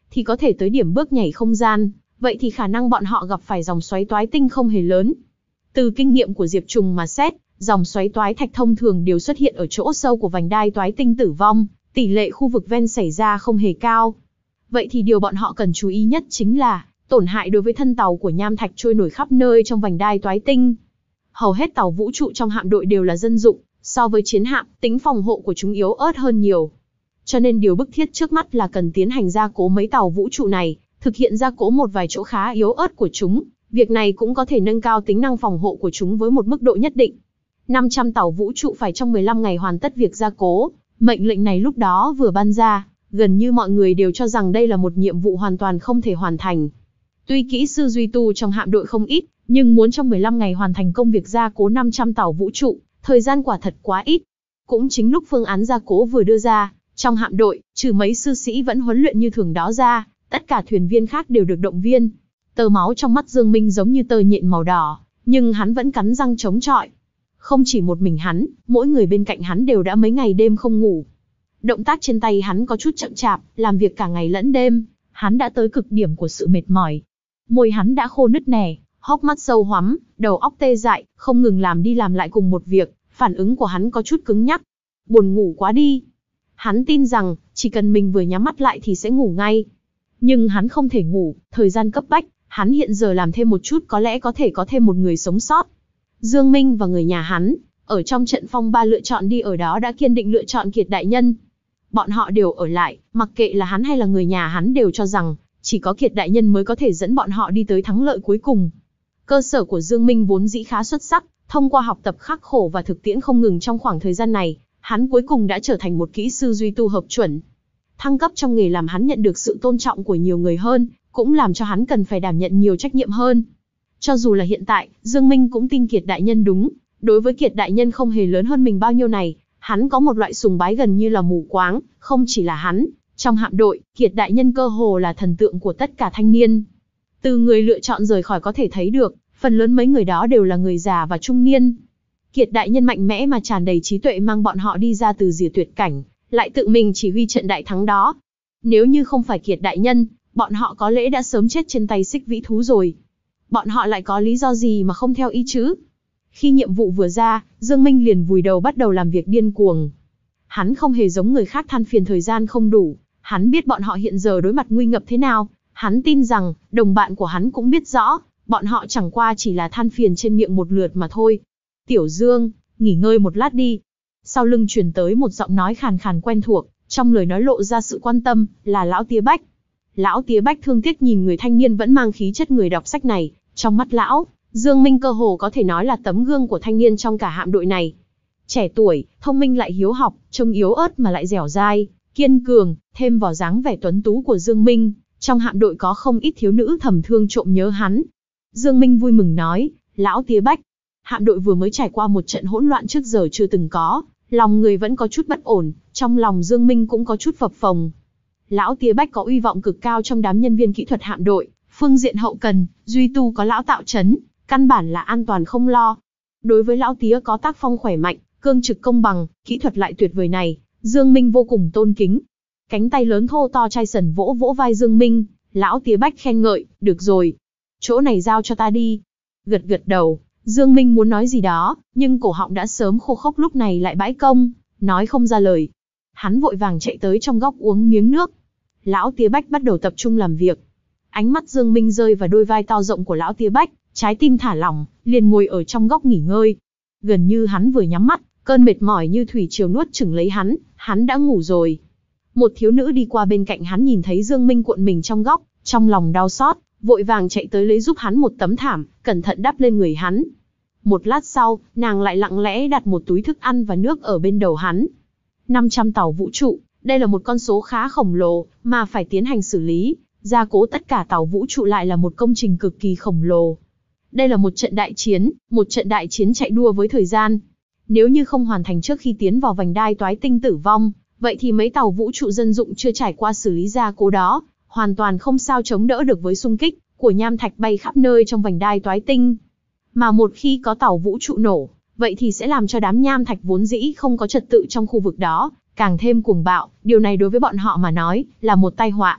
thì có thể tới điểm bước nhảy không gian, vậy thì khả năng bọn họ gặp phải dòng xoáy toái tinh không hề lớn. Từ kinh nghiệm của Diệp Trùng mà xét, dòng xoáy toái thạch thông thường đều xuất hiện ở chỗ sâu của vành đai toái tinh tử vong, tỷ lệ khu vực ven xảy ra không hề cao. Vậy thì điều bọn họ cần chú ý nhất chính là tổn hại đối với thân tàu của nham thạch trôi nổi khắp nơi trong vành đai toái tinh. Hầu hết tàu vũ trụ trong hạm đội đều là dân dụng, so với chiến hạm, tính phòng hộ của chúng yếu ớt hơn nhiều. Cho nên điều bức thiết trước mắt là cần tiến hành gia cố mấy tàu vũ trụ này, thực hiện gia cố một vài chỗ khá yếu ớt của chúng. Việc này cũng có thể nâng cao tính năng phòng hộ của chúng với một mức độ nhất định. năm trăm tàu vũ trụ phải trong mười lăm ngày hoàn tất việc gia cố. Mệnh lệnh này lúc đó vừa ban ra, gần như mọi người đều cho rằng đây là một nhiệm vụ hoàn toàn không thể hoàn thành. Tuy kỹ sư duy tu trong hạm đội không ít, nhưng muốn trong mười lăm ngày hoàn thành công việc gia cố năm trăm tàu vũ trụ, thời gian quả thật quá ít. Cũng chính lúc phương án gia cố vừa đưa ra, trong hạm đội, trừ mấy sư sĩ vẫn huấn luyện như thường đó ra, tất cả thuyền viên khác đều được động viên. Tơ máu trong mắt Dương Minh giống như tơ nhện màu đỏ, nhưng hắn vẫn cắn răng chống chọi. Không chỉ một mình hắn, mỗi người bên cạnh hắn đều đã mấy ngày đêm không ngủ. Động tác trên tay hắn có chút chậm chạp, làm việc cả ngày lẫn đêm, hắn đã tới cực điểm của sự mệt mỏi. Môi hắn đã khô nứt nẻ, hốc mắt sâu hoắm, đầu óc tê dại, không ngừng làm đi làm lại cùng một việc, phản ứng của hắn có chút cứng nhắc. Buồn ngủ quá đi. Hắn tin rằng, chỉ cần mình vừa nhắm mắt lại thì sẽ ngủ ngay. Nhưng hắn không thể ngủ, thời gian cấp bách, hắn hiện giờ làm thêm một chút có lẽ có thể có thêm một người sống sót. Dương Minh và người nhà hắn, ở trong trận phong ba lựa chọn đi ở đó đã kiên định lựa chọn Kiệt đại nhân. Bọn họ đều ở lại, mặc kệ là hắn hay là người nhà hắn đều cho rằng, chỉ có Kiệt đại nhân mới có thể dẫn bọn họ đi tới thắng lợi cuối cùng. Cơ sở của Dương Minh vốn dĩ khá xuất sắc, thông qua học tập khắc khổ và thực tiễn không ngừng trong khoảng thời gian này, hắn cuối cùng đã trở thành một kỹ sư duy tu hợp chuẩn. Thăng cấp trong nghề làm hắn nhận được sự tôn trọng của nhiều người hơn, cũng làm cho hắn cần phải đảm nhận nhiều trách nhiệm hơn. Cho dù là hiện tại, Dương Minh cũng tin Kiệt đại nhân đúng, đối với Kiệt đại nhân không hề lớn hơn mình bao nhiêu này, hắn có một loại sùng bái gần như là mù quáng, không chỉ là hắn, trong hạm đội, Kiệt đại nhân cơ hồ là thần tượng của tất cả thanh niên. Từ người lựa chọn rời khỏi có thể thấy được, phần lớn mấy người đó đều là người già và trung niên. Kiệt đại nhân mạnh mẽ mà tràn đầy trí tuệ mang bọn họ đi ra từ rìa tuyệt cảnh, lại tự mình chỉ huy trận đại thắng đó. Nếu như không phải Kiệt đại nhân, bọn họ có lẽ đã sớm chết trên tay xích vĩ thú rồi. Bọn họ lại có lý do gì mà không theo ý chứ? Khi nhiệm vụ vừa ra, Dương Minh liền vùi đầu bắt đầu làm việc điên cuồng. Hắn không hề giống người khác than phiền thời gian không đủ, hắn biết bọn họ hiện giờ đối mặt nguy ngập thế nào, hắn tin rằng, đồng bạn của hắn cũng biết rõ, bọn họ chẳng qua chỉ là than phiền trên miệng một lượt mà thôi. Tiểu Dương, nghỉ ngơi một lát đi. Sau lưng truyền tới một giọng nói khàn khàn quen thuộc, trong lời nói lộ ra sự quan tâm, là Lão Tía Bách. Lão Tía Bách thương tiếc nhìn người thanh niên vẫn mang khí chất người đọc sách này, trong mắt lão, Dương Minh cơ hồ có thể nói là tấm gương của thanh niên trong cả hạm đội này. Trẻ tuổi, thông minh lại hiếu học, trông yếu ớt mà lại dẻo dai, kiên cường, thêm vào dáng vẻ tuấn tú của Dương Minh, trong hạm đội có không ít thiếu nữ thầm thương trộm nhớ hắn. Dương Minh vui mừng nói, Lão Tía Bách, hạm đội vừa mới trải qua một trận hỗn loạn trước giờ chưa từng có, lòng người vẫn có chút bất ổn, trong lòng Dương Minh cũng có chút phập phồng. Lão Tía Bách có uy vọng cực cao trong đám nhân viên kỹ thuật hạm đội, phương diện hậu cần, duy tu có lão tạo chấn, căn bản là an toàn không lo. Đối với Lão Tía có tác phong khỏe mạnh, cương trực công bằng, kỹ thuật lại tuyệt vời này, Dương Minh vô cùng tôn kính. Cánh tay lớn thô to chai sần vỗ vỗ vai Dương Minh, Lão Tía Bách khen ngợi, được rồi. Chỗ này giao cho ta đi. Gật gật đầu, Dương Minh muốn nói gì đó, nhưng cổ họng đã sớm khô khốc lúc này lại bãi công, nói không ra lời. Hắn vội vàng chạy tới trong góc uống miếng nước. Lão Tía Bách bắt đầu tập trung làm việc. Ánh mắt Dương Minh rơi vào đôi vai to rộng của Lão Tía Bách, trái tim thả lỏng, liền ngồi ở trong góc nghỉ ngơi. Gần như hắn vừa nhắm mắt, cơn mệt mỏi như thủy triều nuốt chửng lấy hắn, hắn đã ngủ rồi. Một thiếu nữ đi qua bên cạnh hắn nhìn thấy Dương Minh cuộn mình trong góc, trong lòng đau xót, vội vàng chạy tới lấy giúp hắn một tấm thảm, cẩn thận đắp lên người hắn. Một lát sau, nàng lại lặng lẽ đặt một túi thức ăn và nước ở bên đầu hắn. năm trăm tàu vũ trụ, đây là một con số khá khổng lồ, mà phải tiến hành xử lý, gia cố tất cả tàu vũ trụ lại là một công trình cực kỳ khổng lồ. Đây là một trận đại chiến, một trận đại chiến chạy đua với thời gian. Nếu như không hoàn thành trước khi tiến vào vành đai toái tinh tử vong, vậy thì mấy tàu vũ trụ dân dụng chưa trải qua xử lý gia cố đó, hoàn toàn không sao chống đỡ được với xung kích của nham thạch bay khắp nơi trong vành đai toái tinh. Mà một khi có tàu vũ trụ nổ, vậy thì sẽ làm cho đám nham thạch vốn dĩ không có trật tự trong khu vực đó, càng thêm cuồng bạo, điều này đối với bọn họ mà nói, là một tai họa.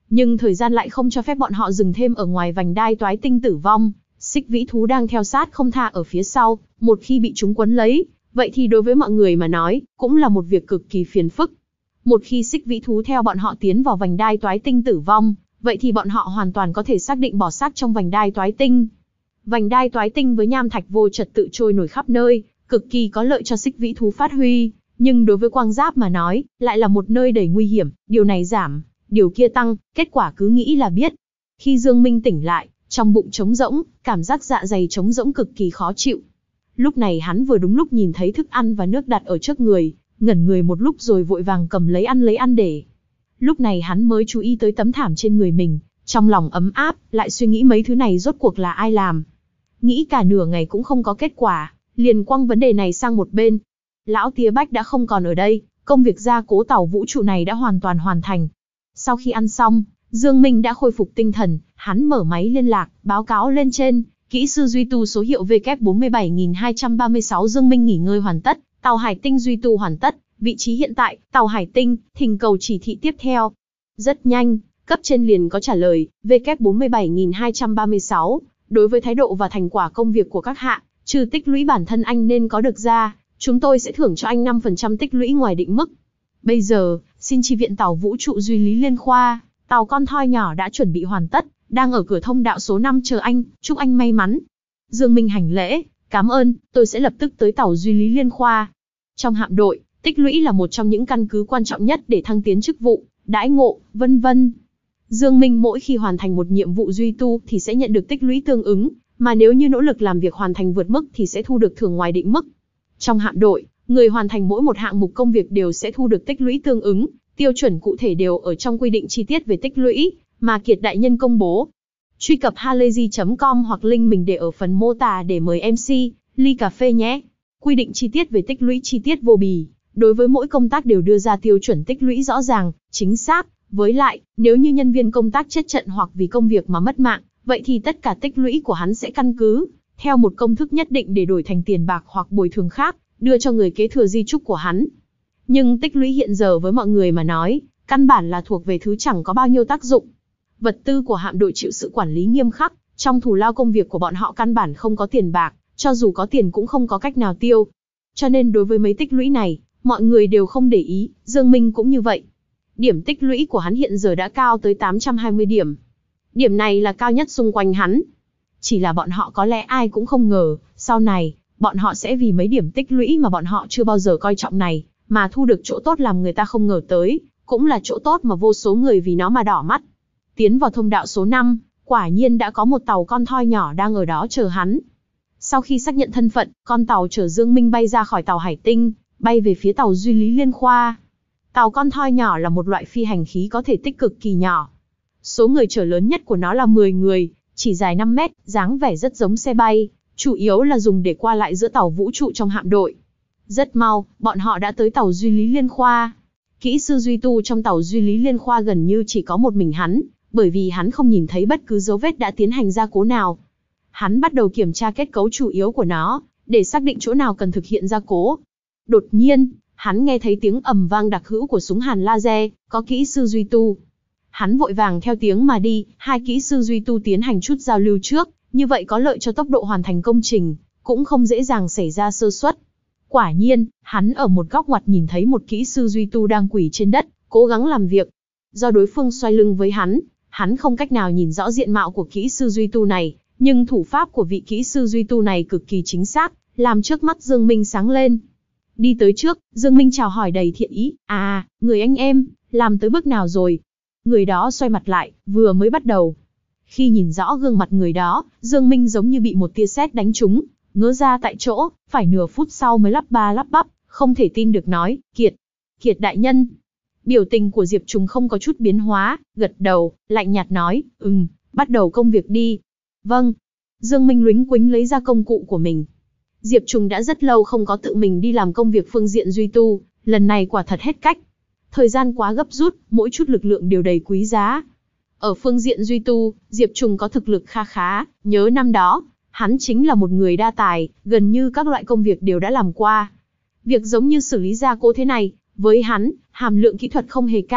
Nhưng thời gian lại không cho phép bọn họ dừng thêm ở ngoài vành đai toái tinh tử vong. Xích vĩ thú đang theo sát không tha ở phía sau, một khi bị chúng quấn lấy, vậy thì đối với mọi người mà nói, cũng là một việc cực kỳ phiền phức. Một khi xích vĩ thú theo bọn họ tiến vào vành đai toái tinh tử vong, vậy thì bọn họ hoàn toàn có thể xác định bỏ xác trong vành đai toái tinh. Vành đai toái tinh với nham thạch vô trật tự trôi nổi khắp nơi, cực kỳ có lợi cho xích vĩ thú phát huy, nhưng đối với quang giáp mà nói, lại là một nơi đầy nguy hiểm, điều này giảm, điều kia tăng, kết quả cứ nghĩ là biết. Khi Dương Minh tỉnh lại, trong bụng trống rỗng, cảm giác dạ dày trống rỗng cực kỳ khó chịu. Lúc này hắn vừa đúng lúc nhìn thấy thức ăn và nước đặt ở trước người, ngẩn người một lúc rồi vội vàng cầm lấy ăn lấy ăn để. Lúc này hắn mới chú ý tới tấm thảm trên người mình, trong lòng ấm áp, lại suy nghĩ mấy thứ này rốt cuộc là ai làm. Nghĩ cả nửa ngày cũng không có kết quả, liền quăng vấn đề này sang một bên. Lão Tía Bách đã không còn ở đây, công việc gia cố tàu vũ trụ này đã hoàn toàn hoàn thành. Sau khi ăn xong, Dương Minh đã khôi phục tinh thần, hắn mở máy liên lạc, báo cáo lên trên, kỹ sư duy tu số hiệu W bốn bảy hai ba sáu Dương Minh nghỉ ngơi hoàn tất, tàu hải tinh duy tu hoàn tất, vị trí hiện tại, tàu hải tinh, thỉnh cầu chỉ thị tiếp theo. Rất nhanh, cấp trên liền có trả lời, W bốn bảy hai ba sáu, đối với thái độ và thành quả công việc của các hạ, trừ tích lũy bản thân anh nên có được ra, chúng tôi sẽ thưởng cho anh năm phần trăm tích lũy ngoài định mức. Bây giờ, xin chi viện tàu vũ trụ Duy Lý Liên Khoa, tàu con thoi nhỏ đã chuẩn bị hoàn tất, đang ở cửa thông đạo số năm chờ anh, chúc anh may mắn. Dương Minh hành lễ, cảm ơn, tôi sẽ lập tức tới tàu Duy Lý Liên Khoa. Trong hạm đội, tích lũy là một trong những căn cứ quan trọng nhất để thăng tiến chức vụ, đãi ngộ, vân vân. Dương Minh mỗi khi hoàn thành một nhiệm vụ duy tu thì sẽ nhận được tích lũy tương ứng, mà nếu như nỗ lực làm việc hoàn thành vượt mức thì sẽ thu được thưởng ngoài định mức. Trong hạm đội, người hoàn thành mỗi một hạng mục công việc đều sẽ thu được tích lũy tương ứng, tiêu chuẩn cụ thể đều ở trong quy định chi tiết về tích lũy, mà Kiệt đại nhân công bố. Truy cập halayzi chấm com hoặc link mình để ở phần mô tả để mời em xê, ly cà phê nhé. Quy định chi tiết về tích lũy chi tiết vô bì, đối với mỗi công tác đều đưa ra tiêu chuẩn tích lũy rõ ràng, chính xác. Với lại, nếu như nhân viên công tác chết trận hoặc vì công việc mà mất mạng, vậy thì tất cả tích lũy của hắn sẽ căn cứ theo một công thức nhất định để đổi thành tiền bạc hoặc bồi thường khác, đưa cho người kế thừa di chúc của hắn. Nhưng tích lũy hiện giờ với mọi người mà nói, căn bản là thuộc về thứ chẳng có bao nhiêu tác dụng. Vật tư của hạm đội chịu sự quản lý nghiêm khắc, trong thù lao công việc của bọn họ căn bản không có tiền bạc, cho dù có tiền cũng không có cách nào tiêu. Cho nên đối với mấy tích lũy này, mọi người đều không để ý, Dương Minh cũng như vậy. Điểm tích lũy của hắn hiện giờ đã cao tới tám trăm hai mươi điểm. Điểm này là cao nhất xung quanh hắn. Chỉ là bọn họ có lẽ ai cũng không ngờ, sau này, bọn họ sẽ vì mấy điểm tích lũy mà bọn họ chưa bao giờ coi trọng này, mà thu được chỗ tốt làm người ta không ngờ tới, cũng là chỗ tốt mà vô số người vì nó mà đỏ mắt. Tiến vào thông đạo số năm, quả nhiên đã có một tàu con thoi nhỏ đang ở đó chờ hắn. Sau khi xác nhận thân phận, con tàu chở Dương Minh bay ra khỏi tàu Hải Tinh, bay về phía tàu Duy Lý Liên Khoa. Tàu con thoi nhỏ là một loại phi hành khí có thể tích cực kỳ nhỏ. Số người chở lớn nhất của nó là mười người, chỉ dài năm mét, dáng vẻ rất giống xe bay, chủ yếu là dùng để qua lại giữa tàu vũ trụ trong hạm đội. Rất mau, bọn họ đã tới tàu Duy Lý Liên Khoa. Kỹ sư duy tu trong tàu Duy Lý Liên Khoa gần như chỉ có một mình hắn, bởi vì hắn không nhìn thấy bất cứ dấu vết đã tiến hành gia cố nào. Hắn bắt đầu kiểm tra kết cấu chủ yếu của nó, để xác định chỗ nào cần thực hiện gia cố. Đột nhiên, hắn nghe thấy tiếng ầm vang đặc hữu của súng hàn laser, có kỹ sư duy tu. Hắn vội vàng theo tiếng mà đi, hai kỹ sư duy tu tiến hành chút giao lưu trước, như vậy có lợi cho tốc độ hoàn thành công trình, cũng không dễ dàng xảy ra sơ suất. Quả nhiên, hắn ở một góc ngoặt nhìn thấy một kỹ sư duy tu đang quỳ trên đất, cố gắng làm việc. Do đối phương xoay lưng với hắn, hắn không cách nào nhìn rõ diện mạo của kỹ sư duy tu này, nhưng thủ pháp của vị kỹ sư duy tu này cực kỳ chính xác, làm trước mắt Dương Minh sáng lên. Đi tới trước, Dương Minh chào hỏi đầy thiện ý, à, người anh em, làm tới bước nào rồi? Người đó xoay mặt lại, vừa mới bắt đầu. Khi nhìn rõ gương mặt người đó, Dương Minh giống như bị một tia sét đánh trúng, ngớ ra tại chỗ, phải nửa phút sau mới lắp ba lắp bắp, không thể tin được nói, Kiệt, Kiệt đại nhân. Biểu tình của Diệp Trùng không có chút biến hóa, gật đầu, lạnh nhạt nói, ừm, bắt đầu công việc đi. Vâng. Dương Minh luính quính lấy ra công cụ của mình. Diệp Trùng đã rất lâu không có tự mình đi làm công việc phương diện duy tu, lần này quả thật hết cách. Thời gian quá gấp rút, mỗi chút lực lượng đều đầy quý giá. Ở phương diện duy tu, Diệp Trùng có thực lực kha khá, nhớ năm đó, hắn chính là một người đa tài, gần như các loại công việc đều đã làm qua. Việc giống như xử lý gia cố thế này, với hắn, hàm lượng kỹ thuật không hề cao,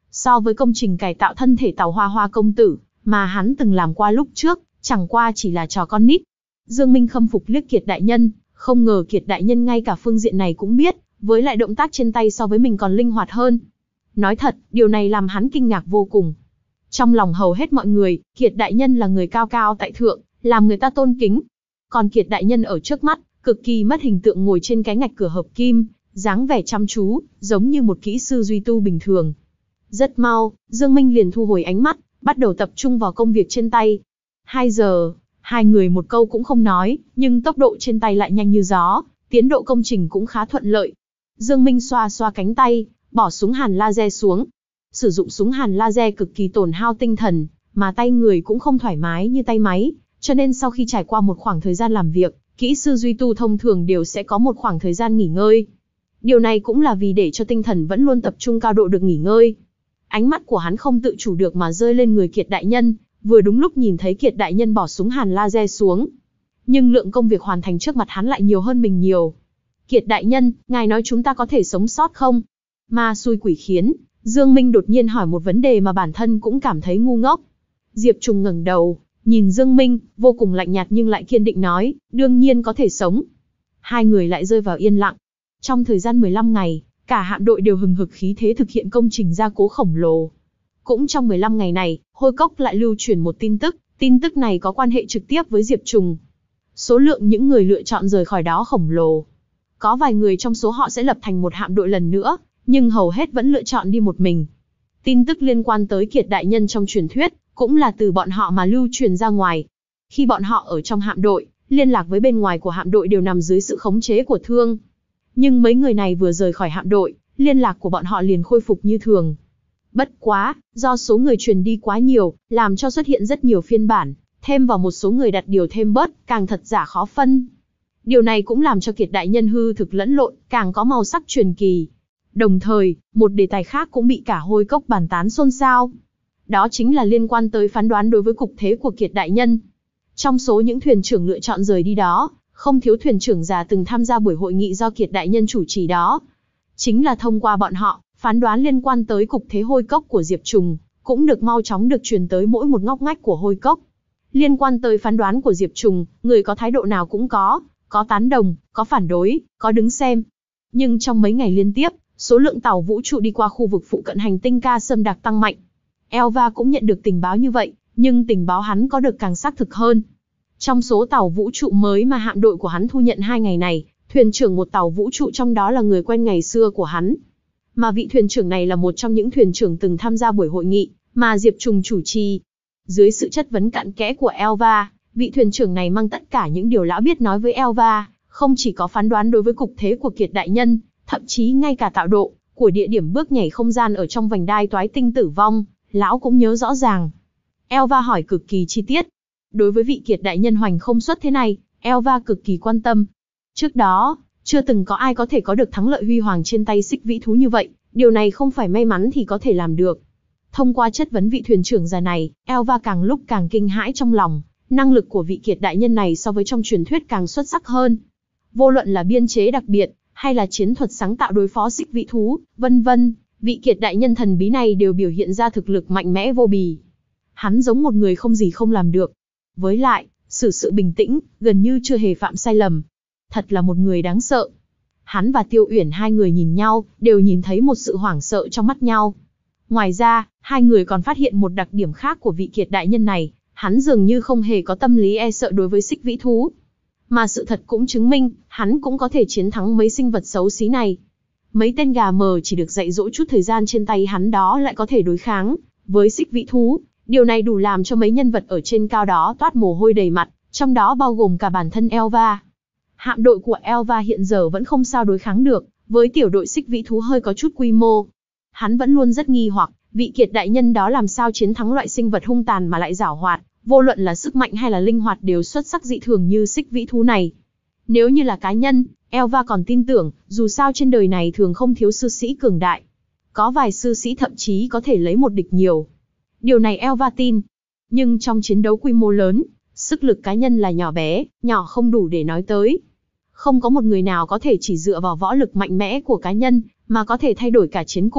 So với công trình cải tạo thân thể Tào Hoa Hoa công tử, mà hắn từng làm qua lúc trước, chẳng qua chỉ là trò con nít. Dương Minh khâm phục liếc Kiệt đại nhân, không ngờ Kiệt đại nhân ngay cả phương diện này cũng biết, với lại động tác trên tay so với mình còn linh hoạt hơn. Nói thật, điều này làm hắn kinh ngạc vô cùng. Trong lòng hầu hết mọi người, Kiệt đại nhân là người cao cao tại thượng, làm người ta tôn kính. Còn Kiệt đại nhân ở trước mắt, cực kỳ mất hình tượng ngồi trên cái ngạch cửa hợp kim, dáng vẻ chăm chú, giống như một kỹ sư duy tu bình thường. Rất mau, Dương Minh liền thu hồi ánh mắt, bắt đầu tập trung vào công việc trên tay. Hai giờ, hai người một câu cũng không nói, nhưng tốc độ trên tay lại nhanh như gió, tiến độ công trình cũng khá thuận lợi. Dương Minh xoa xoa cánh tay, bỏ súng hàn laser xuống. Sử dụng súng hàn laser cực kỳ tổn hao tinh thần, mà tay người cũng không thoải mái như tay máy, cho nên sau khi trải qua một khoảng thời gian làm việc, kỹ sư duy tu thông thường đều sẽ có một khoảng thời gian nghỉ ngơi. Điều này cũng là vì để cho tinh thần vẫn luôn tập trung cao độ được nghỉ ngơi. Ánh mắt của hắn không tự chủ được mà rơi lên người Kiệt đại nhân, vừa đúng lúc nhìn thấy Kiệt đại nhân bỏ súng hàn laser xuống. Nhưng lượng công việc hoàn thành trước mặt hắn lại nhiều hơn mình nhiều. Kiệt đại nhân, ngài nói chúng ta có thể sống sót không? Ma xui quỷ khiến, Dương Minh đột nhiên hỏi một vấn đề mà bản thân cũng cảm thấy ngu ngốc. Diệp Trùng ngẩng đầu, nhìn Dương Minh, vô cùng lạnh nhạt nhưng lại kiên định nói, đương nhiên có thể sống. Hai người lại rơi vào yên lặng. Trong thời gian mười lăm ngày, cả hạm đội đều hừng hực khí thế thực hiện công trình gia cố khổng lồ. Cũng trong mười lăm ngày này, Hôi Cốc lại lưu truyền một tin tức, tin tức này có quan hệ trực tiếp với Diệp Trùng. Số lượng những người lựa chọn rời khỏi đó khổng lồ. Có vài người trong số họ sẽ lập thành một hạm đội lần nữa, nhưng hầu hết vẫn lựa chọn đi một mình. Tin tức liên quan tới Kiệt đại nhân trong truyền thuyết, cũng là từ bọn họ mà lưu truyền ra ngoài. Khi bọn họ ở trong hạm đội, liên lạc với bên ngoài của hạm đội đều nằm dưới sự khống chế của Thương. Nhưng mấy người này vừa rời khỏi hạm đội, liên lạc của bọn họ liền khôi phục như thường. Bất quá, do số người truyền đi quá nhiều, làm cho xuất hiện rất nhiều phiên bản, thêm vào một số người đặt điều thêm bớt, càng thật giả khó phân. Điều này cũng làm cho Kiệt đại nhân hư thực lẫn lộn, càng có màu sắc truyền kỳ. Đồng thời, một đề tài khác cũng bị cả Hôi Cốc bàn tán xôn xao. Đó chính là liên quan tới phán đoán đối với cục thế của Kiệt đại nhân. Trong số những thuyền trưởng lựa chọn rời đi đó, không thiếu thuyền trưởng già từng tham gia buổi hội nghị do Kiệt đại nhân chủ trì đó. Chính là thông qua bọn họ, phán đoán liên quan tới cục thế Hôi Cốc của Diệp Trùng, cũng được mau chóng được truyền tới mỗi một ngóc ngách của Hôi Cốc. Liên quan tới phán đoán của Diệp Trùng, người có thái độ nào cũng có, có tán đồng, có phản đối, có đứng xem. Nhưng trong mấy ngày liên tiếp, số lượng tàu vũ trụ đi qua khu vực phụ cận hành tinh Ca Sâm Đặc tăng mạnh. Elva cũng nhận được tình báo như vậy, nhưng tình báo hắn có được càng xác thực hơn. Trong số tàu vũ trụ mới mà hạm đội của hắn thu nhận hai ngày này, thuyền trưởng một tàu vũ trụ trong đó là người quen ngày xưa của hắn. Mà vị thuyền trưởng này là một trong những thuyền trưởng từng tham gia buổi hội nghị mà Diệp Trùng chủ trì. Dưới sự chất vấn cặn kẽ của Elva, vị thuyền trưởng này mang tất cả những điều lão biết nói với Elva, không chỉ có phán đoán đối với cục thế của Kiệt đại nhân, thậm chí ngay cả tạo độ của địa điểm bước nhảy không gian ở trong vành đai toái tinh tử vong, lão cũng nhớ rõ ràng. Elva hỏi cực kỳ chi tiết. Đối với vị Kiệt đại nhân hoành không xuất thế này, Elva cực kỳ quan tâm. Trước đó, chưa từng có ai có thể có được thắng lợi huy hoàng trên tay xích vĩ thú như vậy, điều này không phải may mắn thì có thể làm được. Thông qua chất vấn vị thuyền trưởng già này, Elva càng lúc càng kinh hãi trong lòng, năng lực của vị Kiệt đại nhân này so với trong truyền thuyết càng xuất sắc hơn. Vô luận là biên chế đặc biệt, hay là chiến thuật sáng tạo đối phó xích vĩ thú, vân vân, vị Kiệt đại nhân thần bí này đều biểu hiện ra thực lực mạnh mẽ vô bì. Hắn giống một người không gì không làm được. Với lại, xử sự bình tĩnh, gần như chưa hề phạm sai lầm. Thật là một người đáng sợ. Hắn và Tiêu Uyển hai người nhìn nhau, đều nhìn thấy một sự hoảng sợ trong mắt nhau. Ngoài ra, hai người còn phát hiện một đặc điểm khác của vị Kiệt đại nhân này, hắn dường như không hề có tâm lý e sợ đối với xích vĩ thú. Mà sự thật cũng chứng minh, hắn cũng có thể chiến thắng mấy sinh vật xấu xí này. Mấy tên gà mờ chỉ được dạy dỗ chút thời gian trên tay hắn đó lại có thể đối kháng với xích vĩ thú. Điều này đủ làm cho mấy nhân vật ở trên cao đó toát mồ hôi đầy mặt, trong đó bao gồm cả bản thân Elva. Hạm đội của Elva hiện giờ vẫn không sao đối kháng được, với tiểu đội xích vĩ thú hơi có chút quy mô. Hắn vẫn luôn rất nghi hoặc, vị Kiệt đại nhân đó làm sao chiến thắng loại sinh vật hung tàn mà lại giảo hoạt, vô luận là sức mạnh hay là linh hoạt đều xuất sắc dị thường như xích vĩ thú này. Nếu như là cá nhân, Elva còn tin tưởng, dù sao trên đời này thường không thiếu sư sĩ cường đại. Có vài sư sĩ thậm chí có thể lấy một địch nhiều. Điều này Elva tin. Nhưng trong chiến đấu quy mô lớn, sức lực cá nhân là nhỏ bé, nhỏ không đủ để nói tới. Không có một người nào có thể chỉ dựa vào võ lực mạnh mẽ của cá nhân, mà có thể thay đổi cả chiến cục.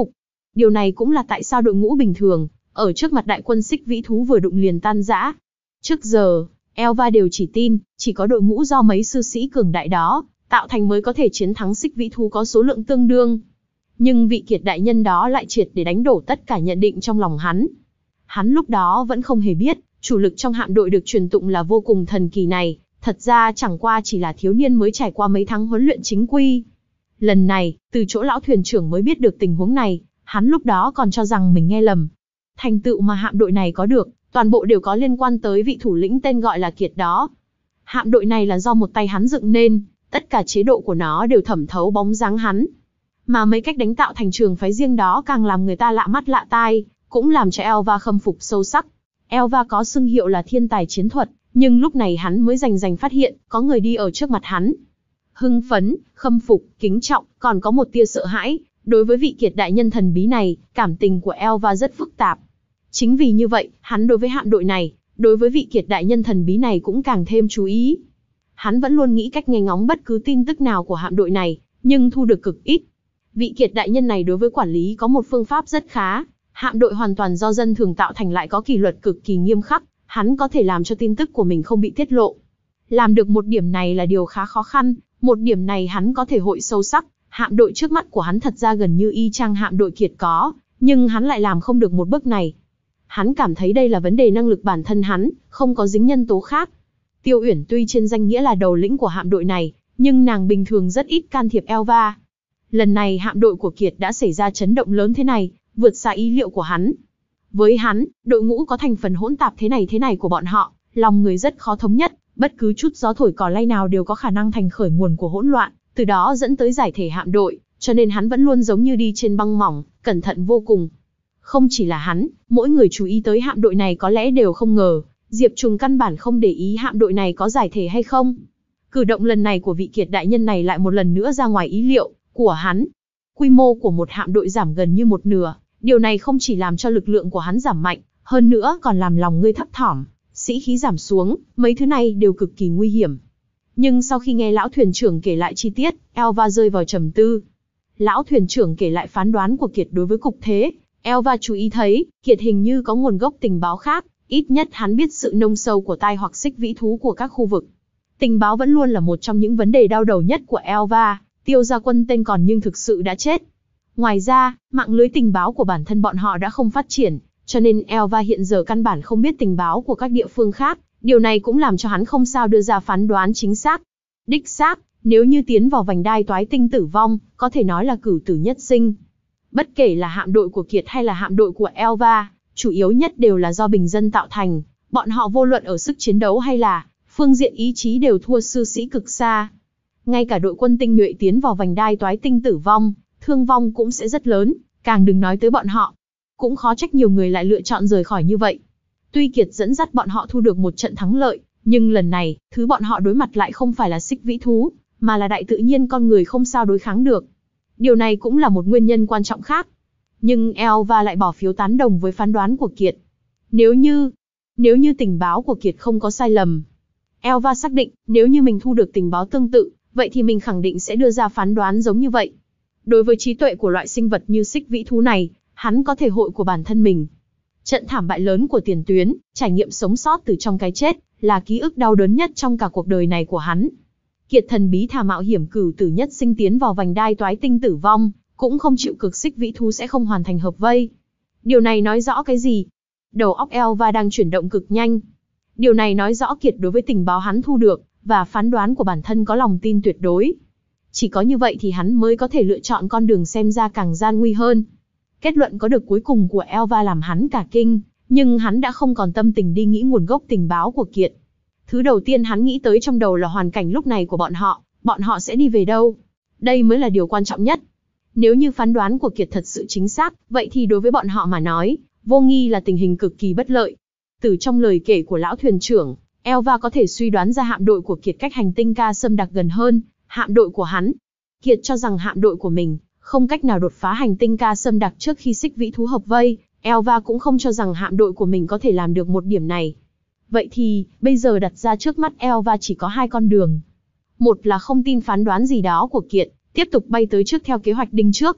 Điều này cũng là tại sao đội ngũ bình thường, ở trước mặt đại quân xích vĩ thú vừa đụng liền tan rã. Trước giờ, Elva đều chỉ tin, chỉ có đội ngũ do mấy sư sĩ cường đại đó, tạo thành mới có thể chiến thắng xích vĩ thú có số lượng tương đương. Nhưng vị Kiệt đại nhân đó lại triệt để đánh đổ tất cả nhận định trong lòng hắn. Hắn lúc đó vẫn không hề biết, chủ lực trong hạm đội được truyền tụng là vô cùng thần kỳ này, thật ra chẳng qua chỉ là thiếu niên mới trải qua mấy tháng huấn luyện chính quy. Lần này, từ chỗ lão thuyền trưởng mới biết được tình huống này, hắn lúc đó còn cho rằng mình nghe lầm. Thành tựu mà hạm đội này có được, toàn bộ đều có liên quan tới vị thủ lĩnh tên gọi là Kiệt đó. Hạm đội này là do một tay hắn dựng nên, tất cả chế độ của nó đều thẩm thấu bóng dáng hắn. Mà mấy cách đánh tạo thành trường phái riêng đó càng làm người ta lạ mắt lạ tai, cũng làm cho Elva khâm phục sâu sắc. Elva có xưng hiệu là thiên tài chiến thuật, nhưng lúc này hắn mới rành rành phát hiện, có người đi ở trước mặt hắn. Hưng phấn, khâm phục, kính trọng, còn có một tia sợ hãi. Đối với vị Kiệt đại nhân thần bí này, cảm tình của Elva rất phức tạp. Chính vì như vậy, hắn đối với hạm đội này, đối với vị Kiệt đại nhân thần bí này cũng càng thêm chú ý. Hắn vẫn luôn nghĩ cách nghe ngóng bất cứ tin tức nào của hạm đội này, nhưng thu được cực ít. Vị Kiệt đại nhân này đối với quản lý có một phương pháp rất khá. Hạm đội hoàn toàn do dân thường tạo thành lại có kỷ luật cực kỳ nghiêm khắc, hắn có thể làm cho tin tức của mình không bị tiết lộ. Làm được một điểm này là điều khá khó khăn, một điểm này hắn có thể hội sâu sắc. Hạm đội trước mắt của hắn thật ra gần như y chang hạm đội Kiệt có, nhưng hắn lại làm không được một bước này. Hắn cảm thấy đây là vấn đề năng lực bản thân hắn, không có dính nhân tố khác. Tiêu Uyển tuy trên danh nghĩa là đầu lĩnh của hạm đội này, nhưng nàng bình thường rất ít can thiệp Elva. Lần này hạm đội của Kiệt đã xảy ra chấn động lớn thế này, vượt xa ý liệu của hắn. Với hắn, đội ngũ có thành phần hỗn tạp thế này thế này của bọn họ, lòng người rất khó thống nhất, bất cứ chút gió thổi cỏ lay nào đều có khả năng thành khởi nguồn của hỗn loạn, từ đó dẫn tới giải thể hạm đội, cho nên hắn vẫn luôn giống như đi trên băng mỏng, cẩn thận vô cùng. Không chỉ là hắn, mỗi người chú ý tới hạm đội này có lẽ đều không ngờ, Diệp Trùng căn bản không để ý hạm đội này có giải thể hay không. Cử động lần này của vị Kiệt đại nhân này lại một lần nữa ra ngoài ý liệu của hắn. Quy mô của một hạm đội giảm gần như một nửa, điều này không chỉ làm cho lực lượng của hắn giảm mạnh, hơn nữa còn làm lòng ngươi thấp thỏm, sĩ khí giảm xuống, mấy thứ này đều cực kỳ nguy hiểm. Nhưng sau khi nghe lão thuyền trưởng kể lại chi tiết, Elva rơi vào trầm tư. Lão thuyền trưởng kể lại phán đoán của Kiệt đối với cục thế, Elva chú ý thấy, Kiệt hình như có nguồn gốc tình báo khác, ít nhất hắn biết sự nông sâu của tai hoặc xích vĩ thú của các khu vực. Tình báo vẫn luôn là một trong những vấn đề đau đầu nhất của Elva, Tiêu gia quân tên còn nhưng thực sự đã chết. Ngoài ra, mạng lưới tình báo của bản thân bọn họ đã không phát triển, cho nên Elva hiện giờ căn bản không biết tình báo của các địa phương khác, điều này cũng làm cho hắn không sao đưa ra phán đoán chính xác. Đích xác, nếu như tiến vào vành đai toái tinh tử vong, có thể nói là cửu tử nhất sinh. Bất kể là hạm đội của Kiệt hay là hạm đội của Elva, chủ yếu nhất đều là do bình dân tạo thành, bọn họ vô luận ở sức chiến đấu hay là phương diện ý chí đều thua sư sĩ cực xa. Ngay cả đội quân tinh nhuệ tiến vào vành đai toái tinh tử vong, thương vong cũng sẽ rất lớn, càng đừng nói tới bọn họ. Cũng khó trách nhiều người lại lựa chọn rời khỏi như vậy. Tuy Kiệt dẫn dắt bọn họ thu được một trận thắng lợi, nhưng lần này, thứ bọn họ đối mặt lại không phải là xích vĩ thú, mà là đại tự nhiên con người không sao đối kháng được. Điều này cũng là một nguyên nhân quan trọng khác. Nhưng Elva lại bỏ phiếu tán đồng với phán đoán của Kiệt. Nếu như, nếu như tình báo của Kiệt không có sai lầm, Elva xác định, nếu như mình thu được tình báo tương tự, vậy thì mình khẳng định sẽ đưa ra phán đoán giống như vậy. Đối với trí tuệ của loại sinh vật như xích vĩ thú này, hắn có thể hội của bản thân mình. Trận thảm bại lớn của tiền tuyến, trải nghiệm sống sót từ trong cái chết, là ký ức đau đớn nhất trong cả cuộc đời này của hắn. Kiệt thần bí thà mạo hiểm cửu tử nhất sinh tiến vào vành đai toái tinh tử vong, cũng không chịu cực xích vĩ thú sẽ không hoàn thành hợp vây. Điều này nói rõ cái gì? Đầu óc Elva đang chuyển động cực nhanh. Điều này nói rõ Kiệt đối với tình báo hắn thu được, và phán đoán của bản thân có lòng tin tuyệt đối. Chỉ có như vậy thì hắn mới có thể lựa chọn con đường xem ra càng gian nguy hơn. Kết luận có được cuối cùng của Elva làm hắn cả kinh, nhưng hắn đã không còn tâm tình đi nghĩ nguồn gốc tình báo của Kiệt. Thứ đầu tiên hắn nghĩ tới trong đầu là hoàn cảnh lúc này của bọn họ, bọn họ sẽ đi về đâu. Đây mới là điều quan trọng nhất. Nếu như phán đoán của Kiệt thật sự chính xác, vậy thì đối với bọn họ mà nói, vô nghi là tình hình cực kỳ bất lợi. Từ trong lời kể của lão thuyền trưởng, Elva có thể suy đoán ra hạm đội của Kiệt cách hành tinh Ca Sâm Đặc gần hơn hạm đội của hắn. Kiệt cho rằng hạm đội của mình không cách nào đột phá hành tinh Ca Sâm Đặc trước khi xích vĩ thú hợp vây, Elva cũng không cho rằng hạm đội của mình có thể làm được một điểm này. Vậy thì, bây giờ đặt ra trước mắt Elva chỉ có hai con đường. Một là không tin phán đoán gì đó của Kiệt, tiếp tục bay tới trước theo kế hoạch đinh trước.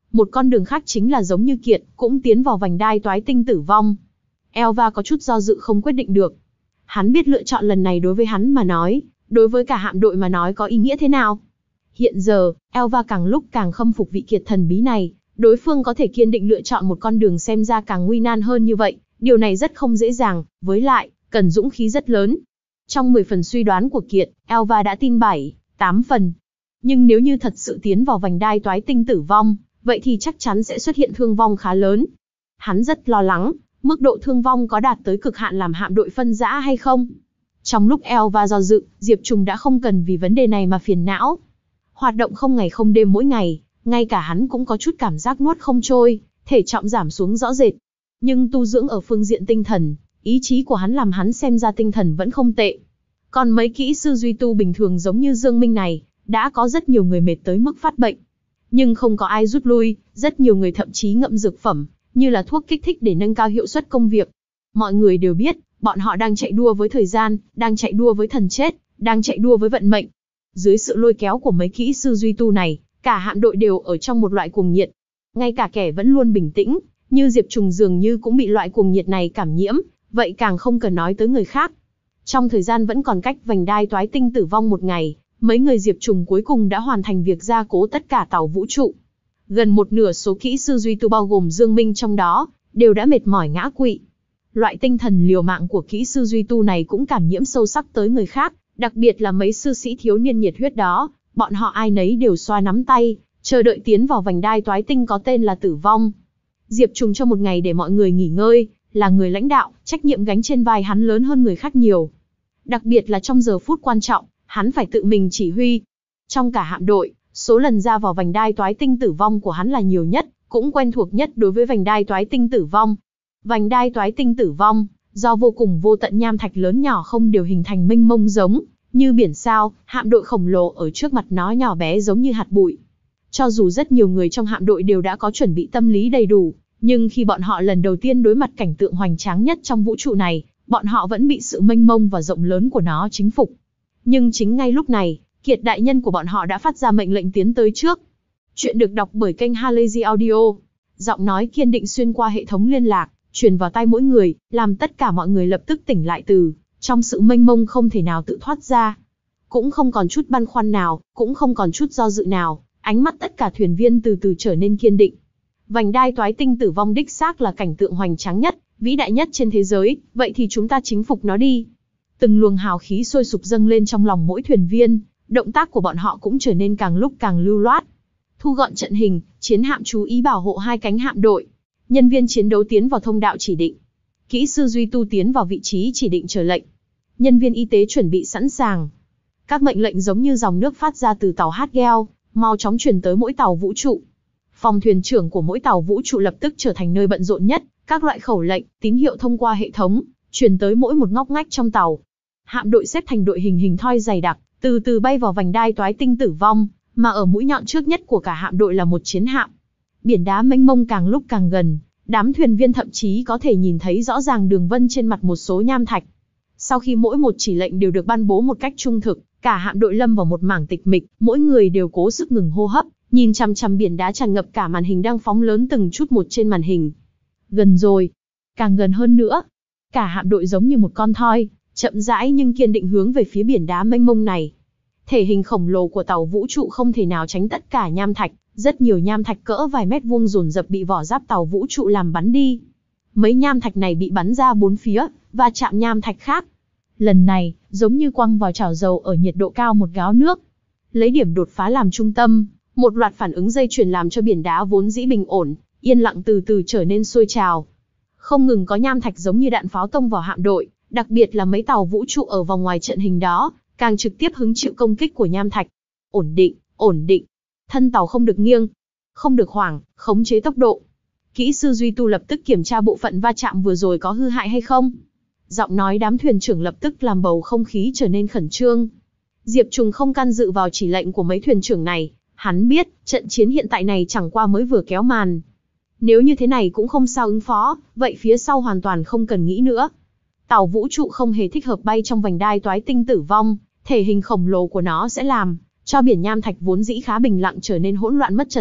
Một con đường khác chính là giống như Kiệt, cũng tiến vào vành đai toái tinh tử vong. Elva có chút do dự không quyết định được. Hắn biết lựa chọn lần này đối với hắn mà nói, đối với cả hạm đội mà nói có ý nghĩa thế nào. Hiện giờ, Elva càng lúc càng khâm phục vị Kiệt thần bí này, đối phương có thể kiên định lựa chọn một con đường xem ra càng nguy nan hơn như vậy, điều này rất không dễ dàng, với lại, cần dũng khí rất lớn. Trong mười phần suy đoán của Kiệt, Elva đã tin bảy, tám phần. Nhưng nếu như thật sự tiến vào vành đai toái tinh tử vong, vậy thì chắc chắn sẽ xuất hiện thương vong khá lớn. Hắn rất lo lắng, mức độ thương vong có đạt tới cực hạn làm hạm đội phân rã hay không. Trong lúc Elva do dự, Diệp Trùng đã không cần vì vấn đề này mà phiền não. Hoạt động không ngày không đêm mỗi ngày, ngay cả hắn cũng có chút cảm giác nuốt không trôi, thể trọng giảm xuống rõ rệt. Nhưng tu dưỡng ở phương diện tinh thần, ý chí của hắn làm hắn xem ra tinh thần vẫn không tệ. Còn mấy kỹ sư duy tu bình thường giống như Dương Minh này, đã có rất nhiều người mệt tới mức phát bệnh. Nhưng không có ai rút lui, rất nhiều người thậm chí ngậm dược phẩm, như là thuốc kích thích để nâng cao hiệu suất công việc. Mọi người đều biết, bọn họ đang chạy đua với thời gian, đang chạy đua với thần chết, đang chạy đua với vận mệnh. Dưới sự lôi kéo của mấy kỹ sư duy tu này, cả hạm đội đều ở trong một loại cuồng nhiệt. Ngay cả kẻ vẫn luôn bình tĩnh, như Diệp Trùng dường như cũng bị loại cuồng nhiệt này cảm nhiễm, vậy càng không cần nói tới người khác. Trong thời gian vẫn còn cách vành đai toái tinh tử vong một ngày, mấy người Diệp Trùng cuối cùng đã hoàn thành việc gia cố tất cả tàu vũ trụ. Gần một nửa số kỹ sư duy tu bao gồm Dương Minh trong đó, đều đã mệt mỏi ngã quỵ. Loại tinh thần liều mạng của kỹ sư duy tu này cũng cảm nhiễm sâu sắc tới người khác, đặc biệt là mấy sư sĩ thiếu niên nhiệt huyết đó, bọn họ ai nấy đều xoa nắm tay, chờ đợi tiến vào vành đai toái tinh có tên là tử vong. Diệp Trùng cho một ngày để mọi người nghỉ ngơi, là người lãnh đạo, trách nhiệm gánh trên vai hắn lớn hơn người khác nhiều. Đặc biệt là trong giờ phút quan trọng, hắn phải tự mình chỉ huy. Trong cả hạm đội, số lần ra vào vành đai toái tinh tử vong của hắn là nhiều nhất, cũng quen thuộc nhất đối với vành đai toái tinh tử vong. Vành đai toái tinh tử vong, do vô cùng vô tận nham thạch lớn nhỏ không đều hình thành mênh mông giống như biển sao, hạm đội khổng lồ ở trước mặt nó nhỏ bé giống như hạt bụi. Cho dù rất nhiều người trong hạm đội đều đã có chuẩn bị tâm lý đầy đủ, nhưng khi bọn họ lần đầu tiên đối mặt cảnh tượng hoành tráng nhất trong vũ trụ này, bọn họ vẫn bị sự mênh mông và rộng lớn của nó chinh phục. Nhưng chính ngay lúc này, Kiệt đại nhân của bọn họ đã phát ra mệnh lệnh tiến tới trước. Chuyện được đọc bởi kênh Halazy Audio. Giọng nói kiên định xuyên qua hệ thống liên lạc, truyền vào tai mỗi người, làm tất cả mọi người lập tức tỉnh lại từ trong sự mênh mông không thể nào tự thoát ra. Cũng không còn chút băn khoăn nào, cũng không còn chút do dự nào, ánh mắt tất cả thuyền viên từ từ trở nên kiên định. Vành đai toái tinh tử vong đích xác là cảnh tượng hoành tráng nhất, vĩ đại nhất trên thế giới, vậy thì chúng ta chính phục nó đi. Từng luồng hào khí sôi sục dâng lên trong lòng mỗi thuyền viên, động tác của bọn họ cũng trở nên càng lúc càng lưu loát. Thu gọn trận hình, chiến hạm chú ý bảo hộ hai cánh hạm đội. Nhân viên chiến đấu tiến vào thông đạo chỉ định. Kỹ sư duy tu tiến vào vị trí chỉ định chờ lệnh. Nhân viên y tế chuẩn bị sẵn sàng. Các mệnh lệnh giống như dòng nước phát ra từ tàu Hagel, mau chóng truyền tới mỗi tàu vũ trụ. Phòng thuyền trưởng của mỗi tàu vũ trụ lập tức trở thành nơi bận rộn nhất, các loại khẩu lệnh, tín hiệu thông qua hệ thống, truyền tới mỗi một ngóc ngách trong tàu. Hạm đội xếp thành đội hình hình thoi dày đặc, từ từ bay vào vành đai toái tinh tử vong, mà ở mũi nhọn trước nhất của cả hạm đội là một chiến hạm. Biển đá mênh mông càng lúc càng gần, đám thuyền viên thậm chí có thể nhìn thấy rõ ràng đường vân trên mặt một số nham thạch. Sau khi mỗi một chỉ lệnh đều được ban bố một cách trung thực, cả hạm đội lâm vào một mảng tịch mịch, mỗi người đều cố sức ngừng hô hấp, nhìn chằm chằm biển đá tràn ngập cả màn hình đang phóng lớn từng chút một trên màn hình. Gần rồi, càng gần hơn nữa. Cả hạm đội giống như một con thoi, chậm rãi nhưng kiên định hướng về phía biển đá mênh mông này. Thể hình khổng lồ của tàu vũ trụ không thể nào tránh tất cả nham thạch, rất nhiều nham thạch cỡ vài mét vuông dồn dập bị vỏ giáp tàu vũ trụ làm bắn đi. Mấy nham thạch này bị bắn ra bốn phía, và chạm nham thạch khác. Lần này, giống như quăng vào chảo dầu ở nhiệt độ cao một gáo nước. Lấy điểm đột phá làm trung tâm, một loạt phản ứng dây chuyền làm cho biển đá vốn dĩ bình ổn, yên lặng từ từ trở nên sôi trào. Không ngừng có nham thạch giống như đạn pháo tông vào hạm đội, đặc biệt là mấy tàu vũ trụ ở vòng ngoài trận hình đó, càng trực tiếp hứng chịu công kích của nham thạch. Ổn định, ổn định. Thân tàu không được nghiêng, không được hoảng, khống chế tốc độ. Kỹ sư duy tu lập tức kiểm tra bộ phận va chạm vừa rồi có hư hại hay không. Giọng nói đám thuyền trưởng lập tức làm bầu không khí trở nên khẩn trương. Diệp Trùng không can dự vào chỉ lệnh của mấy thuyền trưởng này, hắn biết, trận chiến hiện tại này chẳng qua mới vừa kéo màn. Nếu như thế này cũng không sao ứng phó, vậy phía sau hoàn toàn không cần nghĩ nữa. Tàu vũ trụ không hề thích hợp bay trong vành đai toái tinh tử vong, thể hình khổng lồ của nó sẽ làm cho biển nham thạch vốn dĩ khá bình lặng trở nên hỗn loạn mất trật tự,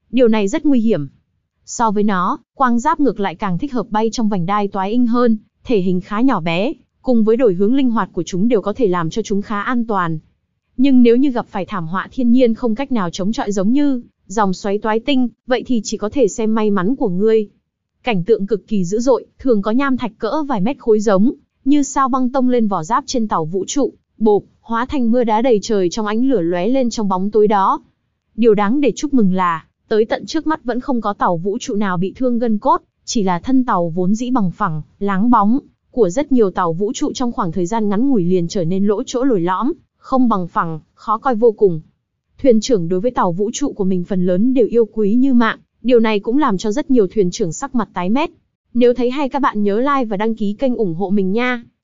Điều này rất nguy hiểm. So với nó, quang giáp ngược lại càng thích hợp bay trong vành đai toái inh hơn, thể hình khá nhỏ bé, cùng với đổi hướng linh hoạt của chúng đều có thể làm cho chúng khá an toàn. Nhưng nếu như gặp phải thảm họa thiên nhiên không cách nào chống chọi giống như dòng xoáy toái tinh, vậy thì chỉ có thể xem may mắn của ngươi. Cảnh tượng cực kỳ dữ dội, thường có nham thạch cỡ vài mét khối giống như sao băng tông lên vỏ giáp trên tàu vũ trụ, bộp, hóa thành mưa đá đầy trời trong ánh lửa lóe lên trong bóng tối đó. Điều đáng để chúc mừng là, tới tận trước mắt vẫn không có tàu vũ trụ nào bị thương gân cốt, chỉ là thân tàu vốn dĩ bằng phẳng, láng bóng, của rất nhiều tàu vũ trụ trong khoảng thời gian ngắn ngủi liền trở nên lỗ chỗ lồi lõm, không bằng phẳng, khó coi vô cùng. Thuyền trưởng đối với tàu vũ trụ của mình phần lớn đều yêu quý như mạng, điều này cũng làm cho rất nhiều thuyền trưởng sắc mặt tái mét. Nếu thấy hay các bạn nhớ like và đăng ký kênh ủng hộ mình nha.